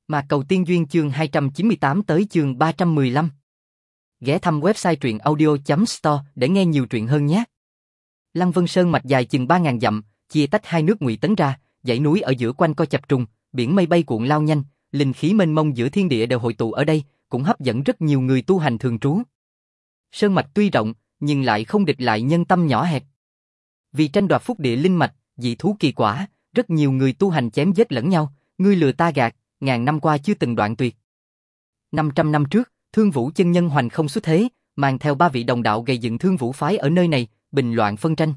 Mạc Cầu Tiên Duyên chương 298 tới chương 315. Ghé thăm website truyệnaudio.store để nghe nhiều truyện hơn nhé. Lăng Vân Sơn mạch dài chừng 3.000 dặm, chia tách hai nước Ngụy Tấn ra, dãy núi ở giữa quanh co chập trùng, biển mây bay cuộn lao nhanh, linh khí mênh mông giữa thiên địa đều hội tụ ở đây, cũng hấp dẫn rất nhiều người tu hành thường trú. Sơn mạch tuy rộng, nhưng lại không địch lại nhân tâm nhỏ hẹp. Vì tranh đoạt phúc địa linh mạch, dị thú kỳ quả, rất nhiều người tu hành chém giết lẫn nhau, ngươi lừa ta gạt, ngàn năm qua chưa từng đoạn tuyệt. 500 năm trước, Thương Vũ chân nhân hoành không xuất thế, mang theo 3 vị đồng đạo gây dựng Thương Vũ phái ở nơi này, bình loạn phân tranh.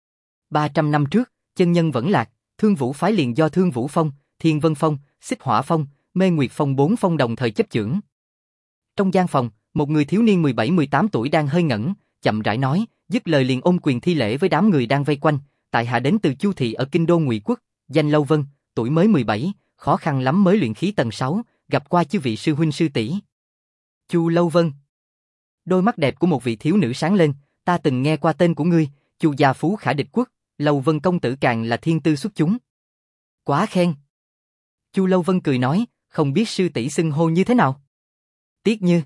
300 năm trước, chân nhân vẫn lạc, Thương Vũ phái liền do Thương Vũ Phong, Thiên Vân Phong, Xích Hỏa Phong, Mê Nguyệt Phong 4 phong đồng thời chấp chưởng. Trong gian phòng, một người thiếu niên 17-18 tuổi đang hơi ngẩn, chậm rãi nói, dứt lời liền ôm quyền thi lễ với đám người đang vây quanh, tại hạ đến từ Chu thị ở kinh đô Ngụy Quốc, danh Lâu Vân, tuổi mới 17, khó khăn lắm mới luyện khí tầng 6, gặp qua chư vị sư huynh sư tỷ. Chu Lâu Vân. Đôi mắt đẹp của một vị thiếu nữ sáng lên, ta từng nghe qua tên của ngươi, Chu gia phú khả địch quốc, Lâu Vân công tử càng là thiên tư xuất chúng. Quá khen. Chu Lâu Vân cười nói, không biết sư tỷ xưng hô như thế nào? Tiết Như.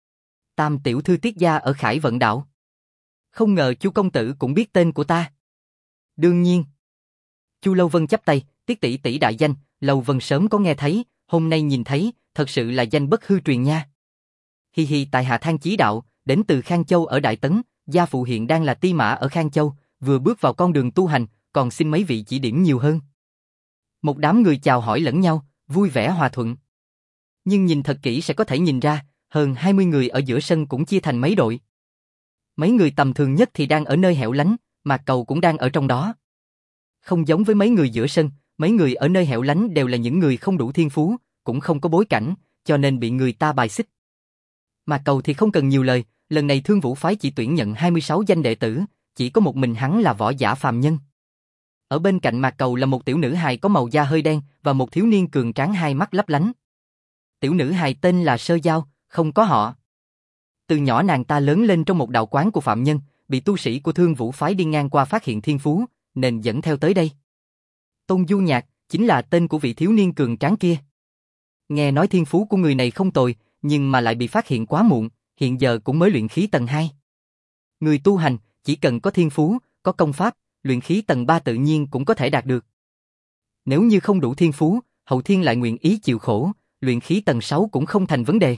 Tam tiểu thư Tiết gia ở Khải Vận đạo. Không ngờ Chu công tử cũng biết tên của ta. Đương nhiên. Chu Lâu Vân chắp tay, Tiết tỷ tỷ đại danh, Lâu Vân sớm có nghe thấy, hôm nay nhìn thấy, thật sự là danh bất hư truyền nha. Hi hi, tại hạ Thang Chí Đạo, đến từ Khang Châu ở Đại Tấn, gia phụ hiện đang là ti mã ở Khang Châu, vừa bước vào con đường tu hành, còn xin mấy vị chỉ điểm nhiều hơn. Một đám người chào hỏi lẫn nhau, vui vẻ hòa thuận. Nhưng nhìn thật kỹ sẽ có thể nhìn ra, hơn 20 người ở giữa sân cũng chia thành mấy đội. Mấy người tầm thường nhất thì đang ở nơi hẻo lánh, Mạc Cầu cũng đang ở trong đó. Không giống với mấy người giữa sân, mấy người ở nơi hẻo lánh đều là những người không đủ thiên phú, cũng không có bối cảnh, cho nên bị người ta bài xích. Mạc Cầu thì không cần nhiều lời, lần này Thương Vũ phái chỉ tuyển nhận 26 danh đệ tử, chỉ có một mình hắn là võ giả phàm nhân. Ở bên cạnh Mạc Cầu là một tiểu nữ hài có màu da hơi đen và một thiếu niên cường tráng hai mắt lấp lánh. Tiểu nữ hài tên là Sơ Giao, không có họ. Từ nhỏ nàng ta lớn lên trong một đạo quán của phạm nhân, bị tu sĩ của Thương Vũ phái đi ngang qua phát hiện thiên phú, nên dẫn theo tới đây. Tôn Du Nhạc chính là tên của vị thiếu niên cường tráng kia. Nghe nói thiên phú của người này không tồi, nhưng mà lại bị phát hiện quá muộn, hiện giờ cũng mới luyện khí tầng 2. Người tu hành chỉ cần có thiên phú, có công pháp, luyện khí tầng 3 tự nhiên cũng có thể đạt được. Nếu như không đủ thiên phú, hậu thiên lại nguyện ý chịu khổ, luyện khí tầng 6 cũng không thành vấn đề.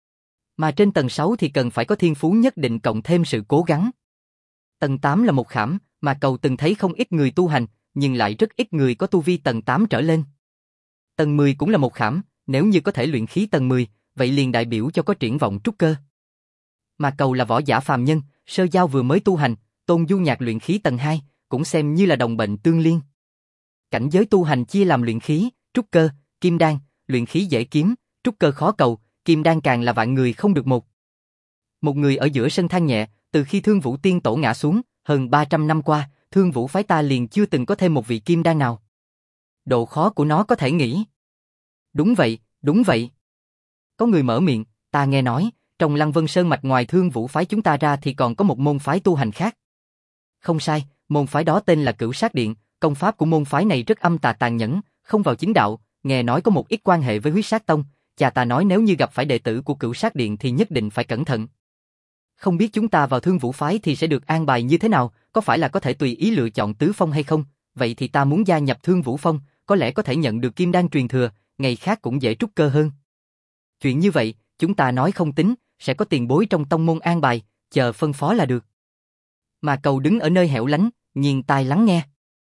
Mà trên tầng 6 thì cần phải có thiên phú nhất định cộng thêm sự cố gắng. Tầng 8 là một khảm, mà Cầu từng thấy không ít người tu hành, nhưng lại rất ít người có tu vi tầng 8 trở lên. Tầng 10 cũng là một khảm, nếu như có thể luyện khí tầng 10, vậy liền đại biểu cho có triển vọng trúc cơ. Mà Cầu là võ giả phàm nhân, Sơ Giao vừa mới tu hành, Tôn Du Nhạc luyện khí tầng 2, cũng xem như là đồng bệnh tương liên. Cảnh giới tu hành chia làm luyện khí, trúc cơ, kim đan, luyện khí dễ kiếm, trúc cơ khó cầu, kim đan càng là vạn người không được một. Một người ở giữa sân than nhẹ, từ khi Thương Vũ tiên tổ ngã xuống, hơn 300 năm qua, Thương Vũ phái ta liền chưa từng có thêm một vị kim đan nào. Độ khó của nó có thể nghĩ. Đúng vậy, đúng vậy. Có người mở miệng, ta nghe nói, trong Lăng Vân Sơn mạch ngoài Thương Vũ phái chúng ta ra thì còn có một môn phái tu hành khác. Không sai, môn phái đó tên là Cửu Sát Điện, công pháp của môn phái này rất âm tà tàn nhẫn, không vào chính đạo, nghe nói có một ít quan hệ với Huyết Sát Tông, cha ta nói nếu như gặp phải đệ tử của Cửu Sát Điện thì nhất định phải cẩn thận. Không biết chúng ta vào Thương Vũ phái thì sẽ được an bài như thế nào, có phải là có thể tùy ý lựa chọn tứ phong hay không? Vậy thì ta muốn gia nhập Thương Vũ Phong, có lẽ có thể nhận được kim đan truyền thừa, ngày khác cũng dễ trúc cơ hơn. Chuyện như vậy, chúng ta nói không tính, sẽ có tiền bối trong tông môn an bài, chờ phân phó là được. Mà Cầu đứng ở nơi hẻo lánh, nghiêng tai lắng nghe.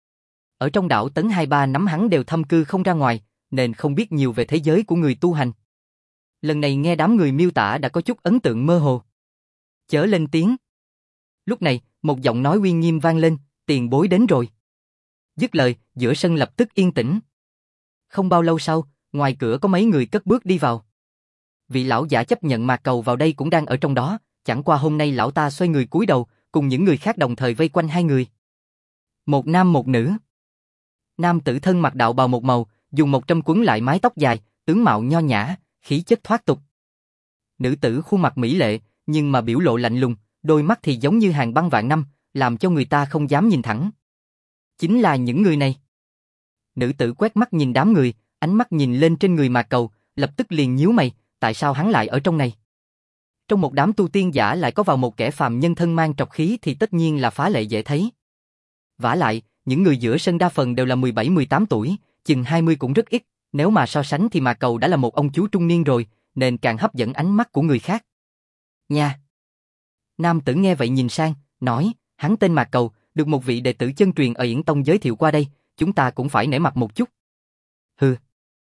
Ở trong đảo Tấn 2-3 nắm hắn đều thâm cư không ra ngoài, nên không biết nhiều về thế giới của người tu hành. Lần này nghe đám người miêu tả đã có chút ấn tượng mơ hồ. Chớ lên tiếng. Lúc này, một giọng nói uy nghiêm vang lên, tiền bối đến rồi. Dứt lời, giữa sân lập tức yên tĩnh. Không bao lâu sau, ngoài cửa có mấy người cất bước đi vào. Vị lão giả chấp nhận Mạc Cầu vào đây cũng đang ở trong đó, chẳng qua hôm nay lão ta xoay người cúi đầu, cùng những người khác đồng thời vây quanh hai người. Một nam một nữ. Nam tử thân mặc đạo bào một màu, dùng một trâm quấn lại mái tóc dài, tướng mạo nho nhã, khí chất thoát tục. Nữ tử khuôn mặt mỹ lệ, nhưng mà biểu lộ lạnh lùng, đôi mắt thì giống như hàng băng vạn năm, làm cho người ta không dám nhìn thẳng. Chính là những người này. Nữ tử quét mắt nhìn đám người, ánh mắt nhìn lên trên người Mạc Cầu, lập tức liền nhíu mày, tại sao hắn lại ở trong này? Trong một đám tu tiên giả lại có vào một kẻ phàm nhân thân mang trọc khí thì tất nhiên là phá lệ dễ thấy. Vả lại, những người giữa sân đa phần đều là 17-18 tuổi, chừng 20 cũng rất ít, nếu mà so sánh thì Mạc Cầu đã là một ông chú trung niên rồi, nên càng hấp dẫn ánh mắt của người khác. Nha! Nam tử nghe vậy nhìn sang, nói, hắn tên Mạc Cầu, được một vị đệ tử chân truyền ở Yển Tông giới thiệu qua đây, chúng ta cũng phải nể mặt một chút. Hừ.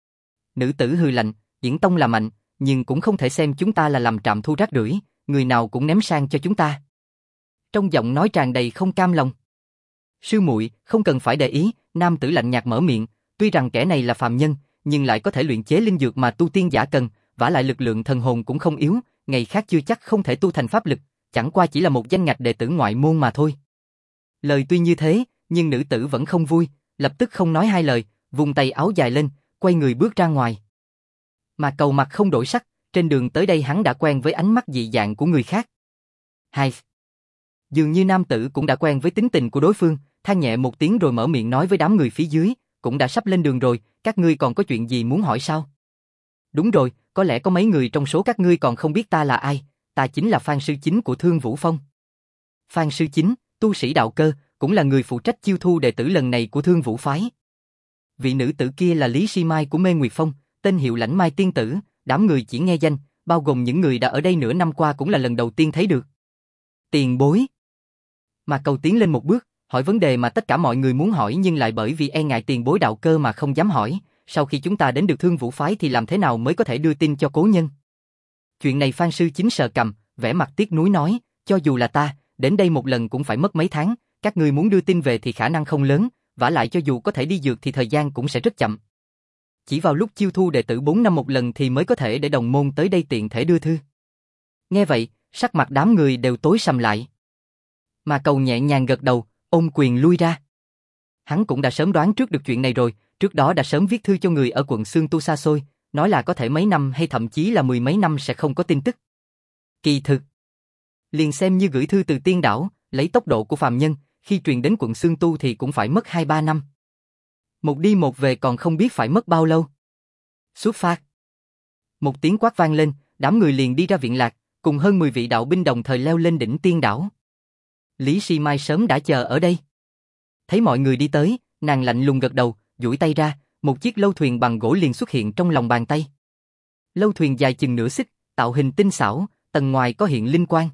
Nữ tử hừ lạnh, Yển Tông là mạnh, nhưng cũng không thể xem chúng ta là làm trạm thu rác rưởi, người nào cũng ném sang cho chúng ta. Trong giọng nói tràn đầy không cam lòng. Sư muội, không cần phải để ý, nam tử lạnh nhạt mở miệng, tuy rằng kẻ này là phàm nhân, nhưng lại có thể luyện chế linh dược mà tu tiên giả cần, vả lại lực lượng thần hồn cũng không yếu, ngày khác chưa chắc không thể tu thành pháp lực, chẳng qua chỉ là một danh ngạch đệ tử ngoại môn mà thôi. Lời tuy như thế, nhưng nữ tử vẫn không vui, lập tức không nói hai lời, vung tay áo dài lên, quay người bước ra ngoài. Mà Cầu mặt không đổi sắc, trên đường tới đây hắn đã quen với ánh mắt dị dạng của người khác. Hai. Dường như nam tử cũng đã quen với tính tình của đối phương, than nhẹ một tiếng rồi mở miệng nói với đám người phía dưới, cũng đã sắp lên đường rồi, các ngươi còn có chuyện gì muốn hỏi sao? Đúng rồi, có lẽ có mấy người trong số các ngươi còn không biết ta là ai, ta chính là Phan Sư Chính của Thương Vũ Phong. Phan Sư Chính, tu sĩ đạo cơ, cũng là người phụ trách chiêu thu đệ tử lần này của Thương Vũ Phái. Vị nữ tử kia là Lý Si Mai của Mê Nguyệt Phong, tên hiệu Lãnh Mai Tiên Tử, đám người chỉ nghe danh, bao gồm những người đã ở đây nửa năm qua cũng là lần đầu tiên thấy được. Tiền bối. Mà Cầu tiến lên một bước, hỏi vấn đề mà tất cả mọi người muốn hỏi nhưng lại bởi vì e ngại tiền bối đạo cơ mà không dám hỏi, sau khi chúng ta đến được Thương Vũ Phái thì làm thế nào mới có thể đưa tin cho cố nhân? Chuyện này Phan Sư Chính sờ cằm, vẻ mặt tiếc nuối nói, cho dù là ta, đến đây một lần cũng phải mất mấy tháng, các ngươi muốn đưa tin về thì khả năng không lớn, vả lại cho dù có thể đi dược thì thời gian cũng sẽ rất chậm. Chỉ vào lúc chiêu thu đệ tử 4 năm một lần thì mới có thể để đồng môn tới đây tiện thể đưa thư. Nghe vậy, sắc mặt đám người đều tối sầm lại. Mà Cầu nhẹ nhàng gật đầu, ôm quyền lui ra. Hắn cũng đã sớm đoán trước được chuyện này rồi, trước đó đã sớm viết thư cho người ở quận Xương Tu xa xôi, nói là có thể mấy năm hay thậm chí là mười mấy năm sẽ không có tin tức. Kỳ thực, liền xem như gửi thư từ tiên đảo, lấy tốc độ của phàm nhân, khi truyền đến quận Xương Tu thì cũng phải mất 2-3 năm. Một đi một về còn không biết phải mất bao lâu. Xuất phát. Một tiếng quát vang lên, đám người liền đi ra viện lạc, cùng hơn 10 vị đạo binh đồng thời leo lên đỉnh tiên đảo. Lý Si Mai sớm đã chờ ở đây. Thấy mọi người đi tới, nàng lạnh lùng gật đầu, duỗi tay ra, một chiếc lâu thuyền bằng gỗ liền xuất hiện trong lòng bàn tay. Lâu thuyền dài chừng nửa xích, tạo hình tinh xảo, tầng ngoài có hiện linh quang.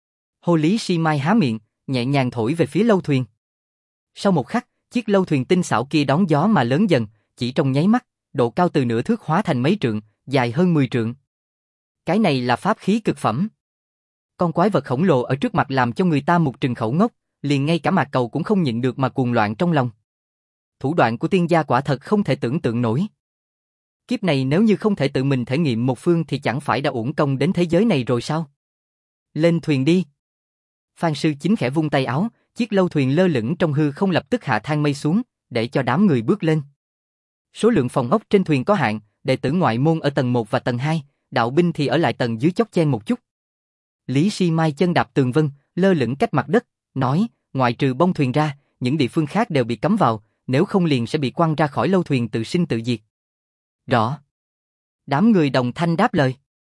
Hồ Lý Si Mai há miệng, nhẹ nhàng thổi về phía lâu thuyền. Sau một khắc, chiếc lâu thuyền tinh xảo kia đón gió mà lớn dần, chỉ trong nháy mắt, độ cao từ nửa thước hóa thành mấy trượng, dài hơn 10 trượng. Cái này là pháp khí cực phẩm. Con quái vật khổng lồ ở trước mặt làm cho người ta một trừng khẩu ngốc, liền ngay cả Mạc Cầu cũng không nhịn được mà cuồng loạn trong lòng. Thủ đoạn của tiên gia quả thật không thể tưởng tượng nổi. Kiếp này nếu như không thể tự mình thể nghiệm một phương thì chẳng phải đã uổng công đến thế giới này rồi sao? Lên thuyền đi. Phan Sư Chính khẽ vung tay áo, chiếc lâu thuyền lơ lửng trong hư không lập tức hạ thang mây xuống, để cho đám người bước lên. Số lượng phòng ốc trên thuyền có hạn, đệ tử ngoại môn ở tầng 1 và tầng 2, đạo binh thì ở lại tầng dưới chót chen một chút. Lý Si Mai chân đạp tường vân, lơ lửng cách mặt đất, nói, ngoại trừ bông thuyền ra, những địa phương khác đều bị cấm vào, nếu không liền sẽ bị quăng ra khỏi lâu thuyền tự sinh tự diệt. Rõ. Đám người đồng thanh đáp lời.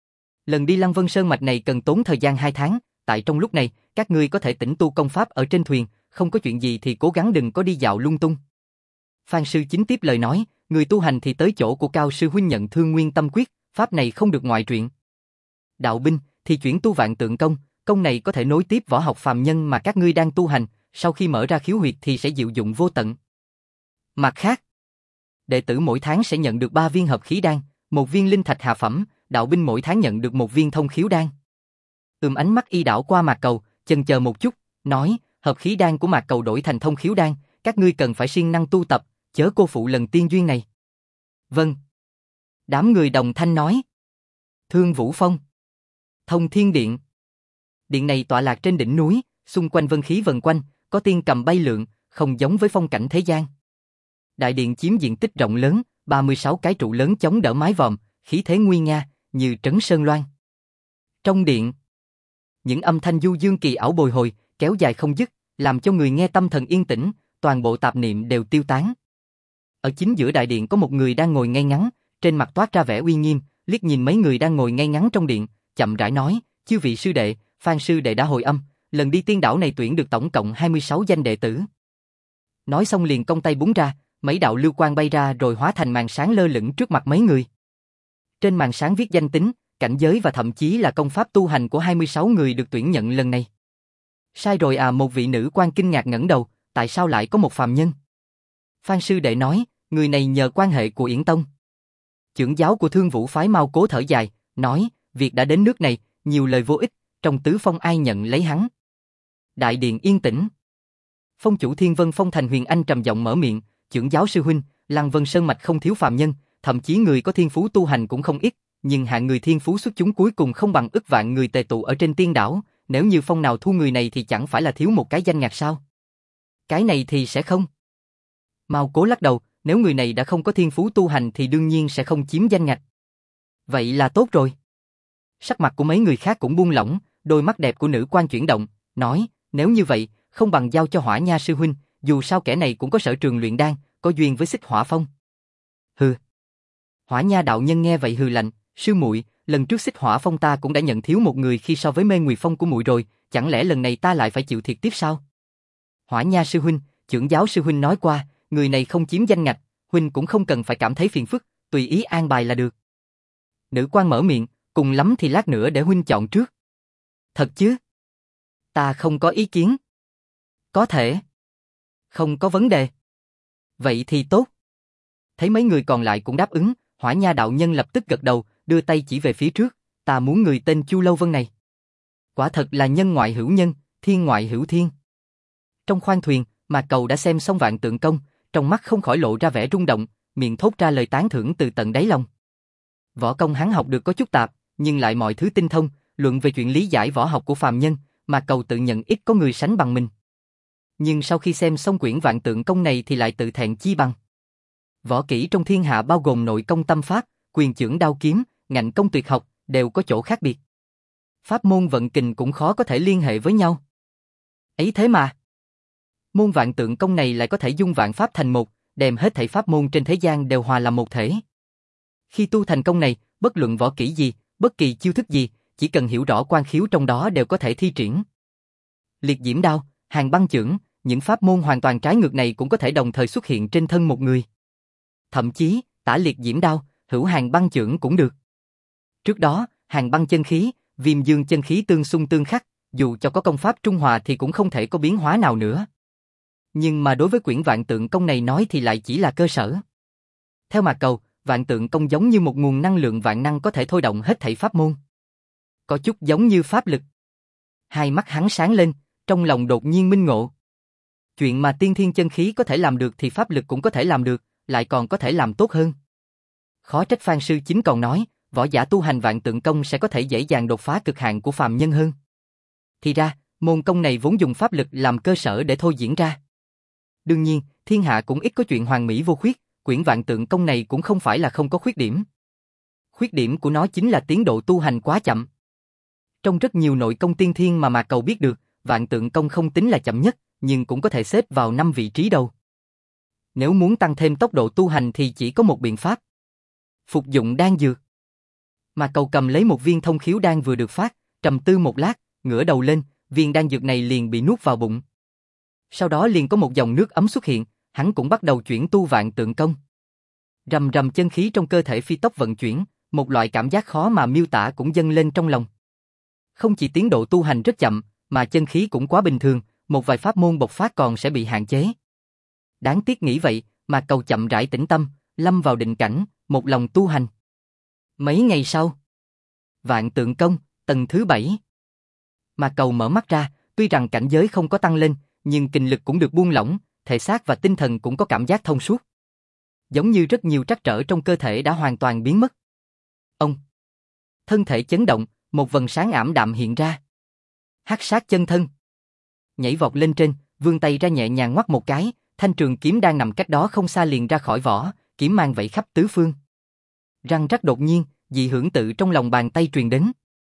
Lần đi Lăng Vân Sơn mạch này cần tốn thời gian 2 tháng, tại trong lúc này, các ngươi có thể tĩnh tu công pháp ở trên thuyền, không có chuyện gì thì cố gắng đừng có đi dạo lung tung. Phan Sư Chính tiếp lời nói, người tu hành thì tới chỗ của Cao sư huynh nhận Thương Nguyên Tâm Quyết, pháp này không được ngoại truyện. Đạo binh thì chuyển tu Vạn Tượng Công, công này có thể nối tiếp võ học phàm nhân mà các ngươi đang tu hành, sau khi mở ra khiếu huyệt thì sẽ diệu dụng vô tận. Mặt khác, đệ tử mỗi tháng sẽ nhận được 3 viên hợp khí đan, 1 viên linh thạch hạ phẩm, đạo binh mỗi tháng nhận được 1 viên thông khiếu đan. Ánh mắt y đảo qua Mạc Cầu, chần chờ một chút, nói, hợp khí đan của Mạc Cầu đổi thành thông khiếu đan, các ngươi cần phải siêng năng tu tập, chớ cô phụ lần tiên duyên này. Vâng. Đám người đồng thanh nói. Thương Vũ Phong. Thông Thiên Điện. Điện này tọa lạc trên đỉnh núi, xung quanh vân khí vần quanh, có tiên cầm bay lượn, không giống với phong cảnh thế gian. Đại điện chiếm diện tích rộng lớn, 36 cái trụ lớn chống đỡ mái vòm, khí thế nguy nga, như trấn sơn loan. Trong điện, những âm thanh du dương kỳ ảo bồi hồi, kéo dài không dứt, làm cho người nghe tâm thần yên tĩnh, toàn bộ tạp niệm đều tiêu tán. Ở chính giữa đại điện có một người đang ngồi ngay ngắn, trên mặt toát ra vẻ uy nghiêm, liếc nhìn mấy người đang ngồi ngay ngắn trong điện, chậm rãi nói, chư vị sư đệ, Phan sư đệ đã hồi âm, lần đi tiên đảo này tuyển được tổng cộng 26 danh đệ tử. Nói xong liền cong tay búng ra, mấy đạo lưu quang bay ra rồi hóa thành màn sáng lơ lửng trước mặt mấy người. Trên màn sáng viết danh tính, cảnh giới và thậm chí là công pháp tu hành của 26 người được tuyển nhận lần này. Sai rồi à, một vị nữ quan kinh ngạc ngẩng đầu, tại sao lại có một phàm nhân? Phan sư đệ nói, người này nhờ quan hệ của Yển Tông. Trưởng giáo của Thương Vũ phái Mao Cố thở dài, nói, việc đã đến nước này, nhiều lời vô ích, trong tứ phong ai nhận lấy hắn. Đại điện yên tĩnh. Phong chủ Thiên Vân Phong Thành Huyền Anh trầm giọng mở miệng, trưởng giáo sư huynh, Lăng Vân Sơn mạch không thiếu phàm nhân, thậm chí người có thiên phú tu hành cũng không ít, nhưng hạng người thiên phú xuất chúng cuối cùng không bằng ức vạn người tề tụ ở trên tiên đảo, nếu như phong nào thu người này thì chẳng phải là thiếu một cái danh ngạch sao? Cái này thì sẽ không. Mao Cố lắc đầu, nếu người này đã không có thiên phú tu hành thì đương nhiên sẽ không chiếm danh ngạch. Vậy là tốt rồi. Sắc mặt của mấy người khác cũng buông lỏng, đôi mắt đẹp của nữ quan chuyển động, nói, nếu như vậy, không bằng giao cho Hỏa Nha sư huynh, dù sao kẻ này cũng có sở trường luyện đan, có duyên với Xích Hỏa Phong. Hừ. Hỏa Nha đạo nhân nghe vậy hừ lạnh, sư muội, lần trước Xích Hỏa Phong ta cũng đã nhận thiếu một người khi so với Mê Nguy Phong của muội rồi, chẳng lẽ lần này ta lại phải chịu thiệt tiếp sao? Hỏa Nha sư huynh, trưởng giáo sư huynh nói qua, người này không chiếm danh ngạch, huynh cũng không cần phải cảm thấy phiền phức, tùy ý an bài là được. Nữ quan mở miệng, cùng lắm thì lát nữa để huynh chọn trước. Thật chứ? Ta không có ý kiến. Có thể. Không có vấn đề. Vậy thì tốt. Thấy mấy người còn lại cũng đáp ứng, Hỏa Nha đạo nhân lập tức gật đầu, đưa tay chỉ về phía trước, ta muốn người tên Chu Lâu Vân này. Quả thật là nhân ngoại hữu nhân, thiên ngoại hữu thiên. Trong khoang thuyền, Mạc Cầu đã xem xong Vạn Tượng Công, trong mắt không khỏi lộ ra vẻ rung động, miệng thốt ra lời tán thưởng từ tận đáy lòng. Võ công hắn học được có chút tạp, nhưng lại mọi thứ tinh thông, luận về chuyện lý giải võ học của phàm nhân, Mạc Cầu tự nhận ít có người sánh bằng mình. Nhưng sau khi xem xong quyển Vạn Tượng Công này thì lại tự thẹn chi bằng. Võ kỹ trong thiên hạ bao gồm nội công tâm pháp, quyền chưởng đao kiếm, ngạnh công tuyệt học, đều có chỗ khác biệt. Pháp môn vận kình cũng khó có thể liên hệ với nhau. Ấy thế mà, môn Vạn Tượng Công này lại có thể dung vạn pháp thành một, đem hết thảy pháp môn trên thế gian đều hòa làm một thể. Khi tu thành công này, bất luận võ kỹ gì, bất kỳ chiêu thức gì, chỉ cần hiểu rõ quan khiếu trong đó đều có thể thi triển. Liệt diễm đao, hàn băng chưởng, những pháp môn hoàn toàn trái ngược này cũng có thể đồng thời xuất hiện trên thân một người. Thậm chí, tả liệt diễm đao, hữu hàn băng chưởng cũng được. Trước đó, hàn băng chân khí, viêm dương chân khí tương xung tương khắc, dù cho có công pháp trung hòa thì cũng không thể có biến hóa nào nữa. Nhưng mà đối với quyển Vạn Tượng Công này nói thì lại chỉ là cơ sở. Theo Mạc Cầu, Vạn Tượng Công giống như một nguồn năng lượng vạn năng có thể thôi động hết thảy pháp môn. Có chút giống như pháp lực. Hai mắt hắn sáng lên, trong lòng đột nhiên minh ngộ. Chuyện mà tiên thiên chân khí có thể làm được thì pháp lực cũng có thể làm được, lại còn có thể làm tốt hơn. Khó trách Phan Sư Chính còn nói, võ giả tu hành Vạn Tượng Công sẽ có thể dễ dàng đột phá cực hạn của phàm nhân hơn. Thì ra, môn công này vốn dùng pháp lực làm cơ sở để thôi diễn ra. Đương nhiên, thiên hạ cũng ít có chuyện hoàn mỹ vô khuyết, quyển Vạn Tượng Công này cũng không phải là không có khuyết điểm. Khuyết điểm của nó chính là tiến độ tu hành quá chậm. Trong rất nhiều nội công tiên thiên mà Mạc Cầu biết được, Vạn Tượng Công không tính là chậm nhất, nhưng cũng có thể xếp vào 5 vị trí đầu. Nếu muốn tăng thêm tốc độ tu hành thì chỉ có một biện pháp. Phục dụng đan dược. Mạc Cầu cầm lấy một viên thông khiếu đan vừa được phát, trầm tư một lát, ngửa đầu lên, viên đan dược này liền bị nuốt vào bụng. Sau đó liền có một dòng nước ấm xuất hiện, hắn cũng bắt đầu chuyển tu Vạn Tượng Công. Rầm rầm chân khí trong cơ thể phi tốc vận chuyển, một loại cảm giác khó mà miêu tả cũng dâng lên trong lòng. Không chỉ tiến độ tu hành rất chậm, mà chân khí cũng quá bình thường, một vài pháp môn bộc phát còn sẽ bị hạn chế. Đáng tiếc nghĩ vậy, mà Cầu chậm rãi tĩnh tâm, lâm vào định cảnh, một lòng tu hành. Mấy ngày sau, Vạn Tượng Công, tầng thứ 7. Mà Cầu mở mắt ra, tuy rằng cảnh giới không có tăng lên, nhưng kinh lực cũng được buông lỏng, thể xác và tinh thần cũng có cảm giác thông suốt. Giống như rất nhiều trắc trở trong cơ thể đã hoàn toàn biến mất. Ông, thân thể chấn động, một vầng sáng ảm đạm hiện ra. Hắc sát chân thân. Nhảy vọt lên trên, vươn tay ra nhẹ nhàng ngoắc một cái, thanh trường kiếm đang nằm cách đó không xa liền ra khỏi vỏ, kiếm mang vẫy khắp tứ phương. Răng rắc đột nhiên, dị hưởng tự trong lòng bàn tay truyền đến.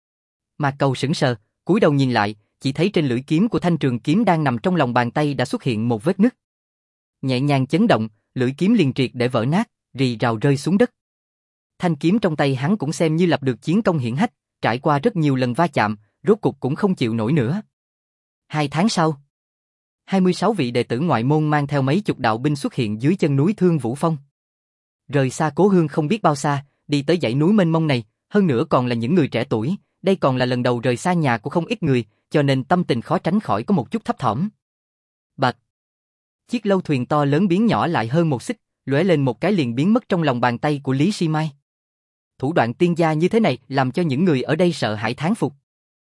Mạc Cầu sững sờ, cúi đầu nhìn lại, chỉ thấy trên lưỡi kiếm của thanh trường kiếm đang nằm trong lòng bàn tay đã xuất hiện một vết nứt. Nhẹ nhàng chấn động, lưỡi kiếm liền triệt để vỡ nát, rì rào rơi xuống đất. Thanh kiếm trong tay hắn cũng xem như lập được chiến công hiển hách, trải qua rất nhiều lần va chạm, rốt cục cũng không chịu nổi nữa. 2 tháng sau, 26 vị đệ tử ngoại môn mang theo mấy chục đạo binh xuất hiện dưới chân núi Thương Vũ Phong. Rời xa cố hương không biết bao xa, đi tới dãy núi mênh mông này, hơn nữa còn là những người trẻ tuổi, đây còn là lần đầu rời xa nhà của không ít người, cho nên tâm tình khó tránh khỏi có một chút thấp thỏm. Bạch. Chiếc lâu thuyền to lớn biến nhỏ lại hơn một xích, lóe lên một cái liền biến mất trong lòng bàn tay của Lý Si Mai. Thủ đoạn tiên gia như thế này làm cho những người ở đây sợ hãi thán phục.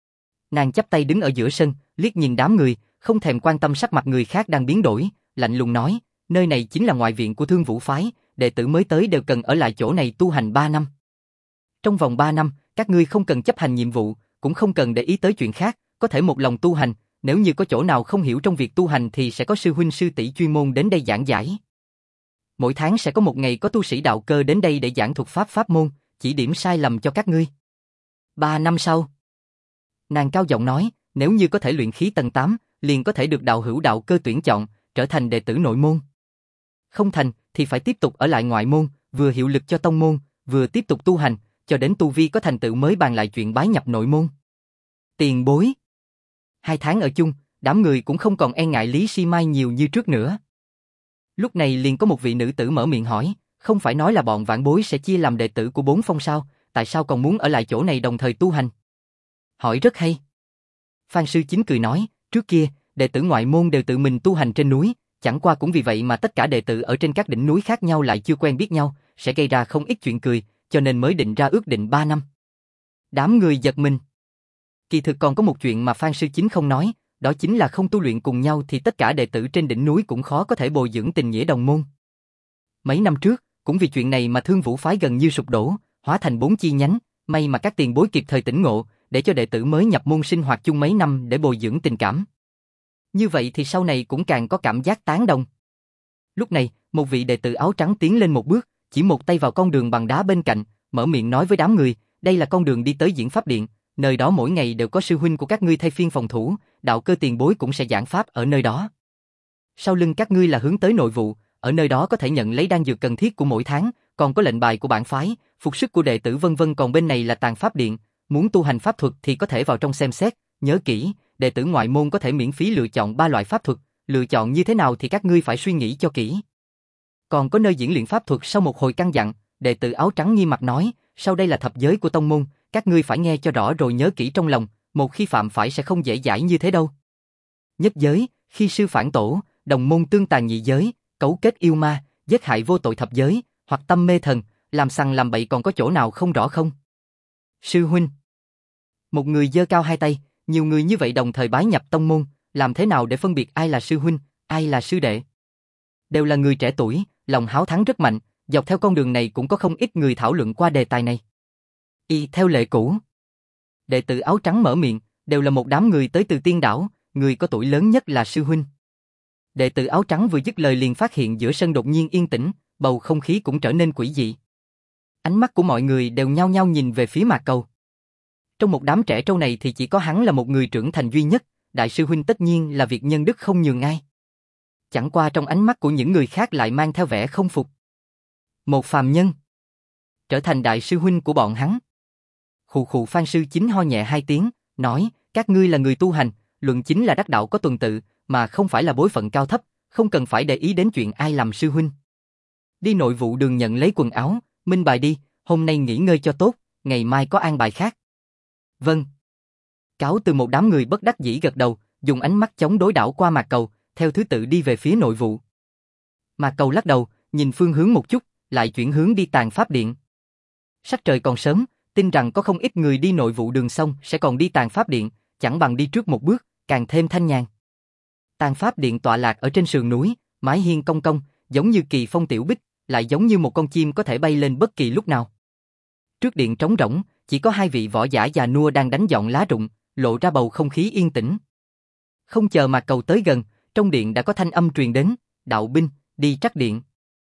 Nàng chắp tay đứng ở giữa sân, liếc nhìn đám người, không thèm quan tâm sắc mặt người khác đang biến đổi, lạnh lùng nói, nơi này chính là ngoại viện của Thương Vũ phái, đệ tử mới tới đều cần ở lại chỗ này tu hành 3 năm. Trong vòng 3 năm, các ngươi không cần chấp hành nhiệm vụ, cũng không cần để ý tới chuyện khác, có thể một lòng tu hành, nếu như có chỗ nào không hiểu trong việc tu hành thì sẽ có sư huynh sư tỷ chuyên môn đến đây giảng giải. Mỗi tháng sẽ có một ngày có tu sĩ đạo cơ đến đây để giảng thuật pháp môn, chỉ điểm sai lầm cho các ngươi. 3 năm sau, nàng cao giọng nói, nếu như có thể luyện khí tầng 8, liền có thể được đạo hữu đạo cơ tuyển chọn, trở thành đệ tử nội môn. Không thành, thì phải tiếp tục ở lại ngoại môn, vừa hiệu lực cho tông môn, vừa tiếp tục tu hành, cho đến tu vi có thành tựu mới bàn lại chuyện bái nhập nội môn. Tiền bối. 2 tháng ở chung, đám người cũng không còn e ngại Lý Si Mai nhiều như trước nữa. Lúc này liền có một vị nữ tử mở miệng hỏi, không phải nói là bọn vãn bối sẽ chia làm đệ tử của 4 phong sao, tại sao còn muốn ở lại chỗ này đồng thời tu hành? Hỏi rất hay. Phan Sư Chính cười nói, trước kia, đệ tử ngoại môn đều tự mình tu hành trên núi, chẳng qua cũng vì vậy mà tất cả đệ tử ở trên các đỉnh núi khác nhau lại chưa quen biết nhau, sẽ gây ra không ít chuyện cười, cho nên mới định ra ước định 3 năm. Đám người giật mình. Kỳ thực còn có một chuyện mà Phan Sư Chính không nói, đó chính là không tu luyện cùng nhau thì tất cả đệ tử trên đỉnh núi cũng khó có thể bồi dưỡng tình nghĩa đồng môn. Mấy năm trước, cũng vì chuyện này mà Thương Vũ phái gần như sụp đổ, hóa thành 4 chi nhánh, may mà các tiền bối kịp thời tỉnh ngộ, để cho đệ tử mới nhập môn sinh hoạt chung mấy năm để bồi dưỡng tình cảm. Như vậy thì sau này cũng càng có cảm giác tán đồng. Lúc này, một vị đệ tử áo trắng tiến lên một bước, chỉ một tay vào con đường bằng đá bên cạnh, mở miệng nói với đám người, đây là con đường đi tới Diễn Pháp Điện, nơi đó mỗi ngày đều có sư huynh của các ngươi thay phiên phòng thủ, đạo cơ tiền bối cũng sẽ giảng pháp ở nơi đó. Sau lưng các ngươi là hướng tới nội vụ, ở nơi đó có thể nhận lấy đan dược cần thiết của mỗi tháng, còn có lệnh bài của bản phái, phục sức của đệ tử vân vân, còn bên này là Tàn Pháp Điện, muốn tu hành pháp thuật thì có thể vào trong xem xét, nhớ kỹ, đệ tử ngoại môn có thể miễn phí lựa chọn 3 loại pháp thuật, lựa chọn như thế nào thì các ngươi phải suy nghĩ cho kỹ. Còn có nơi diễn luyện pháp thuật. Sau một hồi căn dặn, đệ tử áo trắng nghiêm mặt nói, sau đây là thập giới của tông môn, các ngươi phải nghe cho rõ rồi nhớ kỹ trong lòng, một khi phạm phải sẽ không dễ dãi như thế đâu. Nhất giới, khi sư phản tổ, đồng môn tương tàn nhị giới, cấu kết yêu ma, giết hại vô tội thập giới, hoặc tâm mê thần, làm sằng làm bậy, còn có chỗ nào không rõ không? Sư huynh. Một người giơ cao hai tay, nhiều người như vậy đồng thời bái nhập tông môn, làm thế nào để phân biệt ai là sư huynh, ai là sư đệ? Đều là người trẻ tuổi, lòng háo thắng rất mạnh, dọc theo con đường này cũng có không ít người thảo luận qua đề tài này. Theo lệ cũ, đệ tử áo trắng mở miệng, đều là một đám người tới từ Tiên Đảo, người có tuổi lớn nhất là sư huynh. Đệ tử áo trắng vừa dứt lời liền phát hiện giữa sân đột nhiên yên tĩnh, bầu không khí cũng trở nên quỷ dị. Ánh mắt của mọi người đều nhao nhao nhìn về phía Mạc Cầu. Trong một đám trẻ trâu này thì chỉ có hắn là một người trưởng thành duy nhất, đại sư huynh tất nhiên là việc nhân đức không nhường ai. Chẳng qua trong ánh mắt của những người khác lại mang theo vẻ không phục. Một phàm nhân trở thành đại sư huynh của bọn hắn. Khụ khụ. Phan Sư Chính ho nhẹ 2 tiếng, nói, các ngươi là người tu hành, luận chính là đắc đạo có tuần tự, mà không phải là bối phận cao thấp, không cần phải để ý đến chuyện ai làm sư huynh. Đi nội vụ đường nhận lấy quần áo, minh bài đi, hôm nay nghỉ ngơi cho tốt, ngày mai có an bài khác. Vâng. Cáo từ. Một đám người bất đắc dĩ gật đầu, dùng ánh mắt chống đối đảo qua Mạc Cầu, theo thứ tự đi về phía nội vụ. Mạc Cầu lắc đầu, nhìn phương hướng một chút, lại chuyển hướng đi Tàn Pháp Điện. Sắc trời còn sớm, tin rằng có không ít người đi nội vụ đường xong sẽ còn đi Tàn Pháp Điện, chẳng bằng đi trước một bước, càng thêm thanh nhàn. Tàn Pháp Điện tọa lạc ở trên sườn núi, mái hiên cong cong, giống như kỳ phong tiểu bích, lại giống như một con chim có thể bay lên bất kỳ lúc nào. Trước điện trống rỗng, chỉ có 2 vị võ giả già nua đang đánh dọn lá rụng, lộ ra bầu không khí yên tĩnh. Không chờ Mạc Cầu tới gần, trong điện đã có thanh âm truyền đến, đạo binh, đi trắc điện.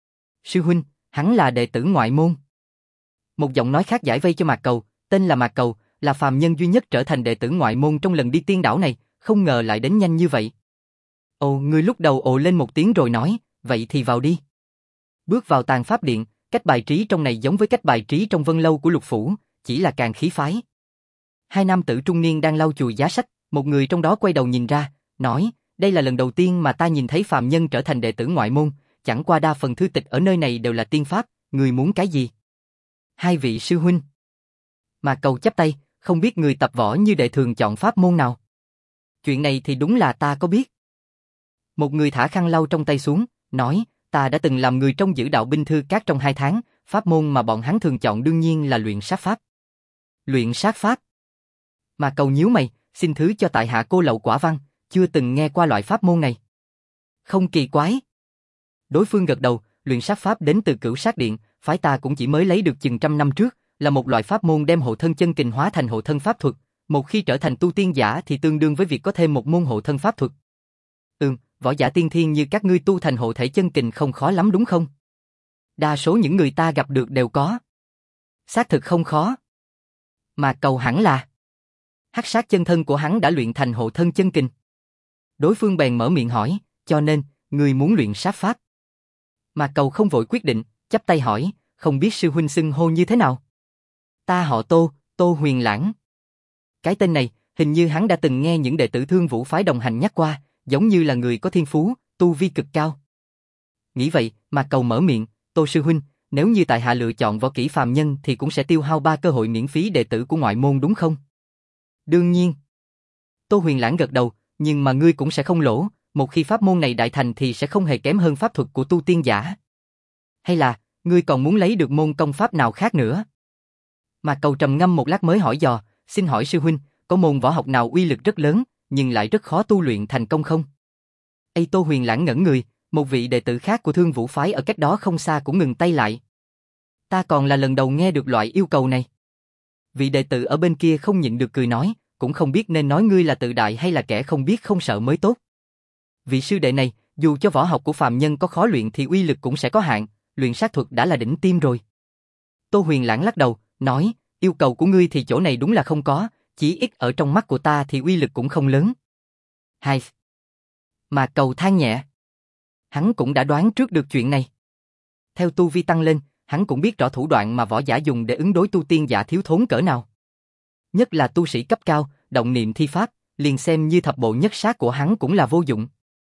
Sư huynh, hắn là đệ tử ngoại môn. Một giọng nói khác giải vây cho Mạc Cầu, tên là Mạc Cầu, là phàm nhân duy nhất trở thành đệ tử ngoại môn trong lần đi Tiên Đảo này, không ngờ lại đến nhanh như vậy. Ồ, người lúc đầu ồ lên một tiếng rồi nói, vậy thì vào đi. Bước vào Tàn Pháp Điện, Cách bài trí trong này giống với cách bài trí trong Vân Lâu của Lục Phủ, chỉ là càng khí phái. Hai nam tử trung niên đang lau chùi giá sách, một người trong đó quay đầu nhìn ra, nói, đây là lần đầu tiên mà ta nhìn thấy phàm nhân trở thành đệ tử ngoại môn, chẳng qua đa phần thư tịch ở nơi này đều là tiên pháp, người muốn cái gì? Hai vị sư huynh. Mạc Cầu chắp tay, không biết người tập võ như đệ thường chọn pháp môn nào. Chuyện này thì đúng là ta có biết. Một người thả khăn lau trong tay xuống, nói, ta đã từng làm người trong giữ đạo binh thư các trong 2 tháng, pháp môn mà bọn hắn thường chọn đương nhiên là luyện sát pháp. Luyện sát pháp. Mạc Cầu nhíu mày, xin thứ cho tại hạ cô lậu quả văn, chưa từng nghe qua loại pháp môn này. Không kỳ quái. Đối phương gật đầu, luyện sát pháp đến từ Cửu Sát Điện, phái ta cũng chỉ mới lấy được chừng 100 năm trước, là một loại pháp môn đem hộ thân chân kình hóa thành hộ thân pháp thuật, một khi trở thành tu tiên giả thì tương đương với việc có thêm một môn hộ thân pháp thuật. Võ giả tiên thiên như các ngươi tu thành hộ thể chân kình không khó lắm đúng không? Đa số những người ta gặp được đều có. Xác thực không khó. Mà Cầu hẳn là hắc sát chân thân của hắn đã luyện thành hộ thân chân kình. Đối phương bèn mở miệng hỏi, cho nên, ngươi muốn luyện sát pháp. Mà Cầu không vội quyết định, chắp tay hỏi, không biết sư huynh xưng hô như thế nào? Ta họ Tô, Tô Huyền Lãng. Cái tên này, hình như hắn đã từng nghe những đệ tử Thương Vũ phái đồng hành nhắc qua, giống như là người có thiên phú, tu vi cực cao. Nghĩ vậy, mà Cầu mở miệng, Tô sư huynh, nếu như tại hạ lựa chọn võ kỹ phàm nhân thì cũng sẽ tiêu hao 3 cơ hội miễn phí đệ tử của ngoại môn đúng không? Đương nhiên. Tô Huyền Lãng gật đầu, nhưng mà ngươi cũng sẽ không lỗ, một khi pháp môn này đại thành thì sẽ không hề kém hơn pháp thuật của tu tiên giả. Hay là, ngươi còn muốn lấy được môn công pháp nào khác nữa? Mà Cầu trầm ngâm một lát mới hỏi dò, xin hỏi sư huynh, có môn võ học nào uy lực rất lớn, nhưng lại rất khó tu luyện thành công không? Tô Huyền Lãng ngẩn người, một vị đệ tử khác của Thương Vũ phái ở cách đó không xa cũng ngừng tay lại. Ta còn là lần đầu nghe được loại yêu cầu này. Vị đệ tử ở bên kia không nhịn được cười nói, cũng không biết nên nói ngươi là tự đại hay là kẻ không biết không sợ mới tốt. Vị sư đệ này, dù cho võ học của phàm nhân có khó luyện thì uy lực cũng sẽ có hạn, luyện sát thuật đã là đỉnh tiêm rồi. Tô Huyền Lãng lắc đầu, nói, yêu cầu của ngươi thì chỗ này đúng là không có, chỉ ít ở trong mắt của ta thì uy lực cũng không lớn. Hai. Mà Cầu than nhẹ. Hắn cũng đã đoán trước được chuyện này. Theo tu vi tăng lên, hắn cũng biết rõ thủ đoạn mà võ giả dùng để ứng đối tu tiên giả thiếu thốn cỡ nào. Nhất là tu sĩ cấp cao, động niệm thi pháp, liền xem như thập bộ nhất sát của hắn cũng là vô dụng.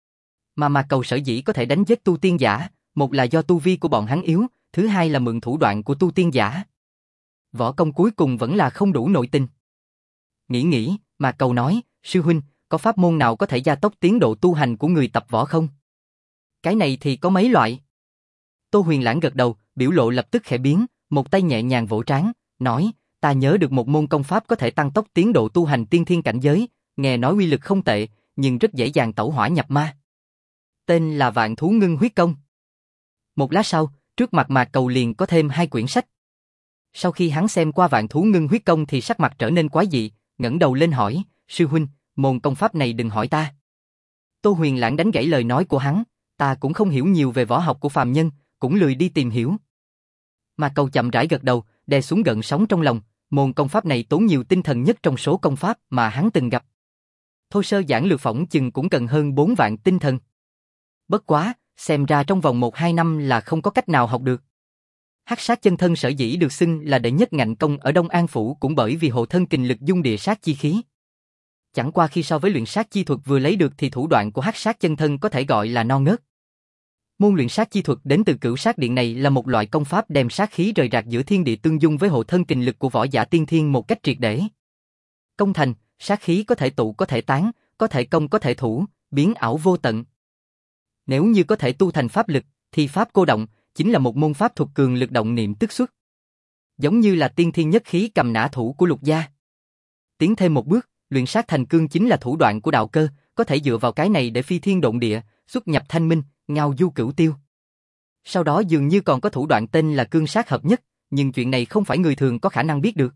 Mà Cầu sở dĩ có thể đánh giết tu tiên giả, một là do tu vi của bọn hắn yếu, thứ hai là mượn thủ đoạn của tu tiên giả. Võ công cuối cùng vẫn là không đủ nội tình. Nghĩ, mà Cầu nói, sư huynh, có pháp môn nào có thể gia tốc tiến độ tu hành của người tập võ không? Cái này thì có mấy loại. Tô Huyền Lãng gật đầu, biểu lộ lập tức khẽ biến, một tay nhẹ nhàng vỗ trán, nói, ta nhớ được một môn công pháp có thể tăng tốc tiến độ tu hành tiên thiên cảnh giới, nghe nói uy lực không tệ, nhưng rất dễ dàng tẩu hỏa nhập ma. Tên là Vạn Thú Ngưng Huyết Công. Một lát sau, trước mặt Mạc Cầu liền có thêm 2 quyển sách. Sau khi hắn xem qua Vạn Thú Ngưng Huyết Công thì sắc mặt trở nên quái dị, ngẩng đầu lên hỏi, sư huynh, môn công pháp này đừng hỏi ta. Tô Huyền Lãng đánh gãy lời nói của hắn, ta cũng không hiểu nhiều về võ học của phàm nhân, cũng lười đi tìm hiểu. Mà Cầu chậm rãi gật đầu, đè xuống gợn sóng trong lòng, môn công pháp này tốn nhiều tinh thần nhất trong số công pháp mà hắn từng gặp. Thô sơ giản lược phỏng chừng cũng cần hơn 4 vạn tinh thần. Bất quá, xem ra trong vòng 1-2 năm là không có cách nào học được. Hắc sát chân thân sở dĩ được xưng là đệ nhất ngạnh công ở Đông An Phủ cũng bởi vì hộ thân kình lực dung địa sát chi khí. Chẳng qua khi so với luyện sát chi thuật vừa lấy được thì thủ đoạn của hắc sát chân thân có thể gọi là non nớt. Môn luyện sát chi thuật đến từ Cửu Sát Điện này là một loại công pháp đem sát khí rời rạc giữa thiên địa tương dung với hộ thân kình lực của võ giả tiên thiên một cách triệt để. Công thành, sát khí có thể tụ có thể tán, có thể công có thể thủ, biến ảo vô tận. Nếu như có thể tu thành pháp lực, thì pháp cô động chính là một môn pháp thuật cường lực động niệm tức xuất. Giống như là tiên thiên nhất khí cầm nã thủ của Lục gia. Tiến thêm một bước, luyện sát thành cương chính là thủ đoạn của đạo cơ, có thể dựa vào cái này để phi thiên động địa, xuất nhập thanh minh, ngao du cửu tiêu. Sau đó dường như còn có thủ đoạn tên là cương sát hợp nhất, nhưng chuyện này không phải người thường có khả năng biết được.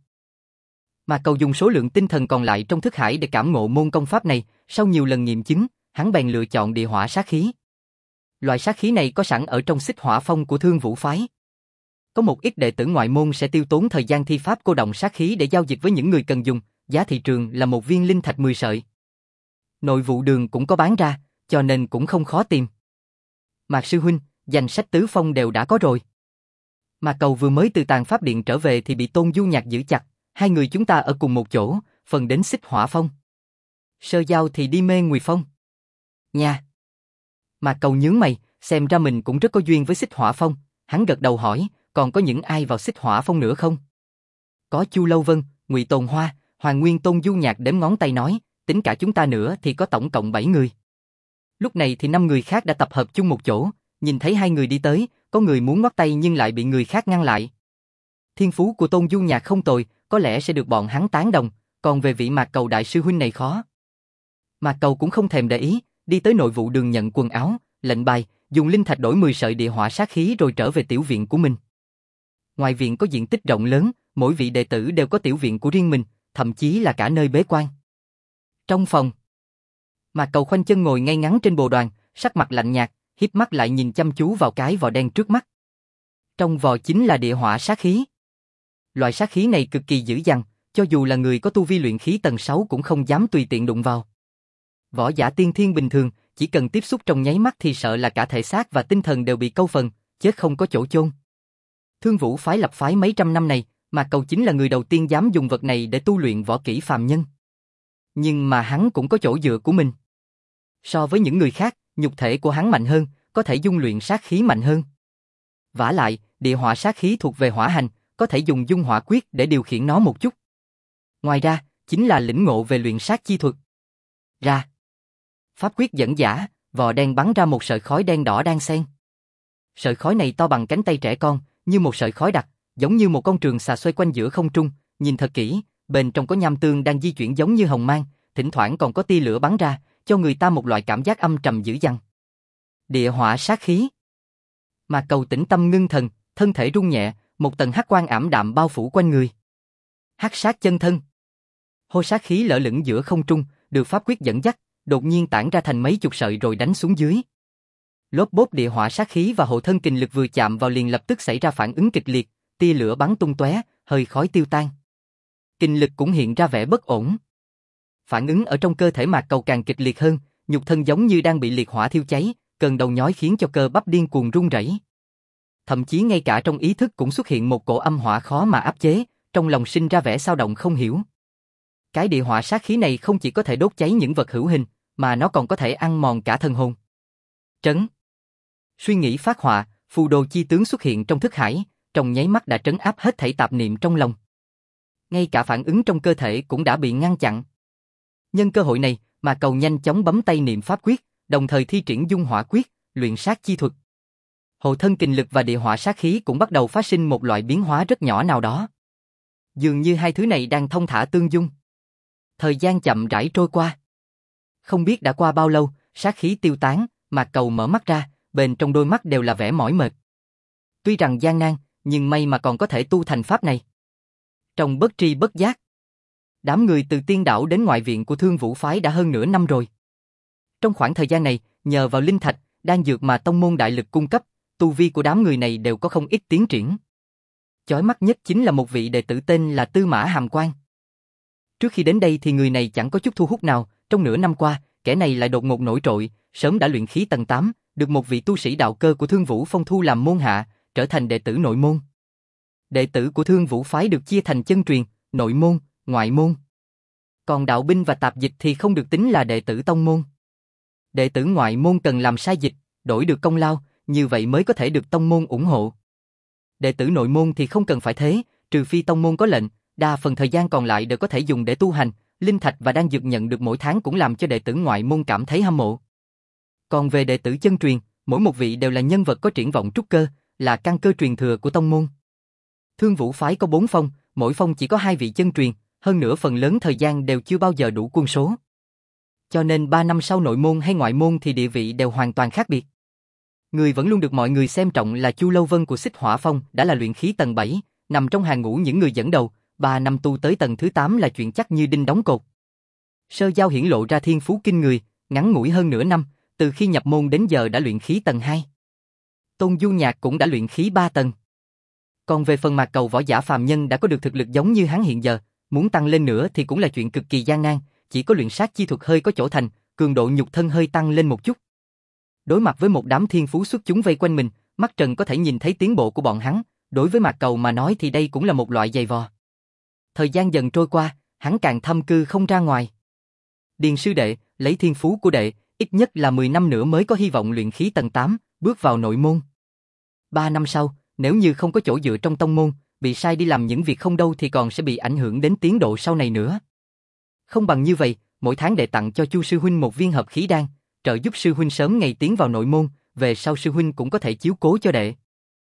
Mà Cầu dùng số lượng tinh thần còn lại trong thức hải để cảm ngộ môn công pháp này, sau nhiều lần nghiệm chứng, hắn bèn lựa chọn địa hỏa sát khí. Loại sát khí này có sẵn ở trong xích hỏa phong của Thương Vũ phái. Có một ít đệ tử ngoại môn sẽ tiêu tốn thời gian thi pháp cô động sát khí để giao dịch với những người cần dùng, giá thị trường là một viên linh thạch 10 sợi. Nội vụ đường cũng có bán ra, cho nên cũng không khó tìm. Mạc sư huynh, danh sách tứ phong đều đã có rồi. Mà Cầu vừa mới từ tàn pháp điện trở về thì bị Tôn Du Nhạc giữ chặt, hai người chúng ta ở cùng một chỗ, phần đến Xích Hỏa Phong. Sơ Giao thì đi Mê Nguy Phong. Nha. Mà Cầu nhướng mày, xem ra mình cũng rất có duyên với Xích Hỏa Phong, hắn gật đầu hỏi, còn có những ai vào Xích Hỏa Phong nữa không? Có Chu Lâu Vân, Ngụy Tồn Hoa, Hoàng Nguyên. Tôn Du Nhạc đếm ngón tay nói, tính cả chúng ta nữa thì có tổng cộng 7 người. Lúc này thì 5 người khác đã tập hợp chung một chỗ, nhìn thấy hai người đi tới, có người muốn ngoắt tay nhưng lại bị người khác ngăn lại. Thiên phú của Tôn Du Nhạc không tồi, có lẽ sẽ được bọn hắn tán đồng, còn về vị Mạc Cầu đại sư huynh này khó. Mạc Cầu cũng không thèm để ý, đi tới nội vụ đường nhận quần áo, lệnh bài, dùng linh thạch đổi 10 sợi địa hỏa sát khí rồi trở về tiểu viện của mình. Ngoài viện có diện tích rộng lớn, mỗi vị đệ tử đều có tiểu viện của riêng mình, thậm chí là cả nơi bế quan. Trong phòng, Mạc Cầu khoanh chân ngồi ngay ngắn trên bồ đoàn, sắc mặt lạnh nhạt, híp mắt lại nhìn chăm chú vào cái vò đen trước mắt. Trong vò chính là địa hỏa sát khí. Loại sát khí này cực kỳ dữ dằn, cho dù là người có tu vi luyện khí tầng 6 cũng không dám tùy tiện đụng vào. Võ giả tiên thiên bình thường, chỉ cần tiếp xúc trong nháy mắt thì sợ là cả thể xác và tinh thần đều bị câu phần, chết không có chỗ chôn. Thương Vũ phái lập phái mấy trăm năm này, Mạc Cầu chính là người đầu tiên dám dùng vật này để tu luyện võ kỹ phàm nhân. Nhưng mà hắn cũng có chỗ dựa của mình. So với những người khác, nhục thể của hắn mạnh hơn, có thể dung luyện sát khí mạnh hơn. Vả lại, địa hỏa sát khí thuộc về hỏa hành, có thể dùng dung hỏa quyết để điều khiển nó một chút. Ngoài ra, chính là lĩnh ngộ về luyện sát chi thuật. Ra. Pháp quyết dẫn dã, vò đen bắn ra một sợi khói đen đỏ đan xen. Sợi khói này to bằng cánh tay trẻ con, như một sợi khói đặc, giống như một con trường xà xoay quanh giữa không trung, nhìn thật kỹ, bên trong có nham tương đang di chuyển giống như hồng mang, thỉnh thoảng còn có tia lửa bắn ra, cho người ta một loại cảm giác âm trầm dữ dằn. Địa hỏa sát khí. Mạc Cầu tĩnh tâm ngưng thần, thân thể rung nhẹ, một tầng hắc quang ảm đạm bao phủ quanh người. Hắc sát chân thân. Hôi sát khí lở lửng giữa không trung, được pháp quyết dẫn dắt, đột nhiên tản ra thành mấy chục sợi rồi đánh xuống dưới. Lốp bốp, địa hỏa sát khí và hộ thân kình lực vừa chạm vào liền lập tức xảy ra phản ứng kịch liệt, tia lửa bắn tung tóe, hơi khói tiêu tan. Kình lực cũng hiện ra vẻ bất ổn. Phản ứng ở trong cơ thể Mạc Cầu càng kịch liệt hơn, nhục thân giống như đang bị liệt hỏa thiêu cháy, cơn đầu nhói khiến cho cơ bắp điên cuồng run rẩy. Thậm chí ngay cả trong ý thức cũng xuất hiện một cổ âm hỏa khó mà áp chế, trong lòng sinh ra vẻ dao động không hiểu. Cái địa hỏa sát khí này không chỉ có thể đốt cháy những vật hữu hình, mà nó còn có thể ăn mòn cả thân hồn. Trấn. Suy nghĩ phát họa, phù đồ chi tướng xuất hiện trong thức hải, trong nháy mắt đã trấn áp hết thảy tạp niệm trong lòng. Ngay cả phản ứng trong cơ thể cũng đã bị ngăn chặn. Nhân cơ hội này, mà Cầu nhanh chóng bấm tay niệm pháp quyết, đồng thời thi triển dung hỏa quyết, luyện sát chi thuật. Hộ thân kình lực và địa hỏa sát khí cũng bắt đầu phát sinh một loại biến hóa rất nhỏ nào đó. Dường như hai thứ này đang thông thả tương dung. Thời gian chậm rãi trôi qua. Không biết đã qua bao lâu, sát khí tiêu tán, Mạc Cầu mở mắt ra, bên trong đôi mắt đều là vẻ mỏi mệt. Tuy rằng gian nan, nhưng may mà còn có thể tu thành pháp này. Trong bất tri bất giác, đám người từ Tiên Đảo đến ngoại viện của Thương Vũ phái đã hơn nửa năm rồi. Trong khoảng thời gian này, nhờ vào linh thạch, đan dược mà tông môn đại lực cung cấp, tu vi của đám người này đều có không ít tiến triển. Chói mắt nhất chính là một vị đệ tử tên là Tư Mã Hàm Quan. Trước khi đến đây thì người này chẳng có chút thu hút nào, trong nửa năm qua, kẻ này lại đột ngột nổi trội, sớm đã luyện khí tầng 8, được một vị tu sĩ đạo cơ của Thương Vũ Phong thu làm môn hạ, trở thành đệ tử nội môn. Đệ tử của Thương Vũ phái được chia thành chân truyền, nội môn, ngoại môn. Còn đạo binh và tạp dịch thì không được tính là đệ tử tông môn. Đệ tử ngoại môn cần làm sai dịch, đổi được công lao, như vậy mới có thể được tông môn ủng hộ. Đệ tử nội môn thì không cần phải thế, trừ phi tông môn có lệnh, đa phần thời gian còn lại đều có thể dùng để tu hành, linh thạch và đan dược nhận được mỗi tháng cũng làm cho đệ tử ngoại môn cảm thấy hâm mộ. Còn về đệ tử chân truyền, mỗi một vị đều là nhân vật có triển vọng trúc cơ, là căn cơ truyền thừa của tông môn. Thương Vũ phái có 4 phong, mỗi phong chỉ có 2 vị chân truyền, hơn nữa phần lớn thời gian đều chưa bao giờ đủ quân số. Cho nên 3 năm sau nội môn hay ngoại môn thì địa vị đều hoàn toàn khác biệt. Người vẫn luôn được mọi người xem trọng là Chu Lâu Vân của Xích Hỏa Phong, đã là luyện khí tầng 7, nằm trong hàng ngũ những người dẫn đầu, 3 năm tu tới tầng thứ 8 là chuyện chắc như đinh đóng cột. Sơ Giao hiển lộ ra thiên phú kinh người, ngắn ngủi hơn nửa năm, từ khi nhập môn đến giờ đã luyện khí tầng 2. Tôn Du Nhạc cũng đã luyện khí 3 tầng. Còn về phần Mạc Cầu võ giả phàm nhân đã có được thực lực giống như hắn hiện giờ, muốn tăng lên nữa thì cũng là chuyện cực kỳ gian nan, chỉ có luyện sát chi thuật hơi có chỗ thành, cường độ nhục thân hơi tăng lên một chút. Đối mặt với một đám thiên phú xuất chúng vây quanh mình, mắt trần có thể nhìn thấy tiến bộ của bọn hắn, đối với Mạc Cầu mà nói thì đây cũng là một loại giày vò. Thời gian dần trôi qua, hắn càng thâm cư không ra ngoài. Điền sư đệ, lấy thiên phú của đệ, ít nhất là 10 năm nữa mới có hy vọng luyện khí tầng 8, bước vào nội môn. 3 năm sau, nếu như không có chỗ dựa trong tông môn, bị sai đi làm những việc không đâu thì còn sẽ bị ảnh hưởng đến tiến độ sau này nữa. Không bằng như vậy, mỗi tháng đệ tặng cho Chu sư huynh một viên hợp khí đan, trợ giúp sư huynh sớm ngày tiến vào nội môn, về sau sư huynh cũng có thể chiếu cố cho đệ.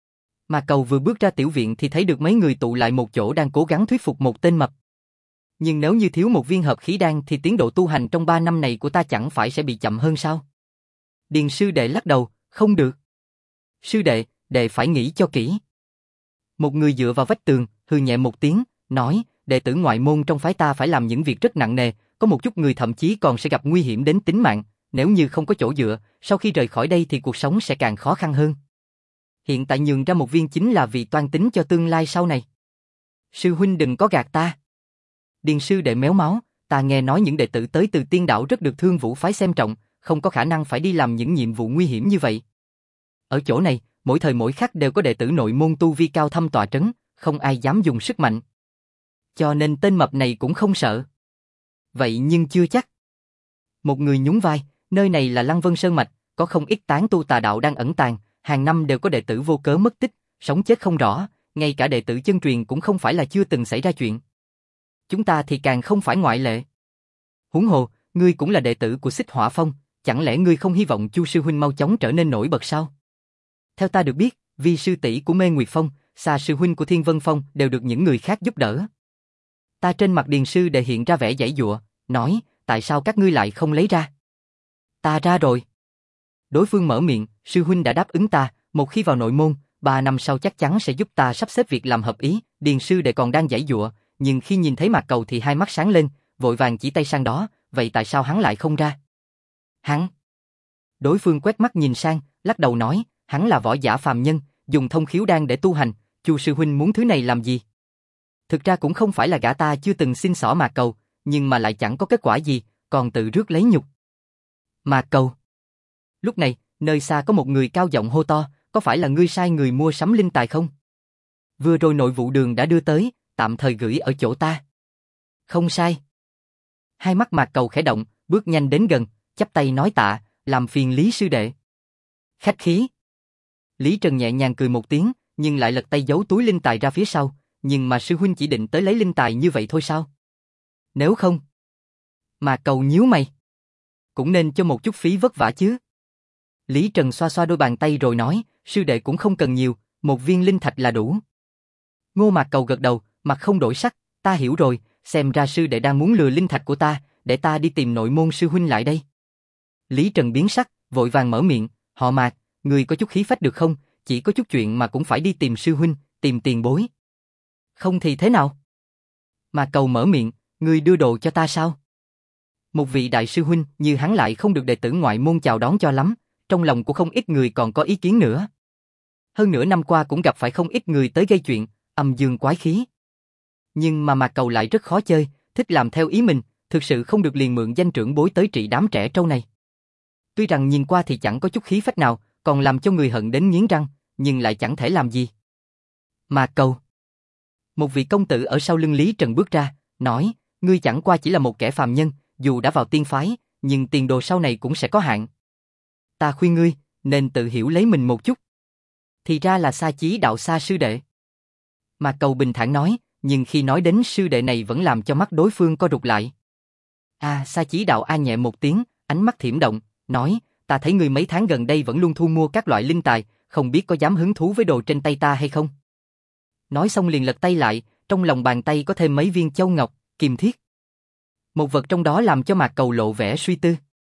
Mà Cầu vừa bước ra tiểu viện thì thấy được mấy người tụ lại một chỗ đang cố gắng thuyết phục một tên mập. Nhưng nếu như thiếu một viên hợp khí đan thì tiến độ tu hành trong 3 năm này của ta chẳng phải sẽ bị chậm hơn sao? Điền sư đệ lắc đầu, không được. Sư đệ, đệ phải nghĩ cho kỹ. Một người dựa vào vách tường, hừ nhẹ một tiếng, nói, đệ tử ngoại môn trong phái ta phải làm những việc rất nặng nề, có một chút người thậm chí còn sẽ gặp nguy hiểm đến tính mạng, nếu như không có chỗ dựa, sau khi rời khỏi đây thì cuộc sống sẽ càng khó khăn hơn. Hiện tại nhường ra một viên chính là vì toan tính cho tương lai sau này. Sư huynh đừng có gạt ta. Điền sư đệ méo máu, ta nghe nói những đệ tử tới từ tiên đảo rất được Thương Vũ phái xem trọng, không có khả năng phải đi làm những nhiệm vụ nguy hiểm như vậy. Ở chỗ này, mỗi thời mỗi khắc đều có đệ tử nội môn tu vi cao thâm tọa trấn, không ai dám dùng sức mạnh. Cho nên tên mập này cũng không sợ. Vậy nhưng chưa chắc. Một người nhún vai, nơi này là Lăng Vân Sơn Mạch, có không ít tán tu tà đạo đang ẩn tàng, hàng năm đều có đệ tử vô cớ mất tích, sống chết không rõ, ngay cả đệ tử chân truyền cũng không phải là chưa từng xảy ra chuyện. Chúng ta thì càng không phải ngoại lệ. Huống hồ, ngươi cũng là đệ tử của Xích Hỏa Phong, chẳng lẽ ngươi không hy vọng Chu sư huynh mau chóng trở nên nổi bật sao? Theo ta được biết, Vi sư tỷ của Mê Nguyệt Phong, Xà sư huynh của Thiên Vân Phong đều được những người khác giúp đỡ. Ta trên mặt Điền sư đệ hiện ra vẻ giãy giụa, nói, tại sao các ngươi lại không lấy ra? Ta ra rồi. Đối phương mở miệng, sư huynh đã đáp ứng ta, một khi vào nội môn, 3 năm sau chắc chắn sẽ giúp ta sắp xếp việc làm hợp ý. Điền sư đệ còn đang giãy giụa, nhưng khi nhìn thấy Mạc Cầu thì hai mắt sáng lên, vội vàng chỉ tay sang đó, vậy tại sao hắn lại không ra? Hắn. Đối phương quét mắt nhìn sang, lắc đầu nói, hắn là võ giả phàm nhân, dùng thông khiếu đan để tu hành, Chu sư huynh muốn thứ này làm gì? Thực ra cũng không phải là gã ta chưa từng xin xỏ Mạc Cầu, nhưng mà lại chẳng có kết quả gì, còn tự rước lấy nhục. Mạc Cầu. Lúc này, nơi xa có một người cao giọng hô to, có phải là ngươi sai người mua sắm linh tài không? Vừa rồi nội vụ đường đã đưa tới, tạm thời gửi ở chỗ ta. Không sai. Hai mắt Mạc Cầu khẽ động, bước nhanh đến gần, chắp tay nói tạ, làm phiền Lý sư đệ. Khách khí. Lý Trần nhẹ nhàng cười một tiếng, nhưng lại lật tay giấu túi linh tài ra phía sau, nhưng mà sư huynh chỉ định tới lấy linh tài như vậy thôi sao? Nếu không. Mạc Cầu nhíu mày. Cũng nên cho một chút phí vất vả chứ. Lý Trần xoa xoa đôi bàn tay rồi nói, sư đệ cũng không cần nhiều, một viên linh thạch là đủ. Ngô Mạc Cầu gật đầu, mặt không đổi sắc, ta hiểu rồi, xem ra sư đệ đang muốn lừa linh thạch của ta, để ta đi tìm nội môn sư huynh lại đây. Lý Trần biến sắc, vội vàng mở miệng, họ Mạc, người có chút khí phách được không, chỉ có chút chuyện mà cũng phải đi tìm sư huynh, tìm tiền bối. Không thì thế nào? Mạc Cầu mở miệng, người đưa đồ cho ta sao? Một vị đại sư huynh như hắn lại không được đệ tử ngoại môn chào đón cho lắm, trong lòng của không ít người còn có ý kiến nữa. Hơn nửa năm qua cũng gặp phải không ít người tới gây chuyện, âm dương quái khí. Nhưng mà Mạc Cầu lại rất khó chơi, thích làm theo ý mình, thực sự không được liền mượn danh trưởng bối tới trị đám trẻ trâu này. Tuy rằng nhìn qua thì chẳng có chút khí phách nào, còn làm cho người hận đến nghiến răng, nhưng lại chẳng thể làm gì. Mạc Cầu. Một vị công tử ở sau lưng Lý Trần bước ra, nói, ngươi chẳng qua chỉ là một kẻ phàm nhân, dù đã vào tiên phái, nhưng tiền đồ sau này cũng sẽ có hạn. Ta khuyên ngươi, nên tự hiểu lấy mình một chút. Thì ra là Sa Chí đạo Sa sư đệ. Mạc Cầu bình thản nói, nhưng khi nói đến sư đệ này vẫn làm cho mắt đối phương co rụt lại. Sa Chí đạo a nhẹ một tiếng, ánh mắt thiểm động, nói, ta thấy ngươi mấy tháng gần đây vẫn luôn thu mua các loại linh tài, không biết có dám hứng thú với đồ trên tay ta hay không? Nói xong liền lật tay lại, trong lòng bàn tay có thêm mấy viên châu ngọc, kim thiết. Một vật trong đó làm cho Mạc Cầu lộ vẻ suy tư.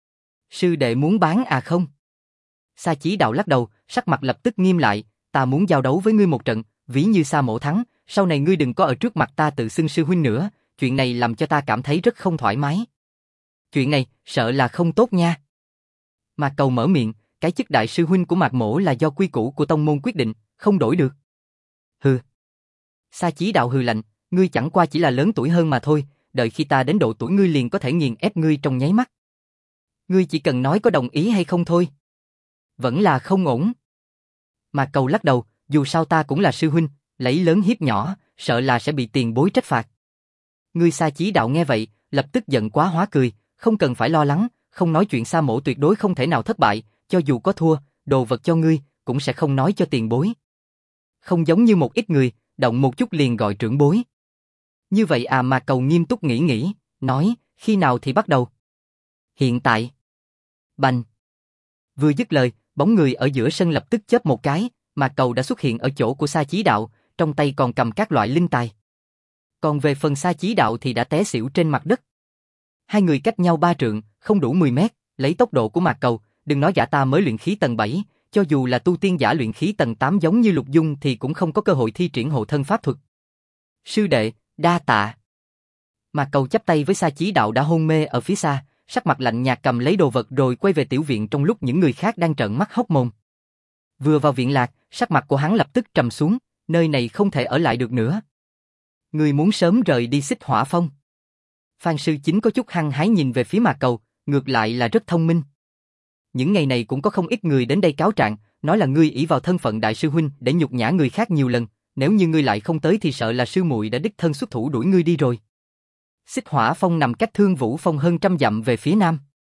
Sư đệ muốn bán à không? Sa Chí đạo lắc đầu, sắc mặt lập tức nghiêm lại, ta muốn giao đấu với ngươi một trận, ví như Sa Mộ thắng, sau này ngươi đừng có ở trước mặt ta tự xưng sư huynh nữa, chuyện này làm cho ta cảm thấy rất không thoải mái. Chuyện này, sợ là không tốt nha. Mạc Cầu mở miệng, cái chức đại sư huynh của Mạc Mỗ là do quy củ của tông môn quyết định, không đổi được. Hừ. Sa Chí đạo hừ lạnh, ngươi chẳng qua chỉ là lớn tuổi hơn mà thôi, đợi khi ta đến độ tuổi ngươi liền có thể nghiền ép ngươi trong nháy mắt. Ngươi chỉ cần nói có đồng ý hay không thôi. Vẫn là không ổn. Mạc Cầu lắc đầu, dù sao ta cũng là sư huynh, lấy lớn hiếp nhỏ, sợ là sẽ bị tiền bối trách phạt. Ngươi Sa Chí Đạo nghe vậy, lập tức giận quá hóa cười, không cần phải lo lắng, không nói chuyện Sa mỗ tuyệt đối không thể nào thất bại, cho dù có thua, đồ vật cho ngươi, cũng sẽ không nói cho tiền bối. Không giống như một ít người, động một chút liền gọi trưởng bối. Như vậy à? Mạc Cầu nghiêm túc nghĩ, nói, khi nào thì bắt đầu? Hiện tại. Bành. Vừa dứt lời, bóng người ở giữa sân lập tức chớp một cái, Mạc Cầu đã xuất hiện ở chỗ của Sa Chí Đạo, trong tay còn cầm các loại linh tài. Còn về phần Sa Chí Đạo thì đã té xỉu trên mặt đất. Hai người cách nhau 3 trượng, không đủ 10 mét, lấy tốc độ của Mạc Cầu, đừng nói gã ta mới luyện khí tầng 7, cho dù là tu tiên giả luyện khí tầng 8 giống như Lục Dung thì cũng không có cơ hội thi triển hộ thân pháp thuật. Sư đệ, đa tạ. Mạc Cầu chắp tay với Sa Chí Đạo đã hôn mê ở phía xa, sắc mặt lạnh nhạt cầm lấy đồ vật rồi quay về tiểu viện trong lúc những người khác đang trợn mắt hốc mồm. Vừa vào viện lạc, sắc mặt của hắn lập tức trầm xuống, nơi này không thể ở lại được nữa. Người muốn sớm rời đi Xích Hỏa Phong. Phan Sư Chính có chút hăng hái nhìn về phía Mạc Cầu, ngược lại là rất thông minh. Những ngày này cũng có không ít người đến đây cáo trạng, nói là ngươi ỷ vào thân phận đại sư huynh để nhục nhã người khác nhiều lần, nếu như ngươi lại không tới thì sợ là sư muội đã đích thân xuất thủ đuổi ngươi đi rồi. Xích Hỏa Phong nằm cách Thương Vũ Phong hơn 100 dặm về phía nam.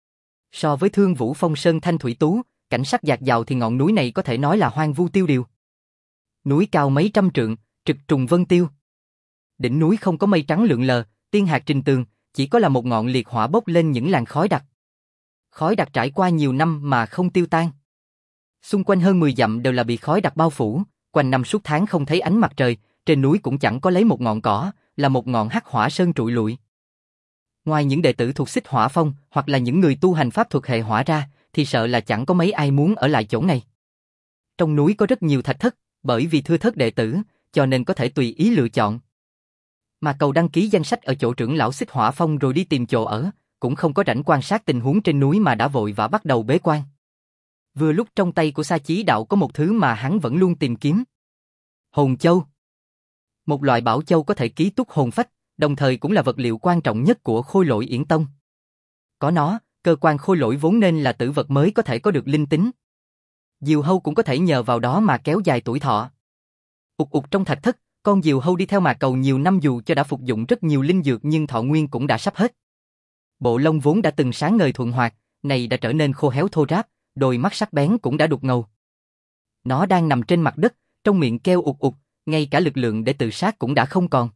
So với Thương Vũ Phong sơn thanh thủy tú, cảnh sắc dạt dào thì ngọn núi này có thể nói là hoang vu tiêu điều. Núi cao mấy trăm trượng, trực trùng vân tiêu. Đỉnh núi không có mây trắng lượn lờ, tiên hạc trình tường, chỉ có là một ngọn liệt hỏa bốc lên những làn khói đặc. Khói đặc trải qua nhiều năm mà không tiêu tan. Xung quanh hơn 10 dặm đều là bị khói đặc bao phủ, quanh năm suốt tháng không thấy ánh mặt trời, trên núi cũng chẳng có lấy một ngọn cỏ, là một ngọn hắc hỏa sơn trụi lùi. Ngoài những đệ tử thuộc Xích Hỏa Phong hoặc là những người tu hành pháp thuật hệ hỏa ra, thì sợ là chẳng có mấy ai muốn ở lại chỗ này. Trong núi có rất nhiều thạch thất, bởi vì thưa thớt đệ tử, cho nên có thể tùy ý lựa chọn. Mà Cầu đăng ký danh sách ở chỗ trưởng lão Xích Hỏa Phong rồi đi tìm chỗ ở, cũng không có rảnh quan sát tình huống trên núi mà đã vội vã bắt đầu bế quan. Vừa lúc trong tay của Sa Chí Đạo có một thứ mà hắn vẫn luôn tìm kiếm. Hồn Châu. Một loại bảo châu có thể ký túc hồn phách, đồng thời cũng là vật liệu quan trọng nhất của Khôi Lỗi Yển Tông. Có nó, cơ quan khôi lỗi vốn nên là tử vật mới có thể có được linh tính. Diều hâu cũng có thể nhờ vào đó mà kéo dài tuổi thọ. Ục ục trong thạch thất, con diều hâu đi theo Mạc Cầu nhiều năm dù cho đã phục dụng rất nhiều linh dược nhưng thọ nguyên cũng đã sắp hết. Bộ lông vốn đã từng sáng ngời thuận hoạt, này đã trở nên khô héo thô ráp, đôi mắt sắc bén cũng đã đục ngầu. Nó đang nằm trên mặt đất, trong miệng kêu ục ục, ngay cả lực lượng để tự sát cũng đã không còn.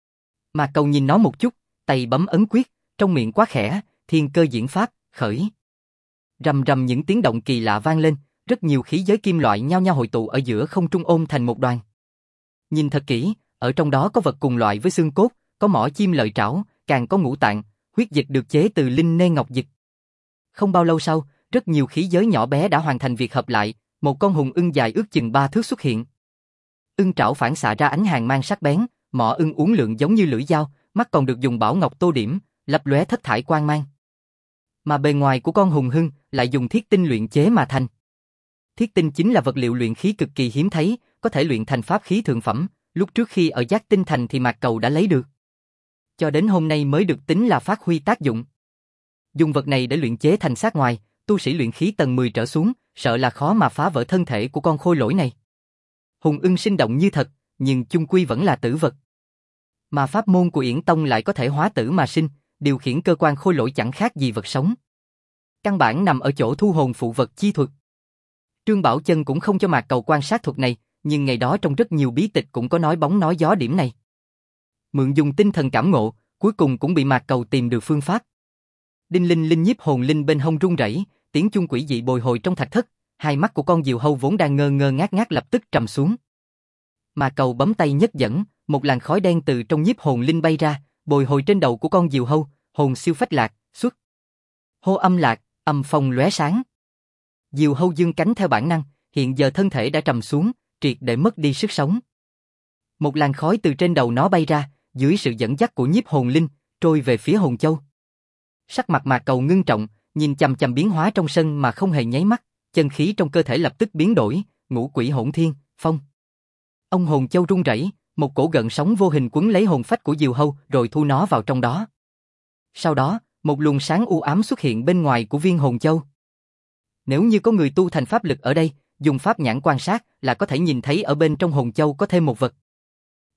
Mạc Cầu nhìn nó một chút, tay bấm ấn quyết, trong miệng quá khẽ, thiên cơ diễn pháp, khởi. Rầm rầm những tiếng động kỳ lạ vang lên, rất nhiều khí giới kim loại nhao nhao hội tụ ở giữa không trung ôm thành một đoàn. Nhìn thật kỹ, ở trong đó có vật cùng loại với xương cốt, có mỏ chim lợi trảo, càng có ngũ tạng, huyết dịch được chế từ linh nê ngọc dịch. Không bao lâu sau, rất nhiều khí giới nhỏ bé đã hoàn thành việc hợp lại, một con hùng ưng dài ước chừng 3 thước xuất hiện. Ưng trảo phản xạ ra ánh hàn mang sắc bén, mỏ ưng uốn lượn giống như lưỡi dao, mắt còn được dùng bảo ngọc tô điểm, lấp lóe thất thải quang mang. Mà bề ngoài của con hùng hưng lại dùng thiết tinh luyện chế mà thành. Thiết tinh chính là vật liệu luyện khí cực kỳ hiếm thấy, có thể luyện thành pháp khí thượng phẩm, lúc trước khi ở Giác Tinh Thành thì Mạc Cầu đã lấy được. Cho đến hôm nay mới được tính là phát huy tác dụng. Dùng vật này để luyện chế thành xác ngoài, tu sĩ luyện khí tầng 10 trở xuống, sợ là khó mà phá vỡ thân thể của con khôi lỗi này. Hùng ưng sinh động như thật, nhưng chung quy vẫn là tử vật. Mà pháp môn của Yển Tông lại có thể hóa tử mà sinh, điều khiển cơ quan khôi lỗi chẳng khác gì vật sống. Căn bản nằm ở chỗ thu hồn phụ vật chi thuật. Trương Bảo Chân cũng không cho Mạc Cầu quan sát thuật này, nhưng ngày đó trong rất nhiều bí tịch cũng có nói bóng nói gió điểm này. Mượn dùng tinh thần cảm ngộ, cuối cùng cũng bị Mạc Cầu tìm được phương pháp. Đinh linh linh nhiếp hồn linh bên hông rung rẩy, tiếng chuông quỷ dị bồi hồi trong thạch thất, hai mắt của con diều hâu vốn đang ngơ ngơ ngác ngác lập tức trầm xuống. Mạc Cầu bấm tay nhất dẫn, một làn khói đen từ trong nhiếp hồn linh bay ra, bồi hồi trên đầu của con diều hâu, hồn siêu phách lạc, xuất. Hô âm lạc, âm phong lóe sáng. Diều hâu dương cánh theo bản năng, hiện giờ thân thể đã trầm xuống, triệt để mất đi sức sống. Một làn khói từ trên đầu nó bay ra, dưới sự dẫn dắt của nhiếp hồn linh, trôi về phía hồn châu. Sắc mặt Mạc Cầu ngưng trọng, nhìn chằm chằm biến hóa trong sân mà không hề nháy mắt, chân khí trong cơ thể lập tức biến đổi, ngũ quỷ hỗn thiên, phong. Ông hồn châu rung rẩy, một cổ gợn sóng vô hình quấn lấy hồn phách của diều hâu rồi thu nó vào trong đó. Sau đó, một luồng sáng u ám xuất hiện bên ngoài của viên hồn châu. Nếu như có người tu thành pháp lực ở đây, dùng pháp nhãn quan sát là có thể nhìn thấy ở bên trong hồn châu có thêm một vật,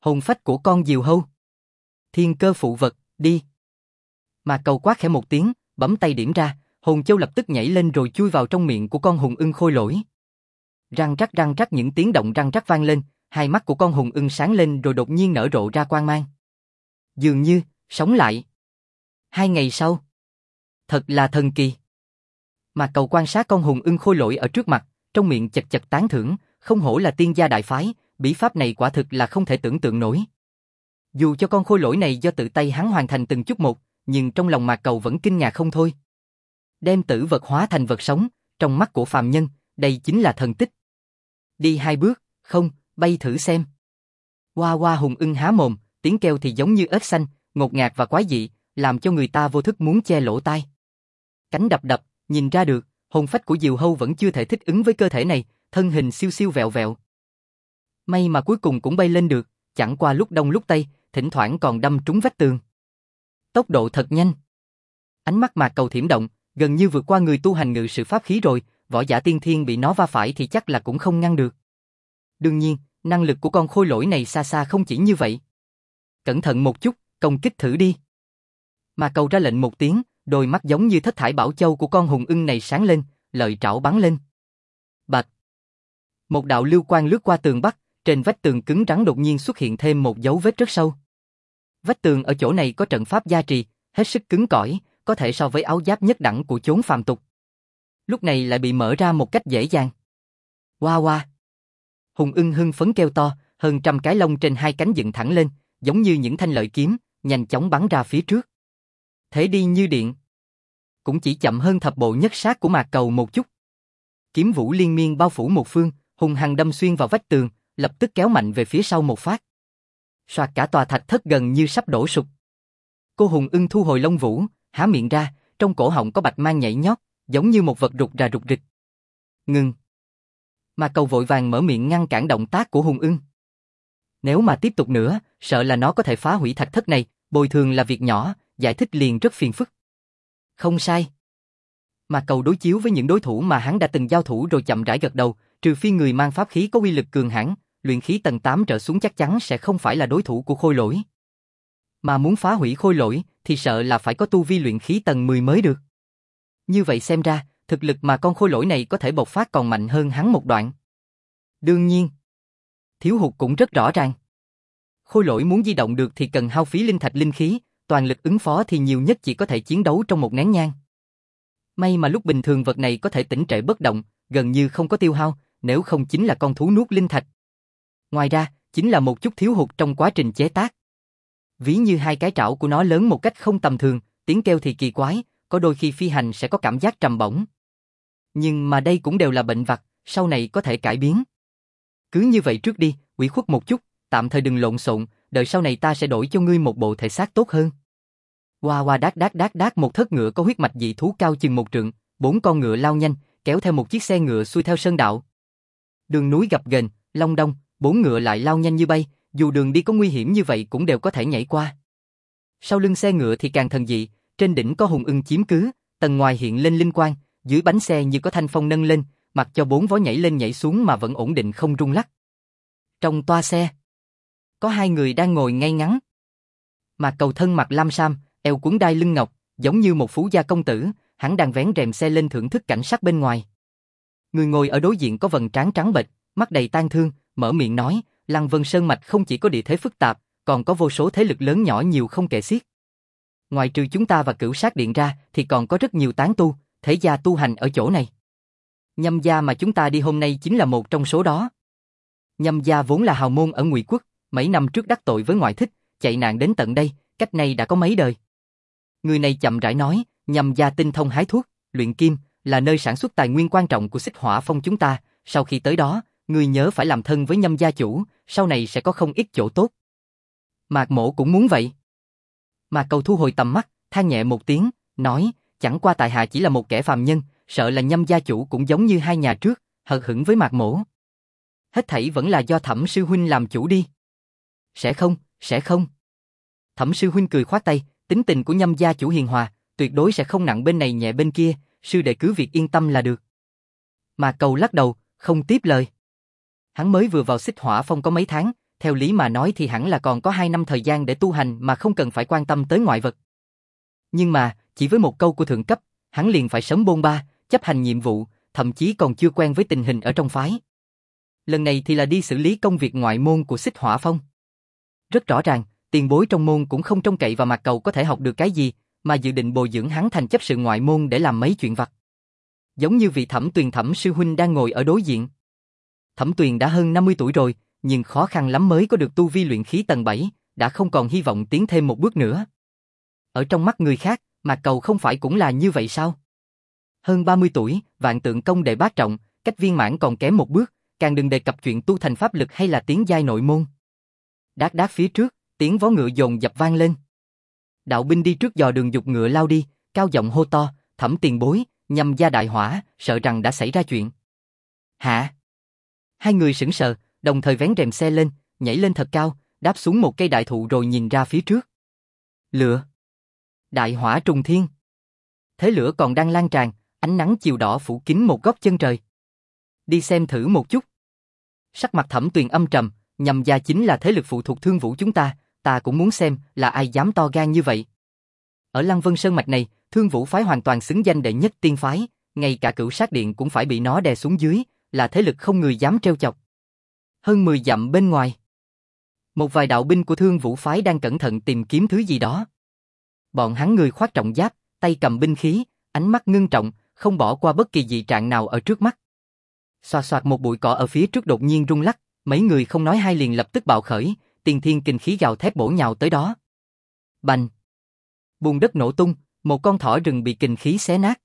Hồn phách của con diều hâu. Thiên cơ phụ vật, đi. Mạc Cầu quát khẽ một tiếng, bấm tay điểm ra, hồn châu lập tức nhảy lên rồi chui vào trong miệng của con hùng ưng khôi lỗi. Răng rắc những tiếng động răng rắc vang lên, hai mắt của con hùng ưng sáng lên rồi đột nhiên nở rộ ra quang mang. Dường như, sống lại. 2 ngày sau. Thật là thần kỳ. Mạc Cầu quan sát con hùng ưng khôi lỗi ở trước mặt, trong miệng chật chật tán thưởng, không hổ là tiên gia đại phái, bí pháp này quả thực là không thể tưởng tượng nổi. Dù cho con khôi lỗi này do tự tay hắn hoàn thành từng chút một, nhưng trong lòng Mạc Cầu vẫn kinh ngạc không thôi. Đem tử vật hóa thành vật sống, trong mắt của phàm nhân, đây chính là thần tích. Đi 2 bước, không, bay thử xem. Hoa hoa hùng ưng há mồm, tiếng kêu thì giống như ếch xanh, ngột ngạt và quái dị, làm cho người ta vô thức muốn che lỗ tai. Cánh đập đập, nhìn ra được, hồn phách của diều hâu vẫn chưa thể thích ứng với cơ thể này, thân hình siêu siêu vẹo vẹo. May mà cuối cùng cũng bay lên được, chẳng qua lúc đông lúc tây, thỉnh thoảng còn đâm trúng vách tường. Tốc độ thật nhanh. Ánh mắt Mạc Cầu thiểm động, gần như vượt qua người tu hành ngự sự pháp khí rồi, võ giả tiên thiên bị nó va phải thì chắc là cũng không ngăn được. Đương nhiên, năng lực của con khôi lỗi này xa xa không chỉ như vậy. Cẩn thận một chút, công kích thử đi. Mạc Cầu ra lệnh một tiếng, đôi mắt giống như thất thải bảo châu của con hùng ưng này sáng lên, lợi trảo bắn lên. Bạch. Một đạo lưu quang lướt qua tường bắc, trên vách tường cứng rắn đột nhiên xuất hiện thêm một dấu vết rất sâu. Vách tường ở chỗ này có trận pháp gia trì, hết sức cứng cỏi, có thể so với áo giáp nhất đẳng của chốn phàm tục. Lúc này lại bị mở ra một cách dễ dàng. Hoa hoa. Hùng ưng hưng phấn kêu to, hơn 100 cái lông trên 2 cánh dựng thẳng lên, giống như những thanh lợi kiếm, nhanh chóng bắn ra phía trước. Thế đi như điện. Cũng chỉ chậm hơn thập bộ nhất sát của Mạc Cầu một chút. Kiếm vũ liên miên bao phủ một phương, hùng hăng đâm xuyên vào vách tường, lập tức kéo mạnh về phía sau một phát. Soạt, cả tòa thạch thất gần như sắp đổ sụp. Cô hùng ưng thu hồi lông vũ, há miệng ra, trong cổ họng có bạch mang nhảy nhót, giống như một vật rụt rà rụt rịch. Ngừng. Mạc Cầu vội vàng mở miệng ngăn cản động tác của hùng ưng. Nếu mà tiếp tục nữa, sợ là nó có thể phá hủy thạch thất này, bồi thường là việc nhỏ, giải thích liền rất phiền phức. Không sai. Mạc Cầu đối chiếu với những đối thủ mà hắn đã từng giao thủ rồi chậm rãi gật đầu, trừ phi người mang pháp khí có uy lực cường hãn, luyện khí tầng 8 trở xuống chắc chắn sẽ không phải là đối thủ của khôi lỗi. Mà muốn phá hủy khôi lỗi thì sợ là phải có tu vi luyện khí tầng 10 mới được. Như vậy xem ra, thực lực mà con khôi lỗi này có thể bộc phát còn mạnh hơn hắn một đoạn. Đương nhiên, thiếu hụt cũng rất rõ ràng. Khôi lỗi muốn di động được thì cần hao phí linh thạch linh khí, toàn lực ứng phó thì nhiều nhất chỉ có thể chiến đấu trong một nén nhang. May mà lúc bình thường vật này có thể tĩnh trệ bất động, gần như không có tiêu hao, nếu không chính là con thú nuốt linh thạch. Ngoài ra, chính là một chút thiếu hụt trong quá trình chế tác. Ví như 2 cái trảo của nó lớn một cách không tầm thường, tiếng kêu thì kỳ quái, có đôi khi phi hành sẽ có cảm giác trầm bổng. Nhưng mà đây cũng đều là bệnh vặt, sau này có thể cải biến. Cứ như vậy trước đi, ủy khuất một chút, tạm thời đừng lộn xộn, đợi sau này ta sẽ đổi cho ngươi một bộ thể xác tốt hơn. Hoa hoa đát, một thất ngựa có huyết mạch dị thú cao chừng 1 trượng, 4 con ngựa lao nhanh, kéo theo một chiếc xe ngựa xuôi theo sơn đạo. Đường núi gập ghềnh, long đong, 4 ngựa lại lao nhanh như bay, dù đường đi có nguy hiểm như vậy cũng đều có thể nhảy qua. Sau lưng xe ngựa thì càng thần dị, trên đỉnh có hùng ưng chiếm cứ, tầng ngoài hiện lên linh quang, dưới bánh xe như có thanh phong nâng lên, mặc cho 4 vó nhảy lên nhảy xuống mà vẫn ổn định không rung lắc. Trong toa xe, có 2 người đang ngồi ngay ngắn. Mạc Cầu thân mặc lam sam, eo quấn đai lưng ngọc, giống như một phú gia công tử, hắn đang vén rèm xe lên thưởng thức cảnh sắc bên ngoài. Người ngồi ở đối diện có vầng trán trắng bệch, mắt đầy tang thương, mở miệng nói, Lăng Vân Sơn mạch không chỉ có địa thế phức tạp, còn có vô số thế lực lớn nhỏ nhiều không kể xiết. Ngoài trừ chúng ta và Cửu Sát Điện ra, thì còn có rất nhiều tán tu, thế gia tu hành ở chỗ này. Nhâm gia mà chúng ta đi hôm nay chính là một trong số đó. Nhâm gia vốn là hào môn ở Ngụy Quốc, mấy năm trước đắc tội với ngoại thích, chạy nạn đến tận đây, cách này đã có mấy đời. Người này chậm rãi nói, Nhâm gia tinh thông hái thuốc, luyện kim, là nơi sản xuất tài nguyên quan trọng của Xích Hỏa Phong chúng ta, sau khi tới đó, người nhớ phải làm thân với Nhâm gia chủ, sau này sẽ có không ít chỗ tốt. Mạc Mỗ cũng muốn vậy. Mạc Cầu thu hồi tầm mắt, than nhẹ một tiếng, nói, chẳng qua tại hạ chỉ là một kẻ phàm nhân, sợ là Nhâm gia chủ cũng giống như 2 nhà trước, hờ hững với Mạc Mỗ. Hết thảy vẫn là do Thẩm sư huynh làm chủ đi. Sẽ không. Thẩm sư huynh cười khoát tay, tính tình của Nhâm gia chủ hiền hòa, tuyệt đối sẽ không nặng bên này nhẹ bên kia, sư đệ cứ việc yên tâm là được. Mạc Cầu lắc đầu, không tiếp lời. Hắn mới vừa vào Xích Hỏa Phong có mấy tháng, theo lý mà nói thì hẳn là còn có 2 năm thời gian để tu hành mà không cần phải quan tâm tới ngoại vật. Nhưng mà, chỉ với một câu của thượng cấp, hắn liền phải sớm bôn ba, chấp hành nhiệm vụ, thậm chí còn chưa quen với tình hình ở trong phái. Lần này thì là đi xử lý công việc ngoại môn của Xích Hỏa Phong. Rất rõ ràng, tiền bối trong môn cũng không trông cậy vào Mạc Cầu có thể học được cái gì, mà dự định bồi dưỡng hắn thành chấp sự ngoại môn để làm mấy chuyện vặt. Giống như vị Thẩm Tuyền Thẩm sư huynh đang ngồi ở đối diện. Thẩm Tuyền đã hơn 50 tuổi rồi, nhưng khó khăn lắm mới có được tu vi luyện khí tầng 7, đã không còn hy vọng tiến thêm một bước nữa. Ở trong mắt người khác, Mạc Cầu không phải cũng là như vậy sao? Hơn 30 tuổi, vạn tượng công đệ bát trọng, cách viên mãn còn kém một bước, càng đừng đề cập chuyện tu thành pháp lực hay là tiến giai nội môn. Đát đát phía trước, tiếng vó ngựa dồn dập vang lên. Đạo binh đi trước dò đường dục ngựa lao đi, cao giọng hô to, Thẩm tiền bối, nhằm gia đại hỏa, sợ rằng đã xảy ra chuyện. Hả? Hai người sững sờ, đồng thời vén rèm xe lên, nhảy lên thật cao, đáp xuống một cây đại thụ rồi nhìn ra phía trước. Lửa. Đại hỏa trùng thiên. Thế lửa còn đang lan tràn, ánh nắng chiều đỏ phủ kín một góc chân trời. Đi xem thử một chút. Sắc mặt Thẩm Tuyền âm trầm, nhằm gia chính là thế lực phụ thuộc Thương Vũ chúng ta cũng muốn xem là ai dám to gan như vậy. Ở Lăng Vân Sơn mạch này, Thương Vũ phái hoàn toàn xứng danh đệ nhất tiên phái, ngay cả Cửu Sát Điện cũng phải bị nó đè xuống dưới, là thế lực không người dám trêu chọc. Hơn 10 dặm bên ngoài, một vài đạo binh của Thương Vũ phái đang cẩn thận tìm kiếm thứ gì đó. Bọn hắn người khoác trọng giáp, tay cầm binh khí, ánh mắt ngưng trọng, không bỏ qua bất kỳ dị trạng nào ở trước mắt. Xoạt xoạt một bụi cỏ ở phía trước đột nhiên rung lắc, mấy người không nói hai liền lập tức bạo khởi, tiền thiên kình khí gào thét bổ nhào tới đó. Bành! Bùn đất nổ tung, một con thỏ rừng bị kình khí xé nát.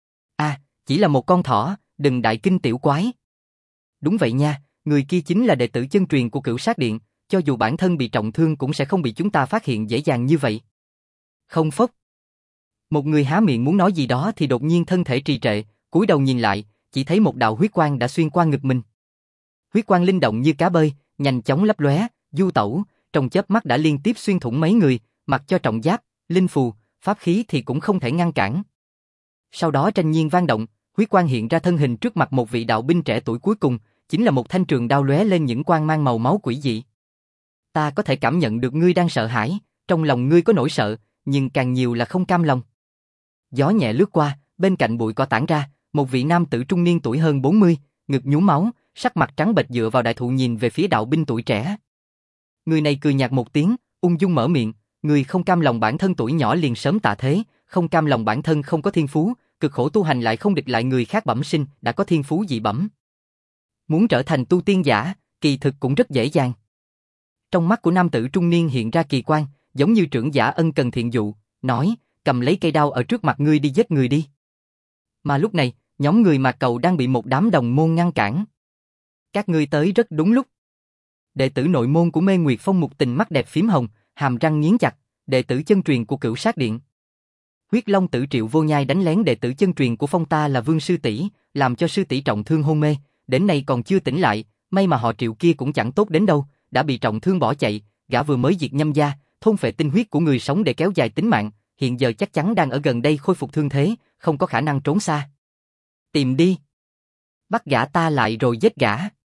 Chỉ là một con thỏ, đừng đại kinh tiểu quái. Đúng vậy nha, người kia chính là đệ tử chân truyền của Cửu Sát Điện, cho dù bản thân bị trọng thương cũng sẽ không bị chúng ta phát hiện dễ dàng như vậy. Không phốc. Một người há miệng muốn nói gì đó thì đột nhiên thân thể trì trệ, cúi đầu nhìn lại, chỉ thấy một đạo huyết quang đã xuyên qua ngực mình. Huyết quang linh động như cá bơi, nhanh chóng lấp lóe, du tẩu, trong chớp mắt đã liên tiếp xuyên thủng mấy người, mặc cho trọng giáp, linh phù, pháp khí thì cũng không thể ngăn cản. Sau đó tranh nhiên vang động, huyết quang hiện ra thân hình trước mặt một vị đạo binh trẻ tuổi cuối cùng, chính là một thanh trường đao lóe lên những quang mang màu máu quỷ dị. Ta có thể cảm nhận được ngươi đang sợ hãi, trong lòng ngươi có nỗi sợ, nhưng càng nhiều là không cam lòng. Gió nhẹ lướt qua, bên cạnh bụi cỏ tản ra, một vị nam tử trung niên tuổi hơn 40, ngực nhuốm máu, sắc mặt trắng bệch dựa vào đại thụ nhìn về phía đạo binh tuổi trẻ. Người này cười nhạt một tiếng, ung dung mở miệng, người không cam lòng bản thân tuổi nhỏ liền sớm tạ thế, không cam lòng bản thân không có thiên phú, cực khổ tu hành lại không địch lại người khác bẩm sinh đã có thiên phú dị bẩm. Muốn trở thành tu tiên giả, kỳ thực cũng rất dễ dàng. Trong mắt của nam tử trung niên hiện ra kỳ quan, giống như trưởng giả ân cần thiện dụ, nói, cầm lấy cây đao ở trước mặt ngươi đi giết người đi. Mà lúc này, nhóm người Mạc Cầu đang bị một đám đồng môn ngăn cản. Các ngươi tới rất đúng lúc. Đệ tử nội môn của Mê Nguyệt Phong Mục Tình mắt đẹp phím hồng, hàm răng nghiến chặt, đệ tử chân truyền của Cửu Sát Điện. Huyết Long Tử Triệu Vô Nhai đánh lén đệ tử chân truyền của Phong ta là Vương sư tỷ, làm cho sư tỷ trọng thương hôn mê, đến nay còn chưa tỉnh lại, may mà họ Triệu kia cũng chẳng tốt đến đâu, đã bị trọng thương bỏ chạy, gã vừa mới diệt Nhâm gia, thôn phệ tinh huyết của người sống để kéo dài tính mạng, hiện giờ chắc chắn đang ở gần đây khôi phục thương thế, không có khả năng trốn xa. Tìm đi. Bắt gã ta lại rồi giết gã.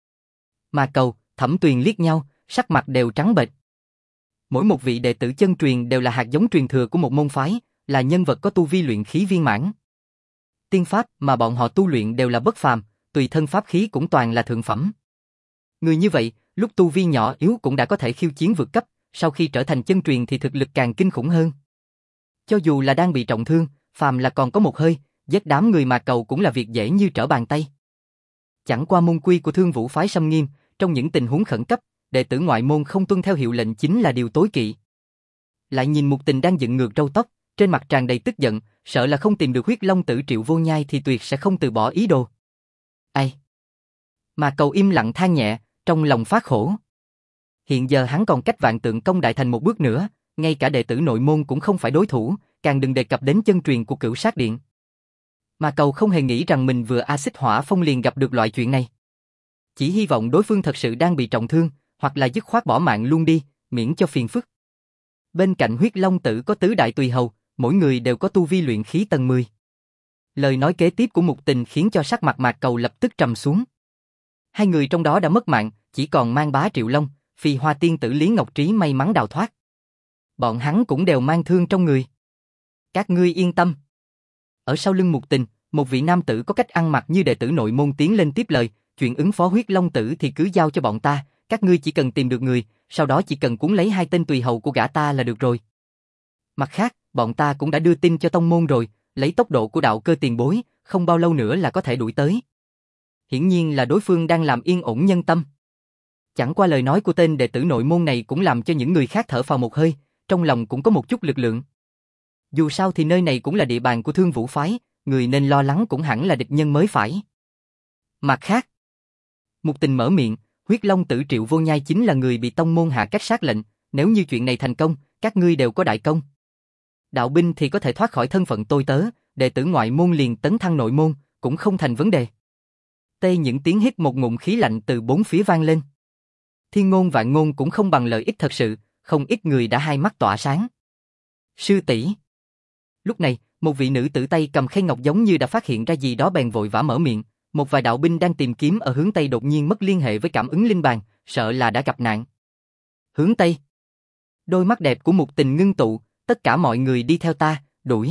Mà Cầu, Thẩm Tuyền liếc nhau, sắc mặt đều trắng bệch. Mỗi một vị đệ tử chân truyền đều là hạt giống truyền thừa của một môn phái, là nhân vật có tu vi luyện khí viên mãn. Tiên pháp mà bọn họ tu luyện đều là bất phàm, tùy thân pháp khí cũng toàn là thượng phẩm. Người như vậy, lúc tu vi nhỏ yếu cũng đã có thể khiêu chiến vượt cấp, sau khi trở thành chân truyền thì thực lực càng kinh khủng hơn. Cho dù là đang bị trọng thương, phàm là còn có một hơi, giết đám người Mạc Cầu cũng là việc dễ như trở bàn tay. Chẳng qua môn quy của Thương Vũ phái xâm nghiêm, trong những tình huống khẩn cấp, đệ tử ngoại môn không tuân theo hiệu lệnh chính là điều tối kỵ. Lại nhìn Mục Tình đang dựng ngược râu tóc, trên mặt tràn đầy tức giận, sợ là không tìm được Huyết Long Tử Triệu Vô Nhai thì tuyệt sẽ không từ bỏ ý đồ. Ai? Mà Cầu im lặng than nhẹ, trong lòng phát khổ. Hiện giờ hắn còn cách Vạn Tượng Công đại thành một bước nữa, ngay cả đệ tử nội môn cũng không phải đối thủ, càng đừng đề cập đến chân truyền của Cửu Sát Điện. Mà Cầu không hề nghĩ rằng mình vừa Xích Hỏa Phong liền gặp được loại chuyện này. Chỉ hy vọng đối phương thật sự đang bị trọng thương, hoặc là dứt khoát bỏ mạng luôn đi, miễn cho phiền phức. Bên cạnh Huyết Long Tử có tứ đại tùy hầu, mỗi người đều có tu vi luyện khí tầng 10. Lời nói kế tiếp của Mục Tình khiến cho sắc mặt Mạc Cầu lập tức trầm xuống. Hai người trong đó đã mất mạng, chỉ còn Mang Bá Triệu Long, Phi Hoa tiên tử Lý Ngọc Trí may mắn đào thoát. Bọn hắn cũng đều mang thương trong người. Các ngươi yên tâm. Ở sau lưng Mục Tình, một vị nam tử có cách ăn mặc như đệ tử nội môn tiến lên tiếp lời, chuyện ứng phó huyết long tử thì cứ giao cho bọn ta, các ngươi chỉ cần tìm được người, sau đó chỉ cần cuốn lấy 2 tên tùy hầu của gã ta là được rồi. Mặt khác, bọn ta cũng đã đưa tin cho tông môn rồi, lấy tốc độ của đạo cơ tiền bối, không bao lâu nữa là có thể đuổi tới. Hiển nhiên là đối phương đang làm yên ổn nhân tâm. Chẳng qua lời nói của tên đệ tử nội môn này cũng làm cho những người khác thở phào một hơi, trong lòng cũng có một chút lực lượng. Dù sao thì nơi này cũng là địa bàn của Thương Vũ phái, người nên lo lắng cũng hẳn là địch nhân mới phải. Mặt khác, Mục Tình mở miệng, huyết long tử Triệu Vô Nhai chính là người bị tông môn hạ cách sát lệnh, nếu như chuyện này thành công, các ngươi đều có đại công. Đạo binh thì có thể thoát khỏi thân phận tôi tớ, đệ tử ngoại môn liền tấn thăng nội môn, cũng không thành vấn đề. Những tiếng hít một ngụm khí lạnh từ bốn phía vang lên. Thiên ngôn vạn ngôn cũng không bằng lợi ích thật sự, không ít người đã hai mắt tỏa sáng. Sư tỷ. Lúc này, một vị nữ tử tay cầm khay ngọc giống như đã phát hiện ra gì đó bèn vội vã mở miệng, một vài đạo binh đang tìm kiếm ở hướng Tây đột nhiên mất liên hệ với cảm ứng linh bàn, sợ là đã gặp nạn. Hướng Tây. Đôi mắt đẹp của Mục Tình ngưng tụ, tất cả mọi người đi theo ta, đuổi.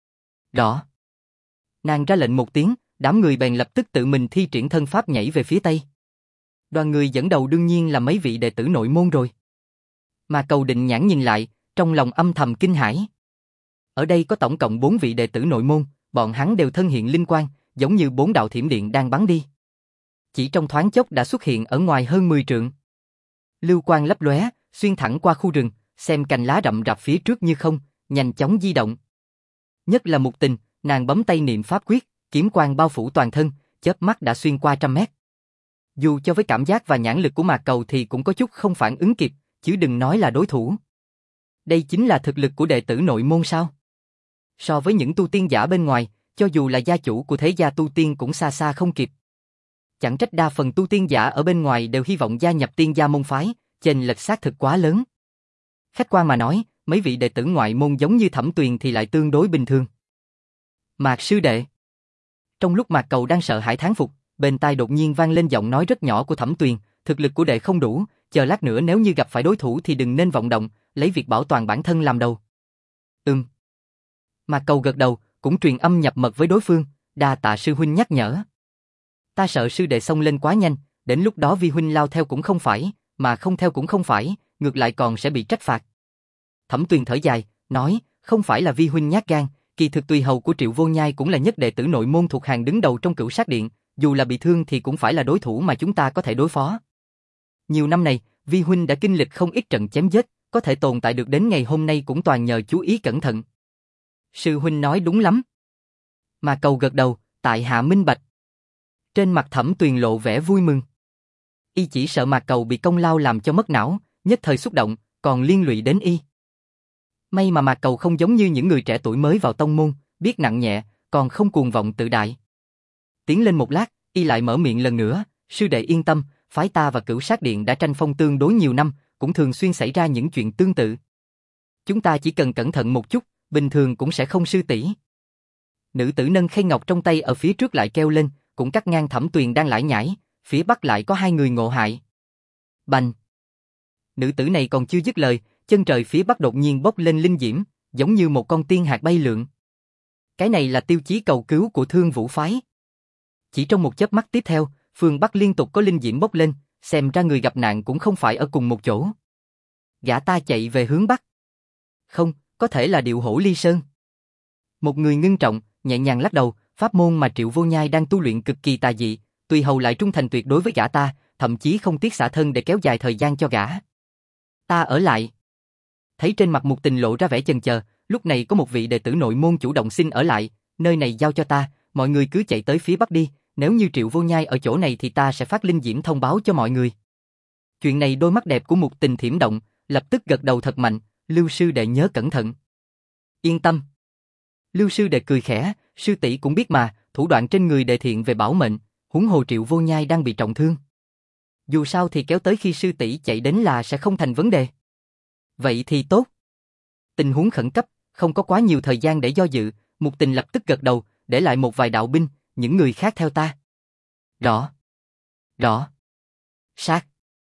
Rõ. Nàng ra lệnh một tiếng, đám người bèn lập tức tự mình thi triển thân pháp nhảy về phía Tây. Đoàn người dẫn đầu đương nhiên là mấy vị đệ tử nội môn rồi. Mà Cầu Định Nhãn nhìn lại, trong lòng âm thầm kinh hãi. Ở đây có tổng cộng 4 vị đệ tử nội môn, bọn hắn đều thân hiện linh quang, giống như 4 đạo thiểm điện đang bắn đi. Chỉ trong thoáng chốc đã xuất hiện ở ngoài hơn 10 trượng. Lưu quang lấp lóe, xuyên thẳng qua khu rừng, xem cành lá rậm rạp phía trước như không, nhanh chóng di động. Nhất là Mục Tình, nàng bấm tay niệm pháp quyết, kiếm quang bao phủ toàn thân, chớp mắt đã xuyên qua trăm mét. Dù cho với cảm giác và nhãn lực của Mạc Cầu thì cũng có chút không phản ứng kịp, chứ đừng nói là đối thủ. Đây chính là thực lực của đệ tử nội môn sao? So với những tu tiên giả bên ngoài, cho dù là gia chủ của thế gia tu tiên cũng xa xa không kịp. Chẳng trách đa phần tu tiên giả ở bên ngoài đều hy vọng gia nhập tiên gia môn phái, chênh lệch xác thực quá lớn. Khách quan mà nói, mấy vị đệ tử ngoại môn giống như Thẩm Tuyền thì lại tương đối bình thường. Mạc sư đệ. Trong lúc Mạc Cầu đang sợ hãi thán phục, bên tai đột nhiên vang lên giọng nói rất nhỏ của Thẩm Tuyền, thực lực của đệ không đủ, chờ lát nữa nếu như gặp phải đối thủ thì đừng nên vọng động, lấy việc bảo toàn bản thân làm đầu. Mạc Cầu gật đầu, cũng truyền âm nhập mật với đối phương, đa tạ sư huynh nhắc nhở. Ta sợ sư đệ xông lên quá nhanh, đến lúc đó vi huynh lao theo cũng không phải, mà không theo cũng không phải, ngược lại còn sẽ bị trách phạt. Thẩm Tuyền thở dài, nói, không phải là vi huynh nhát gan, kỳ thực tùy hầu của Triệu Vô Nhai cũng là nhất đệ tử nội môn thuộc hàng đứng đầu trong Cửu Sát Điện, dù là bị thương thì cũng phải là đối thủ mà chúng ta có thể đối phó. Nhiều năm này, vi huynh đã kinh lịch không ít trận chém giết, có thể tồn tại được đến ngày hôm nay cũng toàn nhờ chú ý cẩn thận. Sư huynh nói đúng lắm. Mà Cầu gật đầu, tại hạ minh bạch. Trên mặt Thẩm Tuyền lộ vẻ vui mừng. Y chỉ sợ Mạc Cầu bị công lao làm cho mất não, nhất thời xúc động, còn liên lụy đến y. May mà Mạc Cầu không giống như những người trẻ tuổi mới vào tông môn, biết nặng nhẹ, còn không cuồng vọng tự đại. Tiến lên một lát, y lại mở miệng lần nữa, sư đệ yên tâm, phái ta và Cửu Sát Điện đã tranh phong tương đối nhiều năm, cũng thường xuyên xảy ra những chuyện tương tự. Chúng ta chỉ cần cẩn thận một chút, bình thường cũng sẽ không sư tỷ. Nữ tử nâng khay ngọc trong tay ở phía trước lại kêu lên, cũng cắt ngang Thẩm Tuyền đang lải nhải, phía bắc lại có 2 người ngộ hại. Bành! Nữ tử này còn chưa dứt lời, chân trời phía bắc đột nhiên bốc lên linh diễm, giống như một con tiên hạt bay lượn. Cái này là tiêu chí cầu cứu của Thương Vũ phái. Chỉ trong một chớp mắt tiếp theo, phương bắc liên tục có linh diễm bốc lên, xem ra người gặp nạn cũng không phải ở cùng một chỗ. Gã ta chạy về hướng bắc. Không, có thể là Điệu Hổ Ly Sơn. Một người ngưng trọng, nhẹ nhàng lắc đầu, pháp môn mà Triệu Vô Nhai đang tu luyện cực kỳ tà dị, tùy hầu lại trung thành tuyệt đối với gã ta, thậm chí không tiếc xả thân để kéo dài thời gian cho gã. Ta ở lại. Thấy trên mặt Mục Tình lộ ra vẻ chần chờ, lúc này có một vị đệ tử nội môn chủ động xin ở lại, nơi này giao cho ta, mọi người cứ chạy tới phía bắc đi, nếu như Triệu Vô Nhai ở chỗ này thì ta sẽ phát linh diễm thông báo cho mọi người. Chuyện này đôi mắt đẹp của Mục Tình thiểm động, lập tức gật đầu thật mạnh, Lưu sư đệ nhớ cẩn thận. Yên tâm. Lưu sư đệ cười khẽ, sư tỷ cũng biết mà, thủ đoạn trên người đệ thiện về bảo mệnh, huống hồ Triệu Vô Nhai đang bị trọng thương. Dù sao thì kéo tới khi sư tỷ chạy đến là sẽ không thành vấn đề. Vậy thì tốt. Tình huống khẩn cấp, không có quá nhiều thời gian để do dự, Mục Tình lập tức gật đầu, để lại một vài đạo binh, những người khác theo ta. Rõ. Sát.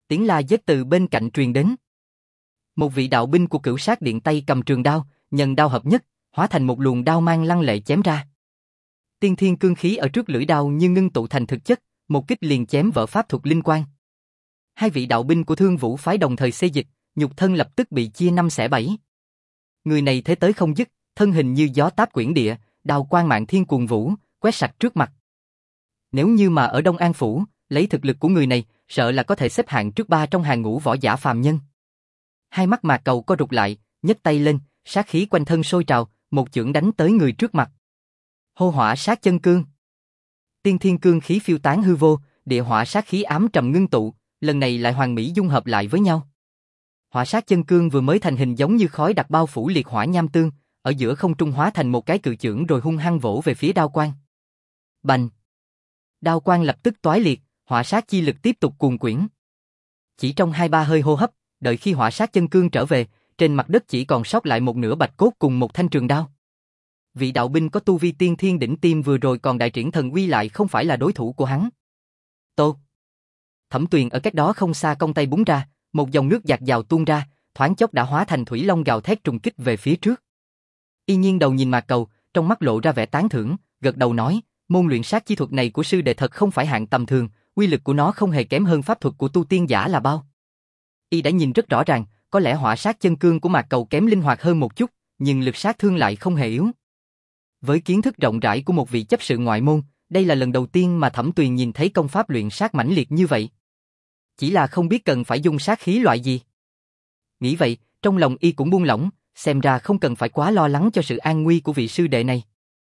Tiếng la giết từ bên cạnh truyền đến. Một vị đạo binh của Cửu Sát Điện tay cầm trường đao, nhân đao hợp nhất, hóa thành một luồng đao mang lăng lệ chém ra. Tiên thiên cương khí ở trước lưỡi đao như ngưng tụ thành thực chất, một kích liền chém vỡ pháp thuật linh quang. Hai vị đạo binh của Thương Vũ phái đồng thời xê dịch, nhục thân lập tức bị chia năm xẻ bảy. Người này thế tới không dứt, thân hình như gió táp quyển địa, đao quang mạn thiên cuồng vũ, quét sạch trước mặt. Nếu như mà ở Đông An phủ, lấy thực lực của người này, sợ là có thể xếp hạng trước ba trong hàng ngũ võ giả phàm nhân. Hai mắt Mạc Cầu co rụt lại, nhấc tay lên, sát khí quanh thân sôi trào, một chưởng đánh tới người trước mặt. Hô hỏa sát chân cương. Tiên thiên cương khí phiêu tán hư vô, địa hỏa sát khí ám trầm ngưng tụ, lần này lại hoàn mỹ dung hợp lại với nhau. Hỏa sát chân cương vừa mới thành hình giống như khói đặc bao phủ liệt hỏa nham tương, ở giữa không trung hóa thành một cái cự chưởng rồi hung hăng vỗ về phía đao quang. Bành! Đao quang lập tức toái liệt, hỏa sát chi lực tiếp tục cuồn quyển. Chỉ trong 2-3 hơi hô hấp, đợi khi hỏa sát chân cương trở về, trên mặt đất chỉ còn sót lại một nửa bạch cốt cùng một thanh trường đao. Vị đạo binh có tu vi tiên thiên đỉnh tiêm vừa rồi còn đại triển thần uy lại không phải là đối thủ của hắn. Tô! Thẩm Tuyền ở cách đó không xa cong tay búng ra, một dòng nước dạt dào tuôn ra, thoáng chốc đã hóa thành thủy long gào thét trùng kích về phía trước. Y Nhiên đầu nhìn Mạc Cầu, trong mắt lộ ra vẻ tán thưởng, gật đầu nói, môn luyện sát chi thuật này của sư đệ thật không phải hạng tầm thường, uy lực của nó không hề kém hơn pháp thuật của tu tiên giả là bao. Y đã nhìn rất rõ ràng, có lẽ hỏa sát chân cương của Mạc Cầu kém linh hoạt hơn một chút, nhưng lực sát thương lại không hề yếu. Với kiến thức rộng rãi của một vị chấp sự ngoại môn, đây là lần đầu tiên mà Thẩm Tuyền nhìn thấy công pháp luyện sát mãnh liệt như vậy. Chỉ là không biết cần phải dùng sát khí loại gì. Nghĩ vậy, trong lòng Y cũng buông lỏng, xem ra không cần phải quá lo lắng cho sự an nguy của vị sư đệ này.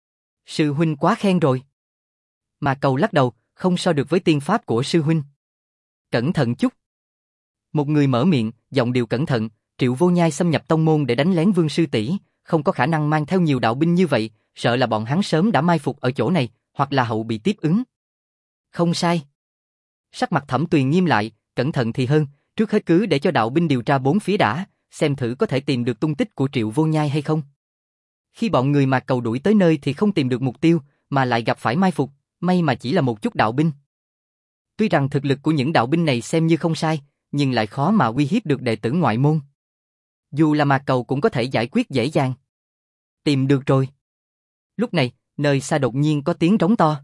Sư huynh quá khen rồi. Mạc Cầu lắc đầu, không so được với tiên pháp của sư huynh. Cẩn thận chút. Một người mở miệng, giọng điệu cẩn thận, Triệu Vô Nhai xâm nhập tông môn để đánh lén Vương sư tỷ, không có khả năng mang theo nhiều đạo binh như vậy, sợ là bọn hắn sớm đã mai phục ở chỗ này, hoặc là hậu bị tiếp ứng. Không sai. Sắc mặt Thẩm Tuyền nghiêm lại, cẩn thận thì hơn, trước hết cứ để cho đạo binh điều tra bốn phía đã, xem thử có thể tìm được tung tích của Triệu Vô Nhai hay không. Khi bọn người Mạc Cầu đuổi tới nơi thì không tìm được mục tiêu, mà lại gặp phải mai phục, may mà chỉ là một chút đạo binh. Tuy rằng thực lực của những đạo binh này xem như không sai, nhưng lại khó mà uy hiếp được đệ tử ngoại môn. Dù là Mạc Cầu cũng có thể giải quyết dễ dàng. Tìm được rồi. Lúc này, nơi xa đột nhiên có tiếng rống to.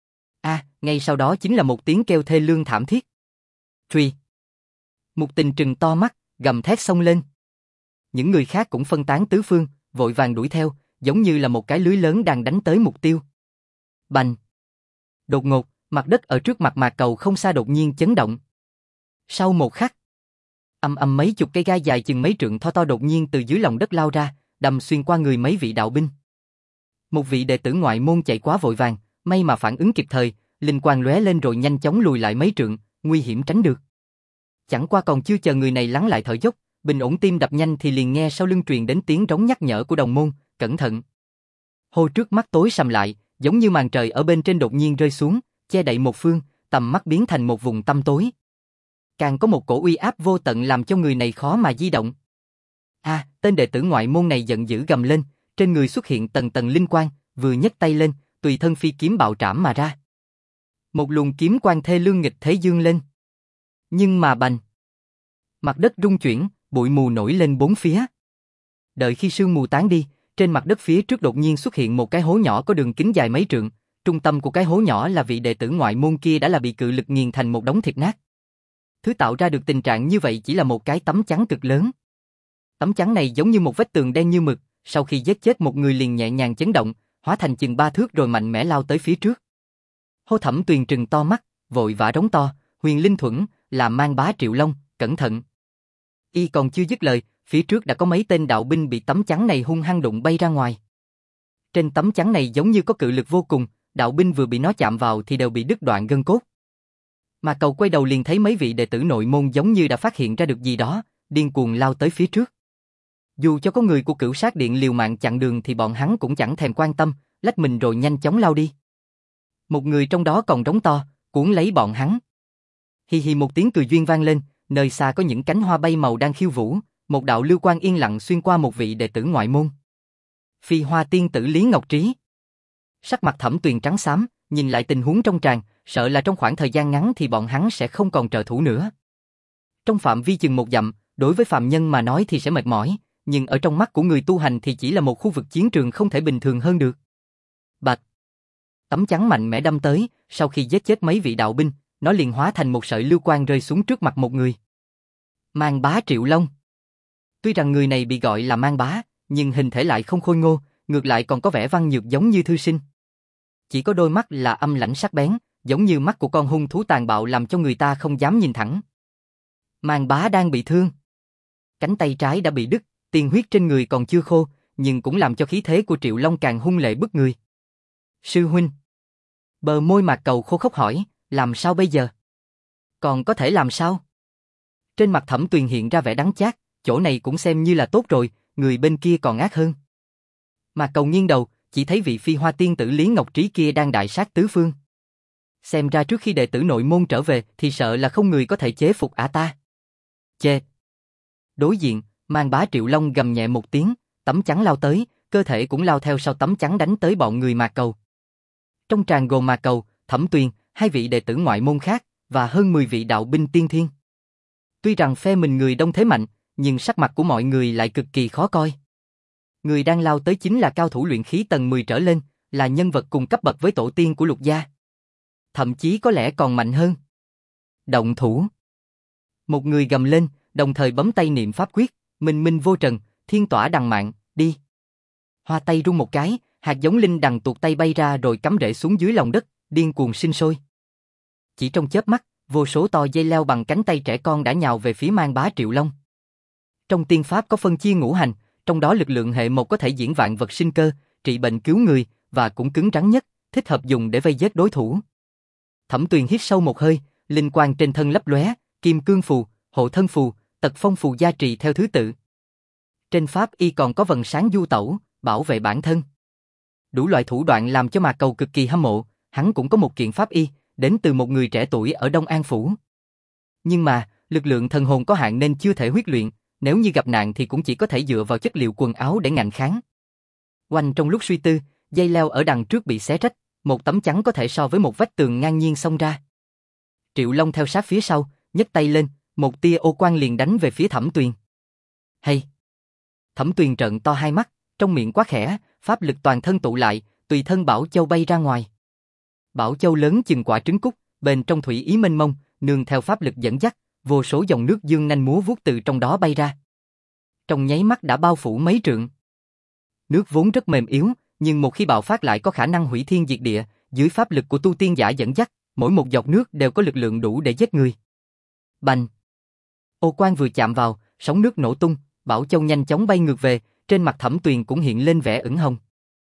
Ngay sau đó chính là một tiếng kêu thê lương thảm thiết. Truy. Mục Tình trừng to mắt, gầm thét xông lên. Những người khác cũng phân tán tứ phương, vội vàng đuổi theo, giống như là một cái lưới lớn đang đánh tới mục tiêu. Bành. Đột ngột, mặt đất ở trước mặt Mạc Cầu không xa đột nhiên chấn động. Sau một khắc, ầm ầm mấy chục cây gai dài chừng mấy trượng to đột nhiên từ dưới lòng đất lao ra, đâm xuyên qua người mấy vị đạo binh. Một vị đệ tử ngoại môn chạy quá vội vàng, may mà phản ứng kịp thời, linh quang lóe lên rồi nhanh chóng lùi lại mấy trượng, nguy hiểm tránh được. Chẳng qua còn chưa chờ người này lắng lại thở dốc, bình ổn tim đập nhanh thì liền nghe sau lưng truyền đến tiếng rống nhắc nhở của đồng môn, cẩn thận. Hô trước mắt tối sầm lại, giống như màn trời ở bên trên đột nhiên rơi xuống, che đậy một phương, tầm mắt biến thành một vùng tăm tối. Càng có một cổ uy áp vô tận làm cho người này khó mà di động. Tên đệ tử ngoại môn này giận dữ gầm lên, trên người xuất hiện tầng tầng linh quang, vừa nhấc tay lên, tùy thân phi kiếm bạo trảm mà ra. Một luồng kiếm quang thê lương nghịch thế dương lên. Nhưng mà bành. Mặt đất rung chuyển, bụi mù nổi lên bốn phía. Đợi khi sương mù tán đi, trên mặt đất phía trước đột nhiên xuất hiện một cái hố nhỏ có đường kính dài mấy trượng, trung tâm của cái hố nhỏ là vị đệ tử ngoại môn kia đã là bị cự lực nghiền thành một đống thịt nát. Thứ tạo ra được tình trạng như vậy chỉ là một cái tấm chắn cực lớn. Tấm chắn này giống như một vách tường đen như mực, sau khi giết chết một người liền nhẹ nhàng chấn động, hóa thành chừng 3 thước rồi mạnh mẽ lao tới phía trước. Hô Thẩm Tuyền trừng to mắt, vội vã rống to, Huyền Linh Thuẫn, là mang bá Triệu Long, cẩn thận. Y còn chưa dứt lời, phía trước đã có mấy tên đạo binh bị tấm chắn này hung hăng đụng bay ra ngoài. Trên tấm chắn này giống như có cự lực vô cùng, đạo binh vừa bị nó chạm vào thì đều bị đứt đoạn gân cốt. Mà Cầu quay đầu liền thấy mấy vị đệ tử nội môn giống như đã phát hiện ra được gì đó, điên cuồng lao tới phía trước. Dù cho có người của Cửu Sát Điện liều mạng chặn đường thì bọn hắn cũng chẳng thèm quan tâm, lách mình rồi nhanh chóng lao đi. Một người trong đó còn rống to, cuốn lấy bọn hắn. Hi hi một tiếng cười duyên vang lên, nơi xa có những cánh hoa bay màu đang khiêu vũ, một đạo lưu quang yên lặng xuyên qua một vị đệ tử ngoại môn. Phi Hoa tiên tử Lý Ngọc Trí. Sắc mặt Thẩm Tuyền trắng xám, nhìn lại tình huống trong tràng, sợ là trong khoảng thời gian ngắn thì bọn hắn sẽ không còn trợ thủ nữa. Trong phạm vi chừng 1 dặm, đối với phàm nhân mà nói thì sẽ mệt mỏi, nhưng ở trong mắt của người tu hành thì chỉ là một khu vực chiến trường không thể bình thường hơn được. Bạch! Tấm chắn mạnh mẽ đâm tới, sau khi giết chết mấy vị đạo binh, nó liền hóa thành một sợi lưu quang rơi xuống trước mặt một người. Mang Bá Triệu Long. Tuy rằng người này bị gọi là Mang Bá, nhưng hình thể lại không khôi ngô, ngược lại còn có vẻ văn nhược giống như thư sinh. Chỉ có đôi mắt là âm lãnh sắc bén, giống như mắt của con hung thú tàn bạo làm cho người ta không dám nhìn thẳng. Mang Bá đang bị thương. Cánh tay trái đã bị đứt, tiên huyết trên người còn chưa khô, nhưng cũng làm cho khí thế của Triệu Long càng hung lệ bức người. Sư huynh. Bờ môi Mạc Cầu khô khốc hỏi, làm sao bây giờ? Còn có thể làm sao? Trên mặt Thẩm Tuyền hiện ra vẻ đắng chát, chỗ này cũng xem như là tốt rồi, người bên kia còn ác hơn. Mạc Cầu nghiêng đầu, chỉ thấy vị Phi Hoa tiên tử Lý Ngọc Trí kia đang đại sát tứ phương. Xem ra trước khi đệ tử nội môn trở về thì sợ là không người có thể chế phục ả ta. Chê! Đối diện, Mang Bá Triệu Long gầm nhẹ một tiếng, tấm chắn lao tới, cơ thể cũng lao theo sau tấm chắn đánh tới bọn người Mạc Cầu. Trong tràng gồm Mạc Cầu, Thẩm Tuyền, 2 vị đệ tử ngoại môn khác, và hơn 10 vị đạo binh tiên thiên. Tuy rằng phe mình người đông thế mạnh, nhưng sắc mặt của mọi người lại cực kỳ khó coi. Người đang lao tới chính là cao thủ luyện khí tầng 10 trở lên, là nhân vật cùng cấp bậc với tổ tiên của Lục gia. Thậm chí có lẽ còn mạnh hơn. Động thủ. Một người gầm lên, đồng thời bấm tay niệm pháp quyết, minh minh vô trần, thiên tỏa đằng mạn, đi. Hoa tay rung một cái, hạt giống linh đằng tuột tay bay ra rồi cắm rễ xuống dưới lòng đất, điên cuồng sinh sôi. Chỉ trong chớp mắt, vô số to dây leo bằng cánh tay trẻ con đã nhào về phía Mang Bá Triệu Long. Trong tiên pháp có phân chia ngũ hành, trong đó lực lượng hệ một có thể diễn vạn vật sinh cơ, trị bệnh cứu người, và cũng cứng rắn nhất, thích hợp dùng để vây giết đối thủ. Thẩm Tuyền hít sâu một hơi, linh quang trên thân lấp lóe, kim cương phù, hộ thân phù, tật phong phù gia trì theo thứ tự. Trên pháp y còn có vầng sáng du tẩu, bảo vệ bản thân. Đủ loại thủ đoạn làm cho Mạc Cầu cực kỳ hâm mộ, hắn cũng có một kiện pháp y, đến từ một người trẻ tuổi ở Đông An Phủ. Nhưng mà, lực lượng thần hồn có hạn nên chưa thể huyết luyện, nếu như gặp nạn thì cũng chỉ có thể dựa vào chất liệu quần áo để ngạnh kháng. Oanh trong lúc suy tư, dây leo ở đằng trước bị xé rách, một tấm chắn có thể so với một vách tường ngang nhiên xông ra. Triệu Long theo sát phía sau, nhấc tay lên, một tia ô quang liền đánh về phía Thẩm Tuyền. Hay! Thẩm Tuyền trợn to hai mắt, trong miệng quát khẽ, pháp lực toàn thân tụ lại, tùy thân Bảo Châu bay ra ngoài. Bảo Châu lớn chừng quả trứng cút, bên trong thủy ý mênh mông, nương theo pháp lực dẫn dắt, vô số dòng nước dương nanh múa vuốt từ trong đó bay ra. Trong nháy mắt đã bao phủ mấy trượng. Nước vốn rất mềm yếu, nhưng một khi bạo phát lại có khả năng hủy thiên diệt địa, dưới pháp lực của tu tiên giả dẫn dắt, mỗi một giọt nước đều có lực lượng đủ để giết người. Bành! Ô quang vừa chạm vào, sóng nước nổ tung, Bảo Châu nhanh chóng bay ngược về, trên mặt Thẩm Tuyền cũng hiện lên vẻ ửng hồng.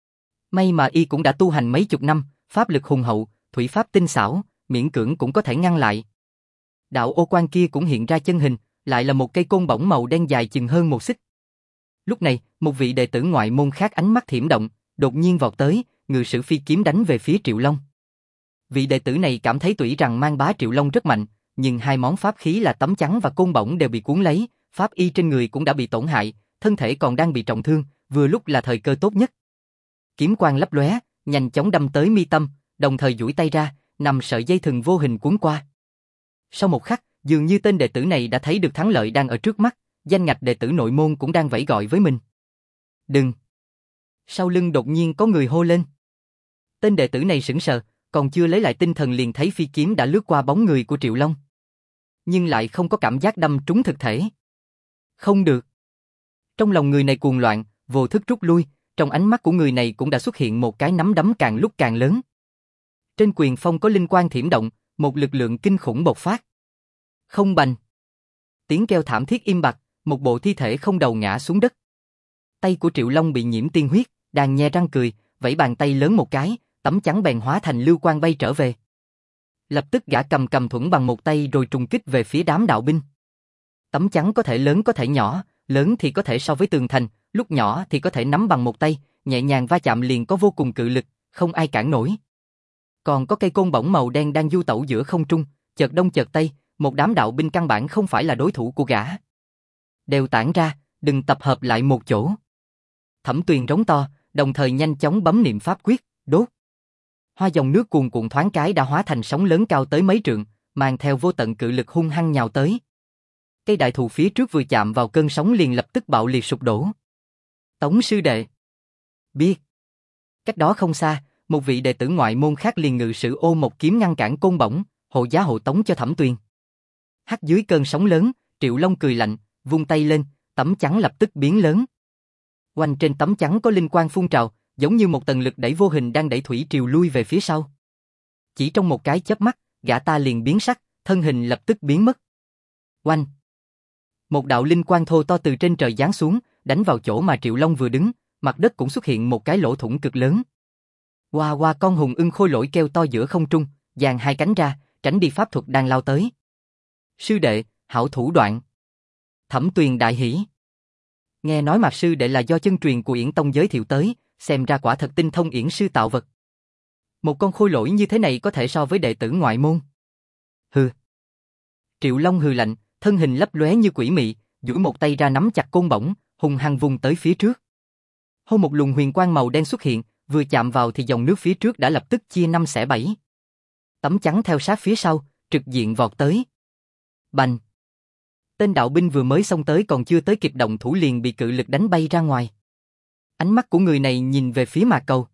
May mà y cũng đã tu hành mấy chục năm, pháp lực hùng hậu, thủy pháp tinh xảo, miễn cưỡng cũng có thể ngăn lại. Đạo ô quang kia cũng hiện ra chân hình, lại là một cây côn bổng màu đen dài chừng hơn 1 xích. Lúc này, một vị đệ tử ngoại môn khác ánh mắt thiểm động, đột nhiên vọt tới, ngự sử phi kiếm đánh về phía Triệu Long. Vị đệ tử này cảm thấy tuy rằng Mang Bá Triệu Long rất mạnh, nhưng hai món pháp khí là tấm chắn và côn bổng đều bị cuốn lấy, pháp y trên người cũng đã bị tổn hại, thân thể còn đang bị trọng thương, vừa lúc là thời cơ tốt nhất. Kiếm quang lấp lóe, nhanh chóng đâm tới mi tâm, đồng thời duỗi tay ra, 5 sợi dây thừng vô hình cuốn qua. Sau một khắc, dường như tên đệ tử này đã thấy được thắng lợi đang ở trước mắt, danh ngạch đệ tử nội môn cũng đang vẫy gọi với mình. Đừng! Sau lưng đột nhiên có người hô lên. Tên đệ tử này sững sờ, còn chưa lấy lại tinh thần liền thấy phi kiếm đã lướt qua bóng người của Triệu Long. Nhưng lại không có cảm giác đâm trúng thực thể. Không được! Trong lòng người này cuồng loạn, vô thức rút lui, trong ánh mắt của người này cũng đã xuất hiện một cái nắm đấm càng lúc càng lớn. Trên quyền phong có linh quang thiểm động, một lực lượng kinh khủng bộc phát. Không bành! Tiếng kêu thảm thiết im bặt, một bộ thi thể không đầu ngã xuống đất. Tay của Triệu Long bị nhiễm tiên huyết, đang nhe răng cười, vẫy bàn tay lớn một cái, tấm chắn bèn hóa thành lưu quang bay trở về. Lập tức gã cầm thuẫn bằng một tay rồi trùng kích về phía đám đạo binh. Tấm chắn có thể lớn có thể nhỏ, lớn thì có thể so với tường thành, lúc nhỏ thì có thể nắm bằng một tay, nhẹ nhàng va chạm liền có vô cùng cự lực, không ai cản nổi. Còn có cây côn bổng màu đen đang du tẩu giữa không trung, chợt đông chợt tây, một đám đạo binh căn bản không phải là đối thủ của gã. Đều tản ra, đừng tập hợp lại một chỗ. Thẩm Tuyền rống to, đồng thời nhanh chóng bấm niệm pháp quyết, đốt. Hoa dòng nước cuồn cuộn thoáng cái đã hóa thành sóng lớn cao tới mấy trượng, mang theo vô tận cự lực hung hăng nhào tới. Cây đại thụ phía trước vừa chạm vào cơn sóng liền lập tức bạo liệt sụp đổ. Tống sư đệ. Biết. Cách đó không xa, một vị đệ tử ngoại môn khác liền ngự sử ô một kiếm ngăn cản côn bổng, hộ giá hộ tống cho Thẩm Tuyền. Hắt dưới cơn sóng lớn, Triệu Long cười lạnh, vung tay lên, tấm chắn lập tức biến lớn. Quanh trên tấm chắn có linh quang phun trào, giống như một tầng lực đẩy vô hình đang đẩy thủy triều lui về phía sau. Chỉ trong một cái chớp mắt, gã ta liền biến sắc, thân hình lập tức biến mất. Oanh! Một đạo linh quang thô to từ trên trời giáng xuống, đánh vào chỗ mà Triệu Long vừa đứng, mặt đất cũng xuất hiện một cái lỗ thủng cực lớn. Hoa hoa, con hùng ưng khôi lỗi kêu to giữa không trung, dang hai cánh ra, tránh đi pháp thuật đang lao tới. Sư đệ, hảo thủ đoạn. Thẩm Tuyền đại hỉ. Nghe nói Mạc sư đệ là do chân truyền của Yển Tông giới thiệu tới, xem ra quả thật tinh thông yển sư tạo vật. Một con khôi lỗi như thế này có thể so với đệ tử ngoại môn. Hừ. Triệu Long hừ lạnh, thân hình lấp lóe như quỷ mị, duỗi một tay ra nắm chặt côn bổng, hùng hăng vung tới phía trước. Hô, một luồng huyền quang màu đen xuất hiện, vừa chạm vào thì dòng nước phía trước đã lập tức chia năm xẻ bảy. Tấm chắn theo sát phía sau, trực diện vọt tới. Bành! Tên đạo binh vừa mới xông tới còn chưa tới kịp động thủ liền bị cự lực đánh bay ra ngoài. Ánh mắt của người này nhìn về phía Mạc Cầu.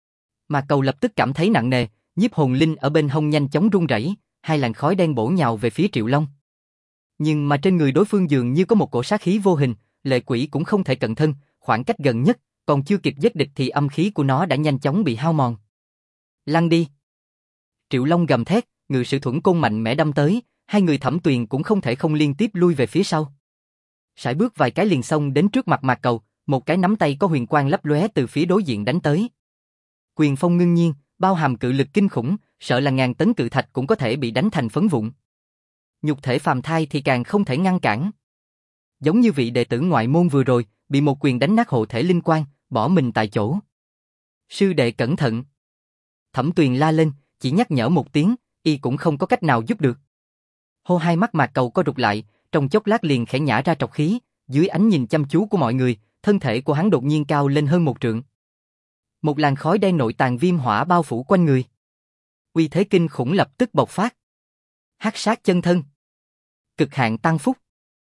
Mạc Cầu lập tức cảm thấy nặng nề, nhiếp hồn linh ở bên hông nhanh chóng rung rẩy, hai làn khói đen bổ nhào về phía Triệu Long. Nhưng mà trên người đối phương dường như có một cổ sát khí vô hình, lệ quỷ cũng không thể cận thân, khoảng cách gần nhất, còn chưa kịp giết địch thì âm khí của nó đã nhanh chóng bị hao mòn. Lăn đi! Triệu Long gầm thét, ngự sử thuẫn côn mạnh mẽ đâm tới, hai người Thẩm Tuyền cũng không thể không liên tiếp lui về phía sau. Sải bước vài cái liền xông đến trước mặt Mạc Cầu, một cái nắm tay có huyền quang lấp lóe từ phía đối diện đánh tới. Quyền phong ngưng nhiên, bao hàm cự lực kinh khủng, sợ là ngàn tấn cự thạch cũng có thể bị đánh thành phấn vụn. Nhục thể phàm thai thì càng không thể ngăn cản. Giống như vị đệ tử ngoại môn vừa rồi, bị một quyền đánh nát hộ thể linh quang, bỏ mình tại chỗ. Sư đệ cẩn thận! Thẩm Tuyền la lên, chỉ nhắc nhở một tiếng, y cũng không có cách nào giúp được. Hô, hai mắt Mạc Cầu co rụt lại, trong chốc lát liền khẽ nhả ra trọc khí, dưới ánh nhìn chăm chú của mọi người, thân thể của hắn đột nhiên cao lên hơn một trượng. Một làn khói đen nội tàn viêm hỏa bao phủ quanh người. Uy thế kinh khủng lập tức bộc phát. Hắc sát chân thân, cực hạn tăng phúc,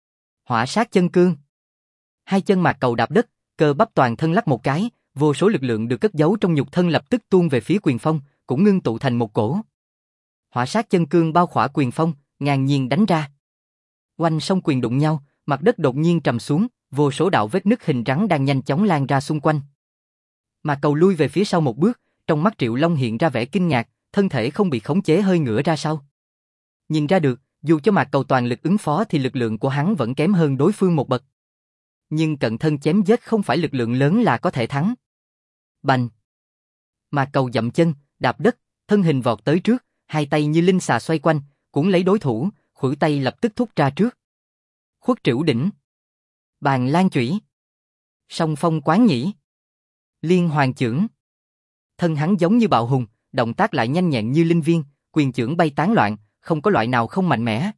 hỏa sát chân cương. Hai chân Mạc Cầu đạp đất, cơ bắp toàn thân lắc một cái, vô số lực lượng được cất giấu trong nhục thân lập tức tuôn về phía quyền phong, cũng ngưng tụ thành một cổ. Hỏa sát chân cương bao khỏa quyền phong, ngang nhiên đánh ra. Oanh, song quyền đụng nhau, mặt đất đột nhiên trầm xuống, vô số đạo vết nứt hình rắn đang nhanh chóng lan ra xung quanh. Mạc Cầu lui về phía sau một bước, trong mắt Triệu Long hiện ra vẻ kinh ngạc, thân thể không bị khống chế hơi ngửa ra sau. Nhìn ra được, dù cho Mạc Cầu toàn lực ứng phó thì lực lượng của hắn vẫn kém hơn đối phương một bậc. Nhưng cận thân chém giết không phải lực lượng lớn là có thể thắng. Bành! Mạc Cầu dậm chân, đạp đất, thân hình vọt tới trước, hai tay như linh xà xoay quanh, cuốn lấy đối thủ, khuỷu tay lập tức thúc ra trước. Khuất trảo đỉnh, bàn lan chủy, song phong quán nhĩ, liên hoàn chưởng. Thân hắn giống như bạo hùng, động tác lại nhanh nhẹn như linh viên, quyền chưởng bay tán loạn, không có loại nào không mạnh mẽ.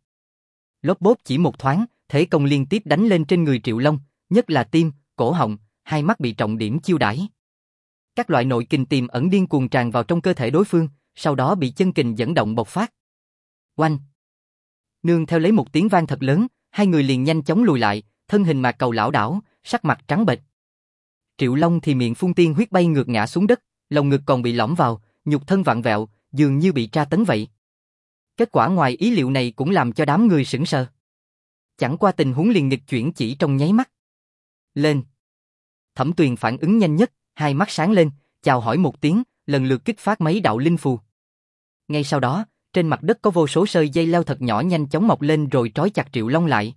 Lốp bốp chỉ một thoáng, thế công liên tiếp đánh lên trên người Triệu Long, nhất là tim, cổ họng, hai mắt bị trọng điểm chiêu đãi. Các loại nội kình tiềm ẩn điên cuồng tràn vào trong cơ thể đối phương, sau đó bị chân kình dẫn động bộc phát. Oanh! Nương theo lấy một tiếng vang thật lớn, hai người liền nhanh chóng lùi lại, thân hình Mạc Cầu lảo đảo, sắc mặt trắng bệch. Triệu Long thì miệng phun tiên huyết bay ngược ngã xuống đất, lồng ngực còn bị lõm vào, nhục thân vặn vẹo, dường như bị tra tấn vậy. Kết quả ngoài ý liệu này cũng làm cho đám người sững sờ. Chẳng qua tình huống liền nghịch chuyển chỉ trong nháy mắt. Lên! Thẩm Tuyền phản ứng nhanh nhất, hai mắt sáng lên, chào hỏi một tiếng, lần lượt kích phát mấy đạo linh phù. Ngay sau đó, trên mặt đất có vô số sợi dây leo thật nhỏ nhanh chóng mọc lên rồi trói chặt Triệu Long lại.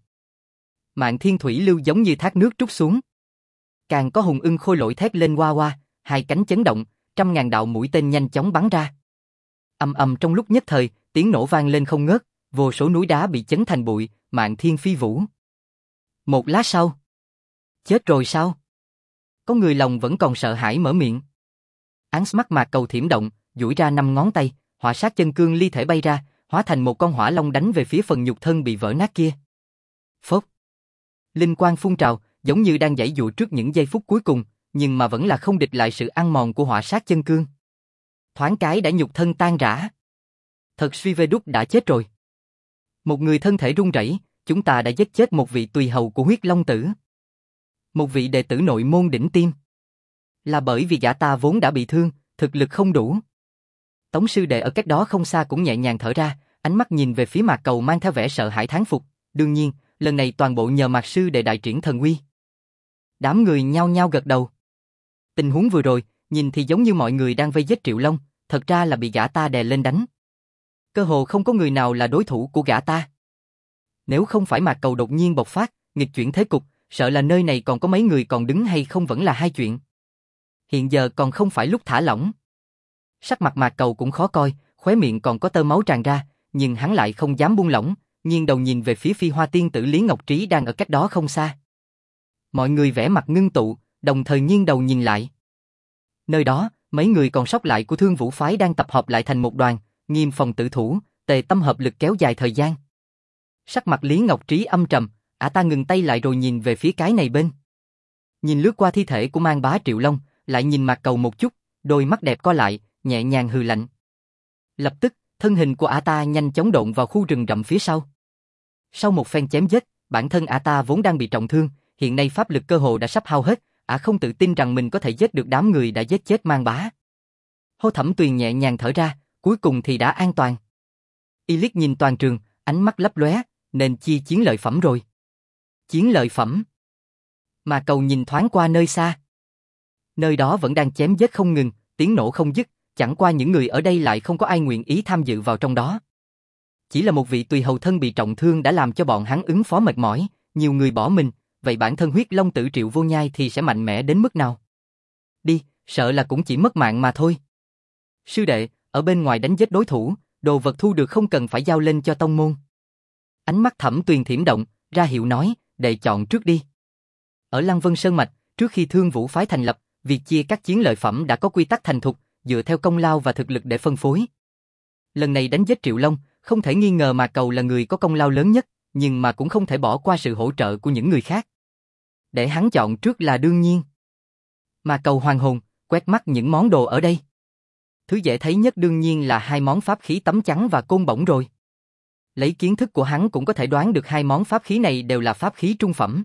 Mạn thiên thủy lưu giống như thác nước trút xuống. Càng có hùng ưng khôi lỗi thét lên oa oa, hai cánh chấn động, trăm ngàn đạo mũi tên nhanh chóng bắn ra. Ầm ầm, trong lúc nhất thời, tiếng nổ vang lên không ngớt, vô số núi đá bị chấn thành bụi, mạn thiên phi vũ. Một lát sau, chết rồi sao? Có người lòng vẫn còn sợ hãi mở miệng. Áng mắt Mạc Cầu thiểm động, duỗi ra 5 ngón tay, hỏa sát chân cương ly thể bay ra, hóa thành một con hỏa long đánh về phía phần nhục thân bị vỡ nát kia. Phốc! Linh quang phun trào, giống như đang giãy giụa trước những giây phút cuối cùng, nhưng mà vẫn là không địch lại sự ăn mòn của hỏa sát chân cương. Thoáng cái đã nhục thân tan rã. Thật suy về đúc đã chết rồi. Một người thân thể run rẩy, chúng ta đã giết chết một vị tùy hầu của huyết long tử. Một vị đệ tử nội môn đỉnh tiêm. Là bởi vì gã ta vốn đã bị thương, thực lực không đủ. Tống sư đệ ở cách đó không xa cũng nhẹ nhàng thở ra, ánh mắt nhìn về phía Mạc Cầu mang theo vẻ sợ hãi thán phục. Đương nhiên, lần này toàn bộ nhờ Mạc sư đệ đại triển thần uy. Đám người nhao nhao gật đầu. Tình huống vừa rồi, nhìn thì giống như mọi người đang vây giết Triệu Long, thật ra là bị gã ta đè lên đánh. Cơ hồ không có người nào là đối thủ của gã ta. Nếu không phải Mạc Cầu đột nhiên bộc phát, nghịch chuyển thế cục, sợ là nơi này còn có mấy người còn đứng hay không vẫn là hai chuyện. Hiện giờ còn không phải lúc thả lỏng. Sắc mặt Mạc Cầu cũng khó coi, khóe miệng còn có tơ máu tràn ra, nhưng hắn lại không dám buông lỏng, nghiêng đầu nhìn về phía Phi Hoa tiên tử Lý Ngọc Trí đang ở cách đó không xa. Mọi người vẻ mặt ngưng tụ, đồng thời nghiêng đầu nhìn lại. Nơi đó, mấy người còn sót lại của Thương Vũ phái đang tập hợp lại thành một đoàn, nghiêm phòng tự thủ, tề tâm hợp lực kéo dài thời gian. Sắc mặt Lý Ngọc Trí âm trầm, ả ta ngừng tay lại rồi nhìn về phía cái này bên. Nhìn lướt qua thi thể của Mang Bá Triệu Long, lại nhìn Mạc Cầu một chút, đôi mắt đẹp co lại, nhẹ nhàng hừ lạnh. Lập tức, thân hình của ả ta nhanh chóng độn vào khu rừng rậm phía sau. Sau một phen chém giết, bản thân ả ta vốn đang bị trọng thương, hiện nay pháp lực cơ hồ đã sắp hao hết, ả không tự tin rằng mình có thể giết được đám người đã giết chết Mang Bá. Hô Thẩm Tuyền nhẹ nhàng thở ra, cuối cùng thì đã an toàn. Y liếc nhìn toàn trường, ánh mắt lấp lóe, nên chi chiến lợi phẩm rồi. Chiến lợi phẩm. Mà Cầu nhìn thoáng qua nơi xa. Nơi đó vẫn đang chém giết không ngừng, tiếng nổ không dứt, chẳng qua những người ở đây lại không có ai nguyện ý tham dự vào trong đó. Chỉ là một vị tùy hầu thân bị trọng thương đã làm cho bọn hắn ứng phó mệt mỏi, nhiều người bỏ mình, vậy bản thân huyết long tử Triệu Vô Nhai thì sẽ mạnh mẽ đến mức nào? Đi, sợ là cũng chỉ mất mạng mà thôi. Sư đệ, ở bên ngoài đánh giết đối thủ, đồ vật thu được không cần phải giao lên cho tông môn. Ánh mắt Thẩm Tuyền thiểm động, ra hiệu nói, đệ chọn trước đi. Ở Lăng Vân Sơn Mạch, trước khi Thương Vũ phái thành lập, việc chia các chiến lợi phẩm đã có quy tắc thành thục, dựa theo công lao và thực lực để phân phối. Lần này đánh giết Triệu Long, không thể nghi ngờ Mạc Cầu là người có công lao lớn nhất, nhưng mà cũng không thể bỏ qua sự hỗ trợ của những người khác. Để hắn chọn trước là đương nhiên. Mạc Cầu hoàn hồn, quét mắt những món đồ ở đây. Thứ dễ thấy nhất đương nhiên là hai món pháp khí tấm chắn và côn bổng rồi. Lấy kiến thức của hắn cũng có thể đoán được hai món pháp khí này đều là pháp khí trung phẩm.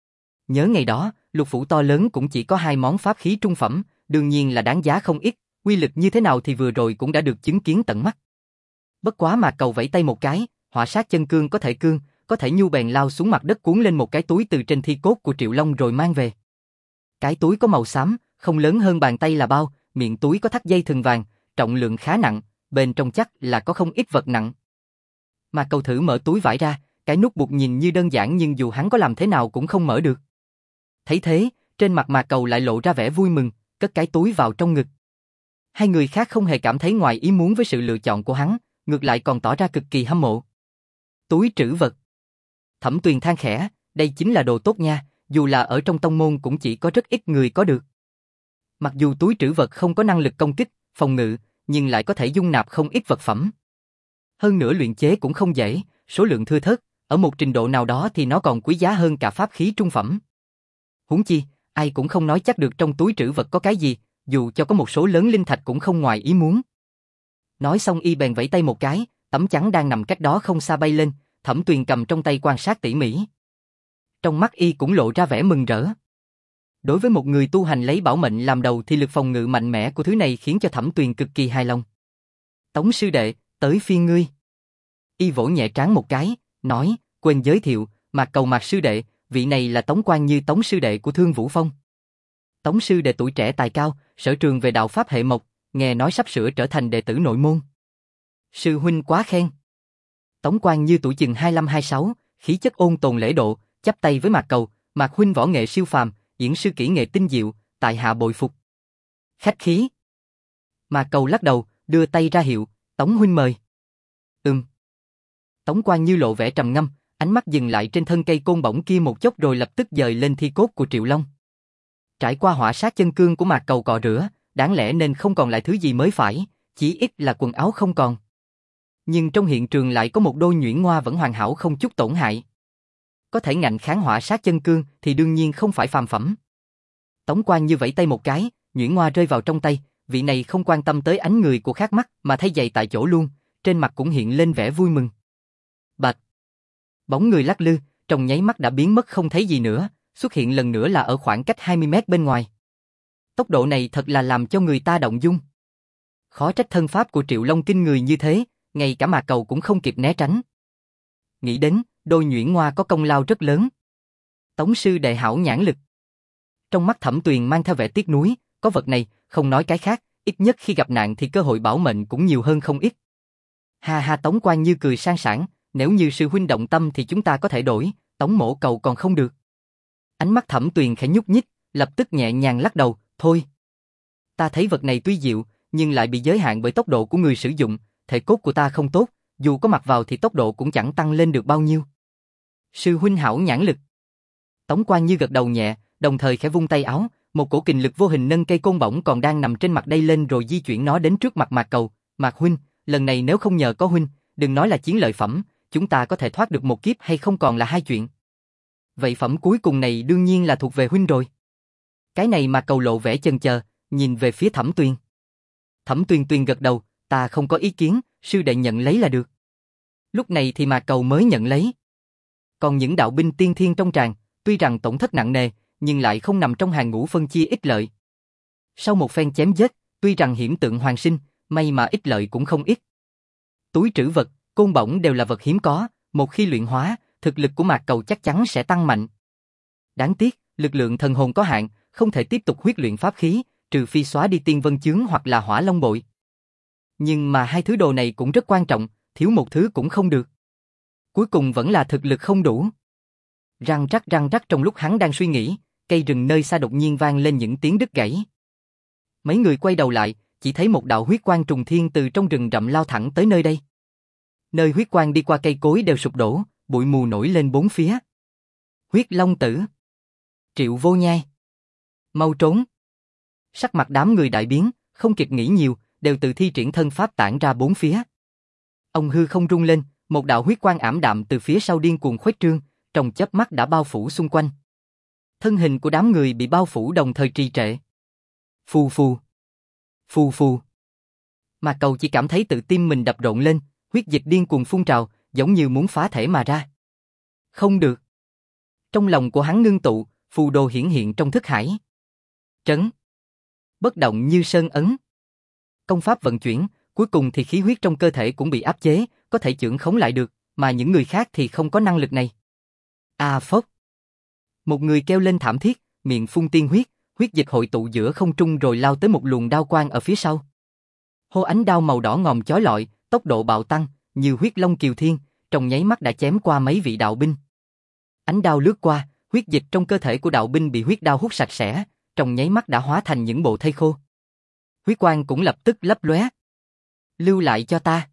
Nhớ ngày đó, lục phủ to lớn cũng chỉ có hai món pháp khí trung phẩm, đương nhiên là đáng giá không ít, uy lực như thế nào thì vừa rồi cũng đã được chứng kiến tận mắt. Bất quá Mạc Cầu vẫy tay một cái, hỏa sát chân cương, có thể nhu bèn lao xuống mặt đất cuốn lên một cái túi từ trên thi cốt của Triệu Long rồi mang về. Cái túi có màu xám, không lớn hơn bàn tay là bao, miệng túi có thắt dây thừng vàng, trọng lượng khá nặng, bên trong chắc là có không ít vật nặng. Mạc Cầu thử mở túi vải ra, cái nút buộc nhìn như đơn giản nhưng dù hắn có làm thế nào cũng không mở được. Thấy thế, trên mặt Mạc Cầu lại lộ ra vẻ vui mừng, cất cái túi vào trong ngực. Hai người khác không hề cảm thấy ngoài ý muốn với sự lựa chọn của hắn, ngược lại còn tỏ ra cực kỳ hâm mộ. Túi trữ vật. Thẩm Tuyền than khẽ, đây chính là đồ tốt nha, dù là ở trong tông môn cũng chỉ có rất ít người có được. Mặc dù túi trữ vật không có năng lực công kích, phòng ngự, nhưng lại có thể dung nạp không ít vật phẩm. Hơn nữa luyện chế cũng không dễ, số lượng thưa thớt, ở một trình độ nào đó thì nó còn quý giá hơn cả pháp khí trung phẩm. Huống chi, ai cũng không nói chắc được trong túi trữ vật có cái gì, dù cho có một số lớn linh thạch cũng không ngoài ý muốn. Nói xong y bèn vẫy tay một cái, tấm chắn đang nằm cách đó không xa bay lên, Thẩm Tuyền cầm trong tay quan sát tỉ mỉ. Trong mắt y cũng lộ ra vẻ mừng rỡ. Đối với một người tu hành lấy bảo mệnh làm đầu thì lực phòng ngự mạnh mẽ của thứ này khiến cho Thẩm Tuyền cực kỳ hài lòng. Tống sư đệ, tới phiên ngươi. Y vỗ nhẹ trán một cái, nói, quên giới thiệu, Mạc Cầu Mạc sư đệ, vị này là Tống Quan Như, Tống sư đệ của Thương Vũ Phong. Tống sư đệ tuổi trẻ tài cao, sở trường về đạo pháp hệ mộc, nghe nói sắp sửa trở thành đệ tử nội môn. Sư huynh quá khen. Tống Quan Như tuổi chừng 25-26, khí chất ôn tồn lễ độ, chắp tay với Mạc Cầu, Mạc huynh võ nghệ siêu phàm, diễn sư kỹ nghệ tinh diệu, tại hạ bội phục. Khách khí. Mạc Cầu lắc đầu, đưa tay ra hiệu, Tống huynh mời. Tống Quan Như lộ vẻ trầm ngâm, ánh mắt dừng lại trên thân cây côn bổng kia một chốc rồi lập tức dời lên thi cốt của Triệu Long. Trải qua hỏa sát chân cương của Mạc Cầu cọ rửa, đáng lẽ nên không còn lại thứ gì mới phải, chỉ ít là quần áo không còn. Nhưng trong hiện trường lại có một đôi nhuyễn ngoa vẫn hoàn hảo không chút tổn hại. Có thể ngạnh kháng hỏa sát chân cương thì đương nhiên không phải phàm phẩm. Tống Quan Như vẫy tay một cái, nhuyễn ngoa rơi vào trong tay, vị này không quan tâm tới ánh người của khác mắt mà thấy giày tại chỗ luôn, trên mặt cũng hiện lên vẻ vui mừng. Bạch. Bóng người lắc lư, trong nháy mắt đã biến mất không thấy gì nữa, xuất hiện lần nữa là ở khoảng cách 20 mét bên ngoài. Tốc độ này thật là làm cho người ta động dung. Khó trách thân pháp của Triệu Long kinh người như thế, ngay cả Mạc Cầu cũng không kịp né tránh. Nghĩ đến, Đôi Nhuyễn Ngoa có công lao rất lớn. Tống sư đệ hảo nhãn lực. Trong mắt Thẩm Tuyền mang theo vẻ tiếc nuối, có vật này, không nói cái khác, ít nhất khi gặp nạn thì cơ hội bảo mệnh cũng nhiều hơn không ít. Ha ha, Tống Quan Như cười sang sảng, nếu như sư huynh động tâm thì chúng ta có thể đổi, Tống mỗ cầu còn không được. Ánh mắt Thẩm Tuyền khẽ nhúc nhích, lập tức nhẹ nhàng lắc đầu, thôi. Ta thấy vật này tuy diệu, nhưng lại bị giới hạn bởi tốc độ của người sử dụng, thể cốt của ta không tốt, dù có mặc vào thì tốc độ cũng chẳng tăng lên được bao nhiêu. Sư huynh hảo nhãn lực. Tống Quan Như gật đầu nhẹ, đồng thời khẽ vung tay áo, một cổ kình lực vô hình nâng cây côn bổng còn đang nằm trên mặt đây lên rồi di chuyển nó đến trước mặt Mạc Cầu. Mạc huynh, lần này nếu không nhờ có huynh, đừng nói là chiến lợi phẩm, chúng ta có thể thoát được một kiếp hay không còn là hai chuyện. Vậy phẩm cuối cùng này đương nhiên là thuộc về huynh rồi. Cái này Mạc Cầu lộ vẻ chần chờ, nhìn về phía Thẩm Tuyền. Thẩm Tuyền gật đầu, ta không có ý kiến, sư đệ nhận lấy là được. Lúc này thì Mạc Cầu mới nhận lấy. Còn những đạo binh tiên thiên trong tràng, tuy rằng tổn thất nặng nề, nhưng lại không nằm trong hàng ngũ phân chia ích lợi. Sau một phen chém giết, tuy rằng hiểm tượng hoàn sinh, may mà ích lợi cũng không ít. Túi trữ vật, côn bổng đều là vật hiếm có, một khi luyện hóa, thực lực của Mạc Cầu chắc chắn sẽ tăng mạnh. Đáng tiếc, lực lượng thần hồn có hạn, không thể tiếp tục huyết luyện pháp khí, trừ phi xóa đi tiên vân chướng hoặc là hỏa long bội. Nhưng mà hai thứ đồ này cũng rất quan trọng, thiếu một thứ cũng không được. Cuối cùng vẫn là thực lực không đủ. Răng rắc trong lúc hắn đang suy nghĩ, cây rừng nơi xa đột nhiên vang lên những tiếng đứt gãy. Mấy người quay đầu lại, chỉ thấy một đạo huyết quang trùng thiên từ trong rừng rậm lao thẳng tới nơi đây. Nơi huyết quang đi qua cây cối đều sụp đổ, bụi mù nổi lên bốn phía. Huyết Long Tử. Triệu Vô Nhai. Mau trốn. Sắc mặt đám người đại biến, không kịp nghĩ nhiều, đều tự thi triển thân pháp tản ra bốn phía. Ông hư không rung lên, một đạo huyết quang ảm đạm từ phía sau điên cuồng khuếch trương, trong chớp mắt đã bao phủ xung quanh. Thân hình của đám người bị bao phủ đồng thời trì trệ. Phù phù. Phù phù. Mạc Cầu chỉ cảm thấy tự tim mình đập rộn lên, huyết dịch điên cuồng phun trào, giống như muốn phá thể mà ra. Không được. Trong lòng của hắn ngưng tụ, phù đồ hiển hiện trong thức hải. Trấn. Bất động như sơn ấn. Công pháp vận chuyển, cuối cùng thì khí huyết trong cơ thể cũng bị áp chế, có thể chưởng khống lại được, mà những người khác thì không có năng lực này. A phốc. Một người kêu lên thảm thiết, miệng phun tiên huyết, huyết dịch hội tụ giữa không trung rồi lao tới một luồng đao quang ở phía sau. Hô, ánh đao màu đỏ ngòm chói lọi, tốc độ bạo tăng, như huyết long kiều thiên, trong nháy mắt đã chém qua mấy vị đạo binh. Ánh đao lướt qua, huyết dịch trong cơ thể của đạo binh bị huyết đao hút sạch sẽ, trong nháy mắt đã hóa thành những bộ thây khô. Huyết quang cũng lập tức lấp lóe. Lưu lại cho ta.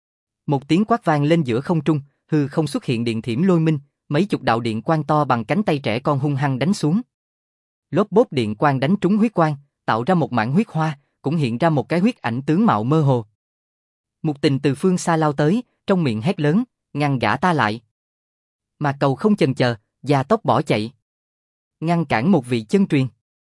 Một tiếng quát vang lên giữa không trung, hư không xuất hiện điện thiểm lôi minh, mấy chục đạo điện quang to bằng cánh tay trẻ con hung hăng đánh xuống. Lốp bốp điện quang đánh trúng huyết quang, tạo ra một mảng huyết hoa, cũng hiện ra một cái huyết ảnh tướng mạo mơ hồ. Mục Tình từ phương xa lao tới, trong miệng hét lớn, ngăn gã ta lại. Mạc Cầu không chần chờ, gia tốc bỏ chạy. Ngăn cản một vị chân truyền.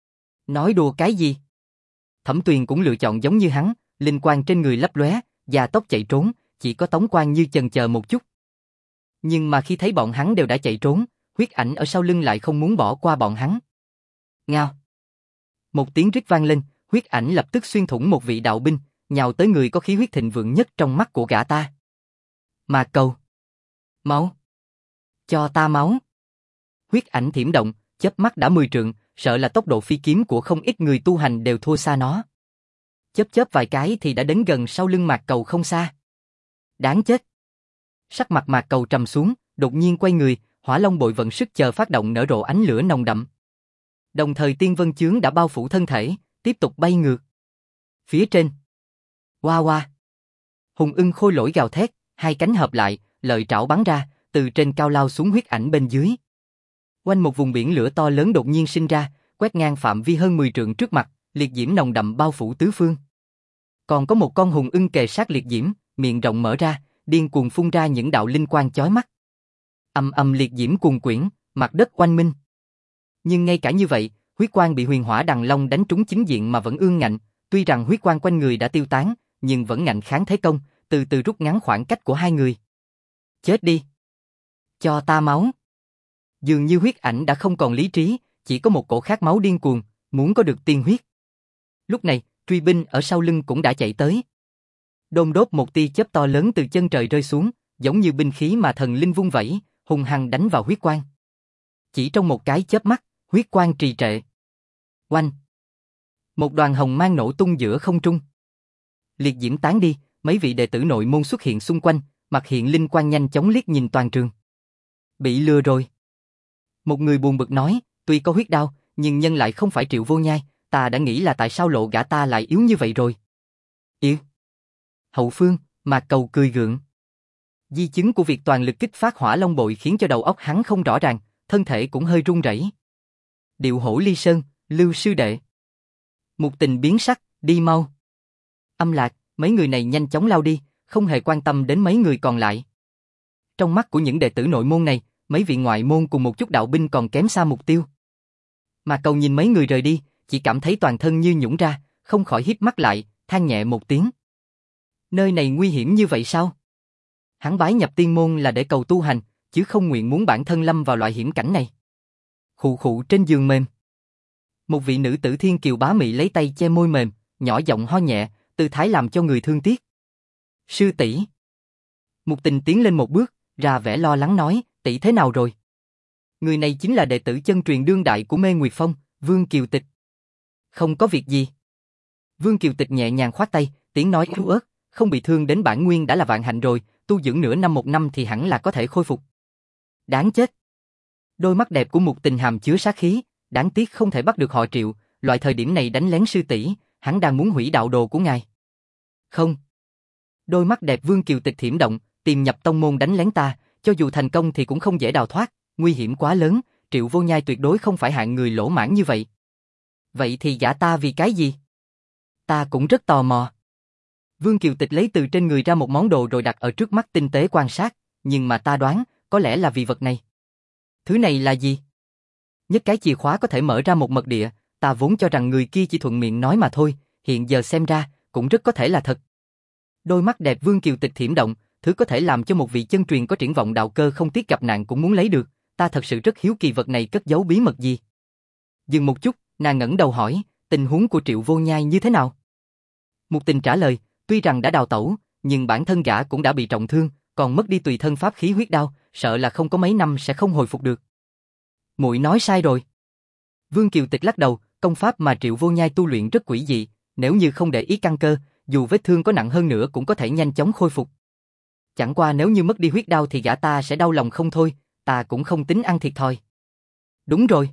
Nói đùa cái gì? Thẩm Tuyền cũng lựa chọn giống như hắn, linh quang trên người lấp lóe, gia tốc chạy trốn, chỉ có Tống Quan Như chần chờ một chút. Nhưng mà khi thấy bọn hắn đều đã chạy trốn, huyết ảnh ở sau lưng lại không muốn bỏ qua bọn hắn. Ngao. Một tiếng rít vang lên, huyết ảnh lập tức xuyên thủng một vị đạo binh, nhào tới người có khí huyết thịnh vượng nhất trong mắt của gã ta. Mạc Cầu. Máu. Cho ta máu. Huyết ảnh thiểm động, chớp mắt đã 10 trượng, sợ là tốc độ phi kiếm của không ít người tu hành đều thua xa nó. Chớp vài cái thì đã đến gần sau lưng Mạc Cầu không xa. Đáng chết. Sắc mặt Mạc Cầu trầm xuống, đột nhiên quay người, hỏa long bội vận sức chờ phát động nở rộ ánh lửa nồng đậm. Đồng thời tiên vân chướng đã bao phủ thân thể, tiếp tục bay ngược. Phía trên. Oa oa. Hùng ưng khôi lỗi gào thét, hai cánh hợp lại, lợi trảo bắn ra, từ trên cao lao xuống huyết ảnh bên dưới. Quanh một vùng biển lửa to lớn đột nhiên sinh ra, quét ngang phạm vi hơn 10 trượng trước mặt, liệt diễm nồng đậm bao phủ tứ phương. Còn có một con hùng ưng kề sát liệt diễm, miệng rộng mở ra, điên cuồng phun ra những đạo linh quang chói mắt. Ầm ầm liệt diễm cuồn quyển, mặt đất oanh minh. Nhưng ngay cả như vậy, huyết quang bị huyền hỏa đằng long đánh trúng chính diện mà vẫn ương ngạnh, tuy rằng huyết quang quanh người đã tiêu tán, nhưng vẫn ngạnh kháng thế công, từ từ rút ngắn khoảng cách của hai người. Chết đi. Cho ta máu. Dường như huyết ảnh đã không còn lý trí, chỉ có một cổ khát máu điên cuồng, muốn có được tiên huyết. Lúc này, truy binh ở sau lưng cũng đã chạy tới. Đôn đốt một tia chớp to lớn từ chân trời rơi xuống, giống như binh khí mà thần linh vung vẩy, hung hăng đánh vào huyết quang. Chỉ trong một cái chớp mắt, huyết quang trì trệ. Oanh! Một đoàn hồng mang nổ tung giữa không trung. Liệt diễm tán đi, mấy vị đệ tử nội môn xuất hiện xung quanh, mặt hiện linh quang nhanh chóng liếc nhìn toàn trường. Bị lừa rồi. Một người buồn bực nói, tuy có huyết đao, nhưng nhân lại không phải Triệu Vô Nhai, ta đã nghĩ là tại sao lộ gã ta lại yếu như vậy rồi. Yếu. Hậu phương, Mạc Cầu cười gượng. Di chứng của việc toàn lực kích phát hỏa long bội khiến cho đầu óc hắn không rõ ràng, thân thể cũng hơi run rẩy. Điệu hổ ly sơn, Lưu sư đệ. Mục Tình biến sắc, đi mau. Âm Lạc, mấy người này nhanh chóng lao đi, không hề quan tâm đến mấy người còn lại. Trong mắt của những đệ tử nội môn này, mấy vị ngoại môn cùng một chút đạo binh còn kém xa mục tiêu. Mà Cầu nhìn mấy người rời đi, chỉ cảm thấy toàn thân như nhũn ra, không khỏi híp mắt lại, than nhẹ một tiếng. Nơi này nguy hiểm như vậy sao? Hắn bái nhập tiên môn là để cầu tu hành, chứ không nguyện muốn bản thân lâm vào loại hiểm cảnh này. Khụ khụ trên giường mềm. Một vị nữ tử thiên kiều bá mị lấy tay che môi mềm, nhỏ giọng ho nhẹ, tư thái làm cho người thương tiếc. Sư tỷ. Mục Tình tiến lên một bước, ra vẻ lo lắng nói, tỷ thế nào rồi? Người này chính là đệ tử chân truyền đương đại của Mê Nguyệt Phong, Vương Kiều Tịch. Không có việc gì. Vương Kiều Tịch nhẹ nhàng khoát tay, tiếng nói yếu ớt, không bị thương đến bản nguyên đã là vạn hạnh rồi, tu dưỡng nửa năm một năm thì hẳn là có thể khôi phục. Đáng chết. Đôi mắt đẹp của Mục Tình hàm chứa sát khí, đáng tiếc không thể bắt được họ Triệu, loại thời điểm này đánh lén sư tỷ, hắn đang muốn hủy đạo đồ của ngài. Không. Đôi mắt đẹp Vương Kiều Tịch thiểm động, tìm nhập tông môn đánh lén ta, cho dù thành công thì cũng không dễ đào thoát, nguy hiểm quá lớn, Triệu Vô Nhai tuyệt đối không phải hạng người lỗ mãn như vậy. Vậy thì gả ta vì cái gì? Ta cũng rất tò mò. Vương Kiều Tịch lấy từ trên người ra một món đồ rồi đặt ở trước mắt tinh tế quan sát, nhưng mà ta đoán, có lẽ là vì vật này. Thứ này là gì? Nhất cái chìa khóa có thể mở ra một mật địa, ta vốn cho rằng người kia chỉ thuận miệng nói mà thôi, hiện giờ xem ra, cũng rất có thể là thật. Đôi mắt đẹp Vương Kiều Tịch thiểm động, thứ có thể làm cho một vị chân truyền có triển vọng đạo cơ không tiếc gặp nạn cũng muốn lấy được, ta thật sự rất hiếu kỳ vật này cất giấu bí mật gì. Dừng một chút, nàng ngẩng đầu hỏi, tình huống của Triệu Vô Nhai như thế nào? Mục Tình trả lời, tuy rằng đã đào tẩu, nhưng bản thân gã cũng đã bị trọng thương, còn mất đi tùy thân pháp khí huyết đao, sợ là không có mấy năm sẽ không hồi phục được. Muội nói sai rồi. Vương Kiều Tịch lắc đầu, công pháp mà Triệu Vô Nhai tu luyện rất quỷ dị, nếu như không để ý căn cơ, dù vết thương có nặng hơn nữa cũng có thể nhanh chóng khôi phục. Chẳng qua nếu như mất đi huyết đao thì gã ta sẽ đau lòng không thôi, ta cũng không tính ăn thiệt thòi. Đúng rồi.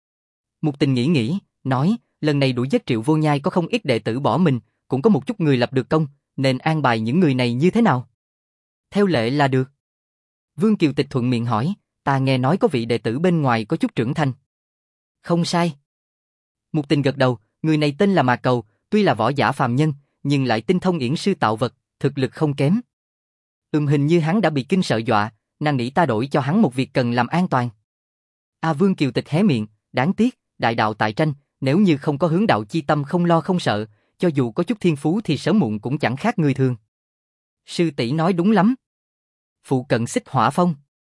Mục Tình nghĩ, nói, lần này đuổi giết Triệu Vô Nhai có không ít đệ tử bỏ mình, cũng có một chút người lập được công, nên an bài những người này như thế nào? Theo lệ là được. Vương Kiều Tịch thuận miệng hỏi, ta nghe nói có vị đệ tử bên ngoài có chút trưởng thành. Không sai. Mục Tình gật đầu, người này tên là Mạc Cầu, tuy là võ giả phàm nhân, nhưng lại tinh thông yển sư tạo vật, thực lực không kém. Hình như hắn đã bị kinh sợ dọa, nàng nghĩ ta đổi cho hắn một việc cần làm an toàn. Vương Kiều Tịch hé miệng, đáng tiếc, đại đạo tại tranh, nếu như không có hướng đạo chi tâm không lo không sợ, cho dù có chút thiên phú thì sớm muộn cũng chẳng khác người thường. Sư tỷ nói đúng lắm. Phụ cận Xích Hỏa Phong,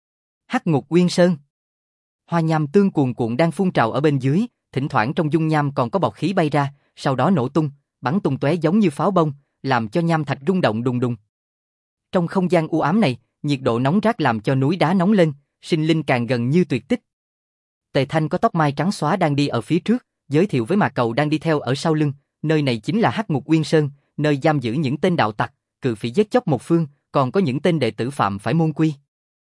Hắc Ngục Uyên Sơn, hoa nham tương cuồn cuộn đang phun trào ở bên dưới, thỉnh thoảng trong dung nham còn có bọt khí bay ra, sau đó nổ tung, bắn tung tóe giống như pháo bông, làm cho nham thạch rung động đùng đùng. Trong không gian u ám này, nhiệt độ nóng rát làm cho núi đá nóng lên, sinh linh càng gần như tuyệt tích. Tề Thanh có tóc mai trắng xóa đang đi ở phía trước, giới thiệu với Mạc Cầu đang đi theo ở sau lưng, nơi này chính là Hắc Ngục Uyên Sơn, nơi giam giữ những tên đạo tặc, cự phỉ giết chóc một phương, còn có những tên đệ tử phạm phải môn quy.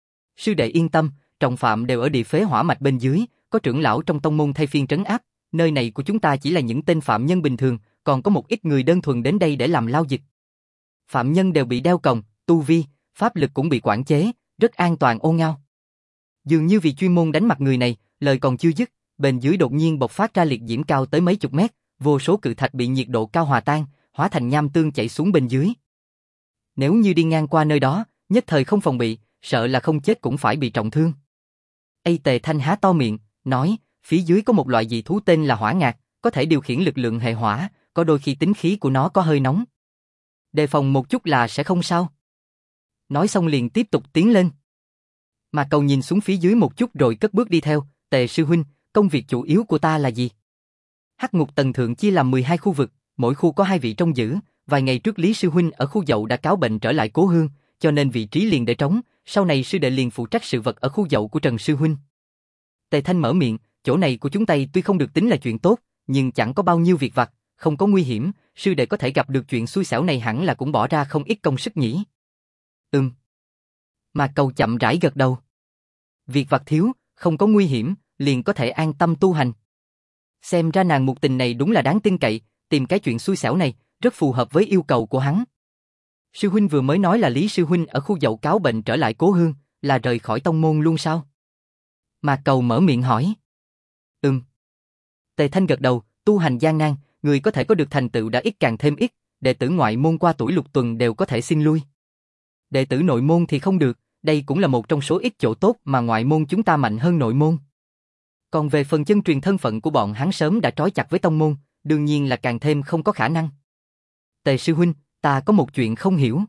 Sư đệ yên tâm, trọng phạm đều ở địa phế hỏa mạch bên dưới, có trưởng lão trong tông môn thay phiên trấn áp, nơi này của chúng ta chỉ là những tên phạm nhân bình thường, còn có một ít người đơn thuần đến đây để làm lao dịch. Phạm nhân đều bị đeo còng, tu vi, pháp lực cũng bị quản chế, rất an toàn ôn ngao. Dường như vì chuyên môn đánh mặt người này, lời còn chưa dứt, bên dưới đột nhiên bộc phát ra liệt diễm cao tới mấy chục mét, vô số cự thạch bị nhiệt độ cao hòa tan, hóa thành nham tương chảy xuống bên dưới. Nếu như đi ngang qua nơi đó, nhất thời không phòng bị, sợ là không chết cũng phải bị trọng thương. Tề Thanh há to miệng, nói, phía dưới có một loại dị thú tên là hỏa ngạc, có thể điều khiển lực lượng hệ hỏa, có đôi khi tính khí của nó có hơi nóng. Đề phòng một chút là sẽ không sao. Nói xong liền tiếp tục tiến lên. Mà Cầu nhìn xuống phía dưới một chút rồi cất bước đi theo. Tề sư huynh, công việc chủ yếu của ta là gì? Hắc ngục tầng thượng chia làm 12 khu vực, mỗi khu có 2 vị trông giữ. Vài ngày trước Lý sư huynh ở khu Dậu đã cáo bệnh trở lại cố hương, cho nên vị trí liền để trống. Sau này sư đệ liền phụ trách sự vật ở khu Dậu của Trần sư huynh. Tề Thanh mở miệng, chỗ này của chúng ta tuy không được tính là chuyện tốt, nhưng chẳng có bao nhiêu việc vặt, không có nguy hiểm, sư đệ có thể gặp được chuyện xui xẻo này hẳn là cũng bỏ ra không ít công sức nhỉ. Mà Cầu chậm rãi gật đầu. Việc vặt thiếu, không có nguy hiểm, liền có thể an tâm tu hành. Xem ra nàng mục tình này đúng là đáng tin cậy, tìm cái chuyện xui xẻo này, rất phù hợp với yêu cầu của hắn. Sư huynh vừa mới nói là Lý sư huynh ở khu Dậu cáo bệnh trở lại cố hương, là rời khỏi tông môn luôn sao? Mà Cầu mở miệng hỏi. Tề Thanh gật đầu, tu hành gian nan, người có thể có được thành tựu đã ít càng thêm ít, đệ tử ngoại môn qua tuổi lục tuần đều có thể xin lui. Đệ tử nội môn thì không được, đây cũng là một trong số ít chỗ tốt mà ngoại môn chúng ta mạnh hơn nội môn. Còn về phần chân truyền thân phận của bọn hắn sớm đã trói chặt với tông môn, đương nhiên là càng thêm không có khả năng. Tề sư huynh, ta có một chuyện không hiểu.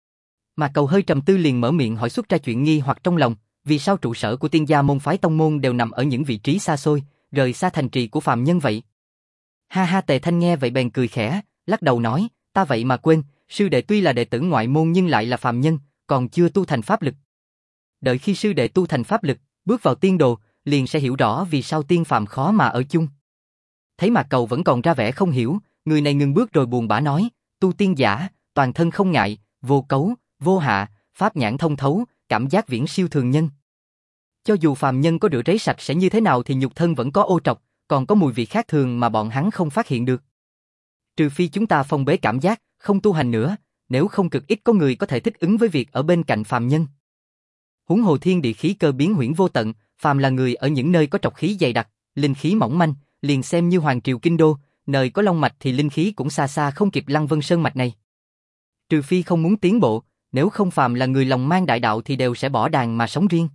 Mà Cầu hơi trầm tư liền mở miệng hỏi xuất ra chuyện nghi hoặc trong lòng, vì sao trụ sở của tiên gia môn phái tông môn đều nằm ở những vị trí xa xôi, rời xa thành trì của phàm nhân vậy? Ha ha, Tề Thanh nghe vậy bèn cười khẽ, lắc đầu nói, ta vậy mà quên, sư đệ tuy là đệ tử ngoại môn nhưng lại là phàm nhân, còn chưa tu thành pháp lực. Đợi khi sư đệ tu thành pháp lực, bước vào tiên đồ, liền sẽ hiểu rõ vì sao tiên phàm khó mà ở chung. Thấy Mạc Cầu vẫn còn ra vẻ không hiểu, người này ngừng bước rồi buồn bã nói, tu tiên giả, toàn thân không ngại, vô cấu, vô hạ, pháp nhãn thông thấu, cảm giác viễn siêu thường nhân. Cho dù phàm nhân có rửa ráy sạch sẽ như thế nào thì nhục thân vẫn có ô trọc, còn có mùi vị khác thường mà bọn hắn không phát hiện được. Trừ phi chúng ta phong bế cảm giác, không tu hành nữa, nếu không cực ít có người có thể thích ứng với việc ở bên cạnh phàm nhân. Huống hồ thiên địa khí cơ biến huyễn vô tận, phàm là người ở những nơi có trọc khí dày đặc, linh khí mỏng manh, liền xem như hoàng triều kinh đô, nơi có long mạch thì linh khí cũng xa xa không kịp Lăng Vân Sơn mạch này. Trừ phi không muốn tiến bộ, nếu không phàm là người lòng mang đại đạo thì đều sẽ bỏ đàn mà sống riêng.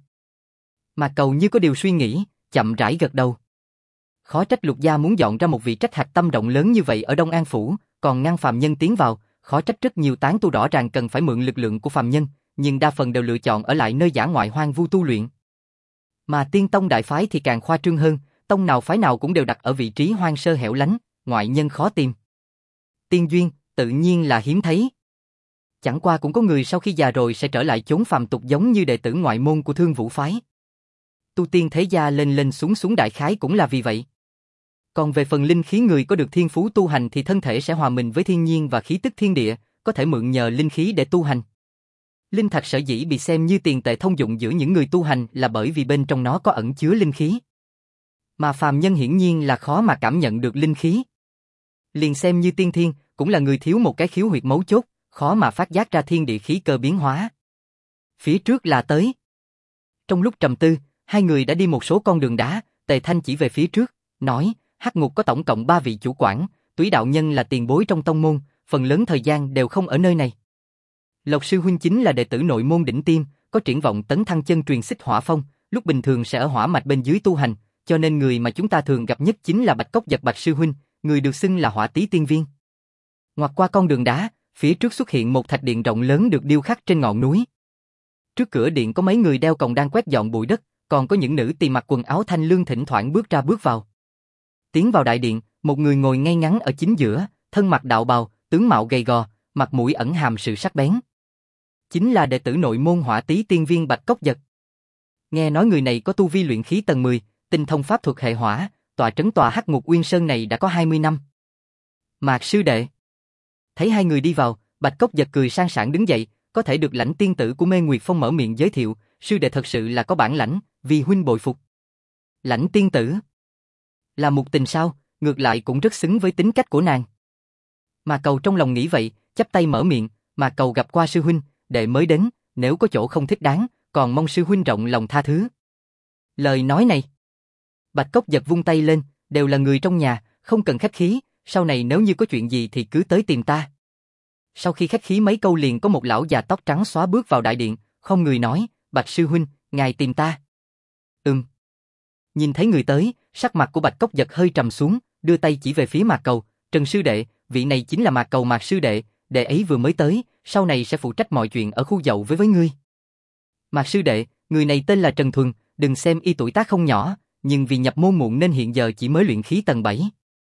Mà Cầu như có điều suy nghĩ, chậm rãi gật đầu. Khó trách Lục gia muốn dọn ra một vị trách hạt tâm rộng lớn như vậy ở Đông An phủ, còn ngăn phàm nhân tiến vào, khó trách rất nhiều tán tu rõ ràng cần phải mượn lực lượng của phàm nhân, nhưng đa phần đều lựa chọn ở lại nơi dã ngoại hoang vu tu luyện. Mà Tiên tông đại phái thì càng khoa trương hơn, tông nào phái nào cũng đều đặt ở vị trí hoang sơ hẻo lánh, ngoại nhân khó tìm. Tiên duyên, tự nhiên là hiếm thấy. Chẳng qua cũng có người sau khi già rồi sẽ trở lại chốn phàm tục giống như đệ tử ngoại môn của Thương Vũ phái. Tu tiên thế gia lên lên xuống xuống đại khái cũng là vì vậy. Còn về phần linh khí, người có được thiên phú tu hành thì thân thể sẽ hòa mình với thiên nhiên và khí tức thiên địa, có thể mượn nhờ linh khí để tu hành. Linh thạch sở dĩ bị xem như tiền tệ thông dụng giữa những người tu hành là bởi vì bên trong nó có ẩn chứa linh khí. Mà phàm nhân hiển nhiên là khó mà cảm nhận được linh khí. Liền xem như tiên thiên, cũng là người thiếu một cái khiếu huyệt mấu chốt, khó mà phát giác ra thiên địa khí cơ biến hóa. Phía trước là tới. Trong lúc trầm tư, hai người đã đi một số con đường đá, Tề Thanh chỉ về phía trước, nói, Hắc ngục có tổng cộng 3 vị chủ quản, Túy đạo nhân là tiền bối trong tông môn, phần lớn thời gian đều không ở nơi này. Lộc sư huynh chính là đệ tử nội môn đỉnh tiêm, có triển vọng tấn thăng chân truyền xích hỏa phong, lúc bình thường sẽ ở hỏa mạch bên dưới tu hành, cho nên người mà chúng ta thường gặp nhất chính là Bạch Cốc Giật Bạch sư huynh, người được xưng là Hỏa Tý tiên viên. Ngoặt qua con đường đá, phía trước xuất hiện một thạch điện rộng lớn được điêu khắc trên ngọn núi. Trước cửa điện có mấy người đeo còng đang quét dọn bụi đất, còn có những nữ tỳ mặc quần áo thanh lương thỉnh thoảng bước ra bước vào. Tiến vào đại điện, một người ngồi ngay ngắn ở chính giữa, thân mặc đạo bào, tướng mạo gầy gò, mặt mũi ẩn hàm sự sắc bén. Chính là đệ tử nội môn Hỏa Tý tiên viên Bạch Cốc Giật. Nghe nói người này có tu vi luyện khí tầng 10, tinh thông pháp thuật hệ hỏa, tọa trấn tòa Hắc Ngục Uyên Sơn này đã có 20 năm. Mạc sư đệ. Thấy hai người đi vào, Bạch Cốc Giật cười sang sảng đứng dậy, có thể được Lãnh tiên tử của Mê Nguyệt Phong mở miệng giới thiệu, sư đệ thật sự là có bản lãnh, vì huynh bội phục. Lãnh tiên tử là mục tình sao, ngược lại cũng rất xứng với tính cách của nàng. Mà Cầu trong lòng nghĩ vậy, chắp tay mở miệng, mà Cầu gặp qua sư huynh, đệ mới đến, nếu có chỗ không thích đáng, còn mong sư huynh rộng lòng tha thứ. Lời nói này, Bạch Cốc Giật vung tay lên, đều là người trong nhà, không cần khách khí, sau này nếu như có chuyện gì thì cứ tới tìm ta. Sau khi khách khí mấy câu liền có một lão già tóc trắng xóa bước vào đại điện, không người nói, Bạch sư huynh, ngài tìm ta. Nhìn thấy người tới, sắc mặt của Bạch Cốc Giật hơi trầm xuống, đưa tay chỉ về phía Mạc Cầu, Trần sư đệ, vị này chính là Mạc Cầu Mạc sư đệ, đệ ấy vừa mới tới, sau này sẽ phụ trách mọi chuyện ở khu Dậu với ngươi. Mạc sư đệ, người này tên là Trần Thuần, đừng xem y tuổi tác không nhỏ, nhưng vì nhập môn muộn nên hiện giờ chỉ mới luyện khí tầng 7.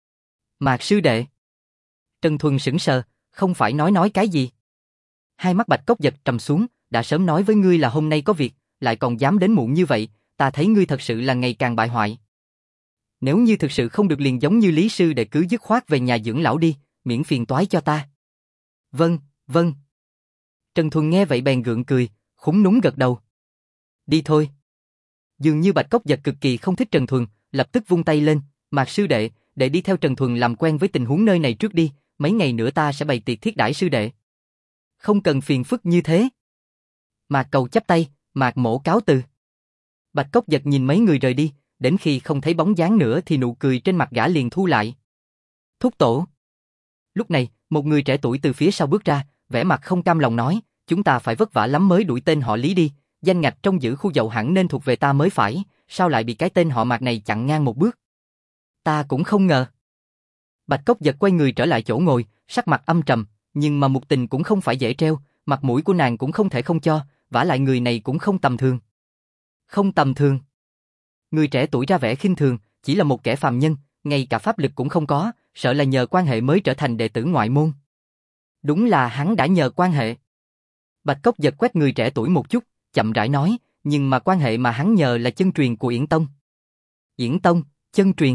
Mạc sư đệ. Trần Thuần sững sờ, không phải nói cái gì. Hai mắt Bạch Cốc Dật trầm xuống, đã sớm nói với ngươi là hôm nay có việc, lại còn dám đến muộn như vậy, ta thấy ngươi thật sự là ngày càng bại hoại. Nếu như thực sự không được liền giống như Lý sư đệ cứ dứt khoát về nhà dưỡng lão đi, miễn phiền toái cho ta. Vâng, vâng. Trần Thuần nghe vậy bèn gượng cười, khúm núm gật đầu. Đi thôi. Dường như Bạch Cốc Dật cực kỳ không thích Trần Thuần, lập tức vung tay lên, Mạc sư đệ, để đi theo Trần Thuần làm quen với tình huống nơi này trước đi, mấy ngày nữa ta sẽ bày tiệc thiết đãi sư đệ. Không cần phiền phức như thế. Mạc Cầu chắp tay, Mạc Mỗ cáo từ. Bạch Cốc Dật nhìn mấy người rời đi, đến khi không thấy bóng dáng nữa thì nụ cười trên mặt gã liền thu lại. Thúc tổ. Lúc này, một người trẻ tuổi từ phía sau bước ra, vẻ mặt không cam lòng nói, chúng ta phải vất vả lắm mới đuổi tên họ Lý đi, danh ngạch trong giữ khu dậu hẳn nên thuộc về ta mới phải, sao lại bị cái tên họ Mạc này chặn ngang một bước? Ta cũng không ngờ. Bạch Cốc Dật quay người trở lại chỗ ngồi, sắc mặt âm trầm, nhưng mà Mục Tình cũng không phải dễ treo, mặt mũi của nàng cũng không thể không cho, vả lại người này cũng không tầm thường. Không tầm thường. Người trẻ tuổi ra vẻ khinh thường, chỉ là một kẻ phàm nhân, ngay cả pháp lực cũng không có, sợ là nhờ quan hệ mới trở thành đệ tử ngoại môn. Đúng là hắn đã nhờ quan hệ. Bạch Cốc Dật quét người trẻ tuổi một chút, chậm rãi nói, nhưng mà quan hệ mà hắn nhờ là chân truyền của Yển Tông. Yển Tông, chân truyền.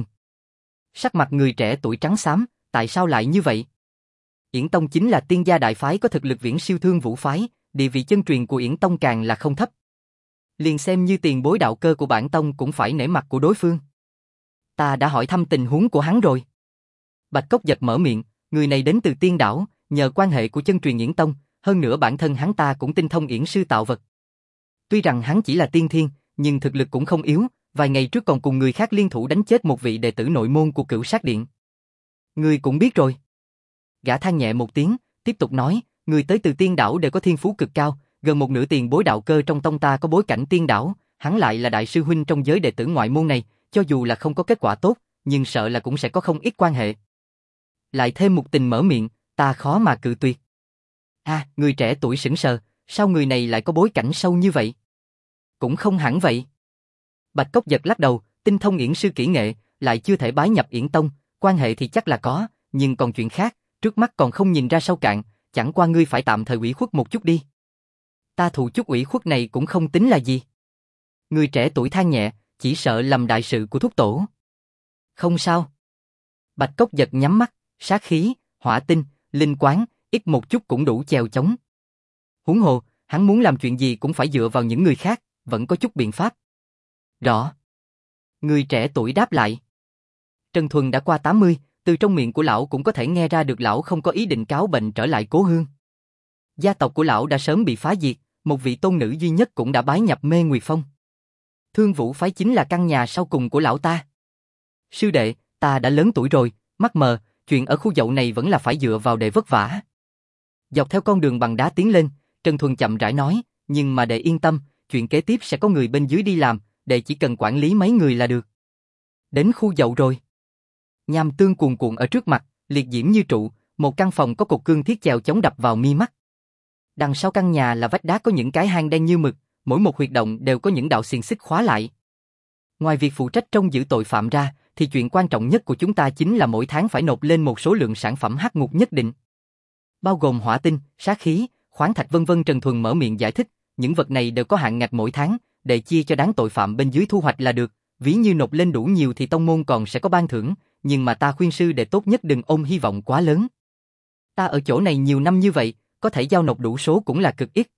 Sắc mặt người trẻ tuổi trắng xám, tại sao lại như vậy? Yển Tông chính là tiên gia đại phái có thực lực viễn siêu Thương Vũ phái, địa vị chân truyền của Yển Tông càng là không thấp. Liền xem như tiền bối đạo cơ của bản tông cũng phải nể mặt của đối phương. Ta đã hỏi thăm tình huống của hắn rồi. Bạch Cốc Dật mở miệng, người này đến từ Tiên Đảo, nhờ quan hệ của chân truyền Yển Tông, hơn nữa bản thân hắn ta cũng tinh thông yển sư tạo vật. Tuy rằng hắn chỉ là tiên thiên, nhưng thực lực cũng không yếu, vài ngày trước còn cùng người khác liên thủ đánh chết một vị đệ tử nội môn của Cửu Sát Điện. Ngươi cũng biết rồi. Gã than nhẹ một tiếng, tiếp tục nói, người tới từ Tiên Đảo đều có thiên phú cực cao, gần một nửa tiền bối đạo cơ trong tông ta có bối cảnh Tiên Đảo, hắn lại là đại sư huynh trong giới đệ tử ngoại môn này, cho dù là không có kết quả tốt, nhưng sợ là cũng sẽ có không ít quan hệ. Lại thêm Mục Tình mở miệng, ta khó mà cự tuyệt. Người trẻ tuổi sững sờ, sao người này lại có bối cảnh sâu như vậy? Cũng không hẳn vậy. Bạch Cốc Dật lắc đầu, tinh thông yển sư kỹ nghệ, lại chưa thể bái nhập Yển Tông, quan hệ thì chắc là có, nhưng còn chuyện khác, trước mắt còn không nhìn ra sâu cạn, chẳng qua ngươi phải tạm thời ủy khuất một chút đi. Ta thụ chút ủy khuất này cũng không tính là gì. Người trẻ tuổi than nhẹ, chỉ sợ làm đại sự của thúc tổ. Không sao. Bạch Cốc Dật nhắm mắt, sát khí, hỏa tinh, linh quán, ít một chút cũng đủ chèo chống. Huống hồ, hắn muốn làm chuyện gì cũng phải dựa vào những người khác, vẫn có chút biện pháp. Rõ. Người trẻ tuổi đáp lại. Trần Thuần đã qua 80, từ trong miệng của lão cũng có thể nghe ra được lão không có ý định cáo bệnh trở lại cố hương. Gia tộc của lão đã sớm bị phá diệt, một vị tôn nữ duy nhất cũng đã bái nhập Mê Nguyệt Phong. Thương Vũ phái chính là căn nhà sau cùng của lão ta. Sư đệ, ta đã lớn tuổi rồi, mắt mờ, chuyện ở khu dậu này vẫn là phải dựa vào để vất vả. Dọc theo con đường bằng đá tiến lên, Trần Thuần chậm rãi nói, nhưng mà để yên tâm, chuyện kế tiếp sẽ có người bên dưới đi làm, đệ chỉ cần quản lý mấy người là được. Đến khu dậu rồi. Nham tương cuồn cuộn ở trước mặt, liệt diễm như trụ, một căn phòng có cột cương thiết chèo chống đập vào mi mắt. Đằng sau căn nhà là vách đá có những cái hang đen như mực, mỗi một huyệt động đều có những đạo xiềng xích khóa lại. Ngoài việc phụ trách trông giữ tội phạm ra, thì chuyện quan trọng nhất của chúng ta chính là mỗi tháng phải nộp lên một số lượng sản phẩm hắc ngục nhất định. Bao gồm hỏa tinh, sát khí, khoáng thạch vân vân. Trần Thuần mở miệng giải thích, những vật này đều có hạn ngạch mỗi tháng, để chia cho đám tội phạm bên dưới thu hoạch là được, ví như nộp lên đủ nhiều thì tông môn còn sẽ có ban thưởng, nhưng mà ta khuyên sư đệ tốt nhất đừng ôm hy vọng quá lớn. Ta ở chỗ này nhiều năm như vậy, có thể giao nộp đủ số cũng là cực ít.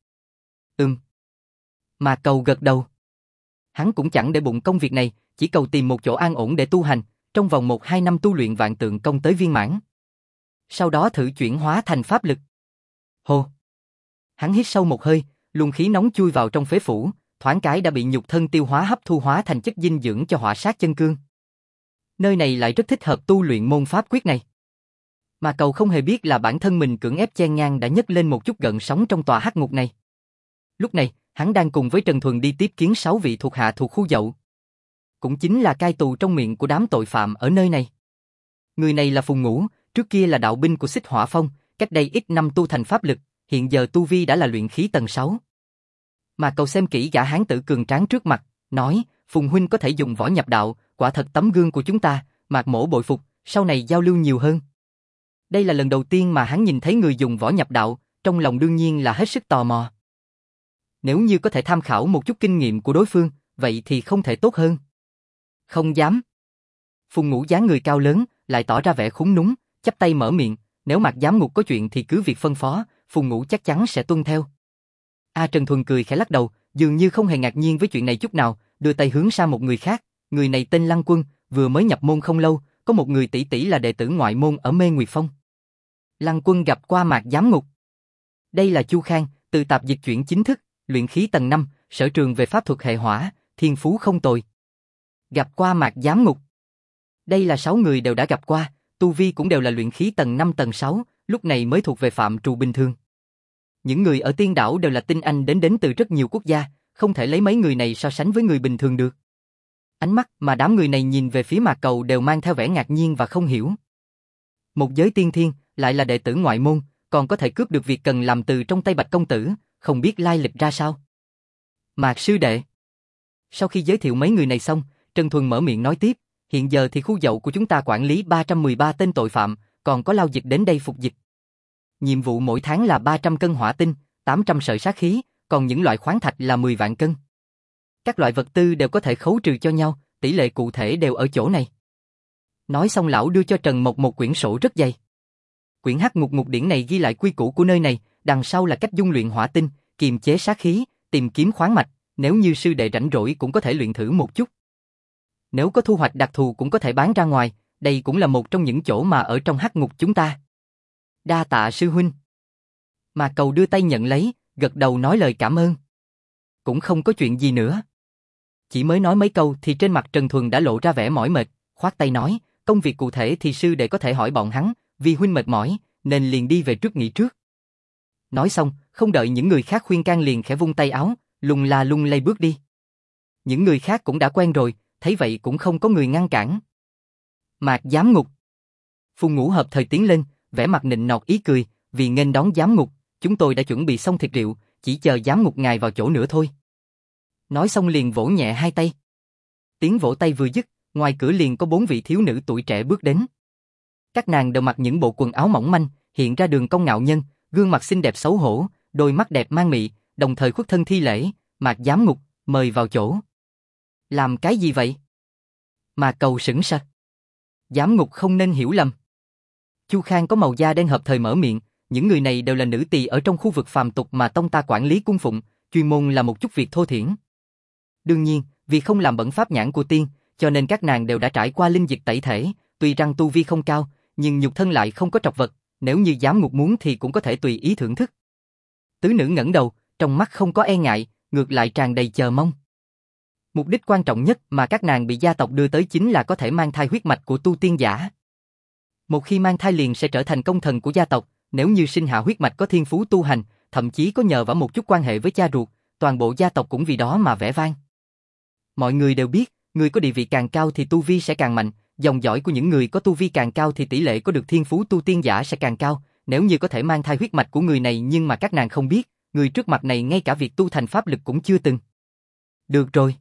Mà Cầu gật đầu. Hắn cũng chẳng để bụng công việc này, chỉ cầu tìm một chỗ an ổn để tu hành, trong vòng 1-2 năm tu luyện vạn tượng công tới viên mãn. Sau đó thử chuyển hóa thành pháp lực. Hô! Hắn hít sâu một hơi, luồng khí nóng chui vào trong phế phủ, thoáng cái đã bị nhục thân tiêu hóa hấp thu hóa thành chất dinh dưỡng cho hỏa sát chân cương. Nơi này lại rất thích hợp tu luyện môn pháp quyết này. Mà Cầu không hề biết là bản thân mình cưỡng ép chen ngang đã nhấc lên một chút gợn sóng trong tòa hắc ngục này. Lúc này, hắn đang cùng với Trần Thuần đi tiếp kiến 6 vị thuộc hạ thuộc khu dậu. Cũng chính là cai tù trong miệng của đám tội phạm ở nơi này. Người này là Phùng Ngũ, trước kia là đạo binh của Xích Hỏa Phong, cách đây ít năm tu thành pháp lực, hiện giờ tu vi đã là luyện khí tầng 6. Mà Cầu xem kỹ gã hán tử cường tráng trước mặt, nói, Phùng huynh có thể dùng võ nhập đạo, quả thật tấm gương của chúng ta, Mạc Mỗ bội phục, sau này giao lưu nhiều hơn. Đây là lần đầu tiên mà hắn nhìn thấy người dùng võ nhập đạo, trong lòng đương nhiên là hết sức tò mò. Nếu như có thể tham khảo một chút kinh nghiệm của đối phương, vậy thì không thể tốt hơn. Không dám. Phùng Ngũ dáng người cao lớn, lại tỏ ra vẻ khúm núm, chắp tay mở miệng, nếu Mạc Giám Ngục có chuyện thì cứ việc phân phó, Phùng Ngũ chắc chắn sẽ tuân theo. Trần Thuần cười khẽ lắc đầu, dường như không hề ngạc nhiên với chuyện này chút nào, đưa tay hướng sang một người khác, người này tên Lăng Quân, vừa mới nhập môn không lâu, có một người tỷ tỷ là đệ tử ngoại môn ở Mê Nguyệt Phong. Lăng Quân gặp qua Mạc Giám Ngục. Đây là Chu Khang, từ tạp dịch chuyển chính thức, luyện khí tầng 5, sở trường về pháp thuật hệ hỏa, thiên phú không tồi. Gặp qua Mạc Giám Ngục. Đây là 6 người đều đã gặp qua, tu vi cũng đều là luyện khí tầng 5 tầng 6, lúc này mới thuộc về phạm trù bình thường. Những người ở Tiên Đảo đều là tinh anh đến từ rất nhiều quốc gia, không thể lấy mấy người này so sánh với người bình thường được. Ánh mắt mà đám người này nhìn về phía Mạc Cầu đều mang theo vẻ ngạc nhiên và không hiểu. Một giới tiên thiên, lại là đệ tử ngoại môn, còn có thể cướp được việc cần làm từ trong tay Bạch công tử, không biết lai lịch ra sao. Mạc sư đệ. Sau khi giới thiệu mấy người này xong, Trần Thuần mở miệng nói tiếp, hiện giờ thì khu dậu của chúng ta quản lý 313 tên tội phạm, còn có lao dịch đến đây phục dịch. Nhiệm vụ mỗi tháng là 300 cân hỏa tinh, 800 sợi sát khí, còn những loại khoáng thạch là 10 vạn cân. Các loại vật tư đều có thể khấu trừ cho nhau, tỷ lệ cụ thể đều ở chỗ này. Nói xong lão đưa cho Trần Mộc một quyển sổ rất dày. Quyển Hắc Ngục Ngục Điển này ghi lại quy củ của nơi này, đằng sau là cách dung luyện hỏa tinh, kiềm chế sát khí, tìm kiếm khoáng mạch, nếu như sư đệ rảnh rỗi cũng có thể luyện thử một chút. Nếu có thu hoạch đặc thù cũng có thể bán ra ngoài, đây cũng là một trong những chỗ mà ở trong Hắc Ngục chúng ta. Đa tạ sư huynh. Mà Cầu đưa tay nhận lấy, gật đầu nói lời cảm ơn. Cũng không có chuyện gì nữa. Chỉ mới nói mấy câu thì trên mặt Trần Thuần đã lộ ra vẻ mỏi mệt, khoát tay nói, công việc cụ thể thì sư đệ có thể hỏi bọn hắn, vì huynh mệt mỏi, nên liền đi về trước nghỉ trước. Nói xong, không đợi những người khác khuyên can liền khẽ vung tay áo, lung la lung lay bước đi. Những người khác cũng đã quen rồi, thấy vậy cũng không có người ngăn cản. Mạc Giám Ngục. Phùng Ngũ hợp thời tiến lên, vẻ mặt nịnh nọt ý cười, vì nghênh đón Giám Ngục, chúng tôi đã chuẩn bị xong thịt rượu, chỉ chờ Giám Ngục ngài vào chỗ nữa thôi. Nói xong liền vỗ nhẹ hai tay. Tiếng vỗ tay vừa dứt, ngoài cửa liền có 4 vị thiếu nữ tuổi trẻ bước đến. Các nàng đều mặc những bộ quần áo mỏng manh, hiện ra đường cong ngạo nhân, gương mặt xinh đẹp xấu hổ, đôi mắt đẹp mang mị, đồng thời khuất thân thi lễ, Mạc Giám Ngục, mời vào chỗ. Làm cái gì vậy? Mà Cầu sững sờ. Giám Ngục không nên hiểu lầm. Chu Khang có màu da đen hợp thời mở miệng, những người này đều là nữ tỳ ở trong khu vực phàm tục mà tông ta quản lý cung phụng, chuyên môn là một chút việc thô thiển. Đương nhiên, vì không làm bẩn pháp nhãn của tiên, cho nên các nàng đều đã trải qua linh dịch tẩy thể, tuy rằng tu vi không cao, nhưng nhục thân lại không có trọc vật, nếu như Giám Ngục muốn thì cũng có thể tùy ý thưởng thức. Tứ nữ ngẩng đầu, trong mắt không có e ngại, ngược lại tràn đầy chờ mong. Mục đích quan trọng nhất mà các nàng bị gia tộc đưa tới chính là có thể mang thai huyết mạch của tu tiên giả. Một khi mang thai liền sẽ trở thành công thần của gia tộc, nếu như sinh hạ huyết mạch có thiên phú tu hành, thậm chí có nhờ vào một chút quan hệ với cha ruột, toàn bộ gia tộc cũng vì đó mà vẻ vang. Mọi người đều biết, người có địa vị càng cao thì tu vi sẽ càng mạnh, dòng dõi của những người có tu vi càng cao thì tỷ lệ có được thiên phú tu tiên giả sẽ càng cao, nếu như có thể mang thai huyết mạch của người này nhưng mà các nàng không biết, người trước mặt này ngay cả việc tu thành pháp lực cũng chưa từng. Được rồi.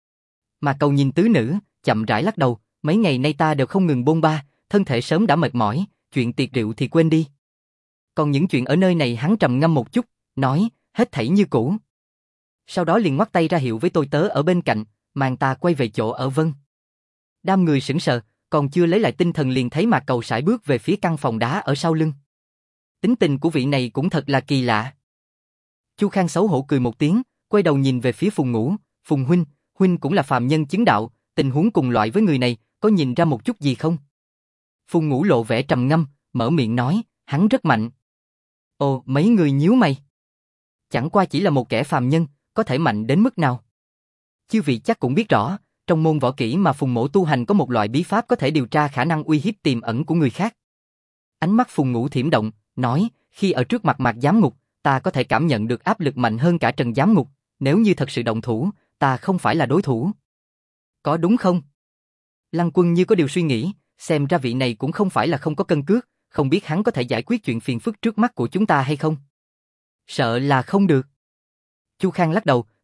Mà Cầu nhìn tứ nữ, chậm rãi lắc đầu, mấy ngày nay ta đều không ngừng bôn ba, thân thể sớm đã mệt mỏi, chuyện tiệc rượu thì quên đi. Còn những chuyện ở nơi này hắn trầm ngâm một chút, nói, hết thảy như cũ. Sau đó liền ngoắc tay ra hiệu với tôi tớ ở bên cạnh, mang ta quay về chỗ ở Vân. Đám người sững sờ, còn chưa lấy lại tinh thần liền thấy Mạc Cầu sải bước về phía căn phòng đá ở sau lưng. Tính tình của vị này cũng thật là kỳ lạ. Chu Khang xấu hổ cười một tiếng, quay đầu nhìn về phía Phùng Ngũ, Phùng huynh, huynh cũng là phàm nhân chứng đạo, tình huống cùng loại với người này, có nhìn ra một chút gì không? Phùng Ngũ lộ vẻ trầm ngâm, mở miệng nói, hắn rất mạnh. Ồ, mấy người nhíu mày. Chẳng qua chỉ là một kẻ phàm nhân, có thể mạnh đến mức nào? Chư vị chắc cũng biết rõ, trong môn võ kỹ mà Phùng Mỗ tu hành có một loại bí pháp có thể điều tra khả năng uy hiếp tiềm ẩn của người khác. Ánh mắt Phùng Ngũ thiểm động, nói, khi ở trước mặt Mạc Giám Ngục, ta có thể cảm nhận được áp lực mạnh hơn cả Trần Giám Ngục, nếu như thật sự động thủ, ta không phải là đối thủ. Có đúng không? Lăng Quân như có điều suy nghĩ, xem ra vị này cũng không phải là không có cân cước, không biết hắn có thể giải quyết chuyện phiền phức trước mắt của chúng ta hay không? Sợ là không được. Chu Khang lắc đầu,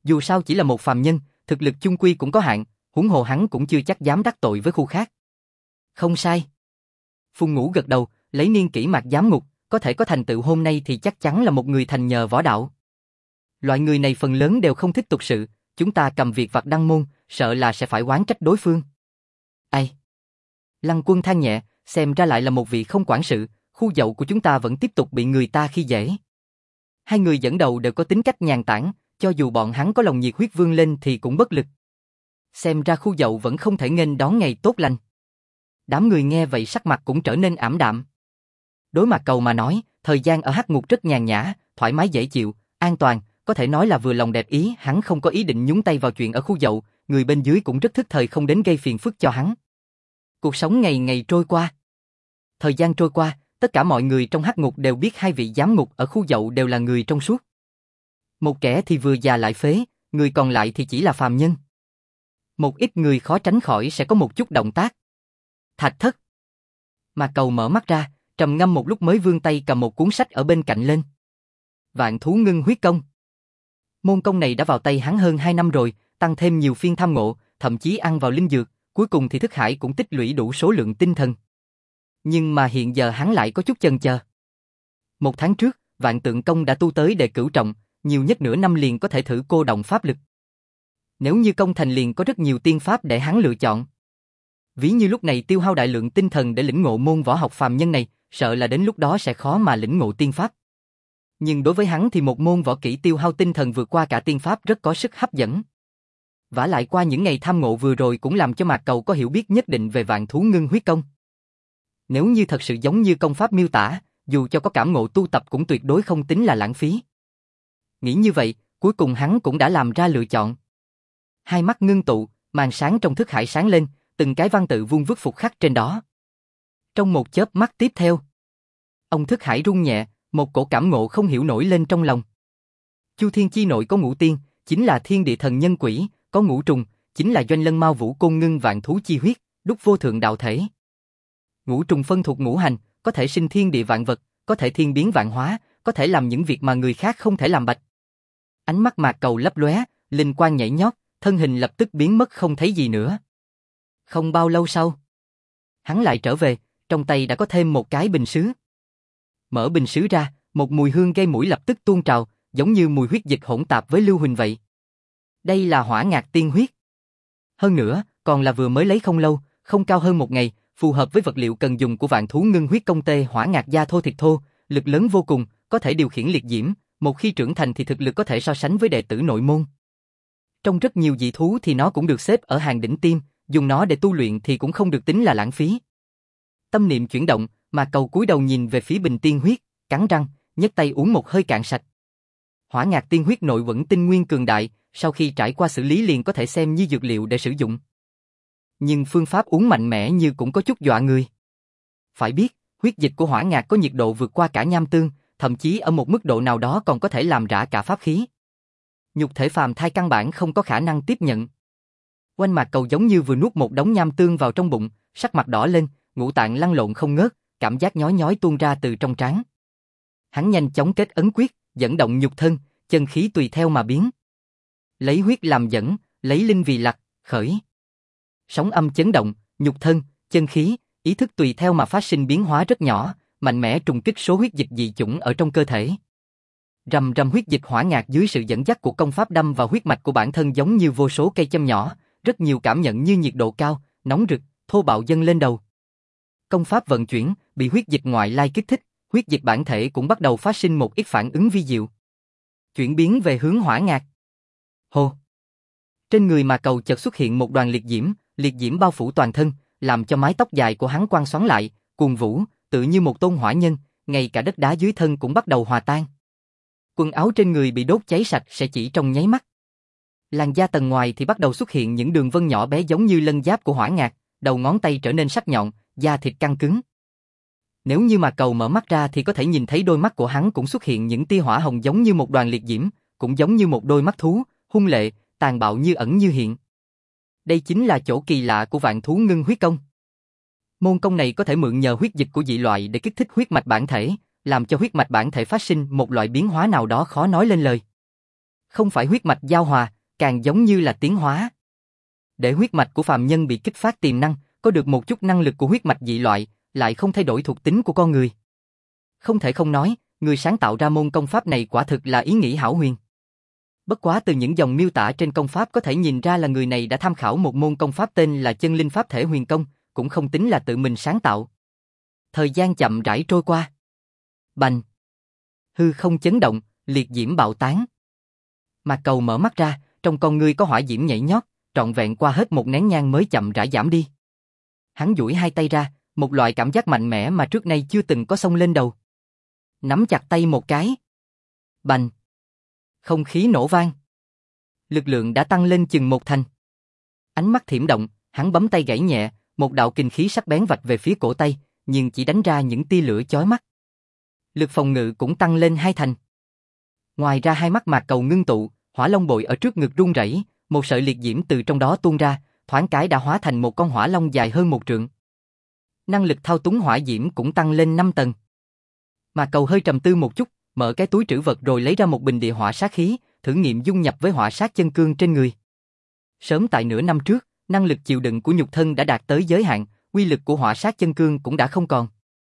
dù sao chỉ là một phàm nhân, thực lực chung quy cũng có hạn, huống hồ hắn cũng chưa chắc dám đắc tội với khu khác. Không sai. Phùng Ngũ gật đầu, lấy niên kỷ mạc giám ngục, có thể có thành tựu hôm nay thì chắc chắn là một người thành nhờ võ đạo. Loại người này phần lớn đều không thích tục sự, chúng ta cầm việc vặt đăng môn, sợ là sẽ phải oán trách đối phương. Ai? Lăng Quân than nhẹ, xem ra lại là một vị không quản sự, khu dậu của chúng ta vẫn tiếp tục bị người ta khi dễ. Hai người dẫn đầu đều có tính cách nhàn tản, cho dù bọn hắn có lòng nhiệt huyết vươn lên thì cũng bất lực. Xem ra khu dậu vẫn không thể nghênh đón ngày tốt lành. Đám người nghe vậy sắc mặt cũng trở nên ảm đạm. Đối mặt Cầu mà nói, thời gian ở hắc ngục rất nhàn nhã, thoải mái dễ chịu, an toàn, có thể nói là vừa lòng đẹp ý, hắn không có ý định nhúng tay vào chuyện ở khu dậu, người bên dưới cũng rất thức thời không đến gây phiền phức cho hắn. Cuộc sống ngày ngày trôi qua. Thời gian trôi qua, tất cả mọi người trong hắc ngục đều biết hai vị giám ngục ở khu dậu đều là người trong suốt. Một kẻ thì vừa già lại phế, người còn lại thì chỉ là phàm nhân. Một ít người khó tránh khỏi sẽ có một chút động tác. Thạch thất. Mà Cầu mở mắt ra, trầm ngâm một lúc mới vươn tay cầm một cuốn sách ở bên cạnh lên. Vạn thú ngưng huyết công. Môn công này đã vào tay hắn hơn 2 năm rồi, tăng thêm nhiều phiên tham ngộ, thậm chí ăn vào linh dược, cuối cùng thì thức hải cũng tích lũy đủ số lượng tinh thần. Nhưng mà hiện giờ hắn lại có chút chần chờ. 1 tháng trước, Vạn Tượng Công đã tu tới đệ cửu trọng, nhiều nhất nửa năm liền có thể thử cô động pháp lực. Nếu như công thành liền có rất nhiều tiên pháp để hắn lựa chọn. Ví như lúc này tiêu hao đại lượng tinh thần để lĩnh ngộ môn võ học phàm nhân này, sợ là đến lúc đó sẽ khó mà lĩnh ngộ tiên pháp. Nhưng đối với hắn thì một môn võ kỹ tiêu hao tinh thần vượt qua cả tiên pháp rất có sức hấp dẫn. Vả lại qua những ngày tham ngộ vừa rồi cũng làm cho Mạc Cầu có hiểu biết nhất định về Vạn thú ngưng huyết công. Nếu như thật sự giống như công pháp miêu tả, dù cho có cảm ngộ tu tập cũng tuyệt đối không tính là lãng phí. Nghĩ như vậy, cuối cùng hắn cũng đã làm ra lựa chọn. Hai mắt ngưng tụ, màn sáng trong thức hải sáng lên, từng cái văn tự vuông vức phục khắc trên đó. Trong một chớp mắt tiếp theo, ông thức hải rung nhẹ, một cổ cảm ngộ không hiểu nổi lên trong lòng. Chu thiên chi nội có ngũ tiên, chính là thiên địa thần nhân quỷ, có ngũ trùng, chính là doanh lân mao vũ côn ngưng vạn thú chi huyết, đúc vô thượng đạo thể. Ngũ trùng phân thuộc ngũ hành, có thể sinh thiên địa vạn vật, có thể thiên biến vạn hóa, có thể làm những việc mà người khác không thể làm bạch. Ánh mắt Mạc Cầu lấp lóe, linh quang nhảy nhót, thân hình lập tức biến mất không thấy gì nữa. Không bao lâu sau, hắn lại trở về, trong tay đã có thêm một cái bình sứ. Mở bình sứ ra, một mùi hương gây mũi lập tức tuôn trào, giống như mùi huyết dịch hỗn tạp với lưu huỳnh vậy. Đây là hỏa ngạc tiên huyết. Hơn nữa, còn là vừa mới lấy không lâu, không cao hơn 1 ngày, phù hợp với vật liệu cần dùng của Vạn thú ngưng huyết công tê hỏa ngạc da thô thịt thô, lực lớn vô cùng, có thể điều khiển liệt diễm, một khi trưởng thành thì thực lực có thể so sánh với đệ tử nội môn. Trong rất nhiều dị thú thì nó cũng được xếp ở hàng đỉnh tiêm, dùng nó để tu luyện thì cũng không được tính là lãng phí. Tâm niệm chuyển động, mà Cầu cúi đầu nhìn về phía bình tiên huyết, cắn răng, nhấc tay uống một hơi cạn sạch. Hỏa ngạc tiên huyết nội vẫn tinh nguyên cường đại, sau khi trải qua xử lý liền có thể xem như dược liệu để sử dụng. Nhưng phương pháp uống mạnh mẽ như cũng có chút dọa người. Phải biết, huyết dịch của hỏa ngạc có nhiệt độ vượt qua cả nham tương, thậm chí ở một mức độ nào đó còn có thể làm rã cả pháp khí. Nhục thể phàm thai căn bản không có khả năng tiếp nhận. Quanh Mạc Cầu giống như vừa nuốt một đống nham tương vào trong bụng, sắc mặt đỏ lên, ngũ tạng lăn lộn không ngớt, cảm giác nhói nhói tuôn ra từ trong trán. Hắn nhanh chóng kết ấn quyết, dẫn động nhục thân, chân khí tùy theo mà biến. Lấy huyết làm dẫn, lấy linh vì lạc, khởi. Sóng âm chấn động, nhục thân, chân khí, ý thức tùy theo mà phát sinh biến hóa rất nhỏ, mạnh mẽ trùng kích số huyết dịch dị chủng ở trong cơ thể. Rầm rầm huyết dịch hỏa ngạc dưới sự dẫn dắt của công pháp đâm vào huyết mạch của bản thân giống như vô số cây châm nhỏ, rất nhiều cảm nhận như nhiệt độ cao, nóng rực, thô bạo dâng lên đầu. Công pháp vận chuyển, bị huyết dịch ngoại lai kích thích, huyết dịch bản thể cũng bắt đầu phát sinh một ít phản ứng vi diệu. Chuyển biến về hướng hỏa ngạc. Hô! Trên người Mạc Cầu chợt xuất hiện một đoàn liệt diễm bao phủ toàn thân, làm cho mái tóc dài của hắn quang xoắn lại, cuồng vũ, tự như một tôn hỏa nhân, ngay cả đất đá dưới thân cũng bắt đầu hòa tan. Quần áo trên người bị đốt cháy sạch sẽ chỉ trong nháy mắt. Làn da tầng ngoài thì bắt đầu xuất hiện những đường vân nhỏ bé giống như lân giáp của hỏa ngạc, đầu ngón tay trở nên sắc nhọn, da thịt căng cứng. Nếu như Mạc Cầu mở mắt ra thì có thể nhìn thấy đôi mắt của hắn cũng xuất hiện những tia hỏa hồng giống như một đoàn liệt diễm, cũng giống như một đôi mắt thú, hung lệ, tàn bạo như ẩn như hiện. Đây chính là chỗ kỳ lạ của Vạn thú ngưng huyết công. Môn công này có thể mượn nhờ huyết dịch của dị loại để kích thích huyết mạch bản thể, làm cho huyết mạch bản thể phát sinh một loại biến hóa nào đó khó nói lên lời. Không phải huyết mạch giao hòa, càng giống như là tiến hóa. Để huyết mạch của phàm nhân bị kích phát tiềm năng, có được một chút năng lực của huyết mạch dị loại, lại không thay đổi thuộc tính của con người. Không thể không nói, người sáng tạo ra môn công pháp này quả thực là ý nghĩ hão huyền. Bất quá từ những dòng miêu tả trên công pháp có thể nhìn ra là người này đã tham khảo một môn công pháp tên là Chân Linh Pháp Thể Huyền Công, cũng không tính là tự mình sáng tạo. Thời gian chậm rãi trôi qua. Bành! Hư không chấn động, liệt diễm bạo tán. Mạc Cầu mở mắt ra, trong con ngươi có hỏa diễm nhảy nhót, trọn vẹn qua hết một nén nhang mới chậm rãi giảm đi. Hắn duỗi hai tay ra, một loại cảm giác mạnh mẽ mà trước nay chưa từng có xông lên đầu. Nắm chặt tay một cái. Bành! Không khí nổ vang. Lực lượng đã tăng lên chừng một thành. Ánh mắt thiểm động, hắn bấm tay gảy nhẹ, một đạo kình khí sắc bén vạch về phía cổ tay, nhưng chỉ đánh ra những tia lửa chói mắt. Lực phòng ngự cũng tăng lên hai thành. Ngoài ra hai mắt Mạc Cầu ngưng tụ, hỏa long bội ở trước ngực rung rẩy, một sợi liệt diễm từ trong đó tuôn ra, thoáng cái đã hóa thành một con hỏa long dài hơn một trượng. Năng lực thao túng hỏa diễm cũng tăng lên 5 tầng. Mạc Cầu hơi trầm tư một chút, mở cái túi trữ vật rồi lấy ra một bình địa hỏa sát khí, thử nghiệm dung nhập với hỏa sát chân cương trên người. Sớm tại nửa năm trước, năng lực chịu đựng của nhục thân đã đạt tới giới hạn, uy lực của hỏa sát chân cương cũng đã không còn.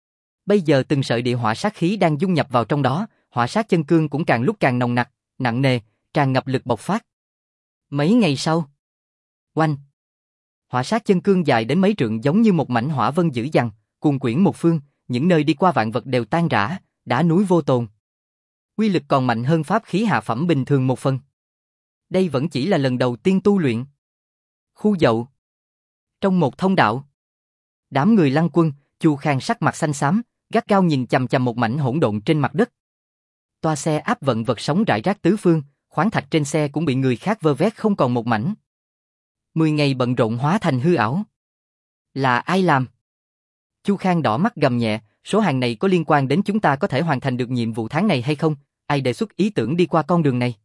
Bây giờ từng sợi địa hỏa sát khí đang dung nhập vào trong đó, hỏa sát chân cương cũng càng lúc càng nồng nặc, nặng nề, tràn ngập lực bộc phát. Mấy ngày sau, oanh! Hỏa sát chân cương dài đến mấy trượng giống như một mảnh hỏa vân dữ dằn, cuồn quyển một phương, những nơi đi qua vạn vật đều tan rã, đá núi vô tồn. Uy lực còn mạnh hơn pháp khí hạ phẩm bình thường một phần. Đây vẫn chỉ là lần đầu tiên tu luyện. Khu dậu. Trong một thông đạo, đám người Lăng Quân, Chu Khang sắc mặt xanh xám, gắt gao nhìn chằm chằm một mảnh hỗn độn trên mặt đất. Toa xe áp vận vật sống rải rác tứ phương, khoáng thạch trên xe cũng bị người khác vơ vét không còn một mảnh. 10 ngày bận rộn hóa thành hư ảo. Là ai làm? Chu Khang đỏ mắt gầm nhẹ, số hàng này có liên quan đến chúng ta có thể hoàn thành được nhiệm vụ tháng này hay không? Ai đề xuất ý tưởng đi qua con đường này?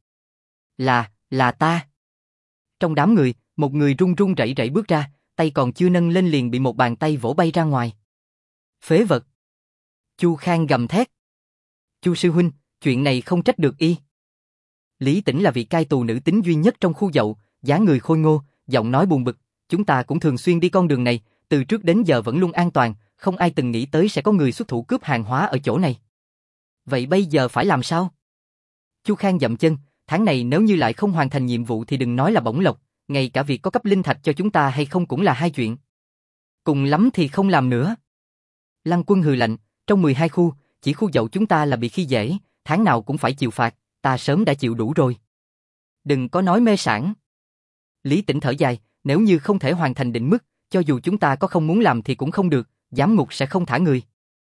Là ta. Trong đám người, một người run run rẩy rẩy bước ra, tay còn chưa nâng lên liền bị một bàn tay vỗ bay ra ngoài. Phế vật! Chu Khang gầm thét. Chu sư huynh, chuyện này không trách được y. Lý Tĩnh là vị cai tù nữ tính duy nhất trong khu dậu, dáng người khôi ngô, giọng nói buồn bực. Chúng ta cũng thường xuyên đi con đường này, từ trước đến giờ vẫn luôn an toàn, không ai từng nghĩ tới sẽ có người xuất thủ cướp hàng hóa ở chỗ này. Vậy bây giờ phải làm sao? Chu Khang dậm chân, tháng này nếu như lại không hoàn thành nhiệm vụ thì đừng nói là bổng lộc, ngay cả việc có cấp linh thạch cho chúng ta hay không cũng là hai chuyện. Cùng lắm thì không làm nữa. Lăng Quân hừ lạnh, trong 12 khu, chỉ khu dậu chúng ta là bị khi dễ, tháng nào cũng phải chịu phạt, ta sớm đã chịu đủ rồi. Đừng có nói mê sảng. Lý Tĩnh thở dài, nếu như không thể hoàn thành định mức, cho dù chúng ta có không muốn làm thì cũng không được, giám ngục sẽ không thả người.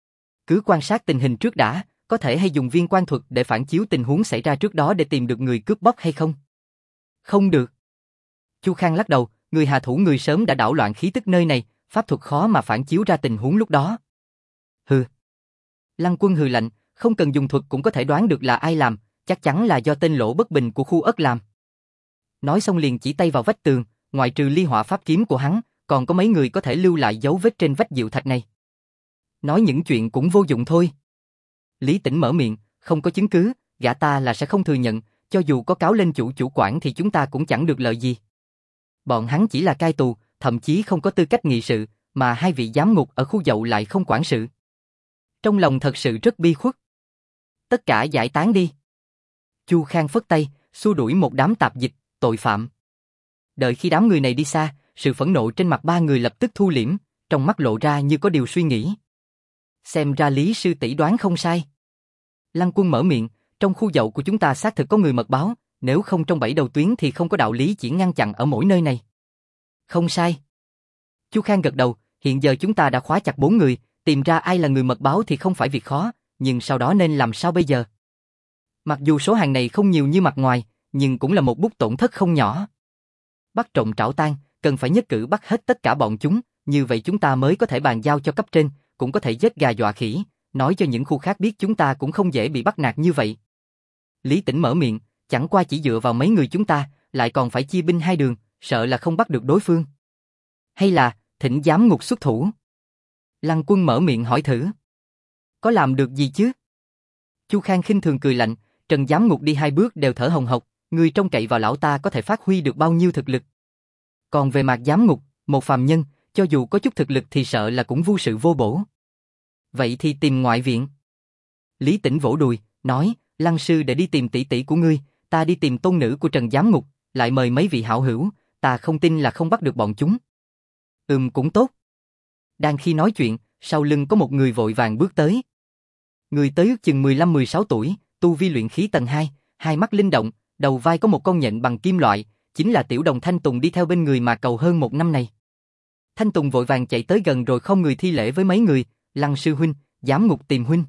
Cứ quan sát tình hình trước đã, có thể hay dùng viên quan thuật để phản chiếu tình huống xảy ra trước đó để tìm được người cướp bóc hay không? Không được. Chu Khang lắc đầu, người hạ thủ người sớm đã đảo loạn khí tức nơi này, pháp thuật khó mà phản chiếu ra tình huống lúc đó. Hừ. Lăng Quân hừ lạnh, không cần dùng thuật cũng có thể đoán được là ai làm, chắc chắn là do tên Lỗ Bất Bình của khu ất làm. Nói xong liền chỉ tay vào vách tường, ngoại trừ ly hỏa pháp kiếm của hắn, còn có mấy người có thể lưu lại dấu vết trên vách diệu thạch này. Nói những chuyện cũng vô dụng thôi. Lý Tĩnh mở miệng, không có chứng cứ, gã ta là sẽ không thừa nhận, cho dù có cáo lên chủ quản thì chúng ta cũng chẳng được lợi gì. Bọn hắn chỉ là cai tù, thậm chí không có tư cách nghị sự, mà hai vị giám ngục ở khu dậu lại không quản sự. Trong lòng thật sự rất bi khuất. Tất cả giải tán đi. Chu Khang phất tay, xua đuổi một đám tạp dịch, tội phạm. Đợi khi đám người này đi xa, sự phẫn nộ trên mặt ba người lập tức thu liễm, trong mắt lộ ra như có điều suy nghĩ. Xem ra Lý sư tỷ đoán không sai. Lăng Quân mở miệng, trong khu dậu của chúng ta xác thực có người mật báo, nếu không trong 7 đầu tuyến thì không có đạo lý chỉ ngăn chặn ở mỗi nơi này. Không sai. Chu Khang gật đầu, hiện giờ chúng ta đã khóa chặt 4 người, tìm ra ai là người mật báo thì không phải việc khó, nhưng sau đó nên làm sao bây giờ? Mặc dù số hàng này không nhiều như mặt ngoài, nhưng cũng là một bút tổn thất không nhỏ. Bắt trộm trảo tang, cần phải nhất cử bắt hết tất cả bọn chúng, như vậy chúng ta mới có thể bàn giao cho cấp trên, cũng có thể giết gà dọa khỉ, nói cho những khu khác biết chúng ta cũng không dễ bị bắt nạt như vậy. Lý Tĩnh mở miệng, chẳng qua chỉ dựa vào mấy người chúng ta, lại còn phải chia binh hai đường, sợ là không bắt được đối phương. Hay là, thỉnh giám ngục xuất thủ? Lăng Quân mở miệng hỏi thử. Có làm được gì chứ? Chu Khang khinh thường cười lạnh, Trần giám ngục đi 2 bước đều thở hồng hộc, ngươi trông cậy vào lão ta có thể phát huy được bao nhiêu thực lực. Còn về Mạc Giám Ngục, một phàm nhân, cho dù có chút thực lực thì sợ là cũng vô sự vô bổ. Vậy thì tìm ngoại viện. Lý Tĩnh vỗ đùi, nói, Lăng sư để đi tìm tỷ tỷ của ngươi, ta đi tìm tôn nữ của Trần Giám Ngục, lại mời mấy vị hảo hữu, ta không tin là không bắt được bọn chúng. Cũng tốt. Đang khi nói chuyện, sau lưng có một người vội vàng bước tới. Người tới ước chừng 15-16 tuổi, tu vi luyện khí tầng 2, hai mắt linh động, đầu vai có một con nhện bằng kim loại, chính là tiểu đồng Thanh Tùng đi theo bên người Mạc Cầu hơn một năm này. Thanh Tùng vội vàng chạy tới gần rồi không người thi lễ với mấy người, Lăng sư huynh, Giám Ngục tìm huynh.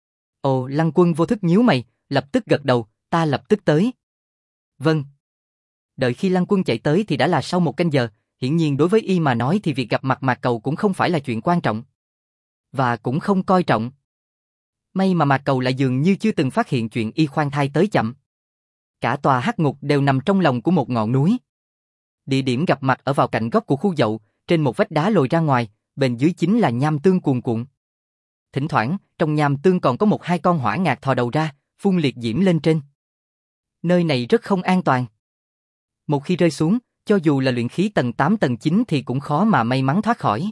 Ồ, Lăng Quân vô thức nhíu mày, lập tức gật đầu, ta lập tức tới. Vâng. Đợi khi Lăng Quân chạy tới thì đã là sau một canh giờ, hiển nhiên đối với y mà nói thì việc gặp mặt Mạc Cầu cũng không phải là chuyện quan trọng. Và cũng không coi trọng. May mà Mạc Cầu lại dường như chưa từng phát hiện chuyện y khoan thai tới chậm. Cả tòa hắc ngục đều nằm trong lòng của một ngọn núi. Địa điểm gặp mặt ở vào cạnh góc của khu dậu, trên một vách đá lồi ra ngoài, bên dưới chính là nham tương cuồn cuộn. Thỉnh thoảng, trong nham tương còn có một hai con hỏa ngạc thò đầu ra, phun liệt diễm lên trên. Nơi này rất không an toàn. Một khi rơi xuống, cho dù là luyện khí tầng 8 tầng 9 thì cũng khó mà may mắn thoát khỏi.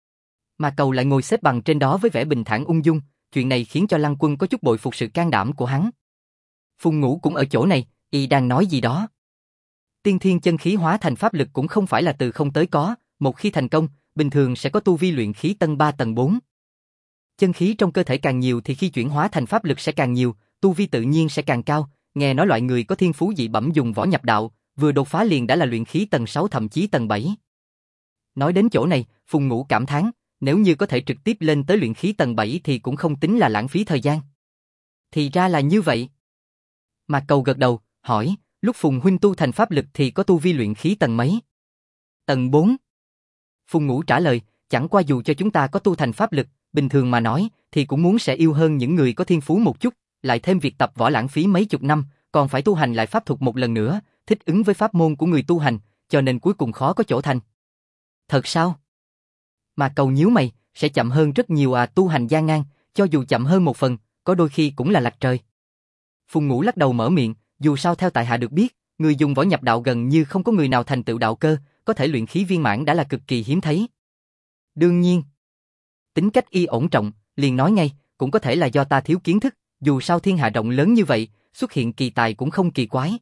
Mà Cầu lại ngồi xếp bằng trên đó với vẻ bình thản ung dung, chuyện này khiến cho Lăng Quân có chút bội phục sự can đảm của hắn. Phùng Ngũ cũng ở chỗ này, y đang nói gì đó. Tiên thiên chân khí hóa thành pháp lực cũng không phải là từ không tới có, một khi thành công, bình thường sẽ có tu vi luyện khí tầng 3 tầng 4. Chân khí trong cơ thể càng nhiều thì khi chuyển hóa thành pháp lực sẽ càng nhiều, tu vi tự nhiên sẽ càng cao, nghe nói loại người có thiên phú dị bẩm dùng võ nhập đạo, vừa đột phá liền đã là luyện khí tầng 6 thậm chí tầng 7. Nói đến chỗ này, Phùng Ngũ cảm thán, nếu như có thể trực tiếp lên tới luyện khí tầng 7 thì cũng không tính là lãng phí thời gian. Thì ra là như vậy. Mạc Cầu gật đầu, hỏi, lúc Phùng huynh tu thành pháp lực thì có tu vi luyện khí tầng mấy? Tầng 4. Phùng Ngũ trả lời, chẳng qua dù cho chúng ta có tu thành pháp lực, bình thường mà nói, thì cũng muốn sẽ yêu hơn những người có thiên phú một chút, lại thêm việc tập võ lãng phí mấy chục năm, còn phải tu hành lại pháp thuật một lần nữa, thích ứng với pháp môn của người tu hành, cho nên cuối cùng khó có chỗ thành. Thật sao? Mà Cầu nhíu mày, sẽ chậm hơn rất nhiều tu hành gian nan, cho dù chậm hơn một phần, có đôi khi cũng là lệch trời. Phùng Ngũ lắc đầu mở miệng, dù sao theo tại hạ được biết, người dùng võ nhập đạo gần như không có người nào thành tựu đạo cơ, có thể luyện khí viên mãn đã là cực kỳ hiếm thấy. Đương nhiên, tính cách y ổn trọng, liền nói ngay, cũng có thể là do ta thiếu kiến thức, dù sao thiên hạ rộng lớn như vậy, xuất hiện kỳ tài cũng không kỳ quái.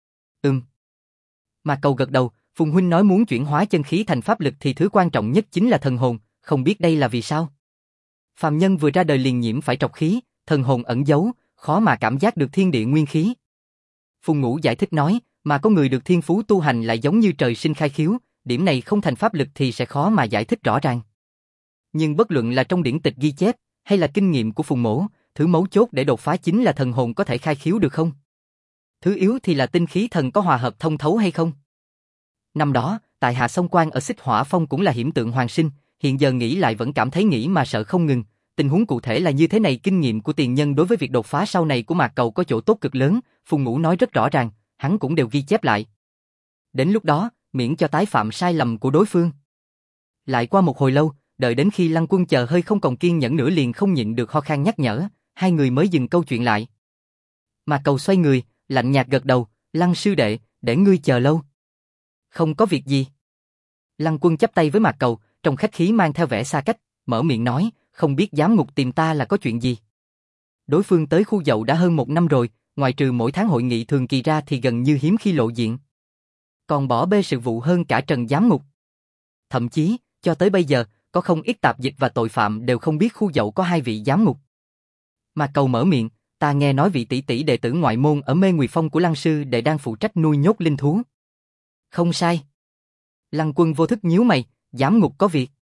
Mà Cầu gật đầu, Phùng huynh nói muốn chuyển hóa chân khí thành pháp lực thì thứ quan trọng nhất chính là thần hồn, không biết đây là vì sao? Phàm nhân vừa ra đời liền nhiễm phải trọc khí, thần hồn ẩn giấu, khó mà cảm giác được thiên địa nguyên khí. Phùng Ngũ giải thích nói, mà có người được thiên phú tu hành lại giống như trời sinh khai khiếu, điểm này không thành pháp lực thì sẽ khó mà giải thích rõ ràng. Nhưng bất luận là trong điển tịch ghi chép, hay là kinh nghiệm của Phùng mỗ, thứ mấu chốt để đột phá chính là thần hồn có thể khai khiếu được không? Thứ yếu thì là tinh khí thần có hòa hợp thông thấu hay không? Năm đó, tại Hạ Sông Quan ở Xích Hỏa Phong cũng là hiểm tượng hoàn sinh, hiện giờ nghĩ lại vẫn cảm thấy nghĩ mà sợ không ngừng. Tình huống cụ thể là như thế này, kinh nghiệm của tiền nhân đối với việc đột phá sau này của Mạc Cầu có chỗ tốt cực lớn, Phùng Ngũ nói rất rõ ràng, hắn cũng đều ghi chép lại. Đến lúc đó, miễn cho tái phạm sai lầm của đối phương. Lại qua một hồi lâu, đợi đến khi Lăng Quân chờ hơi không còn kiên nhẫn nữa liền không nhịn được ho khan nhắc nhở, hai người mới dừng câu chuyện lại. Mạc Cầu xoay người, lạnh nhạt gật đầu, Lăng sư đệ, để ngươi chờ lâu. Không có việc gì. Lăng Quân chắp tay với Mạc Cầu, trong khách khí mang theo vẻ xa cách, mở miệng nói, không biết Giám Ngục tìm ta là có chuyện gì. Đối phương tới khu dậu đã hơn một năm rồi, ngoài trừ mỗi tháng hội nghị thường kỳ ra thì gần như hiếm khi lộ diện. Còn bỏ bê sự vụ hơn cả Trần Giám Ngục. Thậm chí, cho tới bây giờ, có không ít tạp dịch và tội phạm đều không biết khu dậu có hai vị Giám Ngục. Mạc Cầu mở miệng, ta nghe nói vị tỷ tỷ đệ tử ngoại môn ở Mê Nguyệt Phong của Lăng sư đệ đang phụ trách nuôi nhốt linh thú. Không sai. Lăng Quân vô thức nhíu mày, Giám Ngục có việc.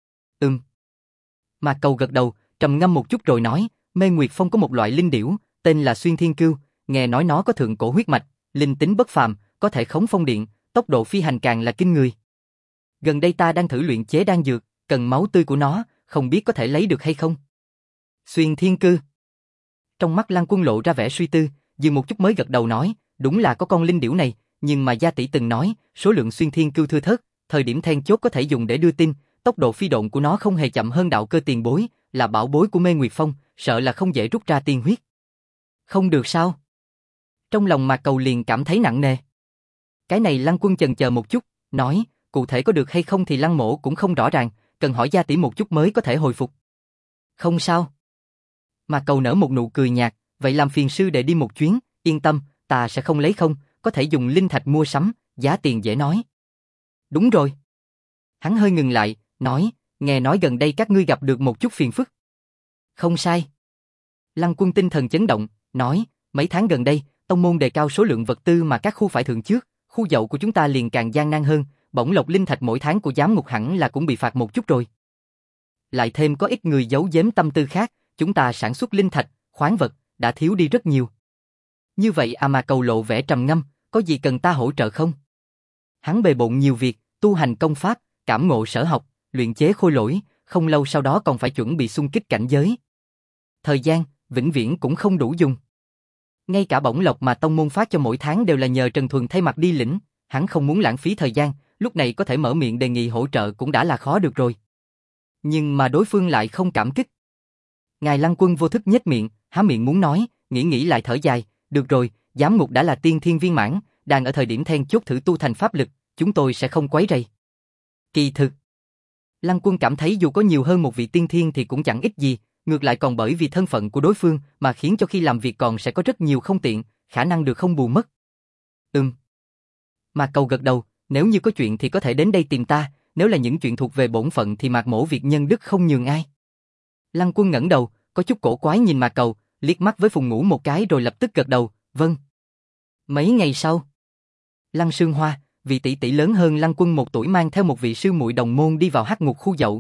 Mạc Cầu gật đầu, trầm ngâm một chút rồi nói, Mê Nguyệt Phong có một loại linh điểu, tên là Xuyên Thiên Cưu, nghe nói nó có thượng cổ huyết mạch, linh tính bất phàm, có thể khống phong điện, tốc độ phi hành càng là kinh người. Gần đây ta đang thử luyện chế đan dược, cần máu tươi của nó, không biết có thể lấy được hay không. Xuyên Thiên Cư. Trong mắt Lăng Quân lộ ra vẻ suy tư, dừng một chút mới gật đầu nói, đúng là có con linh điểu này, nhưng mà gia tỷ từng nói, số lượng Xuyên Thiên Cưu thưa thớt, thời điểm then chốt có thể dùng để đưa tin, tốc độ phi độn của nó không hề chậm hơn đạo cơ tiền bối, là bảo bối của Mê Nguyệt Phong, sợ là không dễ rút ra tiên huyết. Không được sao? Trong lòng Mạc Cầu liền cảm thấy nặng nề. Cái này Lăng Quân chần chờ một chút, nói, cụ thể có được hay không thì Lăng mỗ cũng không rõ ràng, cần hỏi gia tỷ một chút mới có thể hồi phục. Không sao. Mạc Cầu nở một nụ cười nhạt, vậy làm phiền sư đệ đi một chuyến, yên tâm, ta sẽ không lấy không, có thể dùng linh thạch mua sắm, giá tiền dễ nói. Đúng rồi. Hắn hơi ngừng lại, nói, nghe nói gần đây các ngươi gặp được một chút phiền phức. Không sai. Lăng Quân tinh thần chấn động, nói, mấy tháng gần đây, tông môn đề cao số lượng vật tư mà các khu phải thượng trước, khu dậu của chúng ta liền càng gian nan hơn, bổng lộc linh thạch mỗi tháng của giám ngục hẳn là cũng bị phạt một chút rồi. Lại thêm có ít người giấu giếm tâm tư khác, chúng ta sản xuất linh thạch, khoáng vật, đã thiếu đi rất nhiều. Như vậy mà Cầu lộ vẻ trầm ngâm, có gì cần ta hỗ trợ không? Hắn bề bộn nhiều việc, tu hành công pháp, cảm ngộ sở học, luyện chế khôi lỗi, không lâu sau đó còn phải chuẩn bị xung kích cảnh giới. Thời gian, vĩnh viễn cũng không đủ dùng. Ngay cả bổng lộc mà tông môn phát cho mỗi tháng đều là nhờ Trần Thuần thay mặt đi lĩnh, hắn không muốn lãng phí thời gian, lúc này có thể mở miệng đề nghị hỗ trợ cũng đã là khó được rồi. Nhưng mà đối phương lại không cảm kích. Ngài Lăng Quân vô thức nhếch miệng, há miệng muốn nói, nghĩ lại thở dài, được rồi, giám ngục đã là tiên thiên viên mãn, đang ở thời điểm then chốt thử tu thành pháp lực, chúng tôi sẽ không quấy rầy. Kỳ thực, Lăng Quân cảm thấy dù có nhiều hơn một vị tiên thiên thì cũng chẳng ích gì, ngược lại còn bởi vì thân phận của đối phương mà khiến cho khi làm việc còn sẽ có rất nhiều không tiện, khả năng được không bù mất. Mạc Cầu gật đầu, nếu như có chuyện thì có thể đến đây tìm ta, nếu là những chuyện thuộc về bổn phận thì Mạc mỗ việc nhân đức không nhường ai. Lăng Quân ngẩng đầu, có chút cổ quái nhìn Mạc Cầu, liếc mắt với Phùng Ngũ một cái rồi lập tức gật đầu, vâng. Mấy ngày sau, Lăng Sương Hoa, vị tỷ tỷ lớn hơn Lăng Quân 1 tuổi mang theo một vị sư muội đồng môn đi vào hắc ngục khu dậu.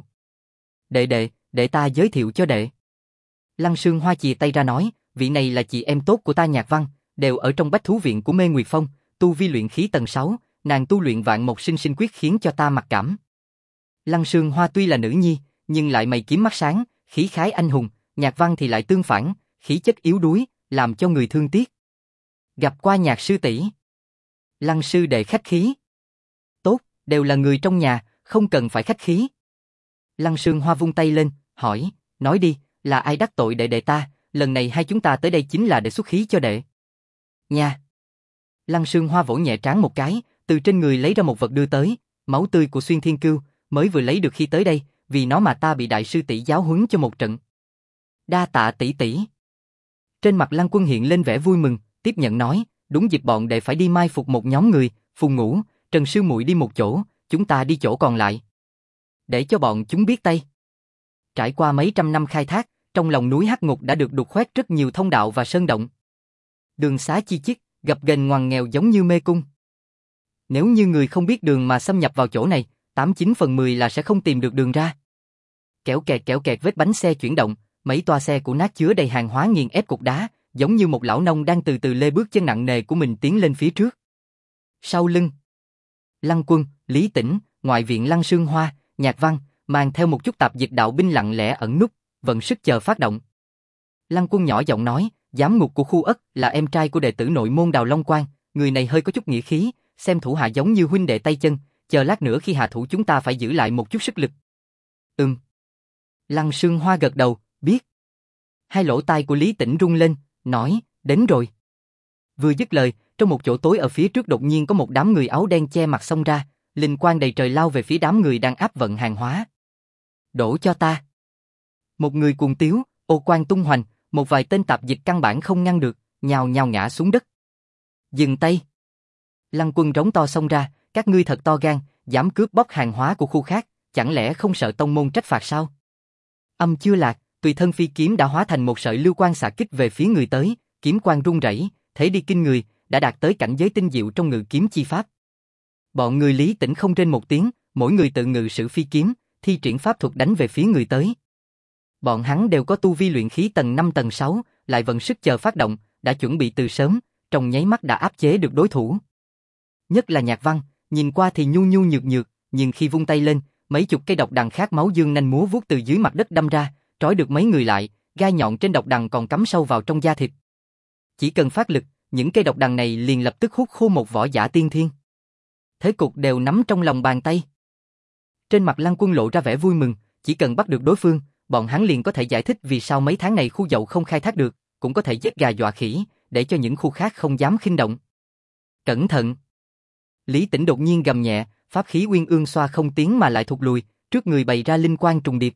Để ta giới thiệu cho đệ. Lăng Sương Hoa chìa tay ra nói, vị này là chị em tốt của ta Nhạc Văn, đều ở trong bách thú viện của Mê Nguyệt Phong, tu vi luyện khí tầng 6, nàng tu luyện vạn mộc sinh sinh quyết khiến cho ta mặc cảm. Lăng Sương Hoa tuy là nữ nhi, nhưng lại mày kiếm mắt sáng, khí khái anh hùng, Nhạc Văn thì lại tương phản, khí chất yếu đuối, làm cho người thương tiếc. Gặp qua Nhạc sư tỷ. Lăng sư đệ khách khí. Tốt, đều là người trong nhà, không cần phải khách khí. Lăng Sương Hoa vung tay lên, hỏi, nói đi, là ai đắc tội đệ ta, lần này hai chúng ta tới đây chính là để xuất khí cho đệ. Nha. Lăng Sương Hoa vỗ nhẹ trán một cái, từ trên người lấy ra một vật đưa tới, máu tươi của Xuyên Thiên Cưu, mới vừa lấy được khi tới đây, vì nó mà ta bị đại sư tỷ giáo huấn cho một trận. Đa tạ tỷ tỷ. Trên mặt Lăng Quân hiện lên vẻ vui mừng, tiếp nhận nói, đúng dịp bọn đệ phải đi mai phục một nhóm người, Phùng Ngũ, Trần sư muội đi một chỗ, chúng ta đi chỗ còn lại. Để cho bọn chúng biết tay. Trải qua mấy trăm năm khai thác, trong lòng núi Hắc Ngục đã được đục khoét rất nhiều thông đạo và sơn động. Đường xá chi chít, gập ghềnh ngoằn nghèo giống như mê cung. Nếu như người không biết đường mà xâm nhập vào chỗ này, 89/10 là sẽ không tìm được đường ra. Kéo kẹt vết bánh xe chuyển động, mấy toa xe cũ nát chứa đầy hàng hóa nghiền ép cục đá, giống như một lão nông đang từ từ lê bước chân nặng nề của mình tiến lên phía trước. Sau lưng, Lăng Quân, Lý Tĩnh, ngoại viện Lăng Sương Hoa, Nhạc Văn, mang theo một chút tạp dịch đạo binh lặng lẽ ẩn núp, vận sức chờ phát động. Lăng Quân nhỏ giọng nói, giám ngục của khu ất là em trai của đệ tử nội môn Đào Long Quang, người này hơi có chút nghĩa khí, xem thủ hạ giống như huynh đệ tay chân, chờ lát nữa khi hạ thủ chúng ta phải giữ lại một chút sức lực. Lăng Sương Hoa gật đầu, biết. Hai lỗ tai của Lý Tĩnh rung lên, nói, đến rồi. Vừa dứt lời, trong một chỗ tối ở phía trước đột nhiên có một đám người áo đen che mặt xông ra, linh quang đầy trời lao về phía đám người đang áp vận hàng hóa. Đổ cho ta. Một người cuồng tiếu, ô quang tung hoành, một vài tên tạp dịch căn bản không ngăn được, nhào nhào ngã xuống đất. Dừng tay. Lăng Quân rống to xông ra, các ngươi thật to gan, dám cướp bóc hàng hóa của khu khác, chẳng lẽ không sợ tông môn trách phạt sao? Âm chưa lạc, tùy thân phi kiếm đã hóa thành một sợi lưu quang xạ kích về phía người tới, kiếm quang rung rẩy, thế đi kinh người, đã đạt tới cảnh giới tinh diệu trong ngự kiếm chi pháp. Bọn người Lý Tĩnh không rên một tiếng, mỗi người tự ngự sử phi kiếm, thi triển pháp thuật đánh về phía người tới. Bọn hắn đều có tu vi luyện khí tầng 5 tầng 6, lại vận sức chờ phát động, đã chuẩn bị từ sớm, trong nháy mắt đã áp chế được đối thủ. Nhất là Nhạc Văn, nhìn qua thì nhu nhu nhược nhược, nhưng khi vung tay lên, mấy chục cây độc đằng khác máu dương nanh múa vuốt từ dưới mặt đất đâm ra, trói được mấy người lại, gai nhọn trên độc đằng còn cắm sâu vào trong da thịt. Chỉ cần phát lực, những cây độc đằng này liền lập tức hút khô một võ giả tiên thiên. Thế cục đều nắm trong lòng bàn tay. Trên mặt Lăng Quân lộ ra vẻ vui mừng, chỉ cần bắt được đối phương, bọn hắn liền có thể giải thích vì sao mấy tháng này khu dậu không khai thác được, cũng có thể giết gà dọa khỉ, để cho những khu khác không dám khinh động. Cẩn thận! Lý Tĩnh đột nhiên gầm nhẹ, pháp khí Uyên Ương xoa không tiến mà lại thụt lùi, trước người bày ra linh quang trùng điệp.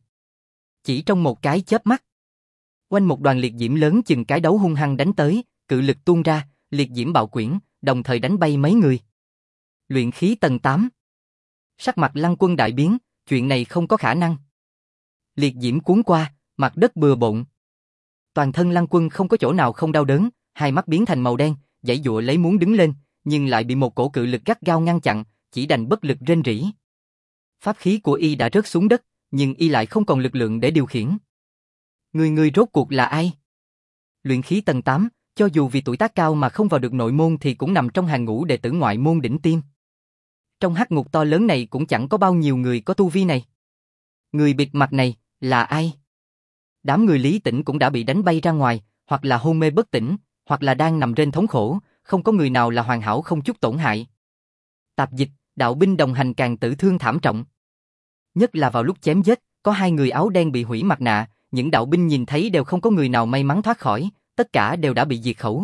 Chỉ trong một cái chớp mắt, quanh một đoàn liệt diễm lớn chừng cái đấu hung hăng đánh tới, cự lực tuôn ra, liệt diễm bạo quyển, đồng thời đánh bay mấy người. Luyện khí tầng 8. Sắc mặt Lăng Quân đại biến, chuyện này không có khả năng. Liệt diễm cuốn qua, mặt đất bừa bộn. Toàn thân Lăng Quân không có chỗ nào không đau đớn, hai mắt biến thành màu đen, giãy giụa lấy muốn đứng lên, nhưng lại bị một cổ cự lực gắt gao ngăn chặn, chỉ đành bất lực rên rỉ. Pháp khí của y đã rớt xuống đất, nhưng y lại không còn lực lượng để điều khiển. Người rốt cuộc là ai? Luyện khí tầng 8, cho dù vì tuổi tác cao mà không vào được nội môn thì cũng nằm trong hàng ngũ đệ tử ngoại môn đỉnh tiêm. Trong hắc ngục to lớn này cũng chẳng có bao nhiêu người có tu vi này. Người bịt mặt này, là ai? Đám người Lý Tĩnh cũng đã bị đánh bay ra ngoài, hoặc là hôn mê bất tỉnh, hoặc là đang nằm trên thống khổ, không có người nào là hoàn hảo không chút tổn hại. Tạp dịch, đạo binh đồng hành càng tử thương thảm trọng. Nhất là vào lúc chém giết, có hai người áo đen bị hủy mặt nạ, những đạo binh nhìn thấy đều không có người nào may mắn thoát khỏi, tất cả đều đã bị diệt khẩu.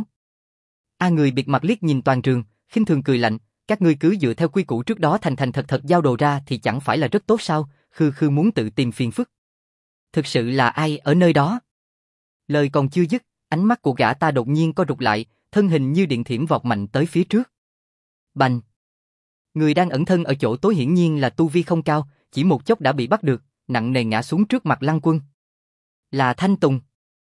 Người bịt mặt liếc nhìn toàn trường, khinh thường cười lạnh, các ngươi cứ dựa theo quy củ trước đó thành thành thật thật giao đồ ra thì chẳng phải là rất tốt sao, khư muốn tự tìm phiền phức. Thực sự là ai ở nơi đó? Lời còn chưa dứt, ánh mắt của gã ta đột nhiên co rụt lại, thân hình như điện thiểm vọt mạnh tới phía trước. Bành! Người đang ẩn thân ở chỗ tối hiển nhiên là tu vi không cao, chỉ một chốc đã bị bắt được, nặng nề ngã xuống trước mặt Lăng Quân. Là Thanh Tùng.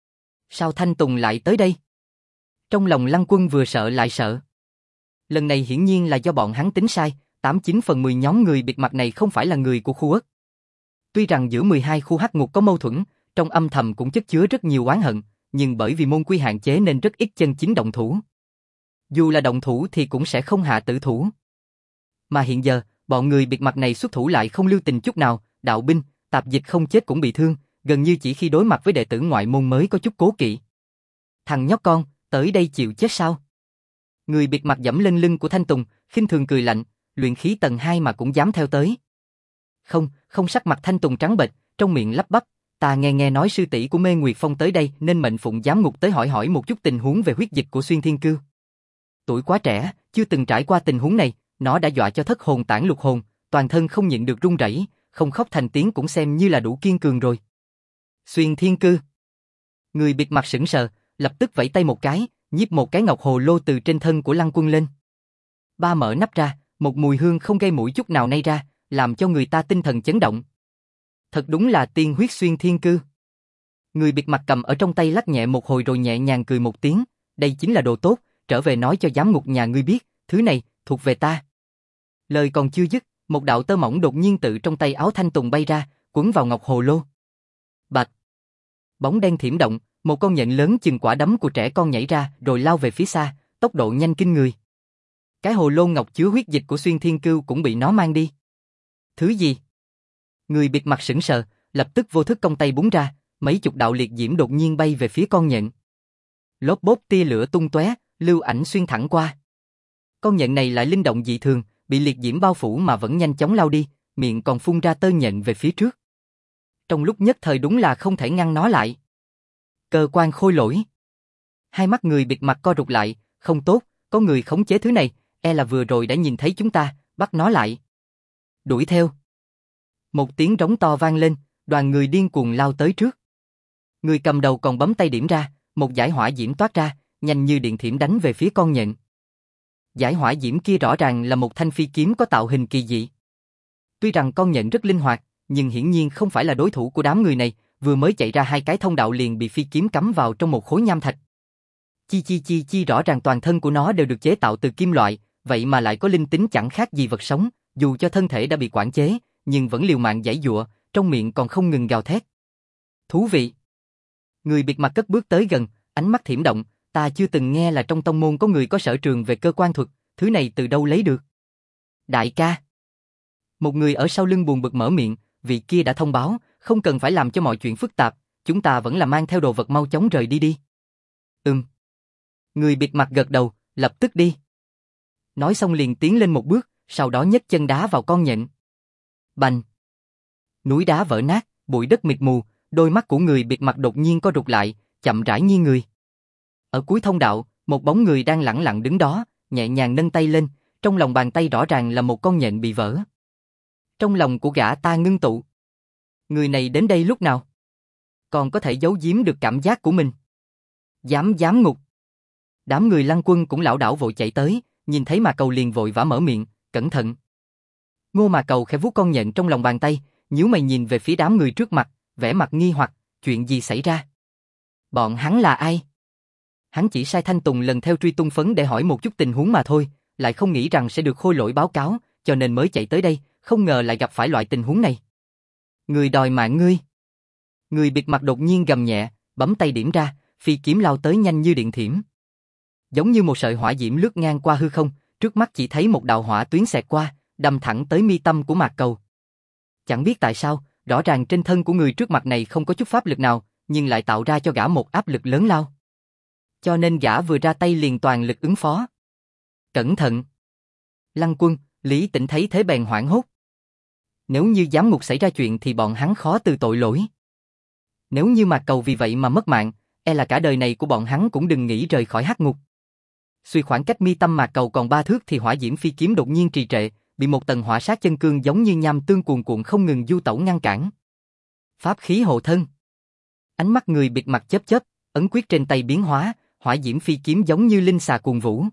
Sao Thanh Tùng lại tới đây? Trong lòng Lăng Quân vừa sợ lại sợ. Lần này hiển nhiên là do bọn hắn tính sai, 89 phần 10 nhóm người bịt mặt này không phải là người của khu Ất. Tuy rằng giữa 12 khu hắc ngục có mâu thuẫn, trong âm thầm cũng chất chứa rất nhiều oán hận, nhưng bởi vì môn quy hạn chế nên rất ít chân chính động thủ. Dù là động thủ thì cũng sẽ không hạ tử thủ. Mà hiện giờ, bọn người bịt mặt này xuất thủ lại không lưu tình chút nào, đạo binh, tạp dịch không chết cũng bị thương, gần như chỉ khi đối mặt với đệ tử ngoại môn mới có chút cố kỵ. Thằng nhóc con, tới đây chịu chết sao? Người bịt mặt giẫm lên lưng của Thanh Tùng, khinh thường cười lạnh, luyện khí tầng 2 mà cũng dám theo tới. Không sắc mặt Thanh Tùng trắng bệch, trong miệng lắp bắp, ta nghe nói sư tỷ của Mê Nguyệt Phong tới đây nên mệnh phụng giám ngục tới hỏi một chút tình huống về huyết dịch của Xuyên Thiên Cưu. Tuổi quá trẻ, chưa từng trải qua tình huống này, nó đã dọa cho thất hồn tản lục hồn, toàn thân không nhịn được run rẩy, không khóc thành tiếng cũng xem như là đủ kiên cường rồi. Xuyên Thiên Cư. Người bịt mặt sững sờ, lập tức vẫy tay một cái, nhíp một cái ngọc hồ lô từ trên thân của Lăng Quân lên. Ba mở nắp ra, một mùi hương không gây mũi chút nào nay ra, làm cho người ta tinh thần chấn động. Thật đúng là tiên huyết Xuyên Thiên Cư. Người bịt mặt cầm ở trong tay lắc nhẹ một hồi rồi nhẹ nhàng cười một tiếng, đây chính là đồ tốt, trở về nói cho giám ngục nhà ngươi biết, thứ này thuộc về ta. Lời còn chưa dứt, một đạo tơ mỏng đột nhiên tự trong tay áo Thanh Tùng bay ra, quấn vào ngọc hồ lô. Bạch! Bóng đen thiểm động, một con nhện lớn chừng quả đấm của trẻ con nhảy ra rồi lao về phía xa, tốc độ nhanh kinh người. Cái hồ lô ngọc chứa huyết dịch của Xuyên Thiên Cưu cũng bị nó mang đi. Thứ gì? Người bịt mặt sững sờ, lập tức vô thức cong tay búng ra, mấy chục đạo liệt diễm đột nhiên bay về phía con nhện. Lốp bốp tia lửa tung tóe, lưu ảnh xuyên thẳng qua. Con nhện này lại linh động dị thường, bị liệt diễm bao phủ mà vẫn nhanh chóng lao đi, miệng còn phun ra tơ nhện về phía trước. Trong lúc nhất thời đúng là không thể ngăn nó lại. Cơ quan khôi lỗi. Hai mắt người bịt mặt co rụt lại, không tốt, có người khống chế thứ này, e là vừa rồi đã nhìn thấy chúng ta, bắt nó lại. Đuổi theo. Một tiếng rống to vang lên, đoàn người điên cuồng lao tới trước. Người cầm đầu còn bấm tay điểm ra, một dải hỏa diễm toát ra, nhanh như điện thiểm đánh về phía con nhện. Dải hỏa diễm kia rõ ràng là một thanh phi kiếm có tạo hình kỳ dị. Tuy rằng con nhện rất linh hoạt, nhưng hiển nhiên không phải là đối thủ của đám người này, vừa mới chạy ra hai cái thông đạo liền bị phi kiếm cắm vào trong một khối nham thạch. Chi rõ ràng toàn thân của nó đều được chế tạo từ kim loại, vậy mà lại có linh tính chẳng khác gì vật sống, dù cho thân thể đã bị quản chế, nhưng vẫn liều mạng giãy giụa, trong miệng còn không ngừng gào thét. Thú vị. Người bịt mặt cất bước tới gần, ánh mắt thiểm động, ta chưa từng nghe là trong tông môn có người có sở trường về cơ quan thuật, thứ này từ đâu lấy được? Đại ca. Một người ở sau lưng buồn bực mở miệng, vị kia đã thông báo, không cần phải làm cho mọi chuyện phức tạp, chúng ta vẫn là mang theo đồ vật mau chóng rời đi đi. Người bịt mặt gật đầu, lập tức đi. Nói xong liền tiến lên một bước, sau đó nhấc chân đá vào con nhện. Bành! Núi đá vỡ nát, bụi đất mịt mù, đôi mắt của người bịt mặt đột nhiên co rụt lại, chậm rãi nghiêng người. Ở cuối thông đạo, Một bóng người đang lẳng lặng đứng đó, nhẹ nhàng nâng tay lên, trong lòng bàn tay rõ ràng là một con nhện bị vỡ. Trong lòng của gã ta ngưng tụ. Người này đến đây lúc nào? Còn có thể giấu giếm được cảm giác của mình. Giám ngục. Đám người Lăng Quân cũng lảo đảo vội chạy tới, nhìn thấy Mạc Cầu liền vội vã mở miệng, cẩn thận. Ngô Mạc Cầu khẽ vuốt con nhện trong lòng bàn tay, nhíu mày nhìn về phía đám người trước mặt, vẻ mặt nghi hoặc, chuyện gì xảy ra? Bọn hắn là ai? Hắn chỉ sai Thanh Tùng lần theo truy tung phấn để hỏi một chút tình huống mà thôi, lại không nghĩ rằng sẽ được Khôi Lỗi báo cáo, cho nên mới chạy tới đây, không ngờ lại gặp phải loại tình huống này. Người đòi mạng ngươi. Người bịt mặt đột nhiên gầm nhẹ, bấm tay điểm ra, phi kiếm lao tới nhanh như điện thiểm. Giống như một sợi hỏa diễm lướt ngang qua hư không, trước mắt chỉ thấy một đạo hỏa tuyến xẹt qua, đâm thẳng tới mi tâm của Mạc Cầu. Chẳng biết tại sao, rõ ràng trên thân của người trước mặt này không có chút pháp lực nào, nhưng lại tạo ra cho gã một áp lực lớn lao. Cho nên gã vừa ra tay liền toàn lực ứng phó. Cẩn thận! Lăng Quân, Lý Tĩnh thấy thế bèn hoảng hốt. Nếu như giám ngục xảy ra chuyện thì bọn hắn khó từ tội lỗi. Nếu như Mạc Cầu vì vậy mà mất mạng, e là cả đời này của bọn hắn cũng đừng nghĩ rời khỏi hắc ngục. Suy khoảng cách mi tâm Mạc Cầu còn 3 thước thì hỏa diễm phi kiếm đột nhiên trì trệ, bị một tầng hỏa sát chân cương giống như nham tương cuồn cuộn không ngừng du tẩu ngăn cản. Pháp khí hộ thân. Ánh mắt người bịt mặt chớp chớp, ấn quyết trên tay biến hóa, hỏa diễm phi kiếm giống như linh xà cuồng vũ.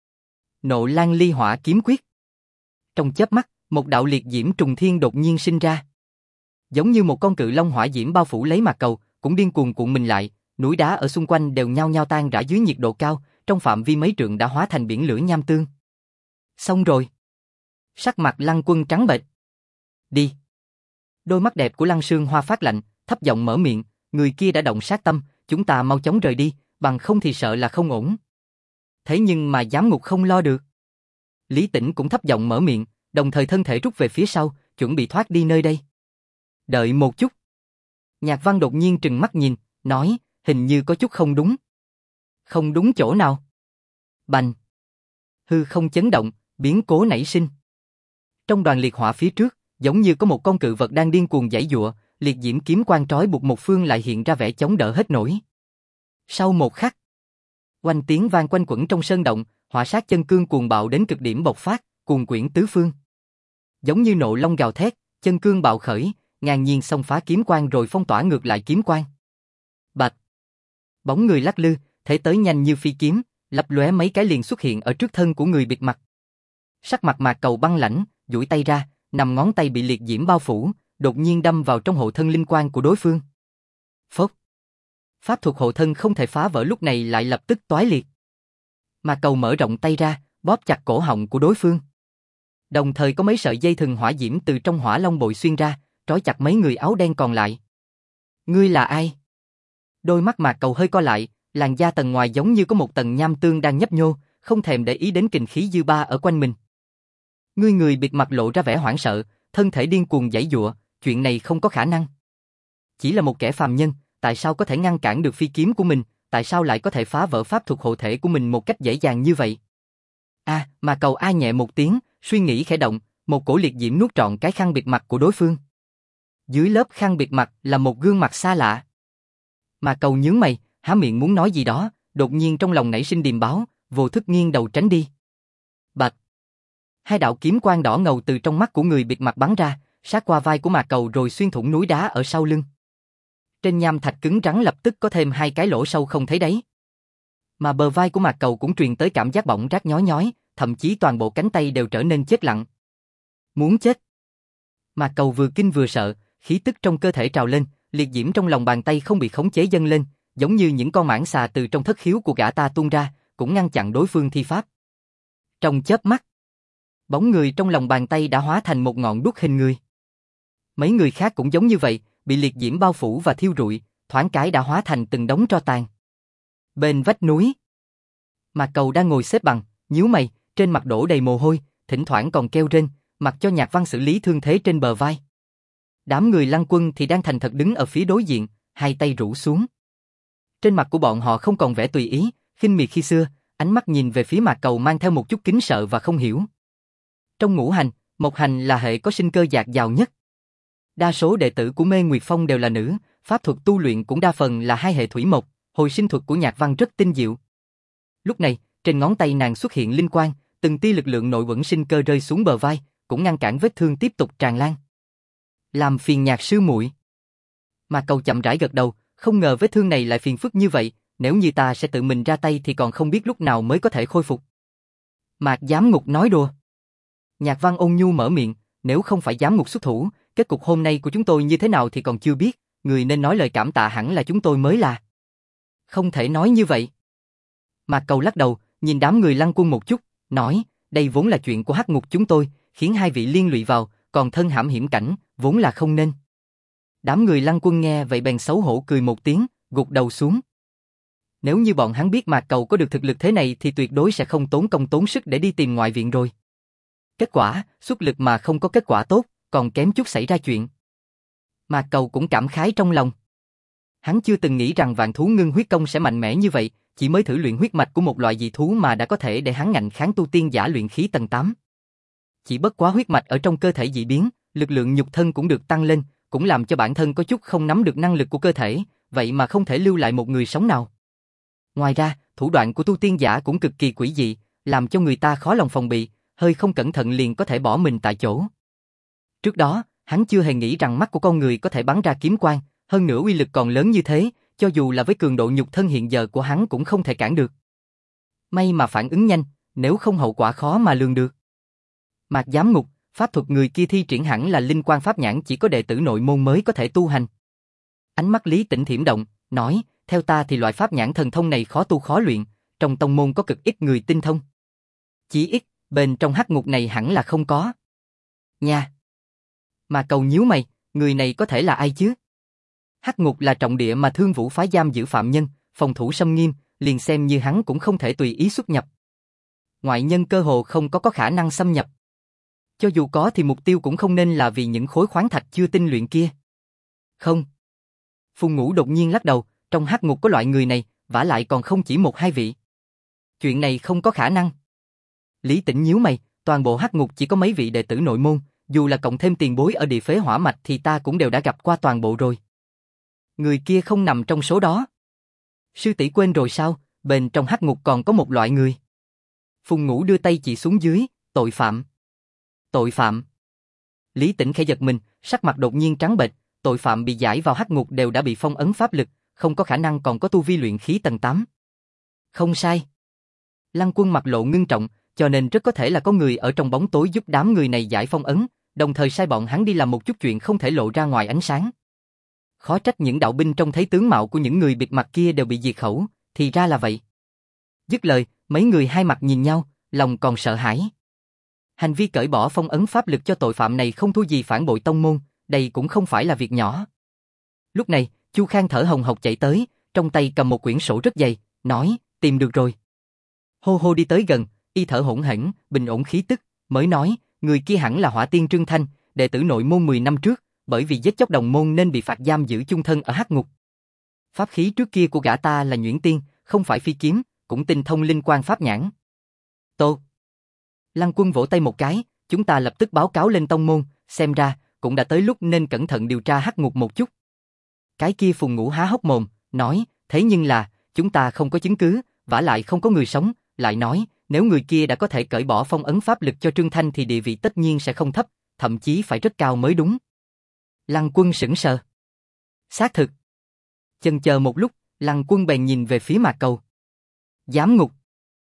Nộ Lan Ly Hỏa kiếm quyết. Trong chớp mắt, một đạo liệt diễm trùng thiên đột nhiên sinh ra. Giống như một con cự long hỏa diễm bao phủ lấy Mạc Cầu, cũng điên cuồng cuộn mình lại, núi đá ở xung quanh đều nhao nhao tan rã dưới nhiệt độ cao, trong phạm vi mấy trượng đã hóa thành biển lửa nham tương. Xong rồi. Sắc mặt Lăng Quân trắng bệch. Đi. Đôi mắt đẹp của Lăng Sương Hoa phát lạnh, thấp giọng mở miệng, người kia đã động sát tâm, chúng ta mau chóng rời đi, bằng không thì sợ là không ổn. Thế nhưng mà giám ngục không lo được. Lý Tĩnh cũng thấp giọng mở miệng, đồng thời thân thể rút về phía sau, chuẩn bị thoát đi nơi đây. Đợi một chút. Nhạc Văn đột nhiên trừng mắt nhìn, nói, hình như có chút không đúng. Không đúng chỗ nào? Bành. Hư không chấn động, biến cố nảy sinh. Trong đoàn liệt hỏa phía trước, giống như có một con cự vật đang điên cuồng giãy giụa, liệt diễm kiếm quang trói buộc một phương lại hiện ra vẻ chống đỡ hết nổi. Sau một khắc, oanh tiếng vang quanh quẩn trong sơn động, hỏa sát chân cương cuồng bạo đến cực điểm bộc phát, cuồn quyển tứ phương. Giống như nộ long gào thét, chân cương bạo khởi, ngang nhiên xông phá kiếm quang rồi phong tỏa ngược lại kiếm quang. Bạch. Bóng người lắc lư, thể tới nhanh như phi kiếm, lấp lóe mấy cái liền xuất hiện ở trước thân của người bịt mặt. Sắc mặt Mạc Cầu băng lãnh, duỗi tay ra, nằm ngón tay bị liệt diễm bao phủ, đột nhiên đâm vào trong hộ thân linh quang của đối phương. Phốc. Pháp thuật hộ thân không thể phá vỡ lúc này lại lập tức toái liệt. Mạc Cầu mở rộng tay ra, bóp chặt cổ họng của đối phương. Đồng thời có mấy sợi dây thừng hỏa diễm từ trong hỏa long bội xuyên ra, trói chặt mấy người áo đen còn lại. Ngươi là ai? Đôi mắt Mạc Cầu hơi co lại, làn da tầng ngoài giống như có một tầng nham tương đang nhấp nhô, không thèm để ý đến kình khí dư ba ở quanh mình. Người bịt mặt lộ ra vẻ hoảng sợ, thân thể điên cuồng giãy giụa, chuyện này không có khả năng. Chỉ là một kẻ phàm nhân, tại sao có thể ngăn cản được phi kiếm của mình, tại sao lại có thể phá vỡ pháp thuật hộ thể của mình một cách dễ dàng như vậy? Mạc Cầu a nhẹ một tiếng, suy nghĩ khẽ động, một cổ liệt diễm nuốt trọn cái khăn bịt mặt của đối phương. Dưới lớp khăn bịt mặt là một gương mặt xa lạ. Mạc Cầu nhướng mày, há miệng muốn nói gì đó, đột nhiên trong lòng nảy sinh điềm báo, vô thức nghiêng đầu tránh đi. Bạch. Hai đạo kiếm quang đỏ ngầu từ trong mắt của người bịt mặt bắn ra, sát qua vai của Mạc Cầu rồi xuyên thủng núi đá ở sau lưng. Trên nham thạch cứng rắn lập tức có thêm hai cái lỗ sâu không thấy đáy. Mà bờ vai của Mạc Cầu cũng truyền tới cảm giác bỏng rát nhói nhói, thậm chí toàn bộ cánh tay đều trở nên chết lặng. Muốn chết. Mạc Cầu vừa kinh vừa sợ, khí tức trong cơ thể trào lên, liệt diễm trong lòng bàn tay không bị khống chế dâng lên, giống như những con mãng xà từ trong thất khiếu của gã ta tuôn ra, cũng ngăn chặn đối phương thi pháp. Trong chớp mắt, bóng người trong lòng bàn tay đã hóa thành một ngọn đuốc hình người. Mấy người khác cũng giống như vậy, bị liệt diễm bao phủ và thiêu rụi, thoáng cái đã hóa thành từng đống tro tàn. Bên vách núi, Mạc Cầu đang ngồi xếp bằng, nhíu mày, trên mặt đổ đầy mồ hôi, thỉnh thoảng còn kêu rên, mặc cho Nhạc Văn xử lý thương thế trên bờ vai. Đám người Lăng Quân thì đang thành thật đứng ở phía đối diện, hai tay rũ xuống. Trên mặt của bọn họ không còn vẻ tùy ý, khinh miệt khi xưa, ánh mắt nhìn về phía Mạc Cầu mang theo một chút kính sợ và không hiểu. Trong ngũ hành, mộc hành là hệ có sinh cơ dạt dào nhất. Đa số đệ tử của Mê Nguyệt Phong đều là nữ, pháp thuật tu luyện cũng đa phần là hai hệ thủy mộc, hồi sinh thuật của Nhạc Văn rất tinh diệu. Lúc này, trên ngón tay nàng xuất hiện linh quang, từng tia lực lượng nội uẩn sinh cơ rơi xuống bờ vai, cũng ngăn cản vết thương tiếp tục tràn lan. Làm phiền Nhạc sư muội. Mạc Cầu chậm rãi gật đầu, không ngờ vết thương này lại phiền phức như vậy, nếu như ta sẽ tự mình ra tay thì còn không biết lúc nào mới có thể khôi phục. Mạc Giám Ngục nói đùa. Nhạc Văn ôn nhu mở miệng, nếu không phải Giám Ngục xuất thủ, kết cục hôm nay của chúng tôi như thế nào thì còn chưa biết, người nên nói lời cảm tạ hẳn là chúng tôi mới là. Không thể nói như vậy. Mạc Cầu lắc đầu, nhìn đám người Lăng Quân một chút, nói, đây vốn là chuyện của Hắc Ngục chúng tôi, khiến hai vị liên lụy vào, còn thân hãm hiểm cảnh, vốn là không nên. Đám người Lăng Quân nghe vậy bèn xấu hổ cười một tiếng, gục đầu xuống. Nếu như bọn hắn biết Mạc Cầu có được thực lực thế này thì tuyệt đối sẽ không tốn công tốn sức để đi tìm ngoại viện rồi. Kết quả, xuất lực mà không có kết quả tốt, còn kém chút xảy ra chuyện. Mạc Cầu cũng cảm khái trong lòng. Hắn chưa từng nghĩ rằng vạn thú ngưng huyết công sẽ mạnh mẽ như vậy, chỉ mới thử luyện huyết mạch của một loại dị thú mà đã có thể để hắn ngạnh kháng tu tiên giả luyện khí tầng 8. Chỉ bất quá huyết mạch ở trong cơ thể dị biến, lực lượng nhục thân cũng được tăng lên, cũng làm cho bản thân có chút không nắm được năng lực của cơ thể, vậy mà không thể lưu lại một người sống nào. Ngoài ra, thủ đoạn của tu tiên giả cũng cực kỳ quỷ dị, làm cho người ta khó lòng phòng bị, hơi không cẩn thận liền có thể bỏ mình tại chỗ. Trước đó, hắn chưa hề nghĩ rằng mắt của con người có thể bắn ra kiếm quang, hơn nữa uy lực còn lớn như thế, cho dù là với cường độ nhục thân hiện giờ của hắn cũng không thể cản được. May mà phản ứng nhanh, nếu không hậu quả khó mà lường được. Mạc Giám Ngục, pháp thuật người kia thi triển hẳn là linh quang pháp nhãn chỉ có đệ tử nội môn mới có thể tu hành. Ánh mắt Lý Tĩnh thiểm động, nói, theo ta thì loại pháp nhãn thần thông này khó tu khó luyện, trong tông môn có cực ít người tinh thông. Chỉ ít, bên trong Hắc Ngục này hẳn là không có. Nha! Mà Cầu nhíu mày, người này có thể là ai chứ? Hắc Ngục là trọng địa mà Thương Vũ phái giam giữ phạm nhân, phòng thủ xâm nghiêm, liền xem như hắn cũng không thể tùy ý xuất nhập. Ngoại nhân cơ hồ không có khả năng xâm nhập. Cho dù có thì mục tiêu cũng không nên là vì những khối khoáng thạch chưa tinh luyện kia. Không. Phùng Ngũ đột nhiên lắc đầu, trong Hắc Ngục có loại người này, vả lại còn không chỉ một hai vị. Chuyện này không có khả năng. Lý Tĩnh nhíu mày, toàn bộ Hắc Ngục chỉ có mấy vị đệ tử nội môn, dù là cộng thêm tiền bối ở địa phế hỏa mạch thì ta cũng đều đã gặp qua toàn bộ rồi. Người kia không nằm trong số đó. Sư tỷ quên rồi sao, bên trong Hắc Ngục còn có một loại người. Phùng Ngũ đưa tay chỉ xuống dưới, tội phạm. Tội phạm. Lý Tĩnh khẽ giật mình, sắc mặt đột nhiên trắng bệch, tội phạm bị giải vào Hắc Ngục đều đã bị phong ấn pháp lực, không có khả năng còn có tu vi luyện khí tầng 8. Không sai. Lăng Quân mặt lộ ngưng trọng, cho nên rất có thể là có người ở trong bóng tối giúp đám người này giải phong ấn, đồng thời sai bọn hắn đi làm một chút chuyện không thể lộ ra ngoài ánh sáng. Khó trách những đạo binh trông thấy tướng mạo của những người bịt mặt kia đều bị diệt khẩu, thì ra là vậy. Dứt lời, mấy người hai mặt nhìn nhau, lòng còn sợ hãi. Hành vi cởi bỏ phong ấn pháp lực cho tội phạm này không thua gì phản bội tông môn, đây cũng không phải là việc nhỏ. Lúc này, Chu Khang thở hồng hộc chạy tới, trong tay cầm một quyển sổ rất dày, nói, tìm được rồi. Hô hô đi tới gần, y thở hổn hển, bình ổn khí tức, mới nói, người kia hẳn là Hỏa Tiên Trương Thanh, đệ tử nội môn 10 năm trước, bởi vì giết chóc đồng môn nên bị phạt giam giữ chung thân ở Hắc Ngục. Pháp khí trước kia của gã ta là Nhuyễn Tiên, không phải phi kiếm, cũng tinh thông linh quang pháp nhãn. Tô. Lăng Quân vỗ tay một cái, chúng ta lập tức báo cáo lên tông môn, xem ra, cũng đã tới lúc nên cẩn thận điều tra Hắc Ngục một chút. Cái kia Phùng Ngũ há hốc mồm, nói, thế nhưng là, chúng ta không có chứng cứ, vả lại không có người sống, lại nói, nếu người kia đã có thể cởi bỏ phong ấn pháp lực cho Trương Thanh thì địa vị tất nhiên sẽ không thấp, thậm chí phải rất cao mới đúng. Lăng Quân sững sờ. Xác thực. Chần chờ một lúc, Lăng Quân bèn nhìn về phía Mạc Cầu. Giám Ngục.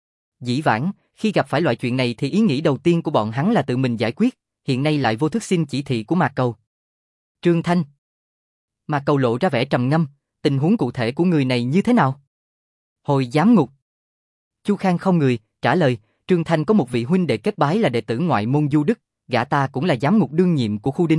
Dĩ vãng, khi gặp phải loại chuyện này thì ý nghĩ đầu tiên của bọn hắn là tự mình giải quyết, hiện nay lại vô thức xin chỉ thị của Mạc Cầu. Trương Thanh. Mạc Cầu lộ ra vẻ trầm ngâm, tình huống cụ thể của người này như thế nào? Hồi Giám Ngục. Chu Khang không người, trả lời, Trương Thanh có một vị huynh đệ kết bái là đệ tử ngoại môn Du Đức, gã ta cũng là giám ngục đương nhiệm của khu Đinh.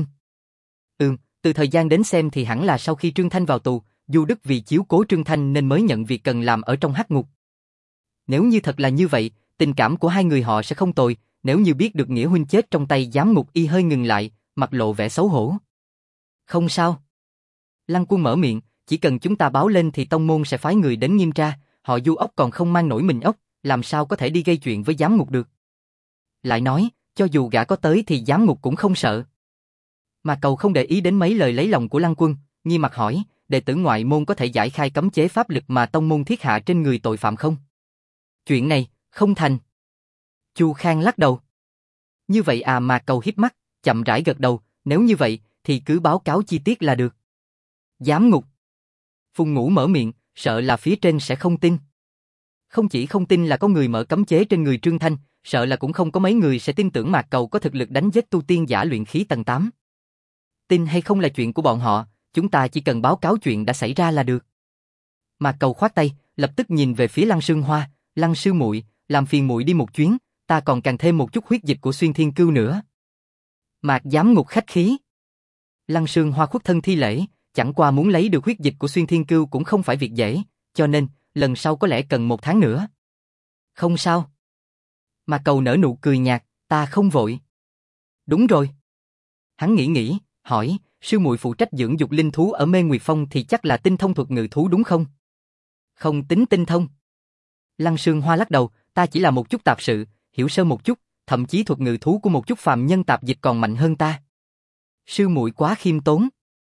Từ thời gian đến xem thì hẳn là sau khi Trương Thanh vào tù, Du Đức vì chiếu cố Trương Thanh nên mới nhận việc cần làm ở trong Hắc Ngục. Nếu như thật là như vậy, tình cảm của hai người họ sẽ không tồi, nếu như biết được nghĩa huynh chết trong tay giám ngục y hơi ngừng lại, mặt lộ vẻ xấu hổ. Không sao. Lăng Quân mở miệng, chỉ cần chúng ta báo lên thì tông môn sẽ phái người đến nghiêm tra, họ Du ốc còn không mang nổi mình ốc, làm sao có thể đi gây chuyện với giám ngục được. Lại nói, cho dù gã có tới thì giám ngục cũng không sợ. Mà Cầu không để ý đến mấy lời lấy lòng của Lăng Quân, nghi mặt hỏi, đệ tử ngoại môn có thể giải khai cấm chế pháp lực mà tông môn thiết hạ trên người tội phạm không? Chuyện này, không thành. Chu Khang lắc đầu. Như vậy à, Mạc Cầu híp mắt, chậm rãi gật đầu, nếu như vậy, thì cứ báo cáo chi tiết là được. Giám ngục. Phùng Ngũ mở miệng, sợ là phía trên sẽ không tin. Không chỉ không tin là có người mở cấm chế trên người Trương Thanh, sợ là cũng không có mấy người sẽ tin tưởng Mạc Cầu có thực lực đánh giết tu tiên giả luyện khí tầng 8. Tin hay không là chuyện của bọn họ, chúng ta chỉ cần báo cáo chuyện đã xảy ra là được. Mạc Cầu khoát tay, lập tức nhìn về phía Lăng Sương Hoa, Lăng sư muội, làm phiền muội đi một chuyến, ta còn càng thêm một chút huyết dịch của Xuyên Thiên Cưu nữa. Mạc giám ngục khách khí. Lăng Sương Hoa khuất thân thi lễ, chẳng qua muốn lấy được huyết dịch của Xuyên Thiên Cưu cũng không phải việc dễ, cho nên, lần sau có lẽ cần 1 tháng nữa. Không sao. Mạc Cầu nở nụ cười nhạt, ta không vội. Đúng rồi. Hắn nghĩ, hỏi, sư muội phụ trách dưỡng dục linh thú ở Mê Nguyệt Phong thì chắc là tinh thông thuật ngự thú đúng không? Không tính tinh thông. Lăng Sương Hoa lắc đầu, ta chỉ là một chút tạp sự, hiểu sơ một chút, thậm chí thuật ngự thú của một chút phàm nhân tạp dịch còn mạnh hơn ta. Sư muội quá khiêm tốn.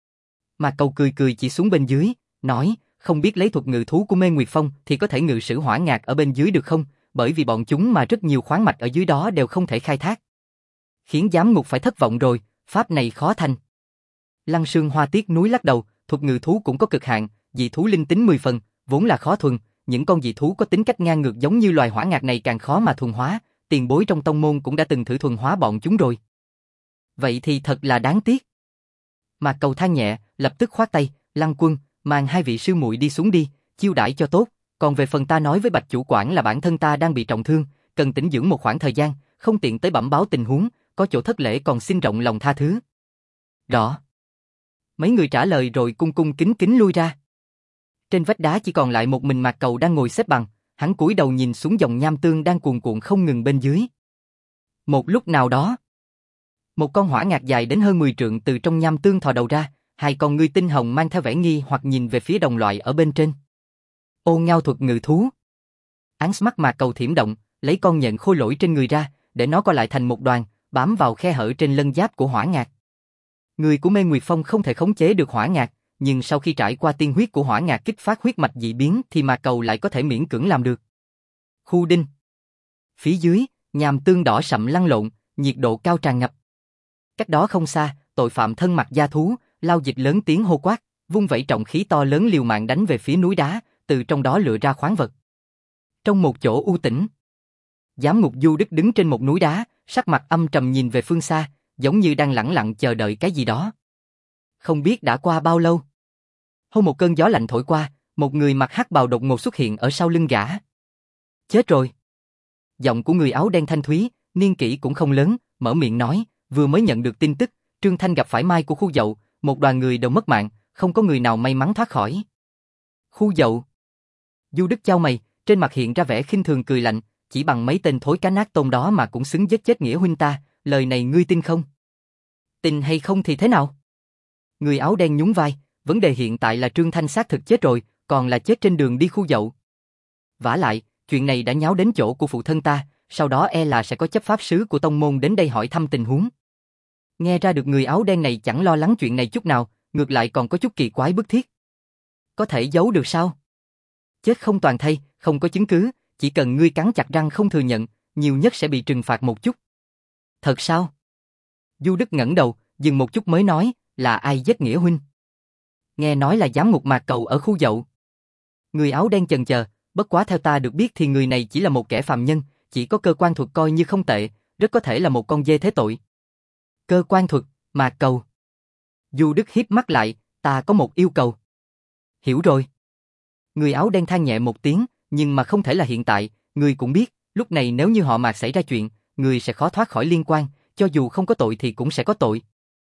Mạc Cầu cười chỉ xuống bên dưới, nói, không biết lấy thuật ngự thú của Mê Nguyệt Phong thì có thể ngự sử hỏa ngạc ở bên dưới được không, bởi vì bọn chúng mà rất nhiều khoáng mạch ở dưới đó đều không thể khai thác. Khiến giám ngục phải thất vọng rồi, pháp này khó thành. Lăng Sương Hoa tiếc nuối lắc đầu, thuật ngự thú cũng có cực hạn, dị thú linh tính 10 phần, vốn là khó thuần, những con dị thú có tính cách ngang ngược giống như loài hỏa ngạc này càng khó mà thuần hóa, tiền bối trong tông môn cũng đã từng thử thuần hóa bọn chúng rồi. Vậy thì thật là đáng tiếc. Mạc Cầu than nhẹ, lập tức khoát tay, Lăng Quân, mang 2 vị sư muội đi xuống đi, chiêu đãi cho tốt, còn về phần ta nói với Bạch chủ quản là bản thân ta đang bị trọng thương, cần tĩnh dưỡng một khoảng thời gian, không tiện tới bẩm báo tình huống, có chỗ thất lễ còn xin rộng lòng tha thứ. Rõ. Mấy người trả lời rồi cung cung kính kính lui ra. Trên vách đá chỉ còn lại một mình Mạc Cầu đang ngồi xếp bằng, hắn cúi đầu nhìn xuống dòng nham tương đang cuồn cuộn không ngừng bên dưới. Một lúc nào đó, một con hỏa ngạc dài đến hơn 10 trượng từ trong nham tương thò đầu ra, 2 con ngươi tinh hồng mang theo vẻ nghi hoặc nhìn về phía đồng loại ở bên trên. Ô ngao thuật ngự thú. Ánh mắt Mạc Cầu thiểm động, lấy con nhện khôi lỗi trên người ra, để nó co lại thành một đoàn, bám vào khe hở trên lân giáp của hỏa ngạc. Người của Mê Nguyệt Phong không thể khống chế được hỏa ngạc, nhưng sau khi trải qua tiên huyết của hỏa ngạc kích phát huyết mạch dị biến thì Mạc Cầu lại có thể miễn cưỡng làm được. Khu đinh. Phía dưới, nham tương đỏ sậm lăn lộn, nhiệt độ cao tràn ngập. Cách đó không xa, tội phạm thân mặc da thú, lao dịch lớn tiếng hô quát, vung vẩy trọng khí to lớn liều mạng đánh về phía núi đá, từ trong đó lựa ra khoáng vật. Trong một chỗ u tĩnh, giám ngục Du Đức đứng trên một núi đá, sắc mặt âm trầm nhìn về phương xa, giống như đang lẳng lặng chờ đợi cái gì đó. Không biết đã qua bao lâu. Hôm một cơn gió lạnh thổi qua, một người mặc hắc bào đột ngột xuất hiện ở sau lưng gã. Chết rồi. Giọng của người áo đen thanh thúy, niên kỷ cũng không lớn, mở miệng nói, vừa mới nhận được tin tức, Trương Thanh gặp phải Mai của khu dậu, một đoàn người đều mất mạng, không có người nào may mắn thoát khỏi. Khu dậu. Du Đức chau mày, trên mặt hiện ra vẻ khinh thường cười lạnh, chỉ bằng mấy tên thối cá nát tôm đó mà cũng xứng giết chết nghĩa huynh ta, lời này ngươi tin không? Tin hay không thì thế nào? Người áo đen nhún vai, vấn đề hiện tại là Trương Thanh xác thực chết rồi, còn là chết trên đường đi khu dậu. Vả lại, chuyện này đã nháo đến chỗ của phụ thân ta, sau đó e là sẽ có chấp pháp sứ của tông môn đến đây hỏi thăm tình huống. Nghe ra được người áo đen này chẳng lo lắng chuyện này chút nào, ngược lại còn có chút kỳ quái bức thiết. Có thể giấu được sao? Chết không toàn thây, không có chứng cứ, chỉ cần ngươi cắn chặt răng không thừa nhận, nhiều nhất sẽ bị trừng phạt một chút. Thật sao? Du Đức ngẩng đầu, dừng một chút mới nói, là ai giết nghĩa huynh? Nghe nói là giám ngục Mạc Cầu ở khu dậu. Người áo đen chần chờ, bất quá theo ta được biết thì người này chỉ là một kẻ phàm nhân, chỉ có cơ quan thuật coi như không tệ, rất có thể là một con dê thế tội. Cơ quan thuật, Mạc Cầu. Du Đức híp mắt lại, ta có một yêu cầu. Hiểu rồi. Người áo đen than nhẹ một tiếng, nhưng mà không thể là hiện tại, người cũng biết, lúc này nếu như họ Mạc xảy ra chuyện, người sẽ khó thoát khỏi liên quan, cho dù không có tội thì cũng sẽ có tội.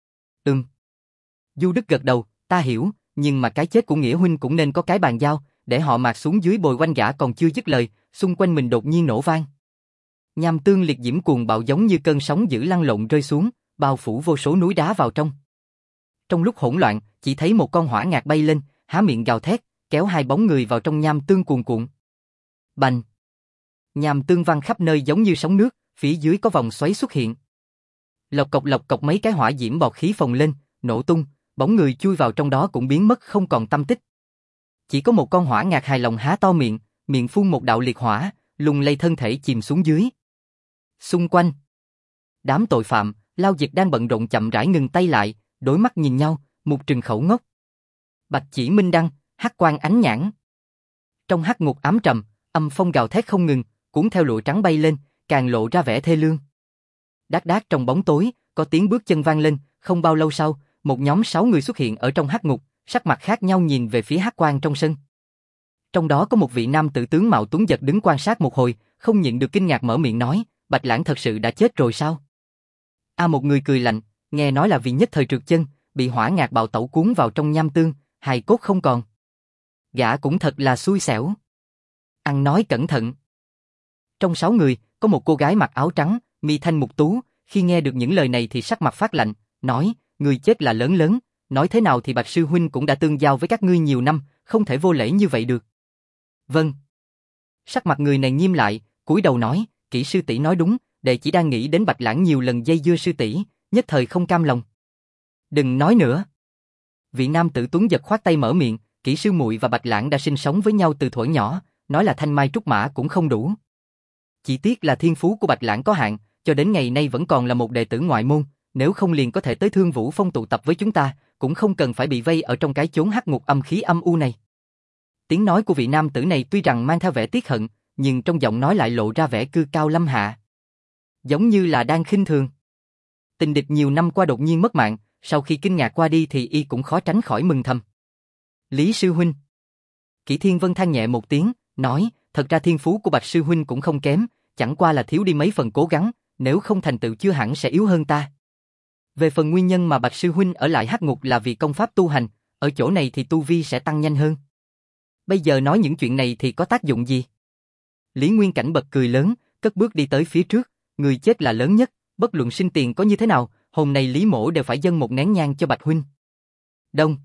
Du Đức gật đầu, ta hiểu, nhưng mà cái chết của nghĩa huynh cũng nên có cái bàn giao, để họ Mạc xuống dưới bồi quanh gã còn chưa dứt lời, xung quanh mình đột nhiên nổ vang. Nham tương liệt diễm cuồng bạo giống như cơn sóng dữ lăn lộn rơi xuống, bao phủ vô số núi đá vào trong. Trong lúc hỗn loạn, chỉ thấy một con hỏa ngạc bay lên, há miệng gào thét, kéo 2 bóng người vào trong nham tương cuồn cuộn. Bành! Nham tương văng khắp nơi giống như sóng nước, phía dưới có vòng xoáy xuất hiện. Lộc cộc mấy cái hỏa diễm bọt khí phồng lên, nổ tung, bóng người chui vào trong đó cũng biến mất không còn tăm tích. Chỉ có một con hỏa ngạc hài lòng há to miệng, miệng phun một đạo liệt hỏa, lung lay thân thể chìm xuống dưới. Xung quanh, đám tội phạm, Lao Dịch đang bận rộn chậm rãi ngừng tay lại, đối mắt nhìn nhau, một trừng khẩu ngốc. Bạch chỉ minh đăng, hắc quang ánh nhãn. Trong hắc ngục ám trầm, âm phong gào thét không ngừng, cuốn theo lụa trắng bay lên, càng lộ ra vẻ thê lương. Đát đát trong bóng tối, có tiếng bước chân vang lên, không bao lâu sau, một nhóm 6 người xuất hiện ở trong hắc ngục, sắc mặt khác nhau nhìn về phía hắc quang trong sân. Trong đó có một vị nam tử tướng mạo tuấn giật đứng quan sát một hồi, không nhịn được kinh ngạc mở miệng nói, Bạch Lãng thật sự đã chết rồi sao? Một người cười lạnh, nghe nói là vì nhất thời trượt chân, bị hỏa ngạc bạo tẩu cuốn vào trong nham tương, hài cốt không còn. Gã cũng thật là xui xẻo. Ăn nói cẩn thận. Trong 6 người, có một cô gái mặc áo trắng, mi thanh mục tú, khi nghe được những lời này thì sắc mặt phát lạnh, nói, người chết là lớn lớn, nói thế nào thì Bạch sư huynh cũng đã tương giao với các ngươi nhiều năm, không thể vô lễ như vậy được. Vâng. Sắc mặt người này nghiêm lại, cúi đầu nói, kỹ sư tỷ nói đúng, đệ chỉ đang nghĩ đến Bạch Lãng nhiều lần dây dưa sư tỷ, nhất thời không cam lòng. Đừng nói nữa. Vị nam tử tuấn giật khoát tay mở miệng, kỹ sư muội và Bạch Lãng đã sinh sống với nhau từ thuở nhỏ, nói là thanh mai trúc mã cũng không đủ. Chỉ tiếc là thiên phú của Bạch Lãng có hạn, cho đến ngày nay vẫn còn là một đệ tử ngoại môn, nếu không liền có thể tới Thương Vũ Phong tụ tập với chúng ta, cũng không cần phải bị vây ở trong cái chốn hắc ngục âm khí âm u này. Tiếng nói của vị nam tử này tuy rằng mang theo vẻ tiếc hận, nhưng trong giọng nói lại lộ ra vẻ cư cao lâm hạ. Giống như là đang khinh thường. Tình địch nhiều năm qua đột nhiên mất mạng, sau khi kinh ngạc qua đi thì y cũng khó tránh khỏi mừng thầm. Lý sư huynh. Kỷ Thiên Vân than nhẹ một tiếng, nói, thật ra thiên phú của Bạch sư huynh cũng không kém, chẳng qua là thiếu đi mấy phần cố gắng, nếu không thành tựu chưa hẳn sẽ yếu hơn ta. Về phần nguyên nhân mà Bạch sư huynh ở lại hắc ngục là vì công pháp tu hành, ở chỗ này thì tu vi sẽ tăng nhanh hơn. Bây giờ nói những chuyện này thì có tác dụng gì? Lý Nguyên Cảnh bật cười lớn, cất bước đi tới phía trước, người chết là lớn nhất, bất luận sinh tiền có như thế nào, hôm nay Lý mỗ đều phải dâng một nén nhang cho Bạch huynh. Đông.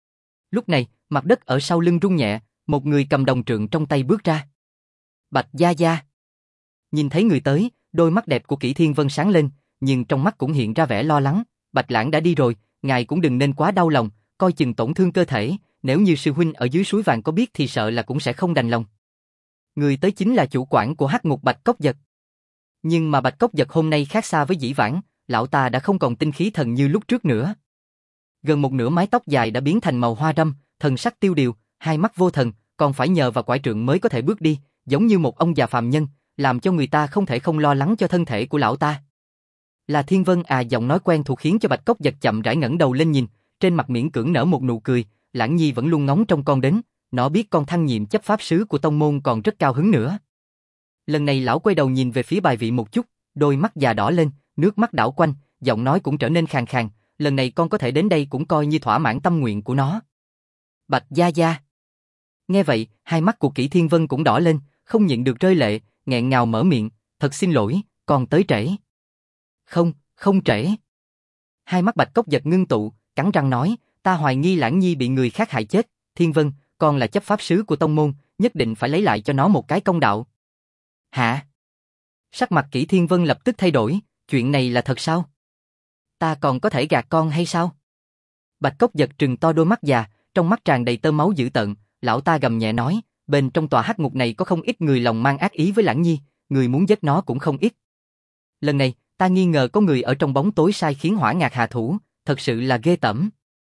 Lúc này, mặt đất ở sau lưng rung nhẹ, một người cầm đồng trượng trong tay bước ra. Bạch gia gia. Nhìn thấy người tới, đôi mắt đẹp của Kỷ Thiên Vân sáng lên, nhưng trong mắt cũng hiện ra vẻ lo lắng. Bạch Lãng đã đi rồi, ngài cũng đừng nên quá đau lòng, coi chừng tổn thương cơ thể, nếu như sư huynh ở dưới suối vàng có biết thì sợ là cũng sẽ không đành lòng. Người tới chính là chủ quản của hắc ngục Bạch Cốc Dật. Nhưng mà Bạch Cốc Dật hôm nay khác xa với dĩ vãng, lão ta đã không còn tinh khí thần như lúc trước nữa. Gần một nửa mái tóc dài đã biến thành màu hoa râm, thần sắc tiêu điều, hai mắt vô thần, còn phải nhờ vào quải trượng mới có thể bước đi, giống như một ông già phàm nhân, làm cho người ta không thể không lo lắng cho thân thể của lão ta. Là Thiên Vân à, giọng nói quen thuộc khiến cho Bạch Cốc Dật chậm rãi ngẩng đầu lên nhìn, trên mặt miễn cưỡng nở một nụ cười, Lãng Nhi vẫn luôn ngóng trông con đến, nó biết con thăng nhiệm chấp pháp sứ của tông môn còn rất cao hứng nữa. Lần này lão quay đầu nhìn về phía bài vị một chút, đôi mắt già đỏ lên, nước mắt đảo quanh, giọng nói cũng trở nên khàn khàn, lần này con có thể đến đây cũng coi như thỏa mãn tâm nguyện của nó. Bạch gia gia. Nghe vậy, hai mắt của Kỷ Thiên Vân cũng đỏ lên, không nhịn được rơi lệ, nghẹn ngào mở miệng, thật xin lỗi, con tới trễ. Không, không trễ. Hai mắt Bạch Cốc Dật ngưng tụ, cắn răng nói, ta hoài nghi Lãng Nhi bị người khác hại chết, Thiên Vân, con là chấp pháp sứ của tông môn, nhất định phải lấy lại cho nó một cái công đạo. Hả? Sắc mặt Kỷ Thiên Vân lập tức thay đổi, chuyện này là thật sao? Ta còn có thể gạt con hay sao? Bạch Cốc Dật trừng to đôi mắt già, trong mắt tràn đầy tơ máu dữ tợn, lão ta gầm nhẹ nói, bên trong tòa hắc ngục này có không ít người lòng mang ác ý với Lãng Nhi, người muốn giết nó cũng không ít. Lần này, ta nghi ngờ có người ở trong bóng tối sai khiến Hỏa Ngạc hạ thủ, thật sự là ghê tởm.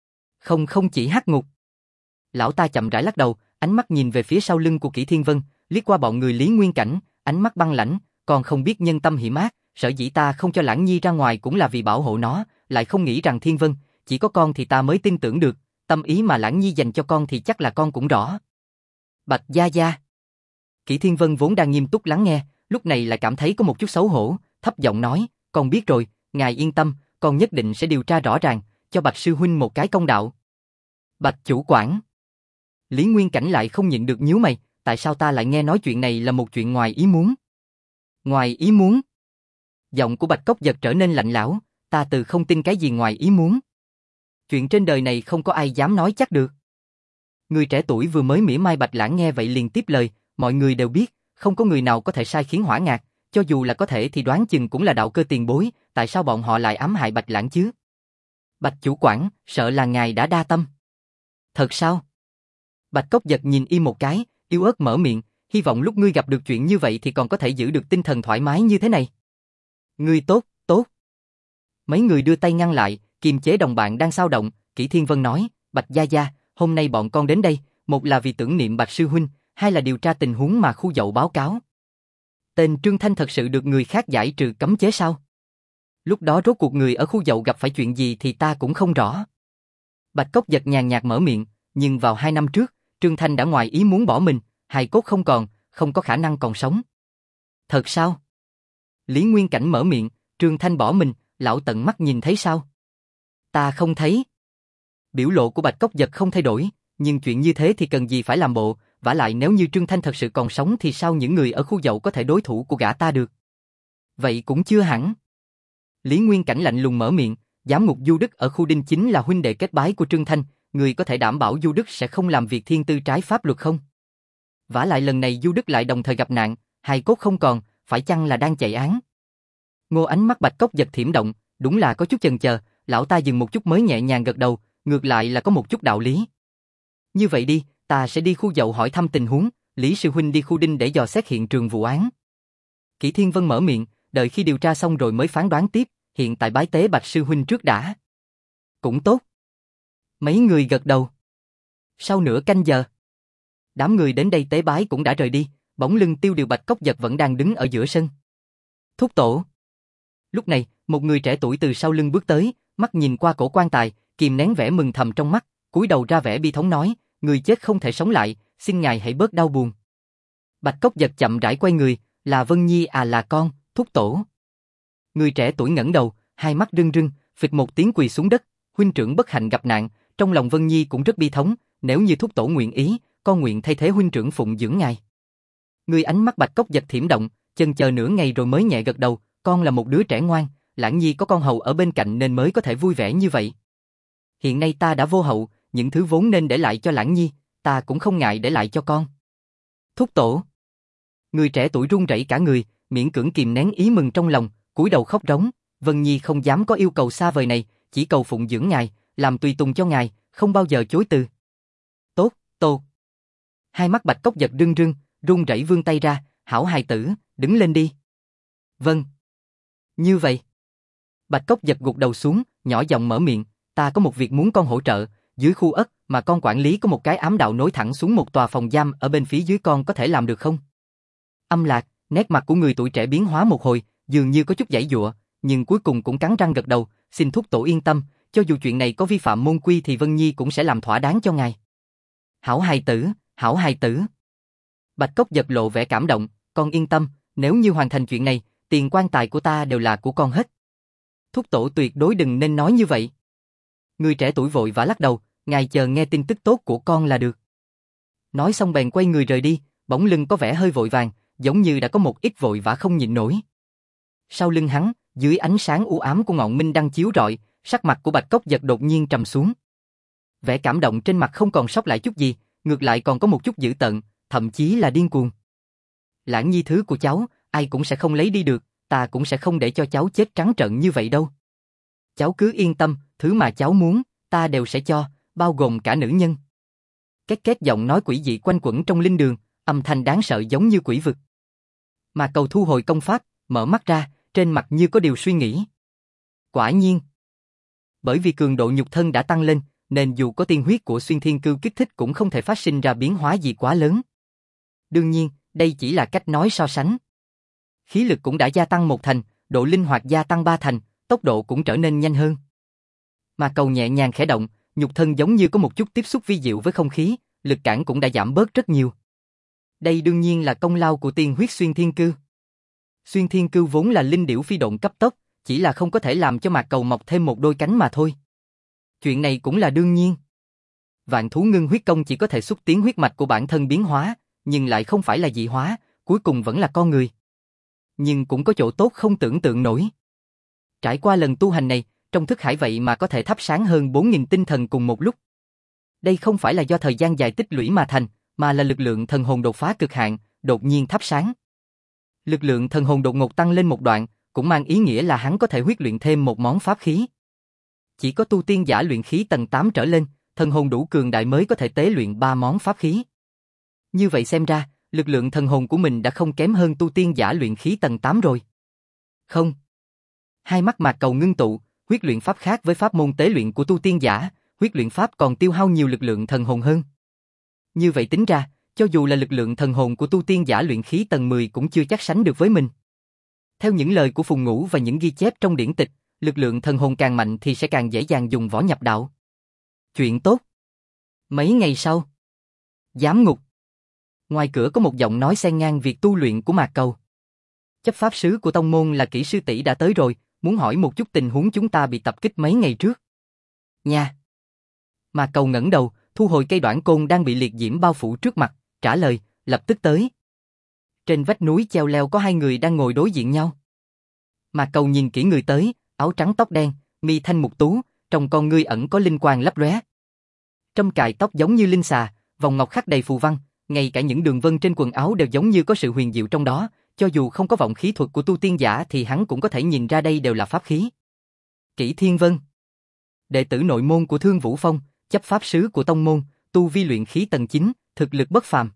Không chỉ hắc ngục. Lão ta chậm rãi lắc đầu, ánh mắt nhìn về phía sau lưng của Kỷ Thiên Vân, liếc qua bọn người Lý Nguyên Cảnh, ánh mắt băng lãnh, còn không biết nhân tâm hiểm ác, sở dĩ ta không cho Lãng Nhi ra ngoài cũng là vì bảo hộ nó, lại không nghĩ rằng Thiên Vân, chỉ có con thì ta mới tin tưởng được, tâm ý mà Lãng Nhi dành cho con thì chắc là con cũng rõ. Bạch gia gia. Kỷ Thiên Vân vốn đang nghiêm túc lắng nghe, lúc này lại cảm thấy có một chút xấu hổ, thấp giọng nói, con biết rồi, ngài yên tâm, con nhất định sẽ điều tra rõ ràng, cho Bạch sư huynh một cái công đạo. Bạch chủ quản. Lý Nguyên Cảnh lại không nhịn được nhíu mày, tại sao ta lại nghe nói chuyện này là một chuyện ngoài ý muốn? Ngoài ý muốn? Giọng của Bạch Cốc Dật trở nên lạnh lẽo, ta từ không tin cái gì ngoài ý muốn. Chuyện trên đời này không có ai dám nói chắc được. Người trẻ tuổi vừa mới mỉa mai Bạch Lãng nghe vậy liền tiếp lời, mọi người đều biết, không có người nào có thể sai khiến Hỏa Ngạc, cho dù là có thể thì đoán chừng cũng là đạo cơ tiền bối, tại sao bọn họ lại ám hại Bạch Lãng chứ? Bạch chủ quản, sợ là ngài đã đa tâm. Thật sao? Bạch Cốc Dật nhìn y một cái, yếu ớt mở miệng, hy vọng lúc ngươi gặp được chuyện như vậy thì còn có thể giữ được tinh thần thoải mái như thế này. Ngươi tốt, tốt. Mấy người đưa tay ngăn lại, kiềm chế đồng bạn đang xao động, Kỷ Thiên Vân nói, Bạch Gia Gia, hôm nay bọn con đến đây, một là vì tưởng niệm Bạch Sư Huynh, hai là điều tra tình huống mà khu dậu báo cáo. Tên Trương Thanh thật sự được người khác giải trừ cấm chế sao? Lúc đó rốt cuộc người ở khu dậu gặp phải chuyện gì thì ta cũng không rõ. Bạch Cốc Giật nhàn nhạt mở miệng, nhưng vào 2 năm trước, Trương Thanh đã ngoài ý muốn bỏ mình, hài cốt không còn, không có khả năng còn sống. Thật sao? Lý Nguyên Cảnh mở miệng, Trương Thanh bỏ mình, lão tận mắt nhìn thấy sao? Ta không thấy. Biểu lộ của Bạch Cốc Giật không thay đổi, nhưng chuyện như thế thì cần gì phải làm bộ, vả lại nếu như Trương Thanh thật sự còn sống thì sao những người ở khu dậu có thể đối thủ của gã ta được? Vậy cũng chưa hẳn. Lý Nguyên Cảnh lạnh lùng mở miệng, giám ngục Du Đức ở khu Đinh chính là huynh đệ kết bái của Trương Thanh, người có thể đảm bảo Du Đức sẽ không làm việc thiên tư trái pháp luật không? Vả lại lần này Du Đức lại đồng thời gặp nạn, hài cốt không còn, phải chăng là đang chạy án? Ngô ánh mắt Bạch Cốc Giật thiểm động, đúng là có chút chần chờ, lão ta dừng một chút mới nhẹ nhàng gật đầu, ngược lại là có một chút đạo lý. Như vậy đi, ta sẽ đi khu dậu hỏi thăm tình huống, Lý Sư Huynh đi khu Đinh để dò xét hiện trường vụ án. Kỷ Thiên Vân mở miệng, đợi khi điều tra xong rồi mới phán đoán tiếp, hiện tại bái tế Bạch Sư Huynh trước đã. Cũng tốt. Mấy người gật đầu. Sau nửa canh giờ, đám người đến đây tế bái cũng đã rời đi, bóng lưng Tiêu Điều Bạch Cốc Giật vẫn đang đứng ở giữa sân. Thúc tổ. Lúc này, một người trẻ tuổi từ sau lưng bước tới, mắt nhìn qua cổ quan tài, kìm nén vẻ mừng thầm trong mắt, cúi đầu ra vẻ bi thống nói, người chết không thể sống lại, xin ngài hãy bớt đau buồn. Bạch Cốc Giật chậm rãi quay người, là Vân Nhi à, là con, thúc tổ. Người trẻ tuổi ngẩng đầu, hai mắt rưng rưng, phịch một tiếng quỳ xuống đất, huynh trưởng bất hạnh gặp nạn, trong lòng Vân Nhi cũng rất bi thống, nếu như thúc tổ nguyện ý, con nguyện thay thế huynh trưởng phụng dưỡng ngài. Người ánh mắt Bạch Cốc Giật thiểm động, chần chờ nửa ngày rồi mới nhẹ gật đầu, con là một đứa trẻ ngoan, Lãng Nhi có con hầu ở bên cạnh nên mới có thể vui vẻ như vậy. Hiện nay ta đã vô hậu, những thứ vốn nên để lại cho Lãng Nhi, ta cũng không ngại để lại cho con. Thúc tổ. Người trẻ tuổi run rẩy cả người, miễn cưỡng kìm nén ý mừng trong lòng, cúi đầu khóc rống, Vân Nhi không dám có yêu cầu xa vời này, chỉ cầu phụng dưỡng ngài, làm tùy tùng cho ngài, không bao giờ chối từ. Tốt, tốt. Hai mắt Bạch Cốc Giật rưng rưng, run rẩy vươn tay ra, hảo hài tử, đứng lên đi. Vâng. Như vậy. Bạch Cốc Giật gục đầu xuống, nhỏ giọng mở miệng, ta có một việc muốn con hỗ trợ, dưới khu ất mà con quản lý có một cái ám đạo nối thẳng xuống một tòa phòng giam ở bên phía dưới, con có thể làm được không? Âm Lạc, nét mặt của người tuổi trẻ biến hóa một hồi, dường như có chút giãy giụa, nhưng cuối cùng cũng cắn răng gật đầu, xin thúc tổ yên tâm, cho dù chuyện này có vi phạm môn quy thì Vân Nhi cũng sẽ làm thỏa đáng cho ngài. Hảo hài tử, hảo hài tử. Bạch Cốc Giật lộ vẻ cảm động, con yên tâm, nếu như hoàn thành chuyện này, tiền quan tài của ta đều là của con hết. Thúc tổ tuyệt đối đừng nên nói như vậy. Người trẻ tuổi vội vã lắc đầu, ngài chờ nghe tin tức tốt của con là được. Nói xong bèn quay người rời đi, bỗng lưng có vẻ hơi vội vàng, giống như đã có một ít vội vã không nhịn nổi. Sau lưng hắn, dưới ánh sáng u ám của ngọn minh đăng chiếu rọi, sắc mặt của Bạch Cốc Giật đột nhiên trầm xuống. Vẻ cảm động trên mặt không còn sót lại chút gì, ngược lại còn có một chút dữ tợn, thậm chí là điên cuồng. Lãng Nhi thứ của cháu, ai cũng sẽ không lấy đi được, ta cũng sẽ không để cho cháu chết trắng trợn như vậy đâu. Cháu cứ yên tâm, thứ mà cháu muốn, ta đều sẽ cho, bao gồm cả nữ nhân. Két két giọng nói quỷ dị quanh quẩn trong linh đường, âm thanh đáng sợ giống như quỷ vực. Mà Cầu thu hồi công pháp, mở mắt ra, trên mặt như có điều suy nghĩ. Quả nhiên, bởi vì cường độ nhục thân đã tăng lên, nên dù có tiên huyết của xuyên thiên cưu kích thích cũng không thể phát sinh ra biến hóa gì quá lớn. Đương nhiên, đây chỉ là cách nói so sánh. Khí lực cũng đã gia tăng 1 thành, độ linh hoạt gia tăng 3 thành, tốc độ cũng trở nên nhanh hơn. Mà Cầu nhẹ nhàng khẽ động, nhục thân giống như có một chút tiếp xúc vi diệu với không khí, lực cản cũng đã giảm bớt rất nhiều. Đây đương nhiên là công lao của tiên huyết xuyên thiên cưu. Xuyên thiên cưu vốn là linh điểu phi độn cấp tốc, chỉ là không có thể làm cho Mạc Cầu mọc thêm một đôi cánh mà thôi. Chuyện này cũng là đương nhiên. Vạn thú ngưng huyết công chỉ có thể xúc tiến huyết mạch của bản thân biến hóa, nhưng lại không phải là dị hóa, cuối cùng vẫn là con người. Nhưng cũng có chỗ tốt không tưởng tượng nổi. Trải qua lần tu hành này, trong thức hải vậy mà có thể thắp sáng hơn 4.000 tinh thần cùng một lúc. Đây không phải là do thời gian dài tích lũy mà thành, mà là lực lượng thần hồn đột phá cực hạn, đột nhiên thắp sáng. Lực lượng thần hồn đột ngột tăng lên một đoạn, cũng mang ý nghĩa là hắn có thể huyết luyện thêm một món pháp khí. Chỉ có tu tiên giả luyện khí tầng 8 trở lên, thần hồn đủ cường đại mới có thể tế luyện 3 món pháp khí. Như vậy xem ra, lực lượng thần hồn của mình đã không kém hơn tu tiên giả luyện khí tầng 8 rồi. Không. Hai mắt Mạc Cầu ngưng tụ, huyết luyện pháp khác với pháp môn tế luyện của tu tiên giả, huyết luyện pháp còn tiêu hao nhiều lực lượng thần hồn hơn. Như vậy tính ra, cho dù là lực lượng thần hồn của tu tiên giả luyện khí tầng 10 cũng chưa chắc sánh được với mình. Theo những lời của Phùng Ngũ và những ghi chép trong điển tịch, lực lượng thần hồn càng mạnh thì sẽ càng dễ dàng dùng võ nhập đạo. Chuyện tốt. Mấy ngày sau, giám ngục. Ngoài cửa có một giọng nói xen ngang việc tu luyện của Mạc Cầu. Chấp pháp sứ của tông môn là Kỷ sư tỷ đã tới rồi, muốn hỏi một chút tình huống chúng ta bị tập kích mấy ngày trước. Nha. Mạc Cầu ngẩng đầu, thu hồi cây đoản côn đang bị liệt diễm bao phủ trước mặt, trả lời, lập tức tới. Trên vách núi treo leo có hai người đang ngồi đối diện nhau. Mạc Cầu nhìn kỹ người tới, áo trắng tóc đen, mi thanh mục tú, trong con ngươi ẩn có linh quang lấp lóe. Trâm cài tóc giống như linh xà, vòng ngọc khắc đầy phù văn, ngay cả những đường vân trên quần áo đều giống như có sự huyền diệu trong đó, cho dù không có vọng khí thuật của tu tiên giả thì hắn cũng có thể nhìn ra đây đều là pháp khí. Kỷ Thiên Vân, đệ tử nội môn của Thương Vũ Phong, chấp pháp sứ của tông môn, tu vi luyện khí tầng 9, thực lực bất phàm.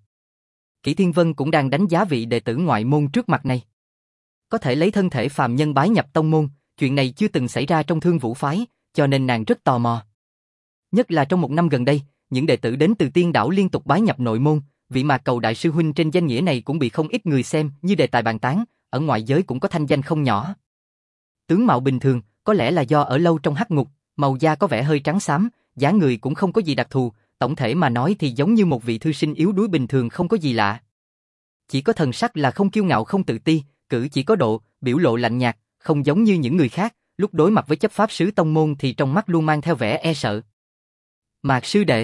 Kỷ Thiên Vân cũng đang đánh giá vị đệ tử ngoại môn trước mặt này. Có thể lấy thân thể phàm nhân bái nhập tông môn, chuyện này chưa từng xảy ra trong Thương Vũ phái, cho nên nàng rất tò mò. Nhất là trong một năm gần đây, những đệ tử đến từ Tiên Đảo liên tục bái nhập nội môn, vị Mạc Cầu đại sư huynh trên danh nghĩa này cũng bị không ít người xem như đề tài bàn tán, ở ngoại giới cũng có thanh danh không nhỏ. Tướng mạo bình thường, có lẽ là do ở lâu trong hắc ngục, màu da có vẻ hơi trắng xám, dáng người cũng không có gì đặc thù, tổng thể mà nói thì giống như một vị thư sinh yếu đuối bình thường không có gì lạ. Chỉ có thần sắc là không kiêu ngạo không tự ti, cử chỉ có độ, biểu lộ lạnh nhạt, không giống như những người khác, lúc đối mặt với chấp pháp sứ tông môn thì trong mắt luôn mang theo vẻ e sợ. Mạc sư đệ.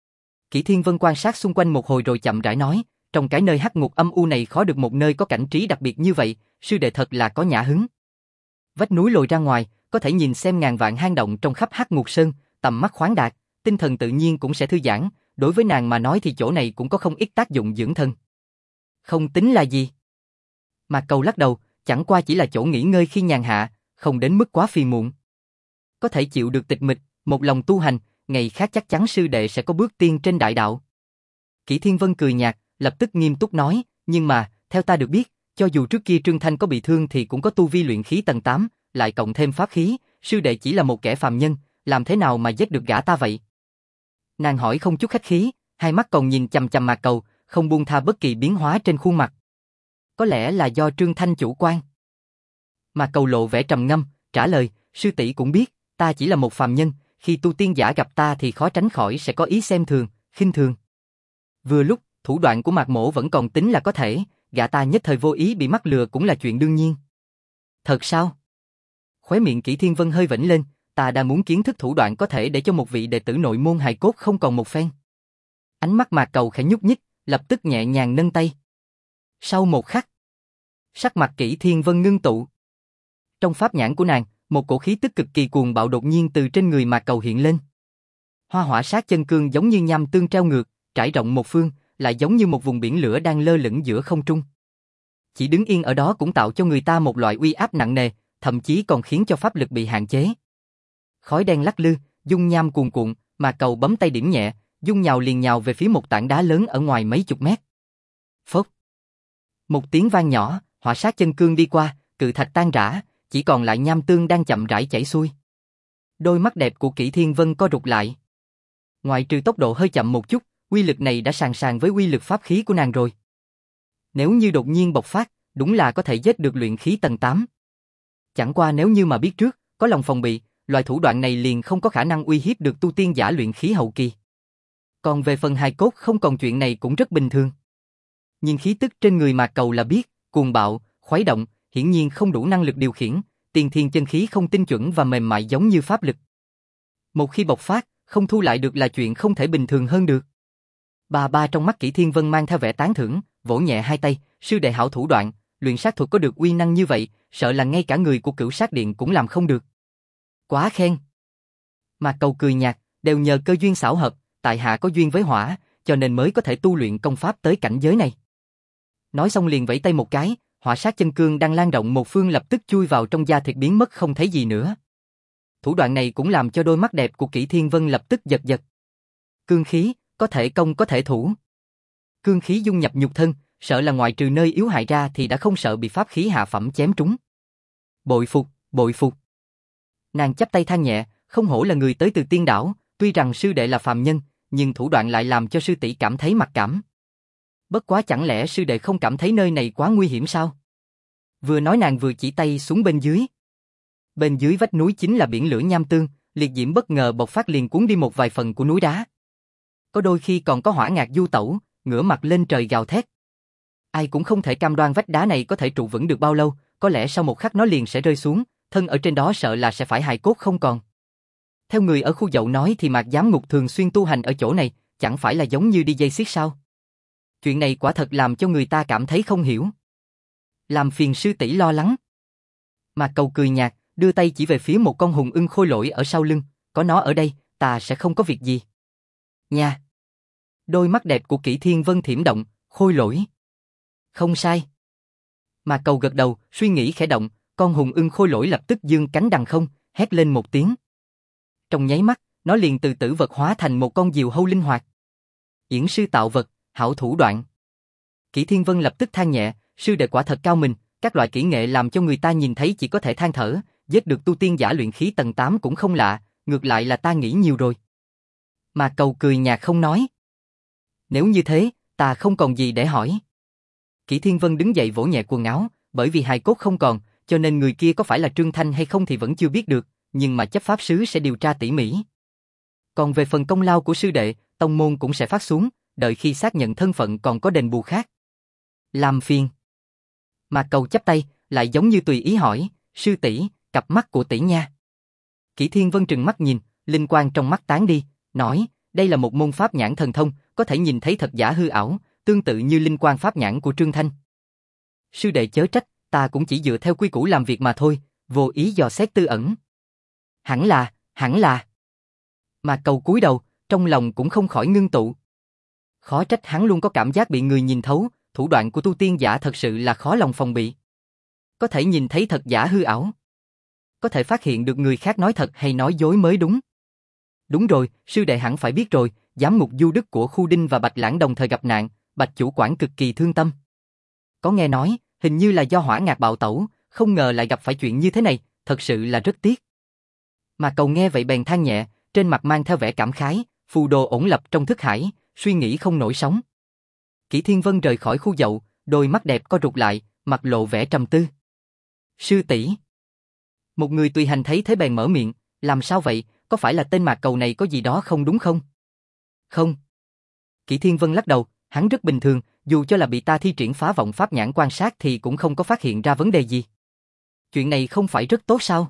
Kỷ Thiên Vân quan sát xung quanh một hồi rồi chậm rãi nói, trong cái nơi hắc ngục âm u này khó được một nơi có cảnh trí đặc biệt như vậy, sư đệ thật là có nhã hứng. Vách núi lồi ra ngoài, có thể nhìn xem ngàn vạn hang động trong khắp hắc ngục sơn, tầm mắt khoáng đạt, tinh thần tự nhiên cũng sẽ thư giãn, đối với nàng mà nói thì chỗ này cũng có không ít tác dụng dưỡng thân. Không tính là gì. Mạc Cầu lắc đầu, chẳng qua chỉ là chỗ nghỉ ngơi khi nhàn hạ, không đến mức quá phiền muộn. Có thể chịu được tịch mịch, một lòng tu hành, ngày khác chắc chắn sư đệ sẽ có bước tiên trên đại đạo. Kỷ Thiên Vân cười nhạt, lập tức nghiêm túc nói, nhưng mà, theo ta được biết, cho dù trước kia Trương Thanh có bị thương thì cũng có tu vi luyện khí tầng 8, lại cộng thêm pháp khí, sư đệ chỉ là một kẻ phàm nhân, làm thế nào mà giết được gã ta vậy? Nàng hỏi không chút khách khí, hai mắt còn nhìn chằm chằm Mạc Cầu, không buông tha bất kỳ biến hóa trên khuôn mặt. Có lẽ là do Trương Thanh chủ quan. Mạc Cầu lộ vẻ trầm ngâm, trả lời, sư tỷ cũng biết, ta chỉ là một phàm nhân, khi tu tiên giả gặp ta thì khó tránh khỏi sẽ có ý xem thường, khinh thường. Vừa lúc, thủ đoạn của Mạc Mỗ vẫn còn tính là có thể, gã ta nhất thời vô ý bị mắc lừa cũng là chuyện đương nhiên. Thật sao? Khóe miệng Kỷ Thiên Vân hơi vểnh lên, ta đã muốn kiến thức thủ đoạn có thể để cho một vị đệ tử nội môn hài cốt không còn một phen. Ánh mắt Mạc Cầu khẽ nhúc nhích, lập tức nhẹ nhàng nâng tay. Sau một khắc, sắc mặt Kỷ Thiên Vân ngưng tụ. Trong pháp nhãn của nàng, một cổ khí tức cực kỳ cuồng bạo đột nhiên từ trên người Mạc Cầu hiện lên. Hoa hỏa sát chân cương giống như nham tương treo ngược, trải rộng một phương, lại giống như một vùng biển lửa đang lơ lửng giữa không trung. Chỉ đứng yên ở đó cũng tạo cho người ta một loại uy áp nặng nề, thậm chí còn khiến cho pháp lực bị hạn chế. Khói đen lắc lư, dung nham cuồn cuộn, Mạc Cầu bấm tay điểm nhẹ, dung nhào liền nhào về phía một tảng đá lớn ở ngoài mấy chục mét. Phốc. Một tiếng vang nhỏ, hỏa sát chân cương đi qua, cự thạch tan rã, chỉ còn lại nham tương đang chậm rãi chảy xuôi. Đôi mắt đẹp của Kỷ Thiên Vân co rụt lại. Ngoại trừ tốc độ hơi chậm một chút, uy lực này đã sàn sàn với uy lực pháp khí của nàng rồi. Nếu như đột nhiên bộc phát, đúng là có thể giết được luyện khí tầng 8. Chẳng qua nếu như mà biết trước, có lòng phòng bị, loại thủ đoạn này liền không có khả năng uy hiếp được tu tiên giả luyện khí hậu kỳ. Còn về phần hài cốt không còn chuyện này cũng rất bình thường. Nhưng khí tức trên người Mạc Cầu là biết, cuồng bạo, khuấy động, hiển nhiên không đủ năng lực điều khiển, tiên thiên chân khí không tinh chuẩn và mềm mại giống như pháp lực. Một khi bộc phát, không thu lại được là chuyện không thể bình thường hơn được. Bà trong mắt Kỷ Thiên Vân mang theo vẻ tán thưởng, vỗ nhẹ hai tay, sư đệ hảo thủ đoạn, luyện sát thuật có được uy năng như vậy, sợ là ngay cả người của Cửu Sát Điện cũng làm không được. Quá khen. Mạc Cầu cười nhạt, đều nhờ cơ duyên xảo hợp, tại hạ có duyên với hỏa, cho nên mới có thể tu luyện công pháp tới cảnh giới này. Nói xong liền vẫy tay một cái, hỏa sát chân cương đang lan rộng một phương lập tức chui vào trong da thịt biến mất không thấy gì nữa. Thủ đoạn này cũng làm cho đôi mắt đẹp của Kỷ Thiên Vân lập tức giật giật. Cương khí, có thể công có thể thủ. Cương khí dung nhập nhục thân, sợ là ngoại trừ nơi yếu hại ra thì đã không sợ bị pháp khí hạ phẩm chém trúng. Bội phục, bội phục. Nàng chắp tay than nhẹ, không hổ là người tới từ tiên đảo, tuy rằng sư đệ là phàm nhân, nhưng thủ đoạn lại làm cho sư tỷ cảm thấy mặc cảm. Bất quá chẳng lẽ sư đệ không cảm thấy nơi này quá nguy hiểm sao? Vừa nói nàng vừa chỉ tay xuống bên dưới. Bên dưới vách núi chính là biển lửa nham tương, liệt diễm bất ngờ bộc phát liền cuốn đi một vài phần của núi đá. Có đôi khi còn có hỏa ngạc du tẩu, ngửa mặt lên trời gào thét. Ai cũng không thể cam đoan vách đá này có thể trụ vững được bao lâu, có lẽ sau một khắc nó liền sẽ rơi xuống, thân ở trên đó sợ là sẽ phải hài cốt không còn. Theo người ở khu dậu nói thì Mạc Giám Ngục thường xuyên tu hành ở chỗ này, chẳng phải là giống như đi dây xiết sao? Chuyện này quả thật làm cho người ta cảm thấy không hiểu. Làm phiền sư tỷ lo lắng. Mạc Cầu cười nhạt, đưa tay chỉ về phía một con hùng ưng khôi lỗi ở sau lưng, có nó ở đây, ta sẽ không có việc gì. Nha. Đôi mắt đẹp của Kỷ Thiên Vân thiểm động, khôi lỗi. Không sai. Mạc Cầu gật đầu, suy nghĩ khẽ động, con hùng ưng khôi lỗi lập tức giương cánh đằng không, hét lên một tiếng. Trong nháy mắt, nó liền từ tử vật hóa thành một con diều hâu linh hoạt. Yển sư tạo vật, hảo thủ đoạn. Kỷ Thiên Vân lập tức than nhẹ, sư đệ quả thật cao minh, các loại kỹ nghệ làm cho người ta nhìn thấy chỉ có thể than thở, giết được tu tiên giả luyện khí tầng 8 cũng không lạ, ngược lại là ta nghĩ nhiều rồi. Mạc Cầu cười nhạt không nói. Nếu như thế, ta không còn gì để hỏi. Kỷ Thiên Vân đứng dậy vỗ nhẹ quần áo, bởi vì hài cốt không còn, cho nên người kia có phải là Trương Thanh hay không thì vẫn chưa biết được, nhưng mà chấp pháp sứ sẽ điều tra tỉ mỉ. Còn về phần công lao của sư đệ, tông môn cũng sẽ phát xuống, đợi khi xác nhận thân phận còn có đền bù khác. Làm phiền. Mạc Cầu chắp tay, lại giống như tùy ý hỏi, sư tỷ, cặp mắt của tỷ nha. Kỷ Thiên Vân trừng mắt nhìn, linh quang trong mắt tán đi, nói, đây là một môn pháp nhãn thần thông, có thể nhìn thấy thật giả hư ảo, tương tự như linh quang pháp nhãn của Trương Thanh. Sư đệ chớ trách, ta cũng chỉ dựa theo quy củ làm việc mà thôi, vô ý dò xét tư ẩn. Hẳn là. Mạc Cầu cúi đầu, trong lòng cũng không khỏi ngưng tụ. Khó trách hắn luôn có cảm giác bị người nhìn thấu, thủ đoạn của tu tiên giả thật sự là khó lòng phòng bị. Có thể nhìn thấy thật giả hư ảo. Có thể phát hiện được người khác nói thật hay nói dối mới đúng. Đúng rồi, sư đệ hẳn phải biết rồi, giám ngục Du Đức của Khu Đinh và Bạch Lãng đồng thời gặp nạn, Bạch chủ quản cực kỳ thương tâm. Có nghe nói, hình như là do hỏa ngạc bạo tẩu, không ngờ lại gặp phải chuyện như thế này, thật sự là rất tiếc. Mà Cầu nghe vậy bèn than nhẹ, trên mặt mang theo vẻ cảm khái, phù đồ ổn lập trong thức hải, suy nghĩ không nổi sóng. Kỷ Thiên Vân rời khỏi khu dậu, đôi mắt đẹp co rụt lại, mặt lộ vẻ trầm tư. Sư tỷ. Một người tùy hành thấy thế bèn mở miệng, làm sao vậy, có phải là tên Mạc Cầu này có gì đó không đúng không? Không. Kỷ Thiên Vân lắc đầu, hắn rất bình thường, dù cho là bị ta thi triển phá vọng pháp nhãn quan sát thì cũng không có phát hiện ra vấn đề gì. Chuyện này không phải rất tốt sao?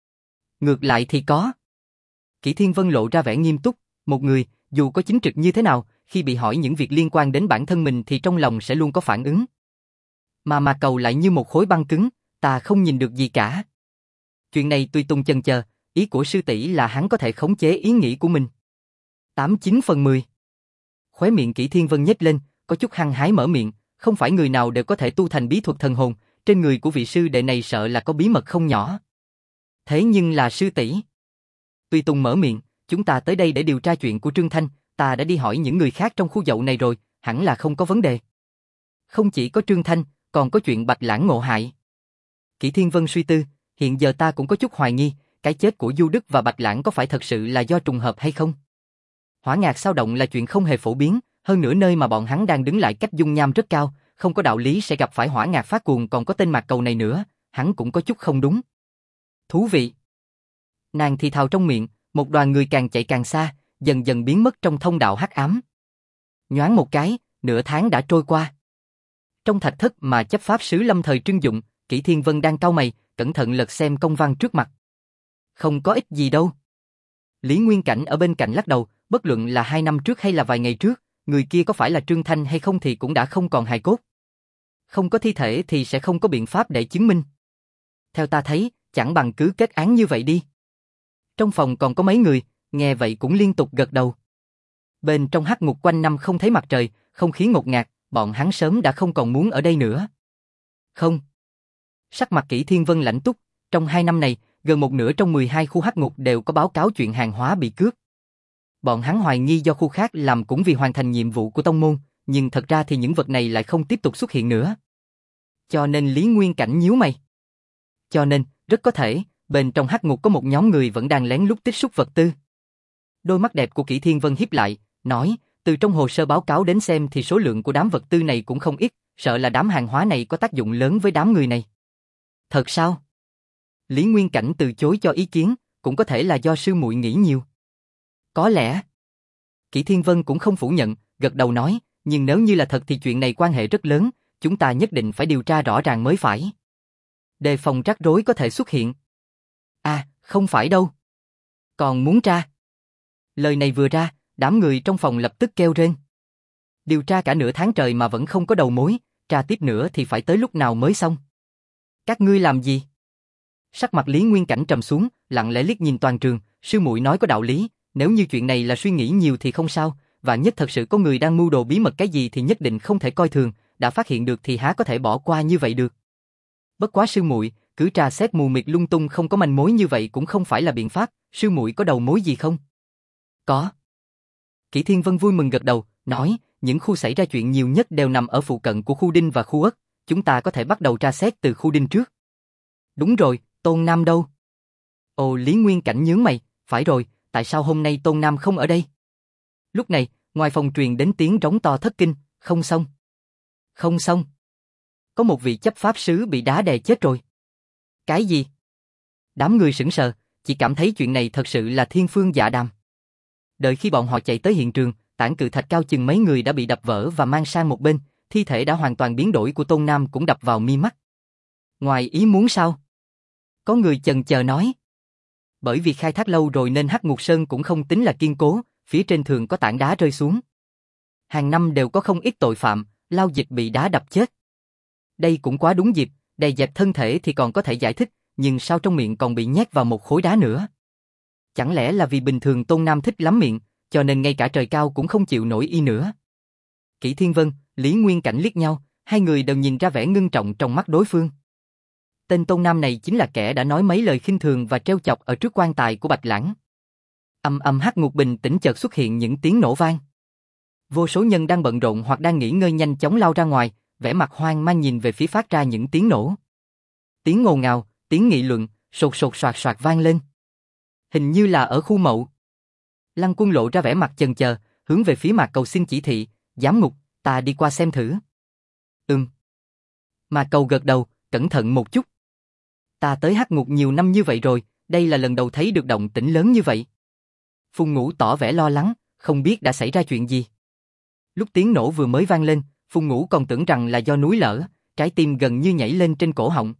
Ngược lại thì có. Kỷ Thiên Vân lộ ra vẻ nghiêm túc, một người, dù có chính trực như thế nào, khi bị hỏi những việc liên quan đến bản thân mình thì trong lòng sẽ luôn có phản ứng. Mà Mạc Cầu lại như một khối băng cứng, ta không nhìn được gì cả. Chuyện này tùy tung chần chờ, ý của sư tỷ là hắn có thể khống chế ý nghĩ của mình. 89/10. Khóe miệng Kỷ Thiên Vân nhếch lên, có chút hăng hái mở miệng, không phải người nào đều có thể tu thành bí thuật thần hồn, trên người của vị sư đệ này sợ là có bí mật không nhỏ. Thế nhưng là sư tỷ. Tùy Tùng mở miệng, chúng ta tới đây để điều tra chuyện của Trương Thanh, ta đã đi hỏi những người khác trong khu dậu này rồi, hẳn là không có vấn đề. Không chỉ có Trương Thanh, còn có chuyện Bạch Lãng ngộ hại. Kỷ Thiên Vân suy tư, hiện giờ ta cũng có chút hoài nghi, cái chết của Du Đức và Bạch Lãng có phải thật sự là do trùng hợp hay không? Hỏa ngạc sao động là chuyện không hề phổ biến, hơn nữa nơi mà bọn hắn đang đứng lại cách dung nham rất cao, không có đạo lý sẽ gặp phải hỏa ngạc phát cuồng còn có tên Mạc Cầu này nữa, hắn cũng có chút không đúng. Thú vị. Nàng thì thào trong miệng, một đoàn người càng chạy càng xa, dần dần biến mất trong thông đạo hắc ám. Nhoáng một cái, nửa tháng đã trôi qua. Trong thạch thất mà chấp pháp sứ lâm thời trưng dụng, Kỷ Thiên Vân đang cau mày, cẩn thận lật xem công văn trước mặt. Không có ích gì đâu. Lý Nguyên Cảnh ở bên cạnh lắc đầu, bất luận là 2 năm trước hay là vài ngày trước, người kia có phải là Trương Thanh hay không thì cũng đã không còn hài cốt. Không có thi thể thì sẽ không có biện pháp để chứng minh. Theo ta thấy, chẳng bằng cứ kết án như vậy đi. Trong phòng còn có mấy người, nghe vậy cũng liên tục gật đầu. Bên trong hắc ngục quanh năm không thấy mặt trời, không khí ngột ngạt, bọn hắn sớm đã không còn muốn ở đây nữa. Không. Sắc mặt Kỷ Thiên Vân lạnh túc, trong 2 năm này, gần một nửa trong 12 khu hắc ngục đều có báo cáo chuyện hàng hóa bị cướp. Bọn hắn hoài nghi do khu khác làm cũng vì hoàn thành nhiệm vụ của tông môn, nhưng thật ra thì những vật này lại không tiếp tục xuất hiện nữa. Cho nên Lý Nguyên Cảnh nhíu mày. Cho nên, rất có thể, bên trong hắc ngục có một nhóm người vẫn đang lén lút tích xúc vật tư. Đôi mắt đẹp của Kỷ Thiên Vân híp lại, nói, từ trong hồ sơ báo cáo đến xem thì số lượng của đám vật tư này cũng không ít, sợ là đám hàng hóa này có tác dụng lớn với đám người này. Thật sao? Lý Nguyên Cảnh từ chối cho ý kiến, cũng có thể là do sư muội nghĩ nhiều. Có lẽ. Kỷ Thiên Vân cũng không phủ nhận, gật đầu nói, nhưng nếu như là thật thì chuyện này quan hệ rất lớn, chúng ta nhất định phải điều tra rõ ràng mới phải. Đề phòng rắc rối có thể xuất hiện. À, không phải đâu. Còn muốn tra. Lời này vừa ra, đám người trong phòng lập tức kêu rên. Điều tra cả nửa tháng trời mà vẫn không có đầu mối, tra tiếp nữa thì phải tới lúc nào mới xong. Các ngươi làm gì? Sắc mặt Lý Nguyên Cảnh trầm xuống, lặng lẽ liếc nhìn toàn trường, sư muội nói có đạo lý, nếu như chuyện này là suy nghĩ nhiều thì không sao, và nhất thật sự có người đang mưu đồ bí mật cái gì thì nhất định không thể coi thường, đã phát hiện được thì há có thể bỏ qua như vậy được. Bất quá sư muội, cứ tra xét mù mịt lung tung không có manh mối như vậy cũng không phải là biện pháp, sư muội có đầu mối gì không? Có. Kỷ Thiên Vân vui mừng gật đầu, nói, những khu xảy ra chuyện nhiều nhất đều nằm ở phụ cận của khu Đinh và khu Ất, chúng ta có thể bắt đầu tra xét từ khu Đinh trước. Đúng rồi, Tôn Nam đâu? Ồ, Lý Nguyên Cảnh nhướng mày, phải rồi, tại sao hôm nay Tôn Nam không ở đây? Lúc này, ngoài phòng truyền đến tiếng rống to thất kinh, không xong. Không xong. Có một vị chấp pháp sứ bị đá đè chết rồi. Cái gì? Đám người sững sờ, chỉ cảm thấy chuyện này thật sự là thiên phương dạ đàm. Đợi khi bọn họ chạy tới hiện trường, tảng cự thạch cao chừng mấy người đã bị đập vỡ và mang sang một bên, thi thể đã hoàn toàn biến đổi của Tôn Nam cũng đập vào mi mắt. Ngoài ý muốn sao? Có người chần chờ nói. Bởi vì khai thác lâu rồi nên Hắc Ngục Sơn cũng không tính là kiên cố, phía trên thường có tảng đá rơi xuống. Hàng năm đều có không ít tội phạm, lao dịch bị đá đập chết. Đây cũng quá đúng dịp, đè dẹp thân thể thì còn có thể giải thích, nhưng sao trong miệng còn bị nhét vào một khối đá nữa? Chẳng lẽ là vì bình thường Tôn Nam thích lắm miệng, cho nên ngay cả trời cao cũng không chịu nổi y nữa? Kỷ Thiên Vân, Lý Nguyên Cảnh liếc nhau, hai người đều nhìn ra vẻ ngưng trọng trong mắt đối phương. Tên Tôn Nam này chính là kẻ đã nói mấy lời khinh thường và trêu chọc ở trước quan tài của Bạch Lãng. Hắc ngục bình tĩnh chợt xuất hiện những tiếng nổ vang. Vô số nhân đang bận rộn hoặc đang nghỉ ngơi nhanh chóng lao ra ngoài, vẻ mặt hoang mang nhìn về phía phát ra những tiếng nổ. Tiếng ngồn ngào, tiếng nghị luận, sột sột soạt soạt vang lên. Hình như là ở khu Mậu. Lăng Quân lộ ra vẻ mặt chần chờ, hướng về phía Mạc Cầu xin chỉ thị, giám ngục, ta đi qua xem thử. Mạc Cầu gật đầu, cẩn thận một chút. Ta tới Hắc ngục nhiều năm như vậy rồi, đây là lần đầu thấy được động tĩnh lớn như vậy. Phùng Ngũ tỏ vẻ lo lắng, không biết đã xảy ra chuyện gì. Lúc tiếng nổ vừa mới vang lên, Phùng Ngũ còn tưởng rằng là do núi lở, trái tim gần như nhảy lên trên cổ họng.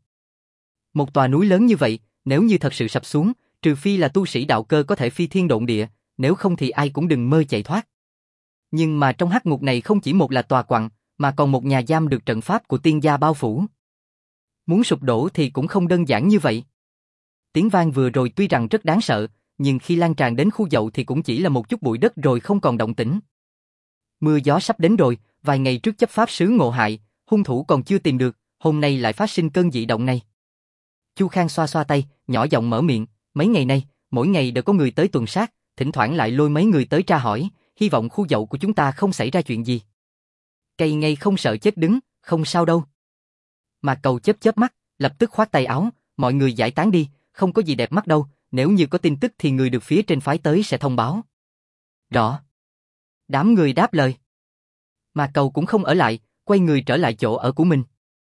Một tòa núi lớn như vậy, nếu như thật sự sập xuống, trừ phi là tu sĩ đạo cơ có thể phi thiên độn địa, nếu không thì ai cũng đừng mơ chạy thoát. Nhưng mà trong hắc ngục này không chỉ một là tòa quặng, mà còn một nhà giam được trận pháp của tiên gia bao phủ. Muốn sụp đổ thì cũng không đơn giản như vậy. Tiếng vang vừa rồi tuy rằng rất đáng sợ, nhưng khi lan tràn đến khu Dậu thì cũng chỉ là một chút bụi đất rồi không còn động tĩnh. Mưa gió sắp đến rồi, vài ngày trước chấp pháp sứ ngộ hại, hung thủ còn chưa tìm được, hôm nay lại phát sinh cơn dị động này. Chu Khang xoa xoa tay, nhỏ giọng mở miệng, mấy ngày nay, mỗi ngày đều có người tới tuần sát, thỉnh thoảng lại lôi mấy người tới tra hỏi, hy vọng khu Dậu của chúng ta không xảy ra chuyện gì. Cây ngay không sợ chết đứng, không sao đâu. Mà Cầu chớp chớp mắt, lập tức khoát tay áo, mọi người giải tán đi, không có gì đẹp mắt đâu, nếu như có tin tức thì người được phía trên phái tới sẽ thông báo. Rõ. Đám người đáp lời. Mà Cầu cũng không ở lại, quay người trở lại chỗ ở của mình.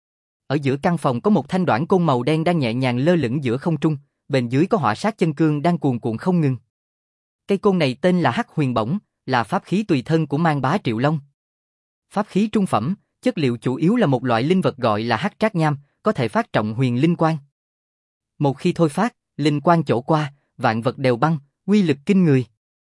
Ở giữa căn phòng có một thanh đoản côn màu đen đang nhẹ nhàng lơ lửng giữa không trung, bên dưới có hỏa sát chân cương đang cuồn cuộn không ngừng. Cây côn này tên là Hắc Huyền Bổng, là pháp khí tùy thân của Mang Bá Triệu Long. Pháp khí trung phẩm, chất liệu chủ yếu là một loại linh vật gọi là Hắc Trác Nham, có thể phát trọng huyền linh quang. Một khi thôi phát, linh quang chỗ qua, vạn vật đều băng, uy lực kinh người.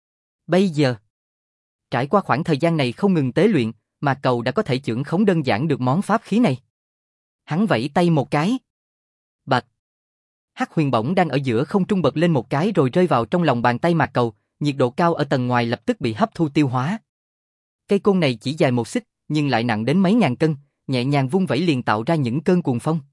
Bây giờ, trải qua khoảng thời gian này không ngừng tế luyện, mà Cầu đã có thể chưởng khống đơn giản được món pháp khí này. Hắn vẫy tay một cái. Bạch. Hắc Huyền Bổng đang ở giữa không trung bật lên một cái rồi rơi vào trong lòng bàn tay Mạc Cầu, nhiệt độ cao ở tầng ngoài lập tức bị hấp thu tiêu hóa. Cây côn này chỉ dài một xích, nhưng lại nặng đến mấy ngàn cân, nhẹ nhàng vung vẩy liền tạo ra những cơn cuồng phong.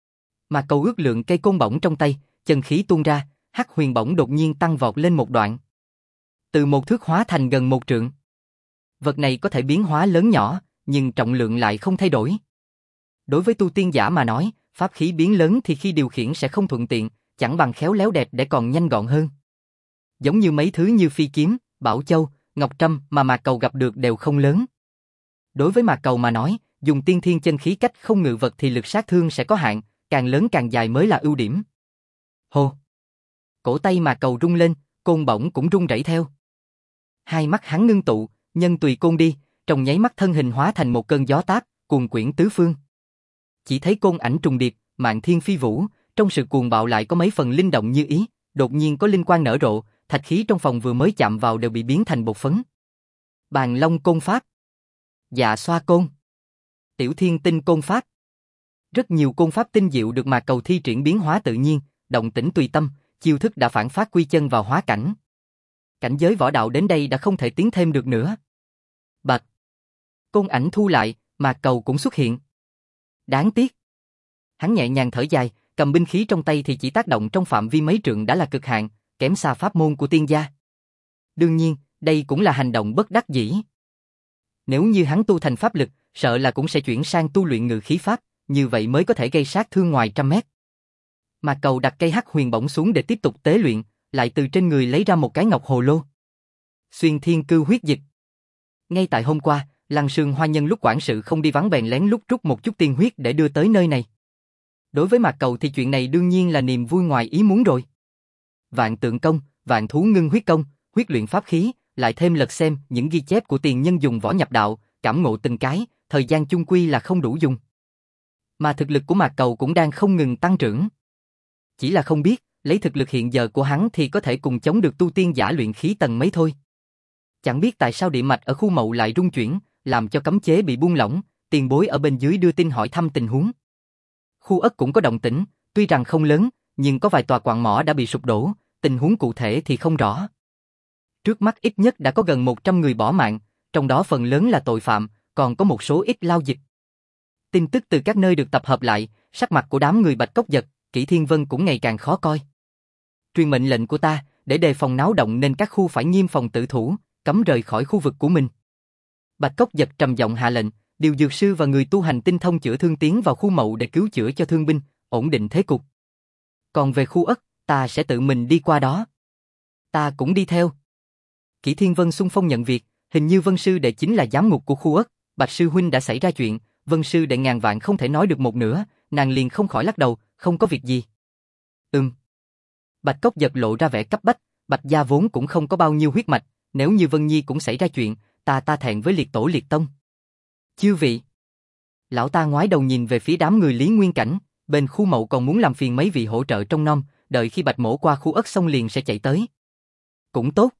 Mạc Cầu ước lượng cây côn bổng trong tay, chân khí tuôn ra, Hắc Huyền Bổng đột nhiên tăng vọt lên một đoạn. Từ một thước hóa thành gần một trượng. Vật này có thể biến hóa lớn nhỏ, nhưng trọng lượng lại không thay đổi. Đối với tu tiên giả mà nói, pháp khí biến lớn thì khi điều khiển sẽ không thuận tiện, chẳng bằng khéo léo đẹp để còn nhanh gọn hơn. Giống như mấy thứ như phi kiếm, bảo châu, ngọc trâm mà Mạc Cầu gặp được đều không lớn. Đối với Mạc Cầu mà nói, dùng tiên thiên chân khí cách không ngự vật thì lực sát thương sẽ có hạn, càng lớn càng dài mới là ưu điểm. Hô! Cổ tay Mạc Cầu rung lên, côn bổng cũng rung rẩy theo. Hai mắt hắn ngưng tụ, nhân tùy côn đi, trong nháy mắt thân hình hóa thành một cơn gió táp, cuồn quyển tứ phương. Chỉ thấy côn ảnh trùng điệp, mạn thiên phi vũ, trong sự cuồng bạo lại có mấy phần linh động như ý, đột nhiên có linh quang nở rộ, thạch khí trong phòng vừa mới chạm vào đều bị biến thành bột phấn. Bàn long côn pháp, dạ xoa côn, tiểu thiên tinh côn pháp. Rất nhiều côn pháp tinh diệu được Mạc Cầu thi triển biến hóa tự nhiên, động tĩnh tùy tâm, chiêu thức đã phản phát quy chân vào hóa cảnh. Cảnh giới võ đạo đến đây đã không thể tiến thêm được nữa. Bạch! Côn ảnh thu lại, Mạc Cầu cũng xuất hiện. Đáng tiếc. Hắn nhẹ nhàng thở dài, cầm binh khí trong tay thì chỉ tác động trong phạm vi mấy trượng đã là cực hạn, kém xa pháp môn của tiên gia. Đương nhiên, đây cũng là hành động bất đắc dĩ. Nếu như hắn tu thành pháp lực, sợ là cũng sẽ chuyển sang tu luyện ngự khí pháp, như vậy mới có thể gây sát thương ngoài trăm mét. Mạc Cầu đặt cây hắc huyền bổng xuống để tiếp tục tế luyện, lại từ trên người lấy ra một cái ngọc hồ lô. Xuyên thiên cư huyết dịch. Ngay tại hôm qua, Lăng Sương Hoa nhân lúc quản sự không đi vắng bèn lén lút rút một chút tiên huyết để đưa tới nơi này. Đối với Mạc Cầu thì chuyện này đương nhiên là niềm vui ngoài ý muốn rồi. Vạn tượng công, vạn thú ngưng huyết công, huyết luyện pháp khí, lại thêm lật xem những ghi chép của tiền nhân dùng võ nhập đạo, cảm ngộ từng cái, thời gian chung quy là không đủ dùng. Mà thực lực của Mạc Cầu cũng đang không ngừng tăng trưởng. Chỉ là không biết, lấy thực lực hiện giờ của hắn thì có thể cùng chống được tu tiên giả luyện khí tầng mấy thôi. Chẳng biết tại sao địa mạch ở khu mậu lại rung chuyển, làm cho cấm chế bị buông lỏng, tiền bối ở bên dưới đưa tin hỏi thăm tình huống. Khu ất cũng có động tĩnh, tuy rằng không lớn, nhưng có vài tòa quặng mỏ đã bị sụp đổ, tình huống cụ thể thì không rõ. Trước mắt ít nhất đã có gần 100 người bỏ mạng, trong đó phần lớn là tội phạm, còn có một số ít lao dịch. Tin tức từ các nơi được tập hợp lại, sắc mặt của đám người Bạch Cốc Dật, Kỷ Thiên Vân cũng ngày càng khó coi. Truyền mệnh lệnh của ta, để đề phòng náo động nên các khu phải nghiêm phòng tự thủ, cấm rời khỏi khu vực của mình. Bạch Cốc Dật trầm giọng hạ lệnh, điều dược sư và người tu hành tinh thông chữa thương tiến vào khu mậu để cứu chữa cho thương binh, ổn định thế cục. Còn về khu ất, ta sẽ tự mình đi qua đó. Ta cũng đi theo. Kỷ Thiên Vân xung phong nhận việc, hình như Vân sư đệ chính là giám ngục của khu ất, Bạch sư huynh đã xảy ra chuyện, Vân sư đệ ngàn vạn không thể nói được một nửa, nàng liền không khỏi lắc đầu, không có việc gì. Bạch Cốc Dật lộ ra vẻ cấp bách, Bạch gia vốn cũng không có bao nhiêu huyết mạch, nếu như Vân Nhi cũng xảy ra chuyện, ta thẹn với liệt tổ liệt tông. Chư vị. Lão ta ngoái đầu nhìn về phía đám người Lý Nguyên Cảnh, bên khu mậu còn muốn làm phiền mấy vị hỗ trợ trong nom, đợi khi Bạch mổ qua khu ất xong liền sẽ chạy tới. Cũng tốt.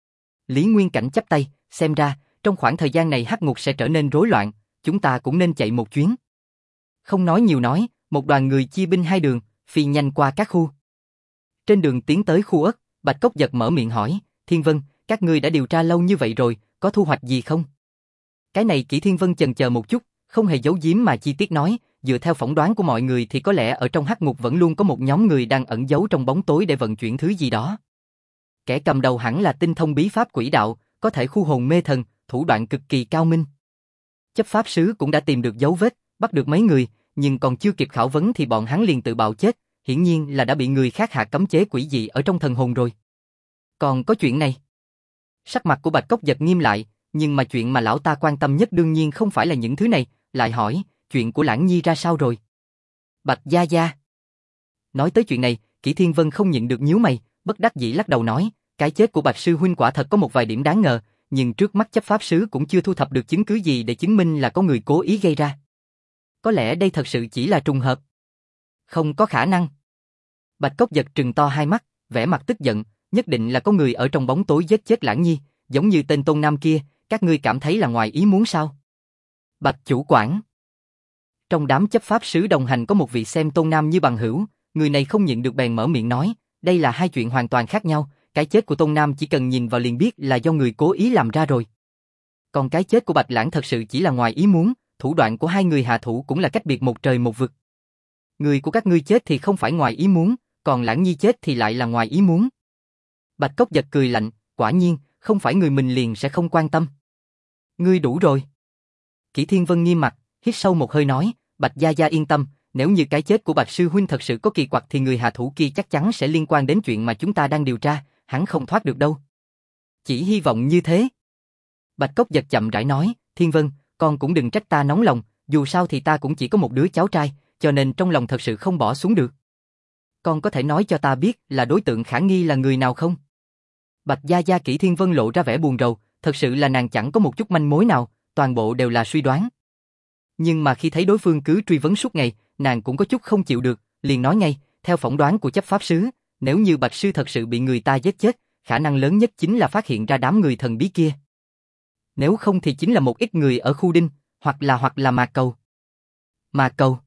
Lý Nguyên Cảnh chắp tay, xem ra, trong khoảng thời gian này hắc ngục sẽ trở nên rối loạn, chúng ta cũng nên chạy một chuyến. Không nói nhiều nói, một đoàn người chia binh hai đường, phi nhanh qua các khu. Trên đường tiến tới khu ất, Bạch Cốc Dật mở miệng hỏi, Thiên Vân, các ngươi đã điều tra lâu như vậy rồi, có thu hoạch gì không? Cái này Kỷ Thiên Vân chần chờ một chút, không hề giấu giếm mà chi tiết nói, dựa theo phỏng đoán của mọi người thì có lẽ ở trong hắc ngục vẫn luôn có một nhóm người đang ẩn giấu trong bóng tối để vận chuyển thứ gì đó. Kẻ cầm đầu hẳn là tinh thông bí pháp quỷ đạo, có thể khu hồn mê thần, thủ đoạn cực kỳ cao minh. Chấp pháp sứ cũng đã tìm được dấu vết, bắt được mấy người, nhưng còn chưa kịp khảo vấn thì bọn hắn liền tự bạo chết, hiển nhiên là đã bị người khác hạ cấm chế quỷ dị ở trong thần hồn rồi. Còn có chuyện này. Sắc mặt của Bạch Cốc Dật nghiêm lại, nhưng mà chuyện mà lão ta quan tâm nhất đương nhiên không phải là những thứ này, lại hỏi, chuyện của Lãng Nhi ra sao rồi? Bạch gia gia. Nói tới chuyện này, Kỷ Thiên Vân không nhịn được nhíu mày, bất đắc dĩ lắc đầu nói, cái chết của Bạch sư huynh quả thật có một vài điểm đáng ngờ, nhưng trước mắt chấp pháp sứ cũng chưa thu thập được chứng cứ gì để chứng minh là có người cố ý gây ra. Có lẽ đây thật sự chỉ là trùng hợp. Không có khả năng. Bạch Cốc Dật trừng to hai mắt, vẻ mặt tức giận, nhất định là có người ở trong bóng tối giết chết Lãng Nhi, giống như tên Tôn Nam kia, các ngươi cảm thấy là ngoài ý muốn sao? Bạch chủ quản. Trong đám chấp pháp sứ đồng hành có một vị xem Tôn Nam như bằng hữu, người này không nhịn được bèn mở miệng nói, đây là hai chuyện hoàn toàn khác nhau, cái chết của Tôn Nam chỉ cần nhìn vào liền biết là do người cố ý làm ra rồi. Còn cái chết của Bạch Lãng thật sự chỉ là ngoài ý muốn, thủ đoạn của hai người hạ thủ cũng là cách biệt một trời một vực. Người của các ngươi chết thì không phải ngoài ý muốn, còn Lãng Nhi chết thì lại là ngoài ý muốn. Bạch Cốc Dật cười lạnh, quả nhiên, không phải người mình liền sẽ không quan tâm. Ngươi đủ rồi. Kỷ Thiên Vân nghiêm mặt, hít sâu một hơi nói, Bạch Gia Gia yên tâm, nếu như cái chết của Bạch Sư Huynh thật sự có kỳ quặc thì người hạ thủ kia chắc chắn sẽ liên quan đến chuyện mà chúng ta đang điều tra, hắn không thoát được đâu. Chỉ hy vọng như thế. Bạch Cốc Giật chậm rãi nói, Thiên Vân, con cũng đừng trách ta nóng lòng, dù sao thì ta cũng chỉ có một đứa cháu trai, cho nên trong lòng thật sự không bỏ xuống được. Con có thể nói cho ta biết là đối tượng khả nghi là người nào không? Bạch Gia Gia. Kỷ Thiên Vân lộ ra vẻ buồn rầu, thật sự là nàng chẳng có một chút manh mối nào, toàn bộ đều là suy đoán. Nhưng mà khi thấy đối phương cứ truy vấn suốt ngày, nàng cũng có chút không chịu được, liền nói ngay, theo phỏng đoán của chấp pháp sứ, nếu như Bạch Sư thật sự bị người ta giết chết, khả năng lớn nhất chính là phát hiện ra đám người thần bí kia. Nếu không thì chính là một ít người ở khu đinh, hoặc là Mạc Cầu. Mạc Cầu.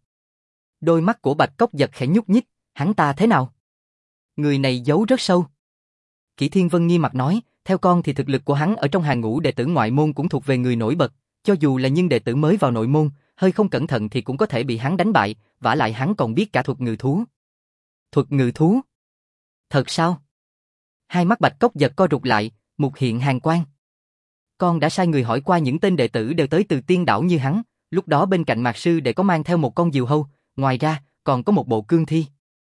Đôi mắt của Bạch Cốc Giật khẽ nhúc nhích, hắn ta thế nào? Người này giấu rất sâu. Kỷ Thiên Vân nghiêm mặt nói, theo con thì thực lực của hắn ở trong hàng ngũ đệ tử ngoại môn cũng thuộc về người nổi bật, cho dù là những đệ tử mới vào nội môn, hơi không cẩn thận thì cũng có thể bị hắn đánh bại, vả lại hắn còn biết cả thuật ngự thú. Thuật ngự thú? Thật sao? Hai mắt Bạch Cốc Giật co rụt lại, mục hiện hàn quang. Con đã sai người hỏi qua những tên đệ tử đều tới từ Tiên Đảo như hắn, lúc đó bên cạnh Mạc Sư đệ có mang theo một con diều hâu, ngoài ra còn có một bộ cương thi.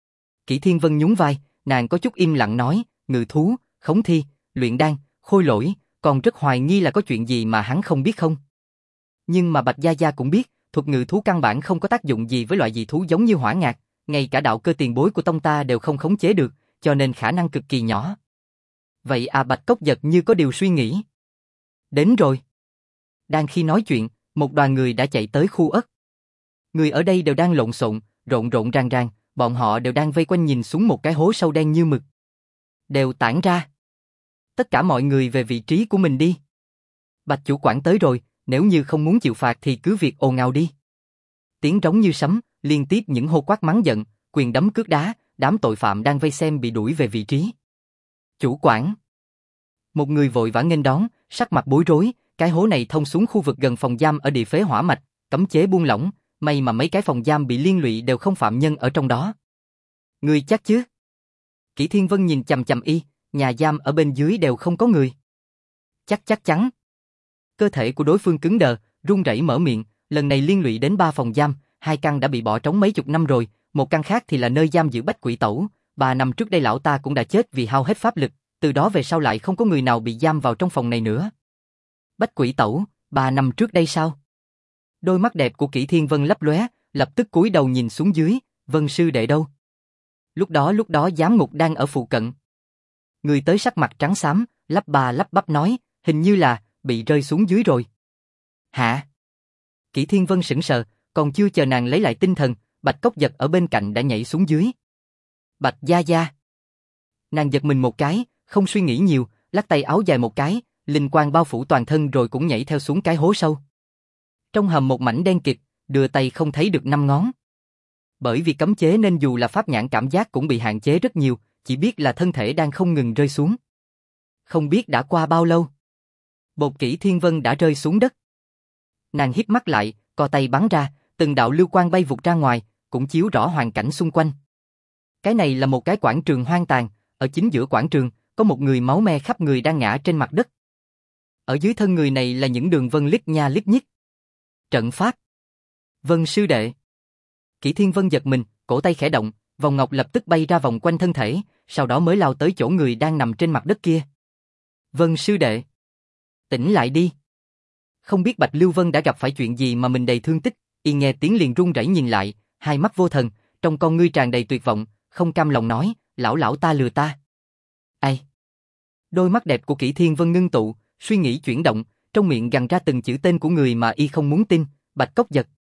Kỷ Thiên Vân nhún vai, nàng có chút im lặng nói, ngự thú, khống thi, luyện đan, khôi lỗi, còn rất hoài nghi là có chuyện gì mà hắn không biết không. Nhưng mà Bạch Gia Gia cũng biết, thuật ngự thú căn bản không có tác dụng gì với loại dị thú giống như hỏa ngạc, ngay cả đạo cơ tiền bối của tông ta đều không khống chế được, cho nên khả năng cực kỳ nhỏ. Vậy à, Bạch Cốc Giật như có điều suy nghĩ. Đến rồi. Đang khi nói chuyện, một đoàn người đã chạy tới khu ất. Người ở đây đều đang lộn xộn, rộn rộn ràng ràng, bọn họ đều đang vây quanh nhìn xuống một cái hố sâu đen như mực. Đều tản ra. Tất cả mọi người về vị trí của mình đi. Bạch chủ quản tới rồi, nếu như không muốn chịu phạt thì cứ việc ồn ào đi. Tiếng trống như sấm, liên tiếp những hô quát mắng giận, quyền đấm cước đá, đám tội phạm đang vây xem bị đuổi về vị trí. Chủ quản. Một người vội vã nghênh đón, sắc mặt bối rối, cái hố này thông xuống khu vực gần phòng giam ở địa phế hỏa mạch, cấm chế buông lỏng, may mà mấy cái phòng giam bị liên lụy đều không phạm nhân ở trong đó. Người chắc chứ? Kỷ Thiên Vân nhìn chằm chằm y, nhà giam ở bên dưới đều không có người. Chắc chắn. Cơ thể của đối phương cứng đờ, run rẩy mở miệng, lần này liên lụy đến 3 phòng giam, 2 căn đã bị bỏ trống mấy chục năm rồi, một căn khác thì là nơi giam giữ Bách Quỷ Tẩu, 3 năm trước đây lão ta cũng đã chết vì hao hết pháp lực, từ đó về sau lại không có người nào bị giam vào trong phòng này nữa. Bách Quỷ Tẩu, 3 năm trước đây sao? Đôi mắt đẹp của Kỷ Thiên Vân lấp lóe, lập tức cúi đầu nhìn xuống dưới, Vân sư đệ đâu? Lúc đó giám ngục đang ở phụ cận. Người tới sắc mặt trắng xám, lắp ba lắp bắp nói, hình như là bị rơi xuống dưới rồi. Hả? Kỷ Thiên Vân sững sờ, còn chưa chờ nàng lấy lại tinh thần, Bạch Cốc Giật ở bên cạnh đã nhảy xuống dưới. Bạch Gia Gia. Nàng giật mình một cái, không suy nghĩ nhiều, lắc tay áo dài một cái, linh quang bao phủ toàn thân rồi cũng nhảy theo xuống cái hố sâu. Trong hầm một mảnh đen kịt, đưa tay không thấy được 5 ngón. Bởi vì cấm chế nên dù là pháp nhãn cảm giác cũng bị hạn chế rất nhiều, chỉ biết là thân thể đang không ngừng rơi xuống. Không biết đã qua bao lâu. Bột Kỷ Thiên Vân đã rơi xuống đất. Nàng híp mắt lại, co tay bắn ra, từng đạo lưu quang bay vụt ra ngoài, cũng chiếu rõ hoàn cảnh xung quanh. Cái này là một cái quảng trường hoang tàn, ở chính giữa quảng trường, có một người máu me khắp người đang ngã trên mặt đất. Ở dưới thân người này là những đường vân lít nha lít nhít. Trận pháp. Vân sư đệ. Kỷ Thiên Vân giật mình, cổ tay khẽ động, vòng ngọc lập tức bay ra vòng quanh thân thể, sau đó mới lao tới chỗ người đang nằm trên mặt đất kia. Vân sư đệ. Tỉnh lại đi. Không biết Bạch Lưu Vân đã gặp phải chuyện gì mà mình đầy thương tích, y nghe tiếng liền run rẩy nhìn lại, hai mắt vô thần, trong con ngươi tràn đầy tuyệt vọng, không cam lòng nói, lão ta lừa ta. Ai? Đôi mắt đẹp của Kỷ Thiên Vân ngưng tụ, suy nghĩ chuyển động, trong miệng gằn ra từng chữ tên của người mà y không muốn tin, Bạch Cốc Giật.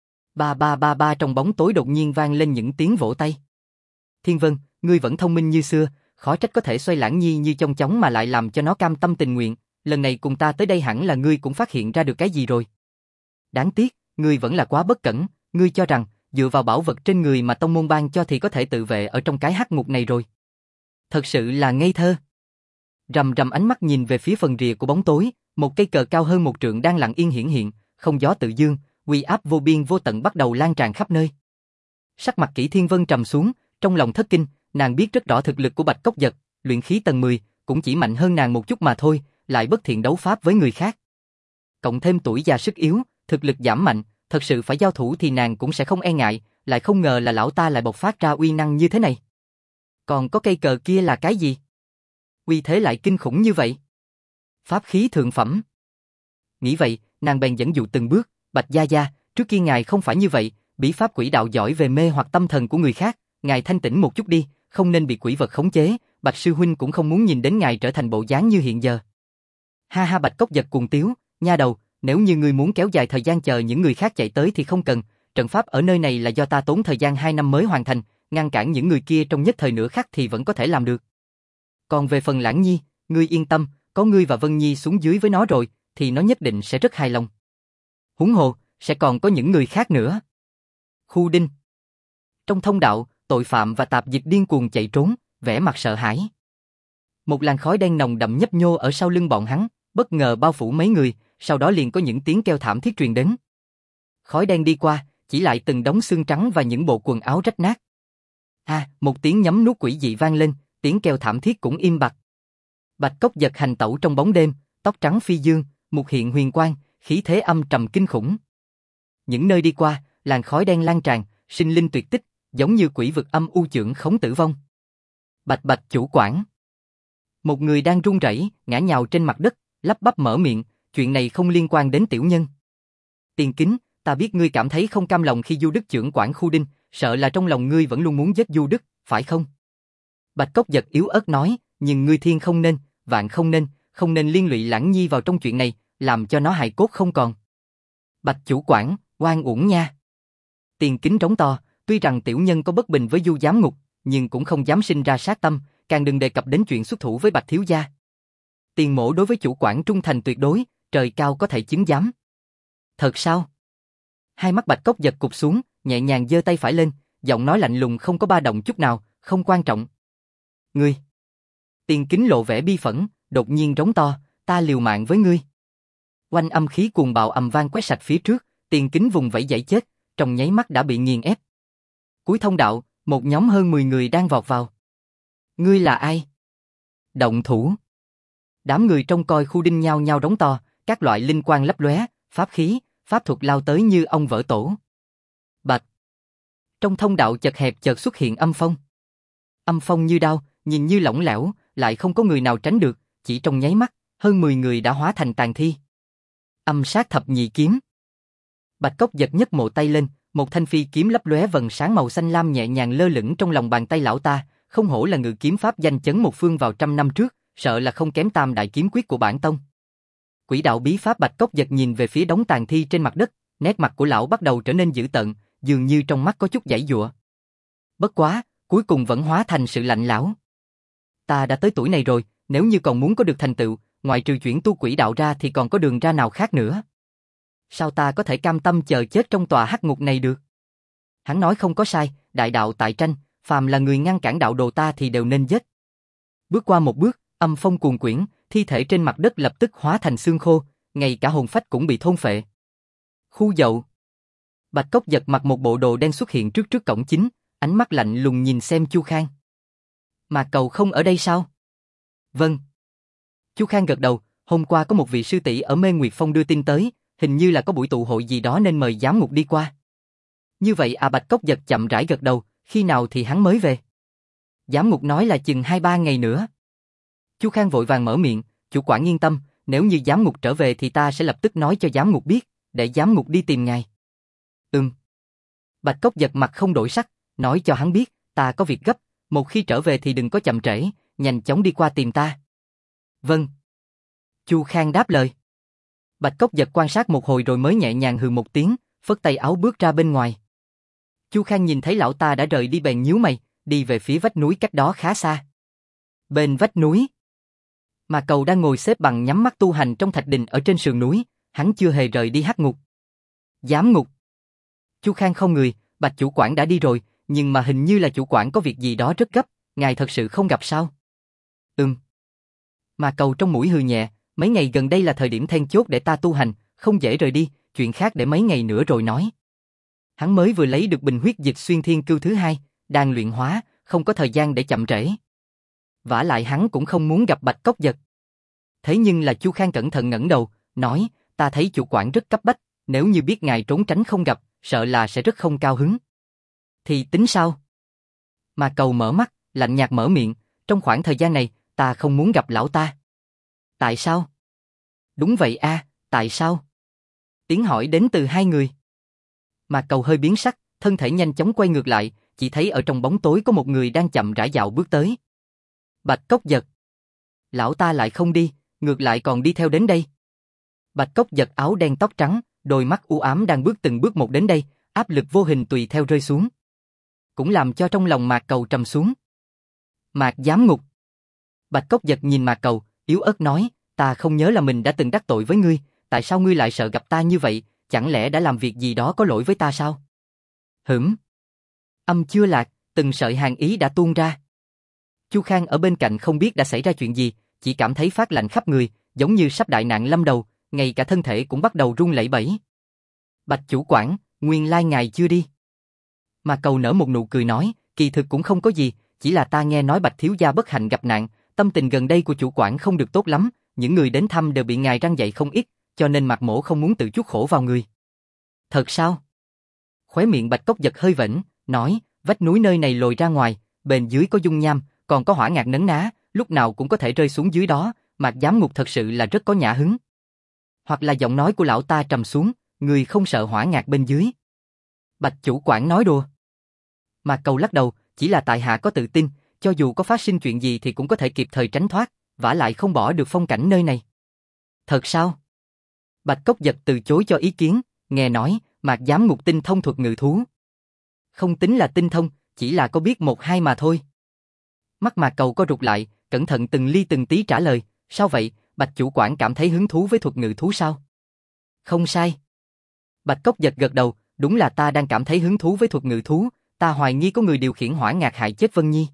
Ba trong bóng tối đột nhiên vang lên những tiếng vỗ tay. Thiên Vân, ngươi vẫn thông minh như xưa, khó trách có thể xoay Lãng Nhi như chong chóng mà lại làm cho nó cam tâm tình nguyện, lần này cùng ta tới đây hẳn là ngươi cũng phát hiện ra được cái gì rồi. Đáng tiếc, ngươi vẫn là quá bất cẩn, ngươi cho rằng, dựa vào bảo vật trên người mà tông môn ban cho thì có thể tự vệ ở trong cái hắc ngục này rồi. Thật sự là ngây thơ. Rầm rầm ánh mắt nhìn về phía phần rìa của bóng tối, một cây cờ cao hơn 1 trượng đang lặng yên hiển hiện, không gió tự dương, uy áp vô biên vô tận bắt đầu lan tràn khắp nơi. Sắc mặt Kỷ Thiên Vân trầm xuống, trong lòng thất kinh, nàng biết rất rõ thực lực của Bạch Cốc Giật, luyện khí tầng 10, cũng chỉ mạnh hơn nàng một chút mà thôi, lại bất thiện đấu pháp với người khác. Cộng thêm tuổi già sức yếu, thực lực giảm mạnh, thật sự phải giao thủ thì nàng cũng sẽ không e ngại, lại không ngờ là lão ta lại bộc phát ra uy năng như thế này. Còn có cây cờ kia là cái gì? Uy thế lại kinh khủng như vậy. Pháp khí thượng phẩm. Nghĩ vậy, nàng bèn dẫn dụ từng bước, Bạch Gia Gia, trước kia ngài không phải như vậy, bí pháp quỷ đạo giỏi về mê hoặc tâm thần của người khác, ngài thanh tĩnh một chút đi, không nên bị quỷ vật khống chế, Bạch sư huynh cũng không muốn nhìn đến ngài trở thành bộ dáng như hiện giờ. Ha ha, Bạch Cốc Giật cuồng tiếu, nha đầu, nếu như ngươi muốn kéo dài thời gian chờ những người khác chạy tới thì không cần, trận pháp ở nơi này là do ta tốn thời gian 2 năm mới hoàn thành, ngăn cản những người kia trong nhất thời nửa khắc thì vẫn có thể làm được. Còn về phần Lãng Nhi, ngươi yên tâm, có ngươi và Vân Nhi xuống dưới với nó rồi, thì nó nhất định sẽ rất hài lòng. Huống hồ, sẽ còn có những người khác nữa. Khu Đinh. Trong thông đạo, tội phạm và tạp dịch điên cuồng chạy trốn, vẻ mặt sợ hãi. Một làn khói đen nồng đậm nhấp nhô ở sau lưng bọn hắn, bất ngờ bao phủ mấy người, sau đó liền có những tiếng kêu thảm thiết truyền đến. Khói đen đi qua, chỉ lại từng đống xương trắng và những bộ quần áo rách nát. Một tiếng nhấm nuốt quỷ dị vang lên, tiếng kêu thảm thiết cũng im bặt. Bạch Cốc Giật hành tẩu trong bóng đêm, tóc trắng phi dương, mục hiện huyền quang, khí thế âm trầm kinh khủng. Những nơi đi qua, làn khói đen lan tràn, sinh linh tuyệt tích, giống như quỷ vực âm u chưởng khống tử vong. Bạch Bạch chủ quản. Một người đang run rẩy, ngã nhào trên mặt đất, lắp bắp mở miệng, chuyện này không liên quan đến tiểu nhân. Tiền Kính, ta biết ngươi cảm thấy không cam lòng khi Du Đức trưởng quản khu Đinh, sợ là trong lòng ngươi vẫn luôn muốn giết Du Đức, phải không? Bạch Cốc Giật yếu ớt nói, nhưng ngươi thiên không nên, vạn không nên liên lụy Lãng Nhi vào trong chuyện này, làm cho nó hài cốt không còn. Bạch chủ quản, oan uổng nha. Tiền Kính trống to, tuy rằng tiểu nhân có bất bình với Du giám ngục, nhưng cũng không dám sinh ra sát tâm, càng đừng đề cập đến chuyện xuất thủ với Bạch thiếu gia. Tiền mỗ đối với chủ quản trung thành tuyệt đối, trời cao có thể chứng giám. Thật sao? Hai mắt Bạch Cốc Giật cụp xuống, nhẹ nhàng giơ tay phải lên, giọng nói lạnh lùng không có ba động chút nào, không quan trọng. Ngươi. Tiền Kính lộ vẻ bi phẫn, đột nhiên rống to, ta liều mạng với ngươi. Oanh âm khí cuồng bạo ầm vang quét sạch phía trước, Tiền Kính vùng vẫy dãy chết, trong nháy mắt đã bị nghiền ép. Cuối thông đạo, một nhóm hơn 10 người đang vọt vào. Ngươi là ai? Động thủ. Đám người trong coi khu Đinh nhao nhao rống to, các loại linh quang lấp lóe, pháp khí, pháp thuật lao tới như ong vỡ tổ. Bạch. Trong thông đạo chật hẹp chợt xuất hiện âm phong. Âm phong như đao, nhìn như lỏng lẻo, lại không có người nào tránh được, chỉ trong nháy mắt, hơn 10 người đã hóa thành tàn thi. Âm sát thập nhị kiếm. Bạch Cốc Giật nhấc mộ tay lên, một thanh phi kiếm lấp lóe vầng sáng màu xanh lam nhẹ nhàng lơ lửng trong lòng bàn tay lão ta, không hổ là ngự kiếm pháp danh chấn một phương vào trăm năm trước, sợ là không kém tam đại kiếm quyết của bản tông. Quỷ đạo bí pháp. Bạch Cốc Giật nhìn về phía đống tàn thi trên mặt đất, nét mặt của lão bắt đầu trở nên dữ tợn, dường như trong mắt có chút giãy giụa. Bất quá, cuối cùng vẫn hóa thành sự lạnh lẽo. Ta đã tới tuổi này rồi, nếu như còn muốn có được thành tựu, ngoại trừ chuyển tu quỷ đạo ra thì còn có đường ra nào khác nữa? Sao ta có thể cam tâm chờ chết trong tòa hắc ngục này được? Hắn nói không có sai, đại đạo tại tranh, phàm là người ngăn cản đạo đồ ta thì đều nên giết. Bước qua một bước, âm phong cuồn quyển, thi thể trên mặt đất lập tức hóa thành xương khô, ngay cả hồn phách cũng bị thôn phệ. Khu dậu. Bạch Cốc Giật mặc một bộ đồ đen xuất hiện trước cổng chính, ánh mắt lạnh lùng nhìn xem Chu Khang. Mà Cầu không ở đây sao? Vâng. Chu Khang gật đầu, hôm qua có một vị sư tỷ ở Mê Nguyệt Phong đưa tin tới, hình như là có buổi tụ hội gì đó nên mời giám ngục đi qua. Như vậy à? Bạch Cốc Giật chậm rãi gật đầu, khi nào thì hắn mới về? Giám ngục nói là chừng 2-3 ngày nữa. Chu Khang vội vàng mở miệng, chủ quản yên tâm, nếu như giám ngục trở về thì ta sẽ lập tức nói cho giám ngục biết, để giám ngục đi tìm ngài. Bạch Cốc Giật mặt không đổi sắc, nói cho hắn biết, ta có việc gấp, một khi trở về thì đừng có chậm trễ, nhanh chóng đi qua tìm ta. Vâng. Chu Khang đáp lời. Bạch Cốc Giật quan sát một hồi rồi mới nhẹ nhàng hừ một tiếng, phất tay áo bước ra bên ngoài. Chu Khang nhìn thấy lão ta đã rời đi bèn nhíu mày, đi về phía vách núi cách đó khá xa. Bên vách núi, Mà Cầu đang ngồi xếp bằng nhắm mắt tu hành trong thạch đình ở trên sườn núi, hắn chưa hề rời đi hắc ngục. Giám ngục. Chu Khang không người, Bạch chủ quản đã đi rồi, nhưng mà hình như là chủ quản có việc gì đó rất gấp, ngài thật sự không gặp sao? Mà Cầu trong mũi hừ nhẹ, mấy ngày gần đây là thời điểm then chốt để ta tu hành, không dễ rời đi, chuyện khác để mấy ngày nữa rồi nói. Hắn mới vừa lấy được bình huyết dịch xuyên thiên cưu thứ 2, đang luyện hóa, không có thời gian để chậm trễ. Vả lại hắn cũng không muốn gặp Bạch Cốc Giật. Thế nhưng là Chu Khang cẩn thận ngẩng đầu, nói, ta thấy chủ quản rất cấp bách, Nếu như biết ngài trốn tránh không gặp, sợ là sẽ rất không cao hứng. Thì tính sao? Mạc Cầu mở mắt, lạnh nhạt mở miệng, trong khoảng thời gian này, ta không muốn gặp lão ta. Tại sao? Đúng vậy a, tại sao? Tiếng hỏi đến từ hai người. Mạc Cầu hơi biến sắc, thân thể nhanh chóng quay ngược lại, chỉ thấy ở trong bóng tối có một người đang chậm rãi dạo bước tới. Bạch Cốc Dật. Lão ta lại không đi, ngược lại còn đi theo đến đây. Bạch Cốc Dật áo đen tóc trắng, đôi mắt u ám đang bước từng bước một đến đây, áp lực vô hình tùy theo rơi xuống. Cũng làm cho trong lòng Mạc Cầu trầm xuống. Mạc Giám Ngục. Bạch Cốc Dật nhìn Mạc Cầu, yếu ớt nói, ta không nhớ là mình đã từng đắc tội với ngươi, tại sao ngươi lại sợ gặp ta như vậy, chẳng lẽ đã làm việc gì đó có lỗi với ta sao? Hửm. Âm chưa lạc, từng sợi hàn ý đã tuôn ra. Chu Khang ở bên cạnh không biết đã xảy ra chuyện gì, chỉ cảm thấy phát lạnh khắp người, giống như sắp đại nạn lâm đầu, ngay cả thân thể cũng bắt đầu run lẩy bẩy. Bạch chủ quản, nguyên lai ngài chưa đi. Mà Cầu nở một nụ cười nói, kỳ thực cũng không có gì, chỉ là ta nghe nói Bạch thiếu gia bất hạnh gặp nạn, tâm tình gần đây của chủ quản không được tốt lắm, những người đến thăm đều bị ngài răn dạy không ít, cho nên Mạc mỗ không muốn tự chuốc khổ vào người. Thật sao? Khóe miệng Bạch Cốc Dật hơi vểnh, nói, vách núi nơi này lồi ra ngoài, bên dưới có dung nham, còn có hỏa ngạc nấn ná, lúc nào cũng có thể rơi xuống dưới đó, Mạc Giám Ngục thật sự là rất có nhã hứng. Hoặc là giọng nói của lão ta trầm xuống, người không sợ hỏa ngạc bên dưới. Bạch chủ quản nói đùa. Mạc Cầu lắc đầu, chỉ là tại hạ có tự tin, cho dù có phát sinh chuyện gì thì cũng có thể kịp thời tránh thoát, vả lại không bỏ được phong cảnh nơi này. Thật sao? Bạch Cốc Dật từ chối cho ý kiến, nghe nói, Mạc Giám Ngục tinh thông thuật ngự thú. Không tính là tinh thông, chỉ là có biết một hai mà thôi. Mắt Mạc Cầu co rụt lại, cẩn thận từng ly từng tí trả lời, sao vậy, Bạch chủ quản cảm thấy hứng thú với thuật ngự thú sao? Không sai. Bạch Cốc Dật gật đầu, đúng là ta đang cảm thấy hứng thú với thuật ngự thú, ta hoài nghi có người điều khiển hỏa ngạc hại chết Vân Nhi.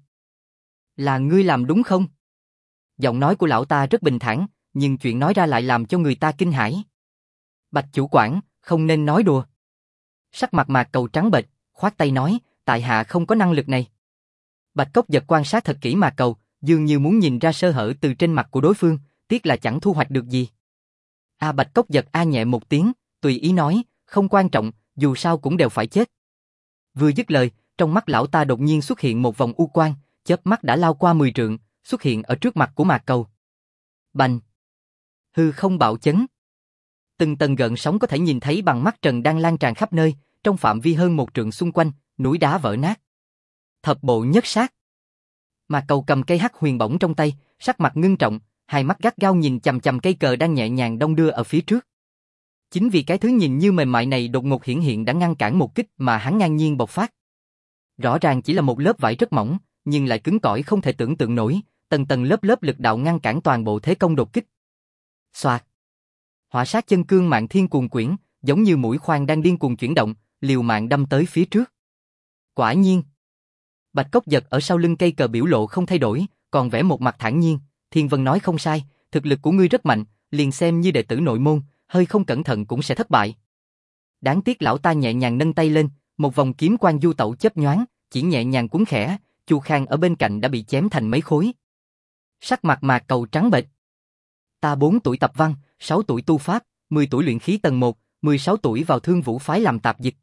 Là ngươi làm đúng không? Giọng nói của lão ta rất bình thản, nhưng chuyện nói ra lại làm cho người ta kinh hãi. Bạch chủ quản, không nên nói đùa. Sắc mặt Mạc Cầu trắng bệch, khoát tay nói, tại hạ không có năng lực này. Bạch Cốc Dật quan sát thật kỹ Mạc Cầu, dường như muốn nhìn ra sơ hở từ trên mặt của đối phương, tiếc là chẳng thu hoạch được gì. Bạch Cốc Dật nhẹ một tiếng, tùy ý nói, không quan trọng, dù sao cũng đều phải chết. Vừa dứt lời, trong mắt lão ta đột nhiên xuất hiện một vòng u quang, chớp mắt đã lao qua 10 trượng, xuất hiện ở trước mặt của Mạc Cầu. Bành! Hư không bạo chấn. Từng tầng gợn sóng có thể nhìn thấy bằng mắt trần đang lan tràn khắp nơi, trong phạm vi hơn 1 trượng xung quanh, núi đá vỡ nát. Thập bộ nhất sát. Mạc Cầu cầm cây hắc huyền bổng trong tay, sắc mặt ngưng trọng, hai mắt gắt gao nhìn chằm chằm cây cờ đang nhẹ nhàng đong đưa ở phía trước. Chính vì cái thứ nhìn như mềm mại này đột ngột hiện đã ngăn cản một kích mà hắn ngang nhiên bộc phát. Rõ ràng chỉ là một lớp vải rất mỏng, nhưng lại cứng cỏi không thể tưởng tượng nổi, tầng tầng lớp lớp lực đạo ngăn cản toàn bộ thế công đột kích. Xoạt. Hỏa sát chân cương Mạn Thiên cuồn quyển, giống như mũi khoan đang điên cuồng chuyển động, liều mạng đâm tới phía trước. Quả nhiên. Bạch Cốc Dật ở sau lưng cây cờ biểu lộ không thay đổi, còn vẽ một mặt thản nhiên, Thiên Vân nói không sai, thực lực của ngươi rất mạnh, liền xem như đệ tử nội môn, hơi không cẩn thận cũng sẽ thất bại. Đáng tiếc lão ta nhẹ nhàng nâng tay lên, một vòng kiếm quang du tẩu chớp nhoáng, chỉ nhẹ nhàng cuốn khẽ, Chu Khang ở bên cạnh đã bị chém thành mấy khối. Sắc mặt Mạc Cầu trắng bệch. Ta 4 tuổi tập văn, 6 tuổi tu pháp, 10 tuổi luyện khí tầng 1, 16 tuổi vào Thương Vũ phái làm tạp dịch.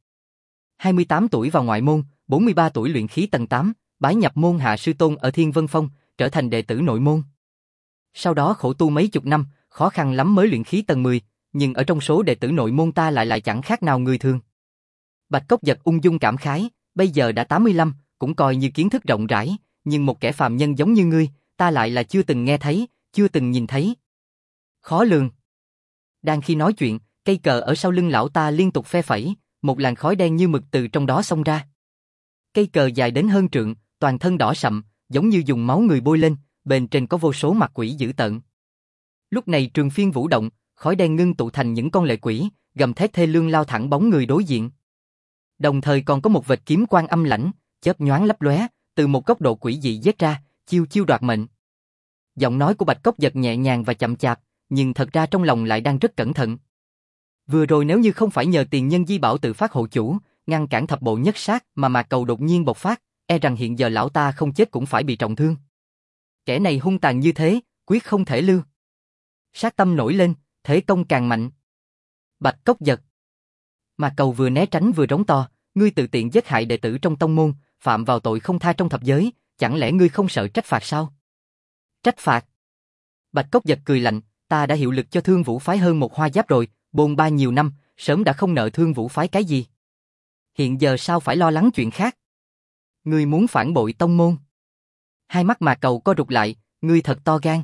28 tuổi vào ngoại môn, 43 tuổi luyện khí tầng 8, bái nhập môn hạ sư tôn ở Thiên Vân Phong, trở thành đệ tử nội môn. Sau đó khổ tu mấy chục năm, khó khăn lắm mới luyện khí tầng 10, nhưng ở trong số đệ tử nội môn ta lại chẳng khác nào người thường. Bạch Cốc Dật ung dung cảm khái, bây giờ đã 85, cũng coi như kiến thức rộng rãi, nhưng một kẻ phàm nhân giống như ngươi, ta lại là chưa từng nghe thấy, chưa từng nhìn thấy. Khó lường. Đang khi nói chuyện, cây cờ ở sau lưng lão ta liên tục phe phẩy, một làn khói đen như mực từ trong đó xông ra. Cây cờ dài đến hơn trượng, toàn thân đỏ sậm, giống như dùng máu người bôi lên, bên trên có vô số mặt quỷ dữ tợn. Lúc này trường phiên vũ động, khói đen ngưng tụ thành những con lệ quỷ, gầm thét thê lương lao thẳng bóng người đối diện. Đồng thời còn có một vệt kiếm quang âm lãnh, chớp nhoáng lấp lóe, từ một góc độ quỷ dị giết ra, chiêu chiêu đoạt mệnh. Giọng nói của Bạch Cốc Dật nhẹ nhàng và chậm chạp, nhưng thật ra trong lòng lại đang rất cẩn thận. Vừa rồi nếu như không phải nhờ tiền nhân di bảo tự phát hộ chủ, ngăn cản thập bộ nhất sát mà Mạc Cầu đột nhiên bộc phát, e rằng hiện giờ lão ta không chết cũng phải bị trọng thương. Kẻ này hung tàn như thế, quyết không thể lưu. Sát tâm nổi lên, thế công càng mạnh. Bạch Cốc Dật. Mà Cầu vừa né tránh vừa rống to, ngươi tự tiện giết hại đệ tử trong tông môn, phạm vào tội không tha trong thập giới, chẳng lẽ ngươi không sợ trách phạt sao? Trách phạt? Bạch Cốc Dật cười lạnh, ta đã hiệu lực cho Thương Vũ phái hơn một hoa giáp rồi, bôn ba nhiều năm, sớm đã không nợ Thương Vũ phái cái gì. Hiện giờ sao phải lo lắng chuyện khác? Ngươi muốn phản bội tông môn? Hai mắt Mà Cầu co rụt lại, ngươi thật to gan.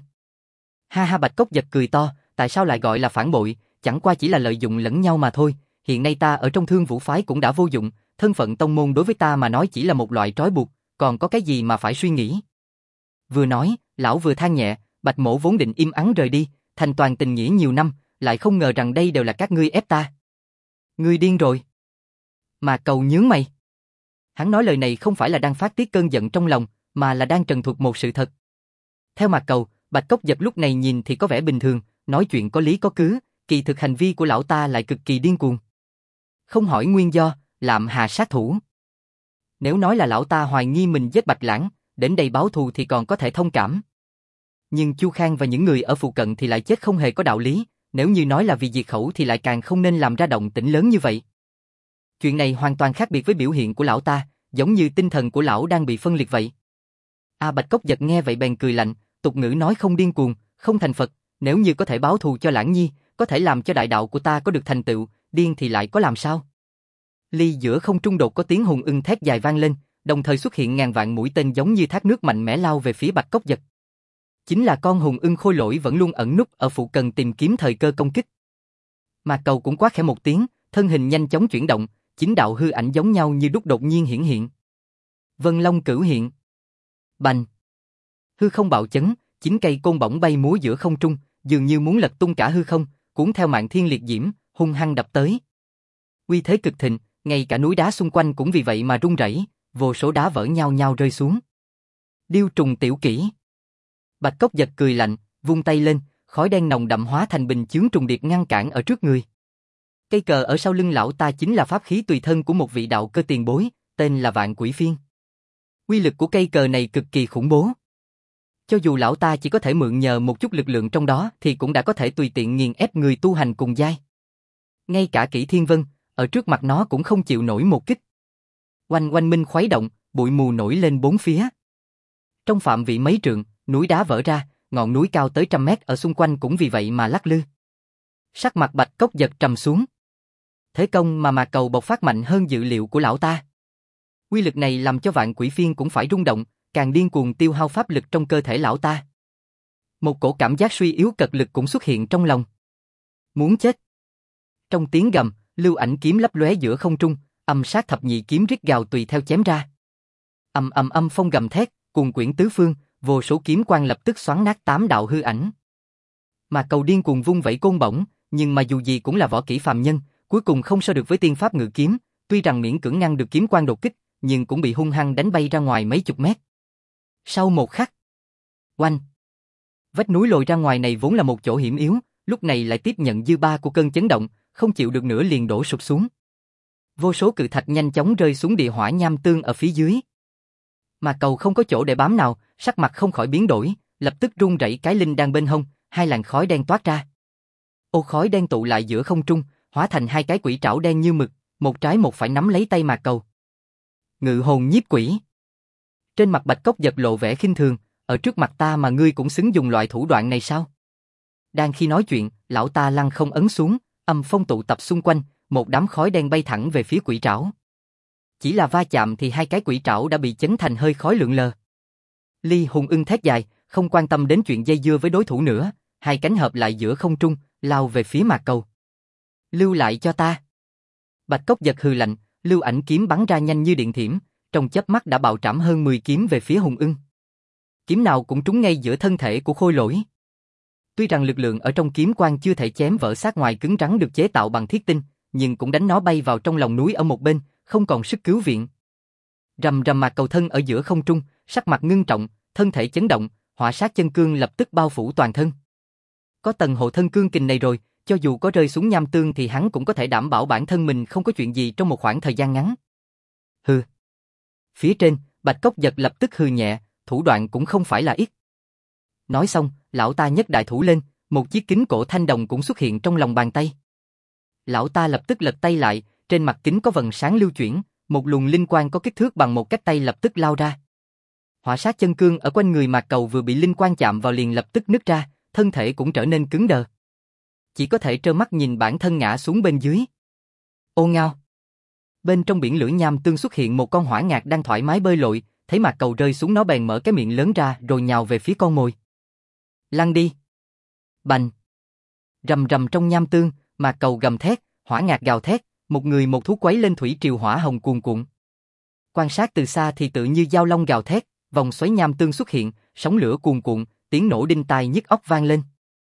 Ha ha, Bạch Cốc Dật cười to, tại sao lại gọi là phản bội, chẳng qua chỉ là lợi dụng lẫn nhau mà thôi, hiện nay ta ở trong Thương Vũ phái cũng đã vô dụng, thân phận tông môn đối với ta mà nói chỉ là một loại trói buộc, còn có cái gì mà phải suy nghĩ. Vừa nói, lão vừa than nhẹ, Bạch Mỗ vốn định im ắng rời đi, thành toàn tình nghĩa nhiều năm, lại không ngờ rằng đây đều là các ngươi ép ta. Ngươi điên rồi. Mà Cầu nhướng mày. Hắn nói lời này không phải là đang phát tiết cơn giận trong lòng, mà là đang trần thuật một sự thật. Theo Mạc Cầu, Bạch Cốc Dật lúc này nhìn thì có vẻ bình thường, nói chuyện có lý có cứ, kỳ thực hành vi của lão ta lại cực kỳ điên cuồng. Không hỏi nguyên do, lạm hạ sát thủ. Nếu nói là lão ta hoài nghi mình giết Bạch Lãng, đến đây báo thù thì còn có thể thông cảm. Nhưng Chu Khang và những người ở phụ cận thì lại chết không hề có đạo lý, nếu như nói là vì diệt khẩu thì lại càng không nên làm ra động tĩnh lớn như vậy. Chuyện này hoàn toàn khác biệt với biểu hiện của lão ta, giống như tinh thần của lão đang bị phân liệt vậy. Bạch Cốc Dật nghe vậy bèn cười lạnh, tục ngữ nói không điên cuồng, không thành Phật, nếu như có thể báo thù cho Lãng Nhi, có thể làm cho đại đạo của ta có được thành tựu, điên thì lại có làm sao? Ly giữa không trung đột có tiếng hùng ưng thét dài vang lên, đồng thời xuất hiện ngàn vạn mũi tên giống như thác nước mạnh mẽ lao về phía Bạch Cốc Dật. Chính là con hùng ưng khôi lỗi vẫn luôn ẩn núp ở phụ cận tìm kiếm thời cơ công kích. Mà Cầu cũng quát khẽ một tiếng, thân hình nhanh chóng chuyển động, chính đạo hư ảnh giống nhau như đúc đột nhiên hiển hiện. Vân Long cửu hiện. Bành. Hư không bạo chấn, chín cây côn bổng bay múa giữa không trung, dường như muốn lật tung cả hư không, cuốn theo mạn thiên liệt diễm, hung hăng đập tới. Uy thế cực thịnh, ngay cả núi đá xung quanh cũng vì vậy mà rung rẩy, vô số đá vỡ nhau nhau rơi xuống. Điêu trùng tiểu kỹ. Bạch Cốc Dật cười lạnh, vung tay lên, khói đen nồng đậm hóa thành bình chướng trùng điệp ngăn cản ở trước người. Cây cờ ở sau lưng lão ta chính là pháp khí tùy thân của một vị đạo cơ tiền bối, tên là Vạn Quỷ Phiên. Uy lực của cây cờ này cực kỳ khủng bố. Cho dù lão ta chỉ có thể mượn nhờ một chút lực lượng trong đó thì cũng đã có thể tùy tiện nghiền ép người tu hành cùng giai. Ngay cả Kỷ Thiên Vân, ở trước mặt nó cũng không chịu nổi một kích. Oanh oanh minh khuấy động, bụi mù nổi lên bốn phía. Trong phạm vị mấy trượng, núi đá vỡ ra, ngọn núi cao tới 100 mét ở xung quanh cũng vì vậy mà lắc lư. Sắc mặt Bạch Cốc Dật trầm xuống. Thế công mà Cầu bộc phát mạnh hơn dự liệu của lão ta. Uy lực này làm cho Vạn Quỷ Phiên cũng phải rung động, càng điên cuồng tiêu hao pháp lực trong cơ thể lão ta. Một cổ cảm giác suy yếu cật lực cũng xuất hiện trong lòng. Muốn chết. Trong tiếng gầm, lưu ảnh kiếm lấp lóe giữa không trung, âm sát thập nhị kiếm rít gào tùy theo chém ra. Âm phong gầm thét, cuồn quyển tứ phương, vô số kiếm quang lập tức xoắn nát 8 đạo hư ảnh. Mà Cầu điên cuồng vung vẩy côn bổng, nhưng mà dù gì cũng là võ kỹ phàm nhân, cuối cùng không so được với tiên pháp ngự kiếm, tuy rằng miễn cưỡng ngăn được kiếm quang đột kích, nhưng cũng bị hung hăng đánh bay ra ngoài mấy chục mét. Sau một khắc, oanh, vách núi lồi ra ngoài này vốn là một chỗ hiểm yếu, lúc này lại tiếp nhận dư ba của cơn chấn động, không chịu được nữa liền đổ sụp xuống. Vô số cự thạch nhanh chóng rơi xuống địa hỏa nham tương ở phía dưới. Mà Cầu không có chỗ để bám nào, sắc mặt không khỏi biến đổi, lập tức run rẩy cái linh đang bên hông, hai làn khói đen toát ra. Ô khói đen tụ lại giữa không trung, hóa thành hai cái quỷ trảo đen như mực, một trái một phải nắm lấy tay Mà Cầu. Ngự hồn nhiếp quỷ. Trên mặt Bạch Cốc Dật lộ vẻ khinh thường, ở trước mặt ta mà ngươi cũng xứng dùng loại thủ đoạn này sao? Đang khi nói chuyện, lão ta lăng không ấn xuống, âm phong tụ tập xung quanh, một đám khói đen bay thẳng về phía quỷ trảo. Chỉ là va chạm thì hai cái quỷ trảo đã bị chấn thành hơi khói lượn lờ. Ly hùng ưng thét dài, không quan tâm đến chuyện dây dưa với đối thủ nữa, hai cánh hợp lại giữa không trung, lao về phía Mà Cầu. Lưu lại cho ta. Bạch Cốc Dật hừ lạnh, lưu ảnh kiếm bắn ra nhanh như điện thiểm, trong chớp mắt đã bạo trảm hơn 10 kiếm về phía hùng ưng. Kiếm nào cũng trúng ngay giữa thân thể của khôi lỗi. Tuy rằng lực lượng ở trong kiếm quang chưa thể chém vỡ xác ngoài cứng rắn được chế tạo bằng thiết tinh, nhưng cũng đánh nó bay vào trong lòng núi ở một bên, không còn sức cứu viện. Rầm rầm, Mà Cầu thân ở giữa không trung, sắc mặt ngưng trọng, thân thể chấn động, hỏa sát chân cương lập tức bao phủ toàn thân. Có tầng hộ thân cương kình này rồi, cho dù có rơi xuống nham tương thì hắn cũng có thể đảm bảo bản thân mình không có chuyện gì trong một khoảng thời gian ngắn. Hừ. Phía trên, Bạch Cốc Dật lập tức hừ nhẹ, thủ đoạn cũng không phải là ít. Nói xong, lão ta nhấc đại thủ lên, một chiếc kính cổ thanh đồng cũng xuất hiện trong lòng bàn tay. Lão ta lập tức lật tay lại, Trên mặt kính có vầng sáng lưu chuyển, một luồng linh quang có kích thước bằng một cái tay lập tức lao ra. Hỏa sát chân cương ở quanh người Mạc Cầu vừa bị linh quang chạm vào liền lập tức nứt ra, thân thể cũng trở nên cứng đờ. Chỉ có thể trơ mắt nhìn bản thân ngã xuống bên dưới. Ô ngao! Bên trong biển lửa nham tương xuất hiện một con hỏa ngạc đang thoải mái bơi lội, thấy Mạc Cầu rơi xuống nó bèn mở cái miệng lớn ra rồi nhào về phía con mồi. Lăn đi! Bành! Rầm rầm trong nham tương, Mạc Cầu gầm thét, hỏa ngạc gào thét, một người một thú quấy lên thủy triều hỏa hồng cuồn cuộn. Quan sát từ xa thì tự như dao long gào thét, vòng xoáy nham tương xuất hiện, sóng lửa cuồn cuộn, tiếng nổ đinh tai nhức óc vang lên.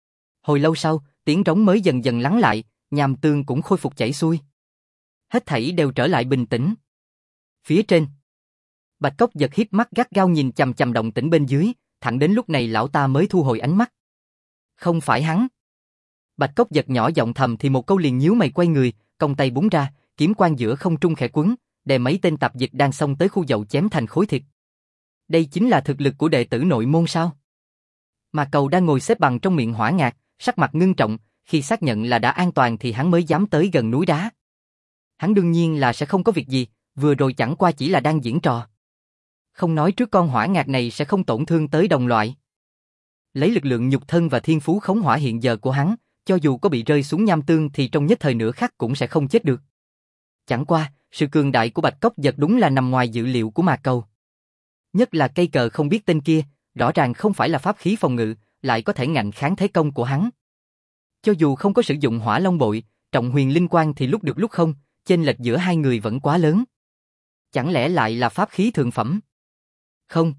Hồi lâu sau, tiếng rống mới dần dần lắng lại, nham tương cũng khôi phục chảy xuôi. Hết thảy đều trở lại bình tĩnh. Phía trên, Bạch Cốc Giật híp mắt gắt gao nhìn chằm chằm động tĩnh bên dưới, thẳng đến lúc này lão ta mới thu hồi ánh mắt. Không phải hắn. Bạch Cốc Giật nhỏ giọng thầm thì một câu liền nhíu mày quay người, cong tay búng ra, kiếm quang giữa không trung khẽ quấn, đè mấy tên tạp dịch đang xông tới khu dậu chém thành khối thịt. Đây chính là thực lực của đệ tử nội môn sao? Mà Cầu đang ngồi xếp bằng trong miệng hỏa ngạc, sắc mặt ngưng trọng, khi xác nhận là đã an toàn thì hắn mới dám tới gần núi đá. Hắn đương nhiên là sẽ không có việc gì, vừa rồi chẳng qua chỉ là đang diễn trò. Không nói trước con hỏa ngạc này sẽ không tổn thương tới đồng loại. Lấy lực lượng nhục thân và thiên phú khống hỏa hiện giờ của hắn, cho dù có bị rơi xuống nham tương thì trong nhất thời nửa khắc cũng sẽ không chết được. Chẳng qua, sự cường đại của Bạch Cốc Giật đúng là nằm ngoài dự liệu của Mạc Cầu. Nhất là cây cờ không biết tên kia, rõ ràng không phải là pháp khí phòng ngự, lại có thể ngạnh kháng thế công của hắn. Cho dù không có sử dụng hỏa long bội, trọng huyền linh quang thì lúc được lúc không, chênh lệch giữa hai người vẫn quá lớn. Chẳng lẽ lại là pháp khí thượng phẩm? Không.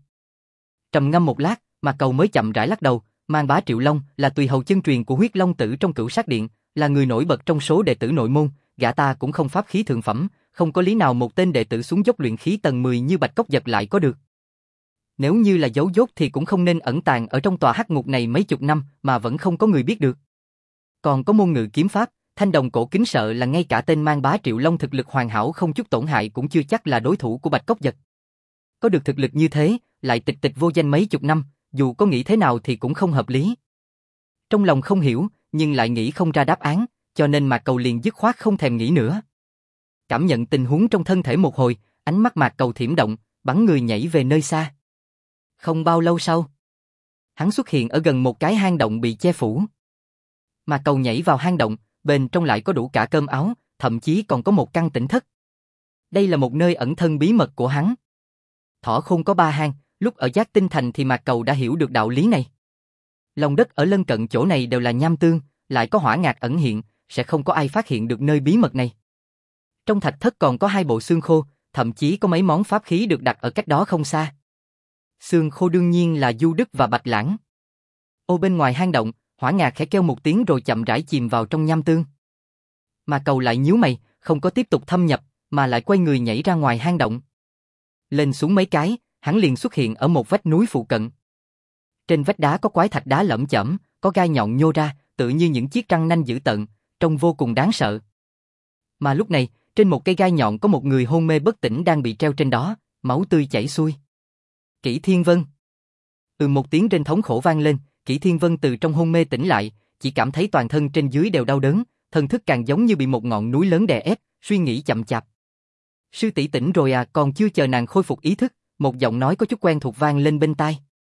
Trầm ngâm một lát, Mạc Cầu mới chậm rãi lắc đầu, Mang Bá Triệu Long là tùy hầu chân truyền của huyết long tử trong Cửu Sát Điện, là người nổi bật trong số đệ tử nội môn, gã ta cũng không pháp khí thượng phẩm, không có lý nào một tên đệ tử xuống dốc luyện khí tầng 10 như Bạch Cốc Giật lại có được. Nếu như là giấu dốt thì cũng không nên ẩn tàng ở trong tòa hắc ngục này mấy chục năm mà vẫn không có người biết được. Còn có môn ngự kiếm pháp, Thanh Đồng Cổ Kính sợ là ngay cả tên Mang Bá Triệu Long thực lực hoàn hảo không chút tổn hại cũng chưa chắc là đối thủ của Bạch Cốc Giật. Có được thực lực như thế, lại tịch tịch vô danh mấy chục năm, dù có nghĩ thế nào thì cũng không hợp lý. Trong lòng không hiểu, nhưng lại nghĩ không ra đáp án, cho nên Mạc Cầu liền dứt khoát không thèm nghĩ nữa. Cảm nhận tình huống trong thân thể một hồi, ánh mắt Mạc Cầu thiểm động, bắn người nhảy về nơi xa. Không bao lâu sau, hắn xuất hiện ở gần một cái hang động bị che phủ. Mạc Cầu nhảy vào hang động, bên trong lại có đủ cả cơm áo, thậm chí còn có một căn tĩnh thất. Đây là một nơi ẩn thân bí mật của hắn. Thỏ Khôn có 3 hang, lúc ở Giác Tinh Thành thì Mạc Cầu đã hiểu được đạo lý này. Lòng đất ở lân cận chỗ này đều là nham tương, lại có hỏa ngạc ẩn hiện, sẽ không có ai phát hiện được nơi bí mật này. Trong thạch thất còn có 2 bộ xương khô, thậm chí có mấy món pháp khí được đặt ở cách đó không xa. Xương khô đương nhiên là Du Đức và Bạch Lãng. Ô bên ngoài hang động, hỏa ngạc khẽ kêu một tiếng rồi chậm rãi chìm vào trong nham tương. Mạc Cầu lại nhíu mày, không có tiếp tục thâm nhập, mà lại quay người nhảy ra ngoài hang động. Lên xuống mấy cái, hắn liền xuất hiện ở một vách núi phụ cận. Trên vách đá có quái thạch đá lởm chởm, có gai nhọn nhô ra, tựa như những chiếc răng nanh dữ tợn, trông vô cùng đáng sợ. Mà lúc này, trên một cây gai nhọn có một người hôn mê bất tỉnh đang bị treo trên đó, máu tươi chảy xuôi. Kỷ Thiên Vân. Một tiếng rên thống khổ vang lên, Kỷ Thiên Vân từ trong hôn mê tỉnh lại, chỉ cảm thấy toàn thân trên dưới đều đau đớn, thần thức càng giống như bị một ngọn núi lớn đè ép, suy nghĩ chậm chạp. Sư tỷ tỉnh rồi à? Còn chưa chờ nàng khôi phục ý thức, một giọng nói có chút quen thuộc vang lên bên tai.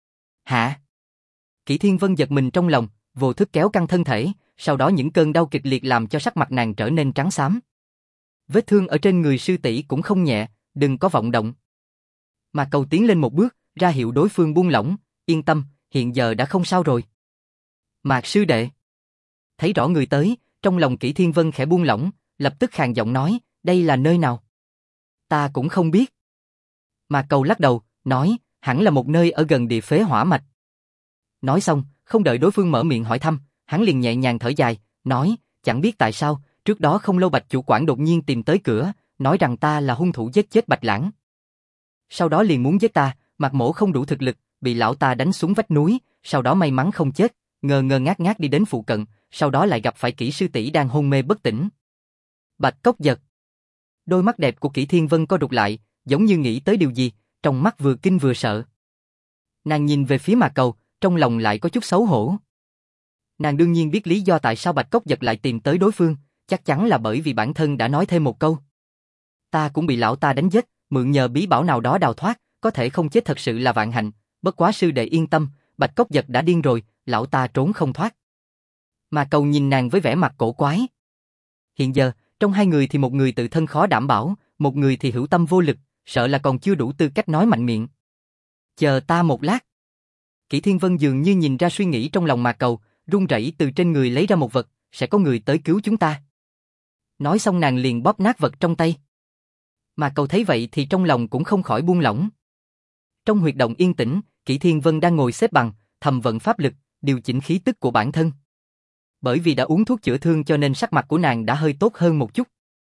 Hả? Kỷ Thiên Vân giật mình trong lòng, vô thức kéo căng thân thể, sau đó những cơn đau kịch liệt làm cho sắc mặt nàng trở nên trắng xám. Vết thương ở trên người sư tỷ cũng không nhẹ, đừng có vọng động. Mà Cầu tiến lên một bước, ra hiệu đối phương buông lỏng, yên tâm, hiện giờ đã không sao rồi. Mạc sư đệ. Thấy rõ người tới, trong lòng Kỷ Thiên Vân khẽ buông lỏng, lập tức khàn giọng nói, đây là nơi nào? Ta cũng không biết. Mạc Cầu lắc đầu, nói, hẳn là một nơi ở gần địa phế hỏa mạch. Nói xong, không đợi đối phương mở miệng hỏi thăm, hắn liền nhẹ nhàng thở dài, nói, chẳng biết tại sao, trước đó không lâu Bạch chủ quản đột nhiên tìm tới cửa, nói rằng ta là hung thủ giết chết Bạch Lãng. Sau đó liền muốn giết ta, Mạc mỗ không đủ thực lực, bị lão ta đánh xuống vách núi, sau đó may mắn không chết, ngơ ngơ ngác ngác đi đến phụ cận, sau đó lại gặp phải Kỷ sư tỷ đang hôn mê bất tỉnh. Bạch Cốc Giật. Đôi mắt đẹp của Kỷ Thiên Vân co rụt lại, giống như nghĩ tới điều gì, trong mắt vừa kinh vừa sợ. Nàng nhìn về phía Mạc Cầu, trong lòng lại có chút xấu hổ. Nàng đương nhiên biết lý do tại sao Bạch Cốc Giật lại tìm tới đối phương, chắc chắn là bởi vì bản thân đã nói thêm một câu. Ta cũng bị lão ta đánh chết, mượn nhờ bí bảo nào đó đào thoát, có thể không chết thật sự là vạn hạnh, bất quá sư đệ yên tâm, Bạch Cốc Dật đã điên rồi, lão ta trốn không thoát. Mà Cầu nhìn nàng với vẻ mặt cổ quái. Hiện giờ, trong hai người thì một người tự thân khó đảm bảo, một người thì hữu tâm vô lực, sợ là còn chưa đủ tư cách nói mạnh miệng. Chờ ta một lát. Kỷ Thiên Vân dường như nhìn ra suy nghĩ trong lòng Mạc Cầu, run rẩy từ trên người lấy ra một vật, sẽ có người tới cứu chúng ta. Nói xong nàng liền bóp nát vật trong tay. Mạc Cầu thấy vậy thì trong lòng cũng không khỏi buông lỏng. Trong huyệt động yên tĩnh, Kỷ Thiên Vân đang ngồi xếp bằng, thầm vận pháp lực, điều chỉnh khí tức của bản thân. Bởi vì đã uống thuốc chữa thương cho nên sắc mặt của nàng đã hơi tốt hơn một chút.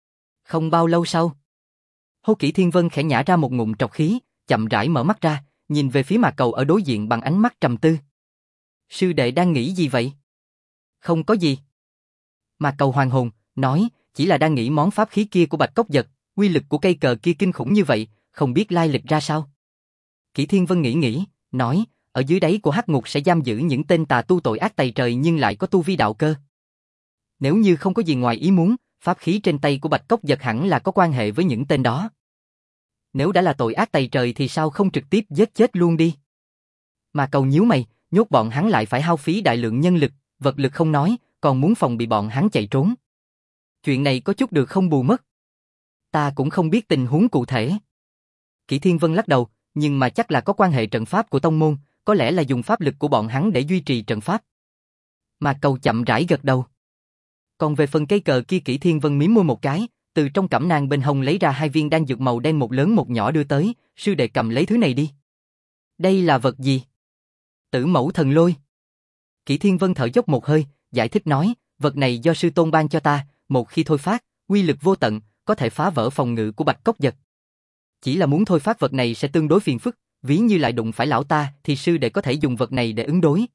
Không bao lâu sau, Hồ Kỷ Thiên Vân khẽ nhả ra một ngụm trọc khí, chậm rãi mở mắt ra, nhìn về phía Mạc Cầu ở đối diện bằng ánh mắt trầm tư. Sư đệ đang nghĩ gì vậy? Không có gì. Mạc Cầu hoàn hồn, nói, chỉ là đang nghĩ món pháp khí kia của Bạch Cốc Dật, uy lực của cây cờ kia kinh khủng như vậy, không biết lai lịch ra sao. Kỷ Thiên Vân nghĩ, nói, ở dưới đáy của hắc ngục sẽ giam giữ những tên tà tu tội ác tày trời nhưng lại có tu vi đạo cơ. Nếu như không có gì ngoài ý muốn, pháp khí trên tay của Bạch Cốc Dật hẳn là có quan hệ với những tên đó. Nếu đã là tội ác tày trời thì sao không trực tiếp giết chết luôn đi? Mà Cầu nhíu mày, nhốt bọn hắn lại phải hao phí đại lượng nhân lực, vật lực không nói, còn muốn phòng bị bọn hắn chạy trốn. Chuyện này có chút được không bù mất. Ta cũng không biết tình huống cụ thể. Kỷ Thiên Vân lắc đầu, nhưng mà chắc là có quan hệ trận pháp của tông môn, có lẽ là dùng pháp lực của bọn hắn để duy trì trận pháp. Mà Cầu chậm rãi gật đầu. Còn về phần cây cờ kia, Kỷ Thiên Vân mím môi một cái, từ trong cẩm nang bên hông lấy ra hai viên đan dược màu đen, một lớn một nhỏ đưa tới, sư đệ cầm lấy thứ này đi. Đây là vật gì? Tử Mẫu Thần Lôi. Kỷ Thiên Vân thở dốc một hơi, giải thích nói, vật này do sư tôn ban cho ta, một khi thôi phát, uy lực vô tận, có thể phá vỡ phòng ngự của Bạch Cốc Dật. Chỉ là muốn thôi phát vật này sẽ tương đối phiền phức, ví như lại đụng phải lão ta thì sư đệ có thể dùng vật này để ứng đối.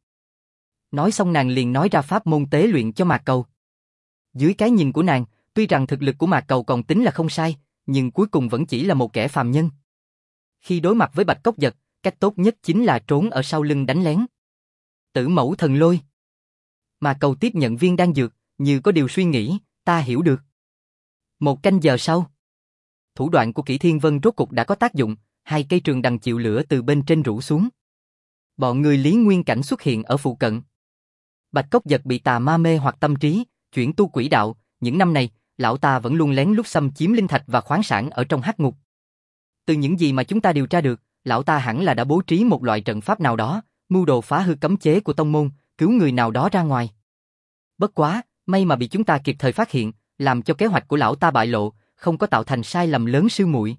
Nói xong nàng liền nói ra pháp môn tế luyện cho Mạc Cầu. Dưới cái nhìn của nàng, tuy rằng thực lực của Mạc Cầu còn tính là không sai, nhưng cuối cùng vẫn chỉ là một kẻ phàm nhân. Khi đối mặt với Bạch Cốc Dật, cách tốt nhất chính là trốn ở sau lưng đánh lén. Tử Mẫu Thần Lôi. Mạc Cầu tiếp nhận viên đan dược, như có điều suy nghĩ, ta hiểu được. Một canh giờ sau, thủ đoạn của Kỷ Thiên Vân rốt cục đã có tác dụng, hai cây trường đằng chịu lửa từ bên trên rủ xuống. Bọn người Lý Nguyên Cảnh xuất hiện ở phụ cận. Bạch Cốc Dật bị tà ma mê hoặc tâm trí, chuyển tu quỷ đạo, những năm này, lão ta vẫn luôn lén lút xâm chiếm linh thạch và khoáng sản ở trong hắc ngục. Từ những gì mà chúng ta điều tra được, lão ta hẳn là đã bố trí một loại trận pháp nào đó, mưu đồ phá hư cấm chế của tông môn, cứu người nào đó ra ngoài. Bất quá, may mà bị chúng ta kịp thời phát hiện, làm cho kế hoạch của lão ta bại lộ, không có tạo thành sai lầm lớn sư muội.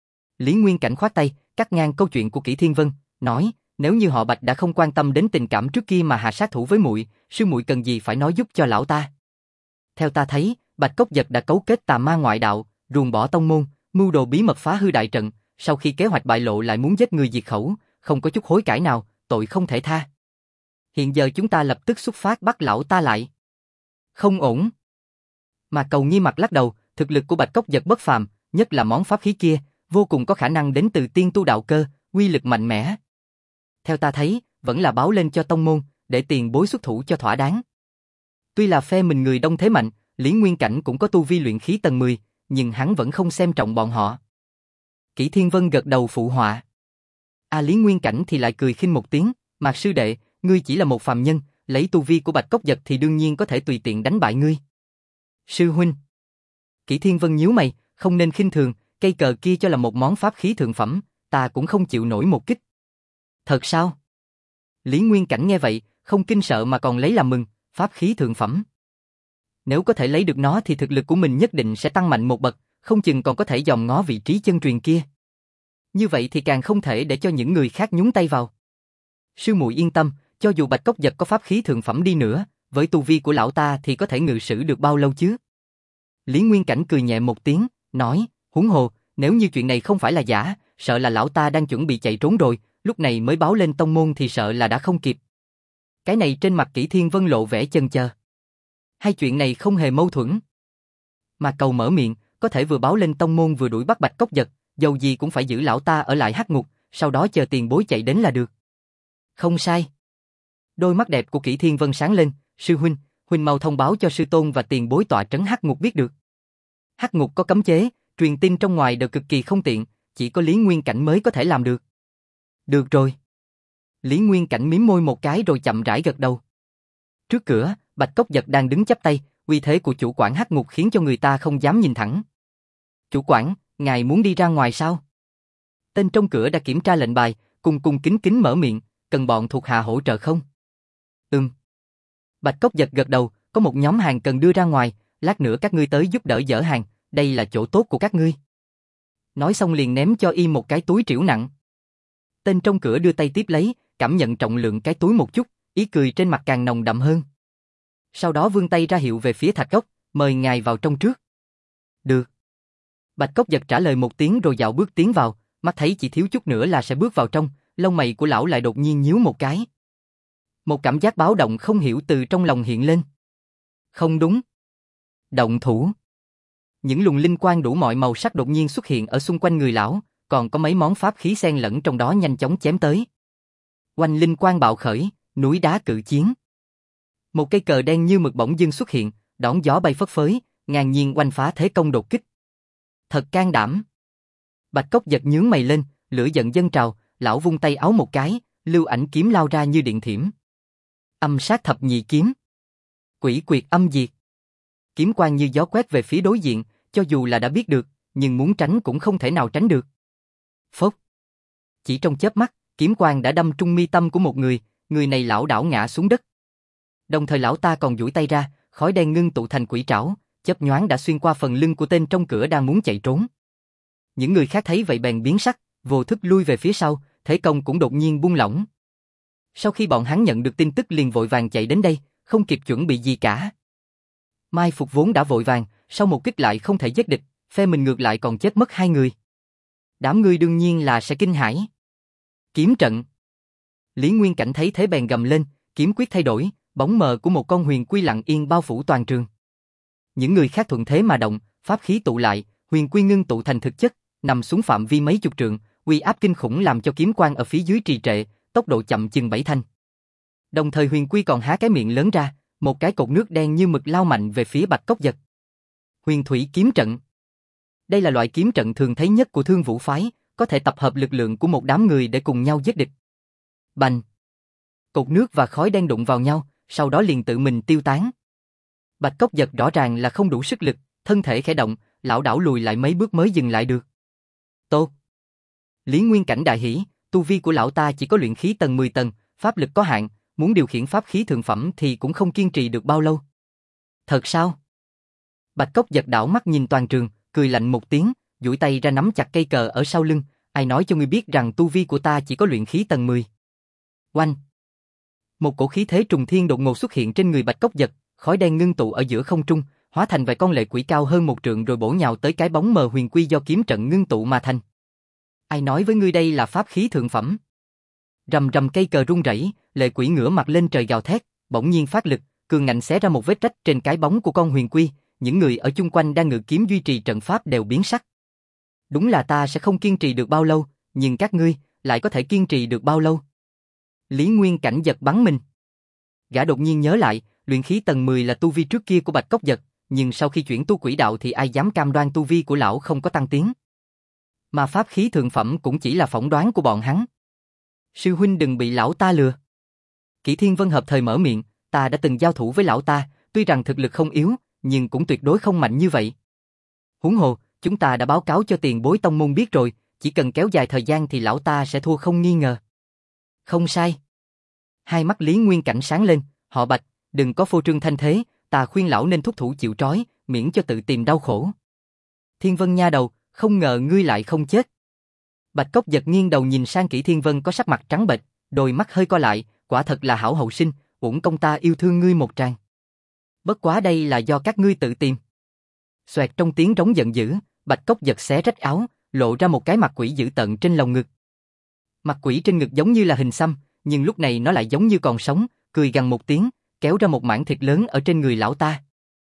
Lý Nguyên Cảnh khoát tay, cắt ngang câu chuyện của Kỷ Thiên Vân, nói, nếu như họ Bạch đã không quan tâm đến tình cảm trước kia mà hạ sát thủ với muội, sư muội cần gì phải nói giúp cho lão ta. Theo ta thấy, Bạch Cốc Dật đã cấu kết tà ma ngoại đạo, ruồng bỏ tông môn, mưu đồ bí mật phá hư đại trận, sau khi kế hoạch bại lộ lại muốn giết người diệt khẩu, không có chút hối cải nào, tội không thể tha. Hiện giờ chúng ta lập tức xuất phát bắt lão ta lại. Không ổn. Mà Cầu nghi mặt lắc đầu, thực lực của Bạch Cốc Dật bất phàm, nhất là món pháp khí kia, vô cùng có khả năng đến từ tiên tu đạo cơ, uy lực mạnh mẽ. Theo ta thấy, vẫn là báo lên cho tông môn, để tiền bối xuất thủ cho thỏa đáng. Tuy là phe mình người đông thế mạnh, Lý Nguyên Cảnh cũng có tu vi luyện khí tầng 10, nhưng hắn vẫn không xem trọng bọn họ. Kỷ Thiên Vân gật đầu phụ họa. Lý Nguyên Cảnh thì lại cười khinh một tiếng, Mạc sư đệ, ngươi chỉ là một phàm nhân, lấy tu vi của Bạch Cốc Dật thì đương nhiên có thể tùy tiện đánh bại ngươi. Sư huynh. Kỷ Thiên Vân nhíu mày, không nên khinh thường, cây cờ kia cho là một món pháp khí thượng phẩm, ta cũng không chịu nổi một kích. Thật sao? Lý Nguyên Cảnh nghe vậy, không kinh sợ mà còn lấy làm mừng, pháp khí thượng phẩm. Nếu có thể lấy được nó thì thực lực của mình nhất định sẽ tăng mạnh một bậc, không chừng còn có thể dòm ngó vị trí chân truyền kia. Như vậy thì càng không thể để cho những người khác nhúng tay vào. Sư muội yên tâm, cho dù Bạch Cốc Dật có pháp khí thượng phẩm đi nữa, với tu vi của lão ta thì có thể ngự sử được bao lâu chứ? Lý Nguyên Cảnh cười nhẹ một tiếng, nói, huống hồ, nếu như chuyện này không phải là giả, sợ là lão ta đang chuẩn bị chạy trốn rồi, lúc này mới báo lên tông môn thì sợ là đã không kịp. Cái này trên mặt Kỷ Thiên Vân lộ vẻ chần chờ. Hai chuyện này không hề mâu thuẫn. Mà Cầu mở miệng, có thể vừa báo lên tông môn vừa đuổi bắt Bạch Cốc Dật, dầu gì cũng phải giữ lão ta ở lại hắc ngục, sau đó chờ tiền bối chạy đến là được. Không sai. Đôi mắt đẹp của Kỷ Thiên Vân sáng lên, sư huynh, Huynh mau thông báo cho sư tôn và tiền bối tọa trấn Hắc Ngục biết được. Hắc Ngục có cấm chế, truyền tin trong ngoài đều cực kỳ không tiện, chỉ có Lý Nguyên Cảnh mới có thể làm được. Được rồi. Lý Nguyên Cảnh mím môi một cái rồi chậm rãi gật đầu. Trước cửa, Bạch Cốc Dật đang đứng chắp tay, uy thế của chủ quản Hắc Ngục khiến cho người ta không dám nhìn thẳng. Chủ quản, ngài muốn đi ra ngoài sao? Tên trong cửa đã kiểm tra lệnh bài, cung kính kính mở miệng, cần bọn thuộc hạ hỗ trợ không? Bạch Cốc Dật gật đầu, có một nhóm hàng cần đưa ra ngoài, lát nữa các ngươi tới giúp đỡ dỡ hàng, đây là chỗ tốt của các ngươi. Nói xong liền ném cho y một cái túi trĩu nặng. Tên trong cửa đưa tay tiếp lấy, cảm nhận trọng lượng cái túi một chút, ý cười trên mặt càng nồng đậm hơn. Sau đó vươn tay ra hiệu về phía Thạch Cốc, mời ngài vào trong trước. Được. Bạch Cốc Dật trả lời một tiếng rồi dạo bước tiến vào, mắt thấy chỉ thiếu chút nữa là sẽ bước vào trong, lông mày của lão lại đột nhiên nhíu một cái. Một cảm giác báo động không hiểu từ trong lòng hiện lên. Không đúng. Động thủ. Những luồng linh quang đủ mọi màu sắc đột nhiên xuất hiện ở xung quanh người lão, còn có mấy món pháp khí xen lẫn trong đó nhanh chóng chém tới. Oanh linh quang bạo khởi, núi đá cự chiến. Một cây cờ đen như mực bỗng dưng xuất hiện, đón gió bay phất phới, ngang nhiên oanh phá thế công đột kích. Thật can đảm. Bạch Cốc Dật nhướng mày lên, lửa giận dâng trào, lão vung tay áo một cái, lưu ảnh kiếm lao ra như điện thiểm. Âm sát thập nhị kiếm. Quỷ quyệt âm diệt. Kiếm quang như gió quét về phía đối diện, cho dù là đã biết được, nhưng muốn tránh cũng không thể nào tránh được. Phốc. Chỉ trong chớp mắt, kiếm quang đã đâm trúng mi tâm của một người này lảo đảo ngã xuống đất. Đồng thời lão ta còn duỗi tay ra, khói đen ngưng tụ thành quỷ trảo, chớp nhoáng đã xuyên qua phần lưng của tên trong cửa đang muốn chạy trốn. Những người khác thấy vậy bèn biến sắc, vô thức lui về phía sau, thế công cũng đột nhiên buông lỏng. Sau khi bọn hắn nhận được tin tức liền vội vàng chạy đến đây, không kịp chuẩn bị gì cả. Mai phục vốn đã vội vàng, sau một kích lại không thể giết địch, phe mình ngược lại còn chết mất 2 người. Đám ngươi đương nhiên là sẽ kinh hãi. Kiếm trận. Lý Nguyên Cảnh thấy thế bèn gầm lên, kiếm quyết thay đổi, bóng mờ của một con huyền quy lặng yên bao phủ toàn trường. Những người khác thuận thế mà động, pháp khí tụ lại, huyền quy ngưng tụ thành thực chất, nằm xuống phạm vi mấy chục trượng, uy áp kinh khủng làm cho kiếm quang ở phía dưới trì trệ, tốc độ chậm chừng 7 thanh. Đồng thời huyền quy còn há cái miệng lớn ra, một cái cột nước đen như mực lao mạnh về phía Bạch Cốc Dật. Huyền thủy kiếm trận. Đây là loại kiếm trận thường thấy nhất của Thương Vũ phái, có thể tập hợp lực lượng của một đám người để cùng nhau giết địch. Bành! Cột nước và khói đen đụng vào nhau, sau đó liền tự mình tiêu tán. Bạch Cốc Dật rõ ràng là không đủ sức lực, thân thể khẽ động, lảo đảo lùi lại mấy bước mới dừng lại được. Tốt! Lý Nguyên Cảnh đại hỉ, tu vi của lão ta chỉ có luyện khí tầng 10 tầng, pháp lực có hạn, muốn điều khiển pháp khí thượng phẩm thì cũng không kiên trì được bao lâu. Thật sao? Bạch Cốc Dật đảo mắt nhìn toàn trường, cười lạnh một tiếng, duỗi tay ra nắm chặt cây cờ ở sau lưng, ai nói cho ngươi biết rằng tu vi của ta chỉ có luyện khí tầng 10. Oanh! Một cổ khí thế trùng thiên đột ngột xuất hiện trên người Bạch Cốc Dật, khói đen ngưng tụ ở giữa không trung, hóa thành vài con lệ quỷ cao hơn 1 trượng rồi bổ nhào tới cái bóng mờ huyền quy do kiếm trận ngưng tụ mà thành. Ai nói với ngươi đây là pháp khí thượng phẩm? Rầm rầm cây cờ rung rẩy, lệ quỷ ngửa mặt lên trời gào thét, bỗng nhiên phát lực, cường ngạnh xé ra một vết rách trên cái bóng của con huyền quy, những người ở chung quanh đang ngự kiếm duy trì trận pháp đều biến sắc. Đúng là ta sẽ không kiên trì được bao lâu, nhưng các ngươi lại có thể kiên trì được bao lâu? Lý Nguyên Cảnh giật bắn mình. Gã đột nhiên nhớ lại, luyện khí tầng 10 là tu vi trước kia của Bạch Cốc Dật, nhưng sau khi chuyển tu quỷ đạo thì ai dám cam đoan tu vi của lão không có tăng tiến. Mà pháp khí thượng phẩm cũng chỉ là phỏng đoán của bọn hắn. Sư huynh đừng bị lão ta lừa. Kỷ Thiên Vân hợp thời mở miệng, ta đã từng giao thủ với lão ta, tuy rằng thực lực không yếu, nhưng cũng tuyệt đối không mạnh như vậy. Huống hồ, chúng ta đã báo cáo cho tiền bối tông môn biết rồi, chỉ cần kéo dài thời gian thì lão ta sẽ thua không nghi ngờ. Không sai. Hai mắt Lý Nguyên Cảnh sáng lên, họ Bạch, đừng có phô trương thanh thế, ta khuyên lão nên thúc thủ chịu trói, miễn cho tự tìm đau khổ. Thiên Vân nha đầu, không ngờ ngươi lại không chết. Bạch Cốc Dật nghiêng đầu nhìn sang Kỷ Thiên Vân có sắc mặt trắng bệch, đôi mắt hơi co lại, quả thật là hảo hậu sinh, uổng công ta yêu thương ngươi một tràng. Bất quá đây là do các ngươi tự tìm. Xoẹt trong tiếng trống giận dữ, Bạch Cốc Dật xé rách áo, lộ ra một cái mặt quỷ dữ tợn trên lồng ngực. Mặt quỷ trên ngực giống như là hình xăm, nhưng lúc này nó lại giống như còn sống, cười gằn một tiếng, kéo ra một mảng thịt lớn ở trên người lão ta.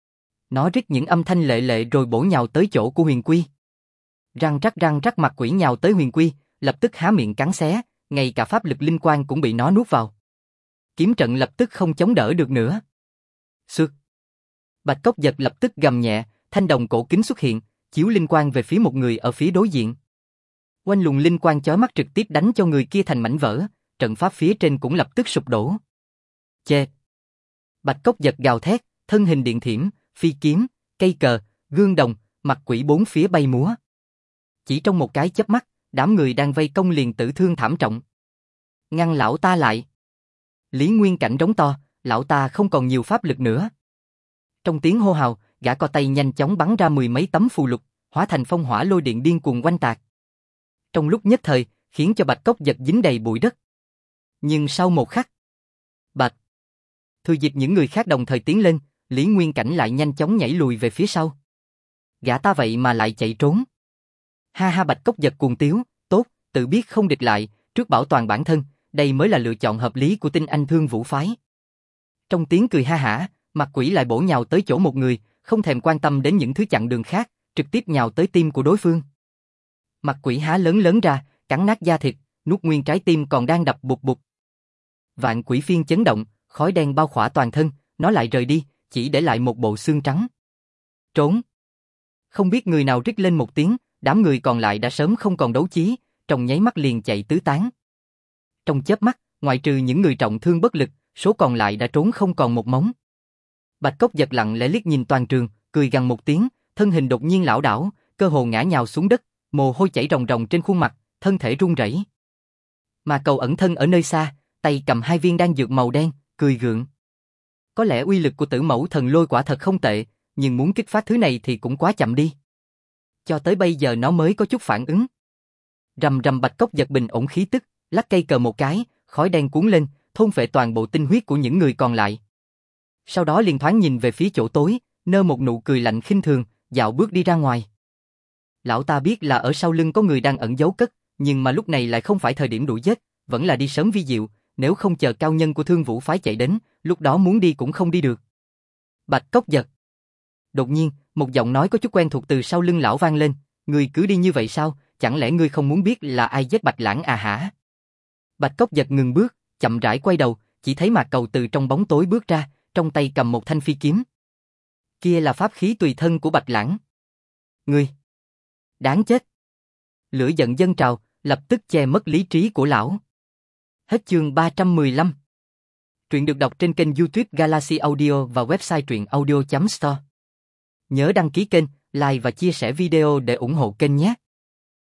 Nó rít những âm thanh lệ lệ rồi bổ nhào tới chỗ của Huyền Quy. Răng rắc mặt quỷ nhào tới Huyền Quy, lập tức há miệng cắn xé, ngay cả pháp lực linh quang cũng bị nó nuốt vào. Kiếm trận lập tức không chống đỡ được nữa. Xước. Bạch Cốc Giật lập tức gầm nhẹ, thanh đồng cổ kính xuất hiện, chiếu linh quang về phía một người ở phía đối diện. Oanh luồng linh quang chói mắt trực tiếp đánh cho người kia thành mảnh vỡ, trận pháp phía trên cũng lập tức sụp đổ. Chê! Bạch Cốc Giật gào thét, thân hình điện thiểm, phi kiếm, cây cờ, gương đồng, mặt quỷ bốn phía bay múa. Chỉ trong một cái chớp mắt, đám người đang vây công liền tử thương thảm trọng. Ngăn lão ta lại! Lý Nguyên Cảnh rống to, lão ta không còn nhiều pháp lực nữa. Trong tiếng hô hào, gã co tay nhanh chóng bắn ra mười mấy tấm phù lục, hóa thành phong hỏa lôi điện điên cuồng oanh tạc. Trong lúc nhất thời, khiến cho Bạch Cốc Giật dính đầy bụi đất. Nhưng sau một khắc, Bạch Thừa dịp những người khác đồng thời tiến lên, Lý Nguyên Cảnh lại nhanh chóng nhảy lùi về phía sau. Gã ta vậy mà lại chạy trốn. Ha ha, Bạch Cốc Giật cuồng tiếu, tốt, tự biết không địch lại, trước bảo toàn bản thân, đây mới là lựa chọn hợp lý của Tinh Anh Thương Vũ phái. Trong tiếng cười ha hả, mặt quỷ lại bổ nhào tới chỗ một người, không thèm quan tâm đến những thứ chặn đường khác, trực tiếp nhào tới tim của đối phương. Mặt quỷ há lớn lớn ra, cắn nát da thịt, nuốt nguyên trái tim còn đang đập bụp bụp. Vạn Quỷ Phiên chấn động, khói đen bao khỏa toàn thân, nó lại rời đi, chỉ để lại một bộ xương trắng. Trốn! Không biết người nào rít lên một tiếng, đám người còn lại đã sớm không còn đấu chí, trong nháy mắt liền chạy tứ tán. Trong chớp mắt, ngoại trừ những người trọng thương bất lực, số còn lại đã trốn không còn một mống. Bạch Cốc Giật lặng lẽ liếc nhìn toàn trường, cười gằn một tiếng, thân hình đột nhiên lảo đảo, cơ hồ ngã nhào xuống đất, mồ hôi chảy ròng ròng trên khuôn mặt, thân thể run rẩy. Mà Cầu ẩn thân ở nơi xa, tay cầm hai viên đan dược màu đen, cười gượng. Có lẽ uy lực của Tử Mẫu Thần Lôi quả thật không tệ, nhưng muốn kích phát thứ này thì cũng quá chậm đi. Cho tới bây giờ nó mới có chút phản ứng. Rầm rầm, Bạch Cốc Giật bình ổn khí tức, lắc cây cờ một cái, khói đen cuốn lên, thôn phệ toàn bộ tinh huyết của những người còn lại. Sau đó liền thoáng nhìn về phía chỗ tối, nơ một nụ cười lạnh khinh thường, dạo bước đi ra ngoài. Lão ta biết là ở sau lưng có người đang ẩn giấu cất, nhưng mà lúc này lại không phải thời điểm đuổi giết, vẫn là đi sớm vi diệu, nếu không chờ cao nhân của Thương Vũ phái chạy đến, lúc đó muốn đi cũng không đi được. Bạch Cốc Giật. Đột nhiên, một giọng nói có chút quen thuộc từ sau lưng lão vang lên, ngươi cứ đi như vậy sao, chẳng lẽ ngươi không muốn biết là ai giết Bạch Lãng à hả? Bạch Cốc Giật ngừng bước, chậm rãi quay đầu, chỉ thấy Mạc Cầu từ trong bóng tối bước ra, trong tay cầm một thanh phi kiếm. Kia là pháp khí tùy thân của Bạch Lãng. Ngươi! Đáng chết! Lửa giận dâng trào, lập tức che mất lý trí của lão. Hết chương 315. Truyện được đọc trên kênh YouTube Galaxy Audio và website truyệnaudio.store. Nhớ đăng ký kênh, like và chia sẻ video để ủng hộ kênh nhé.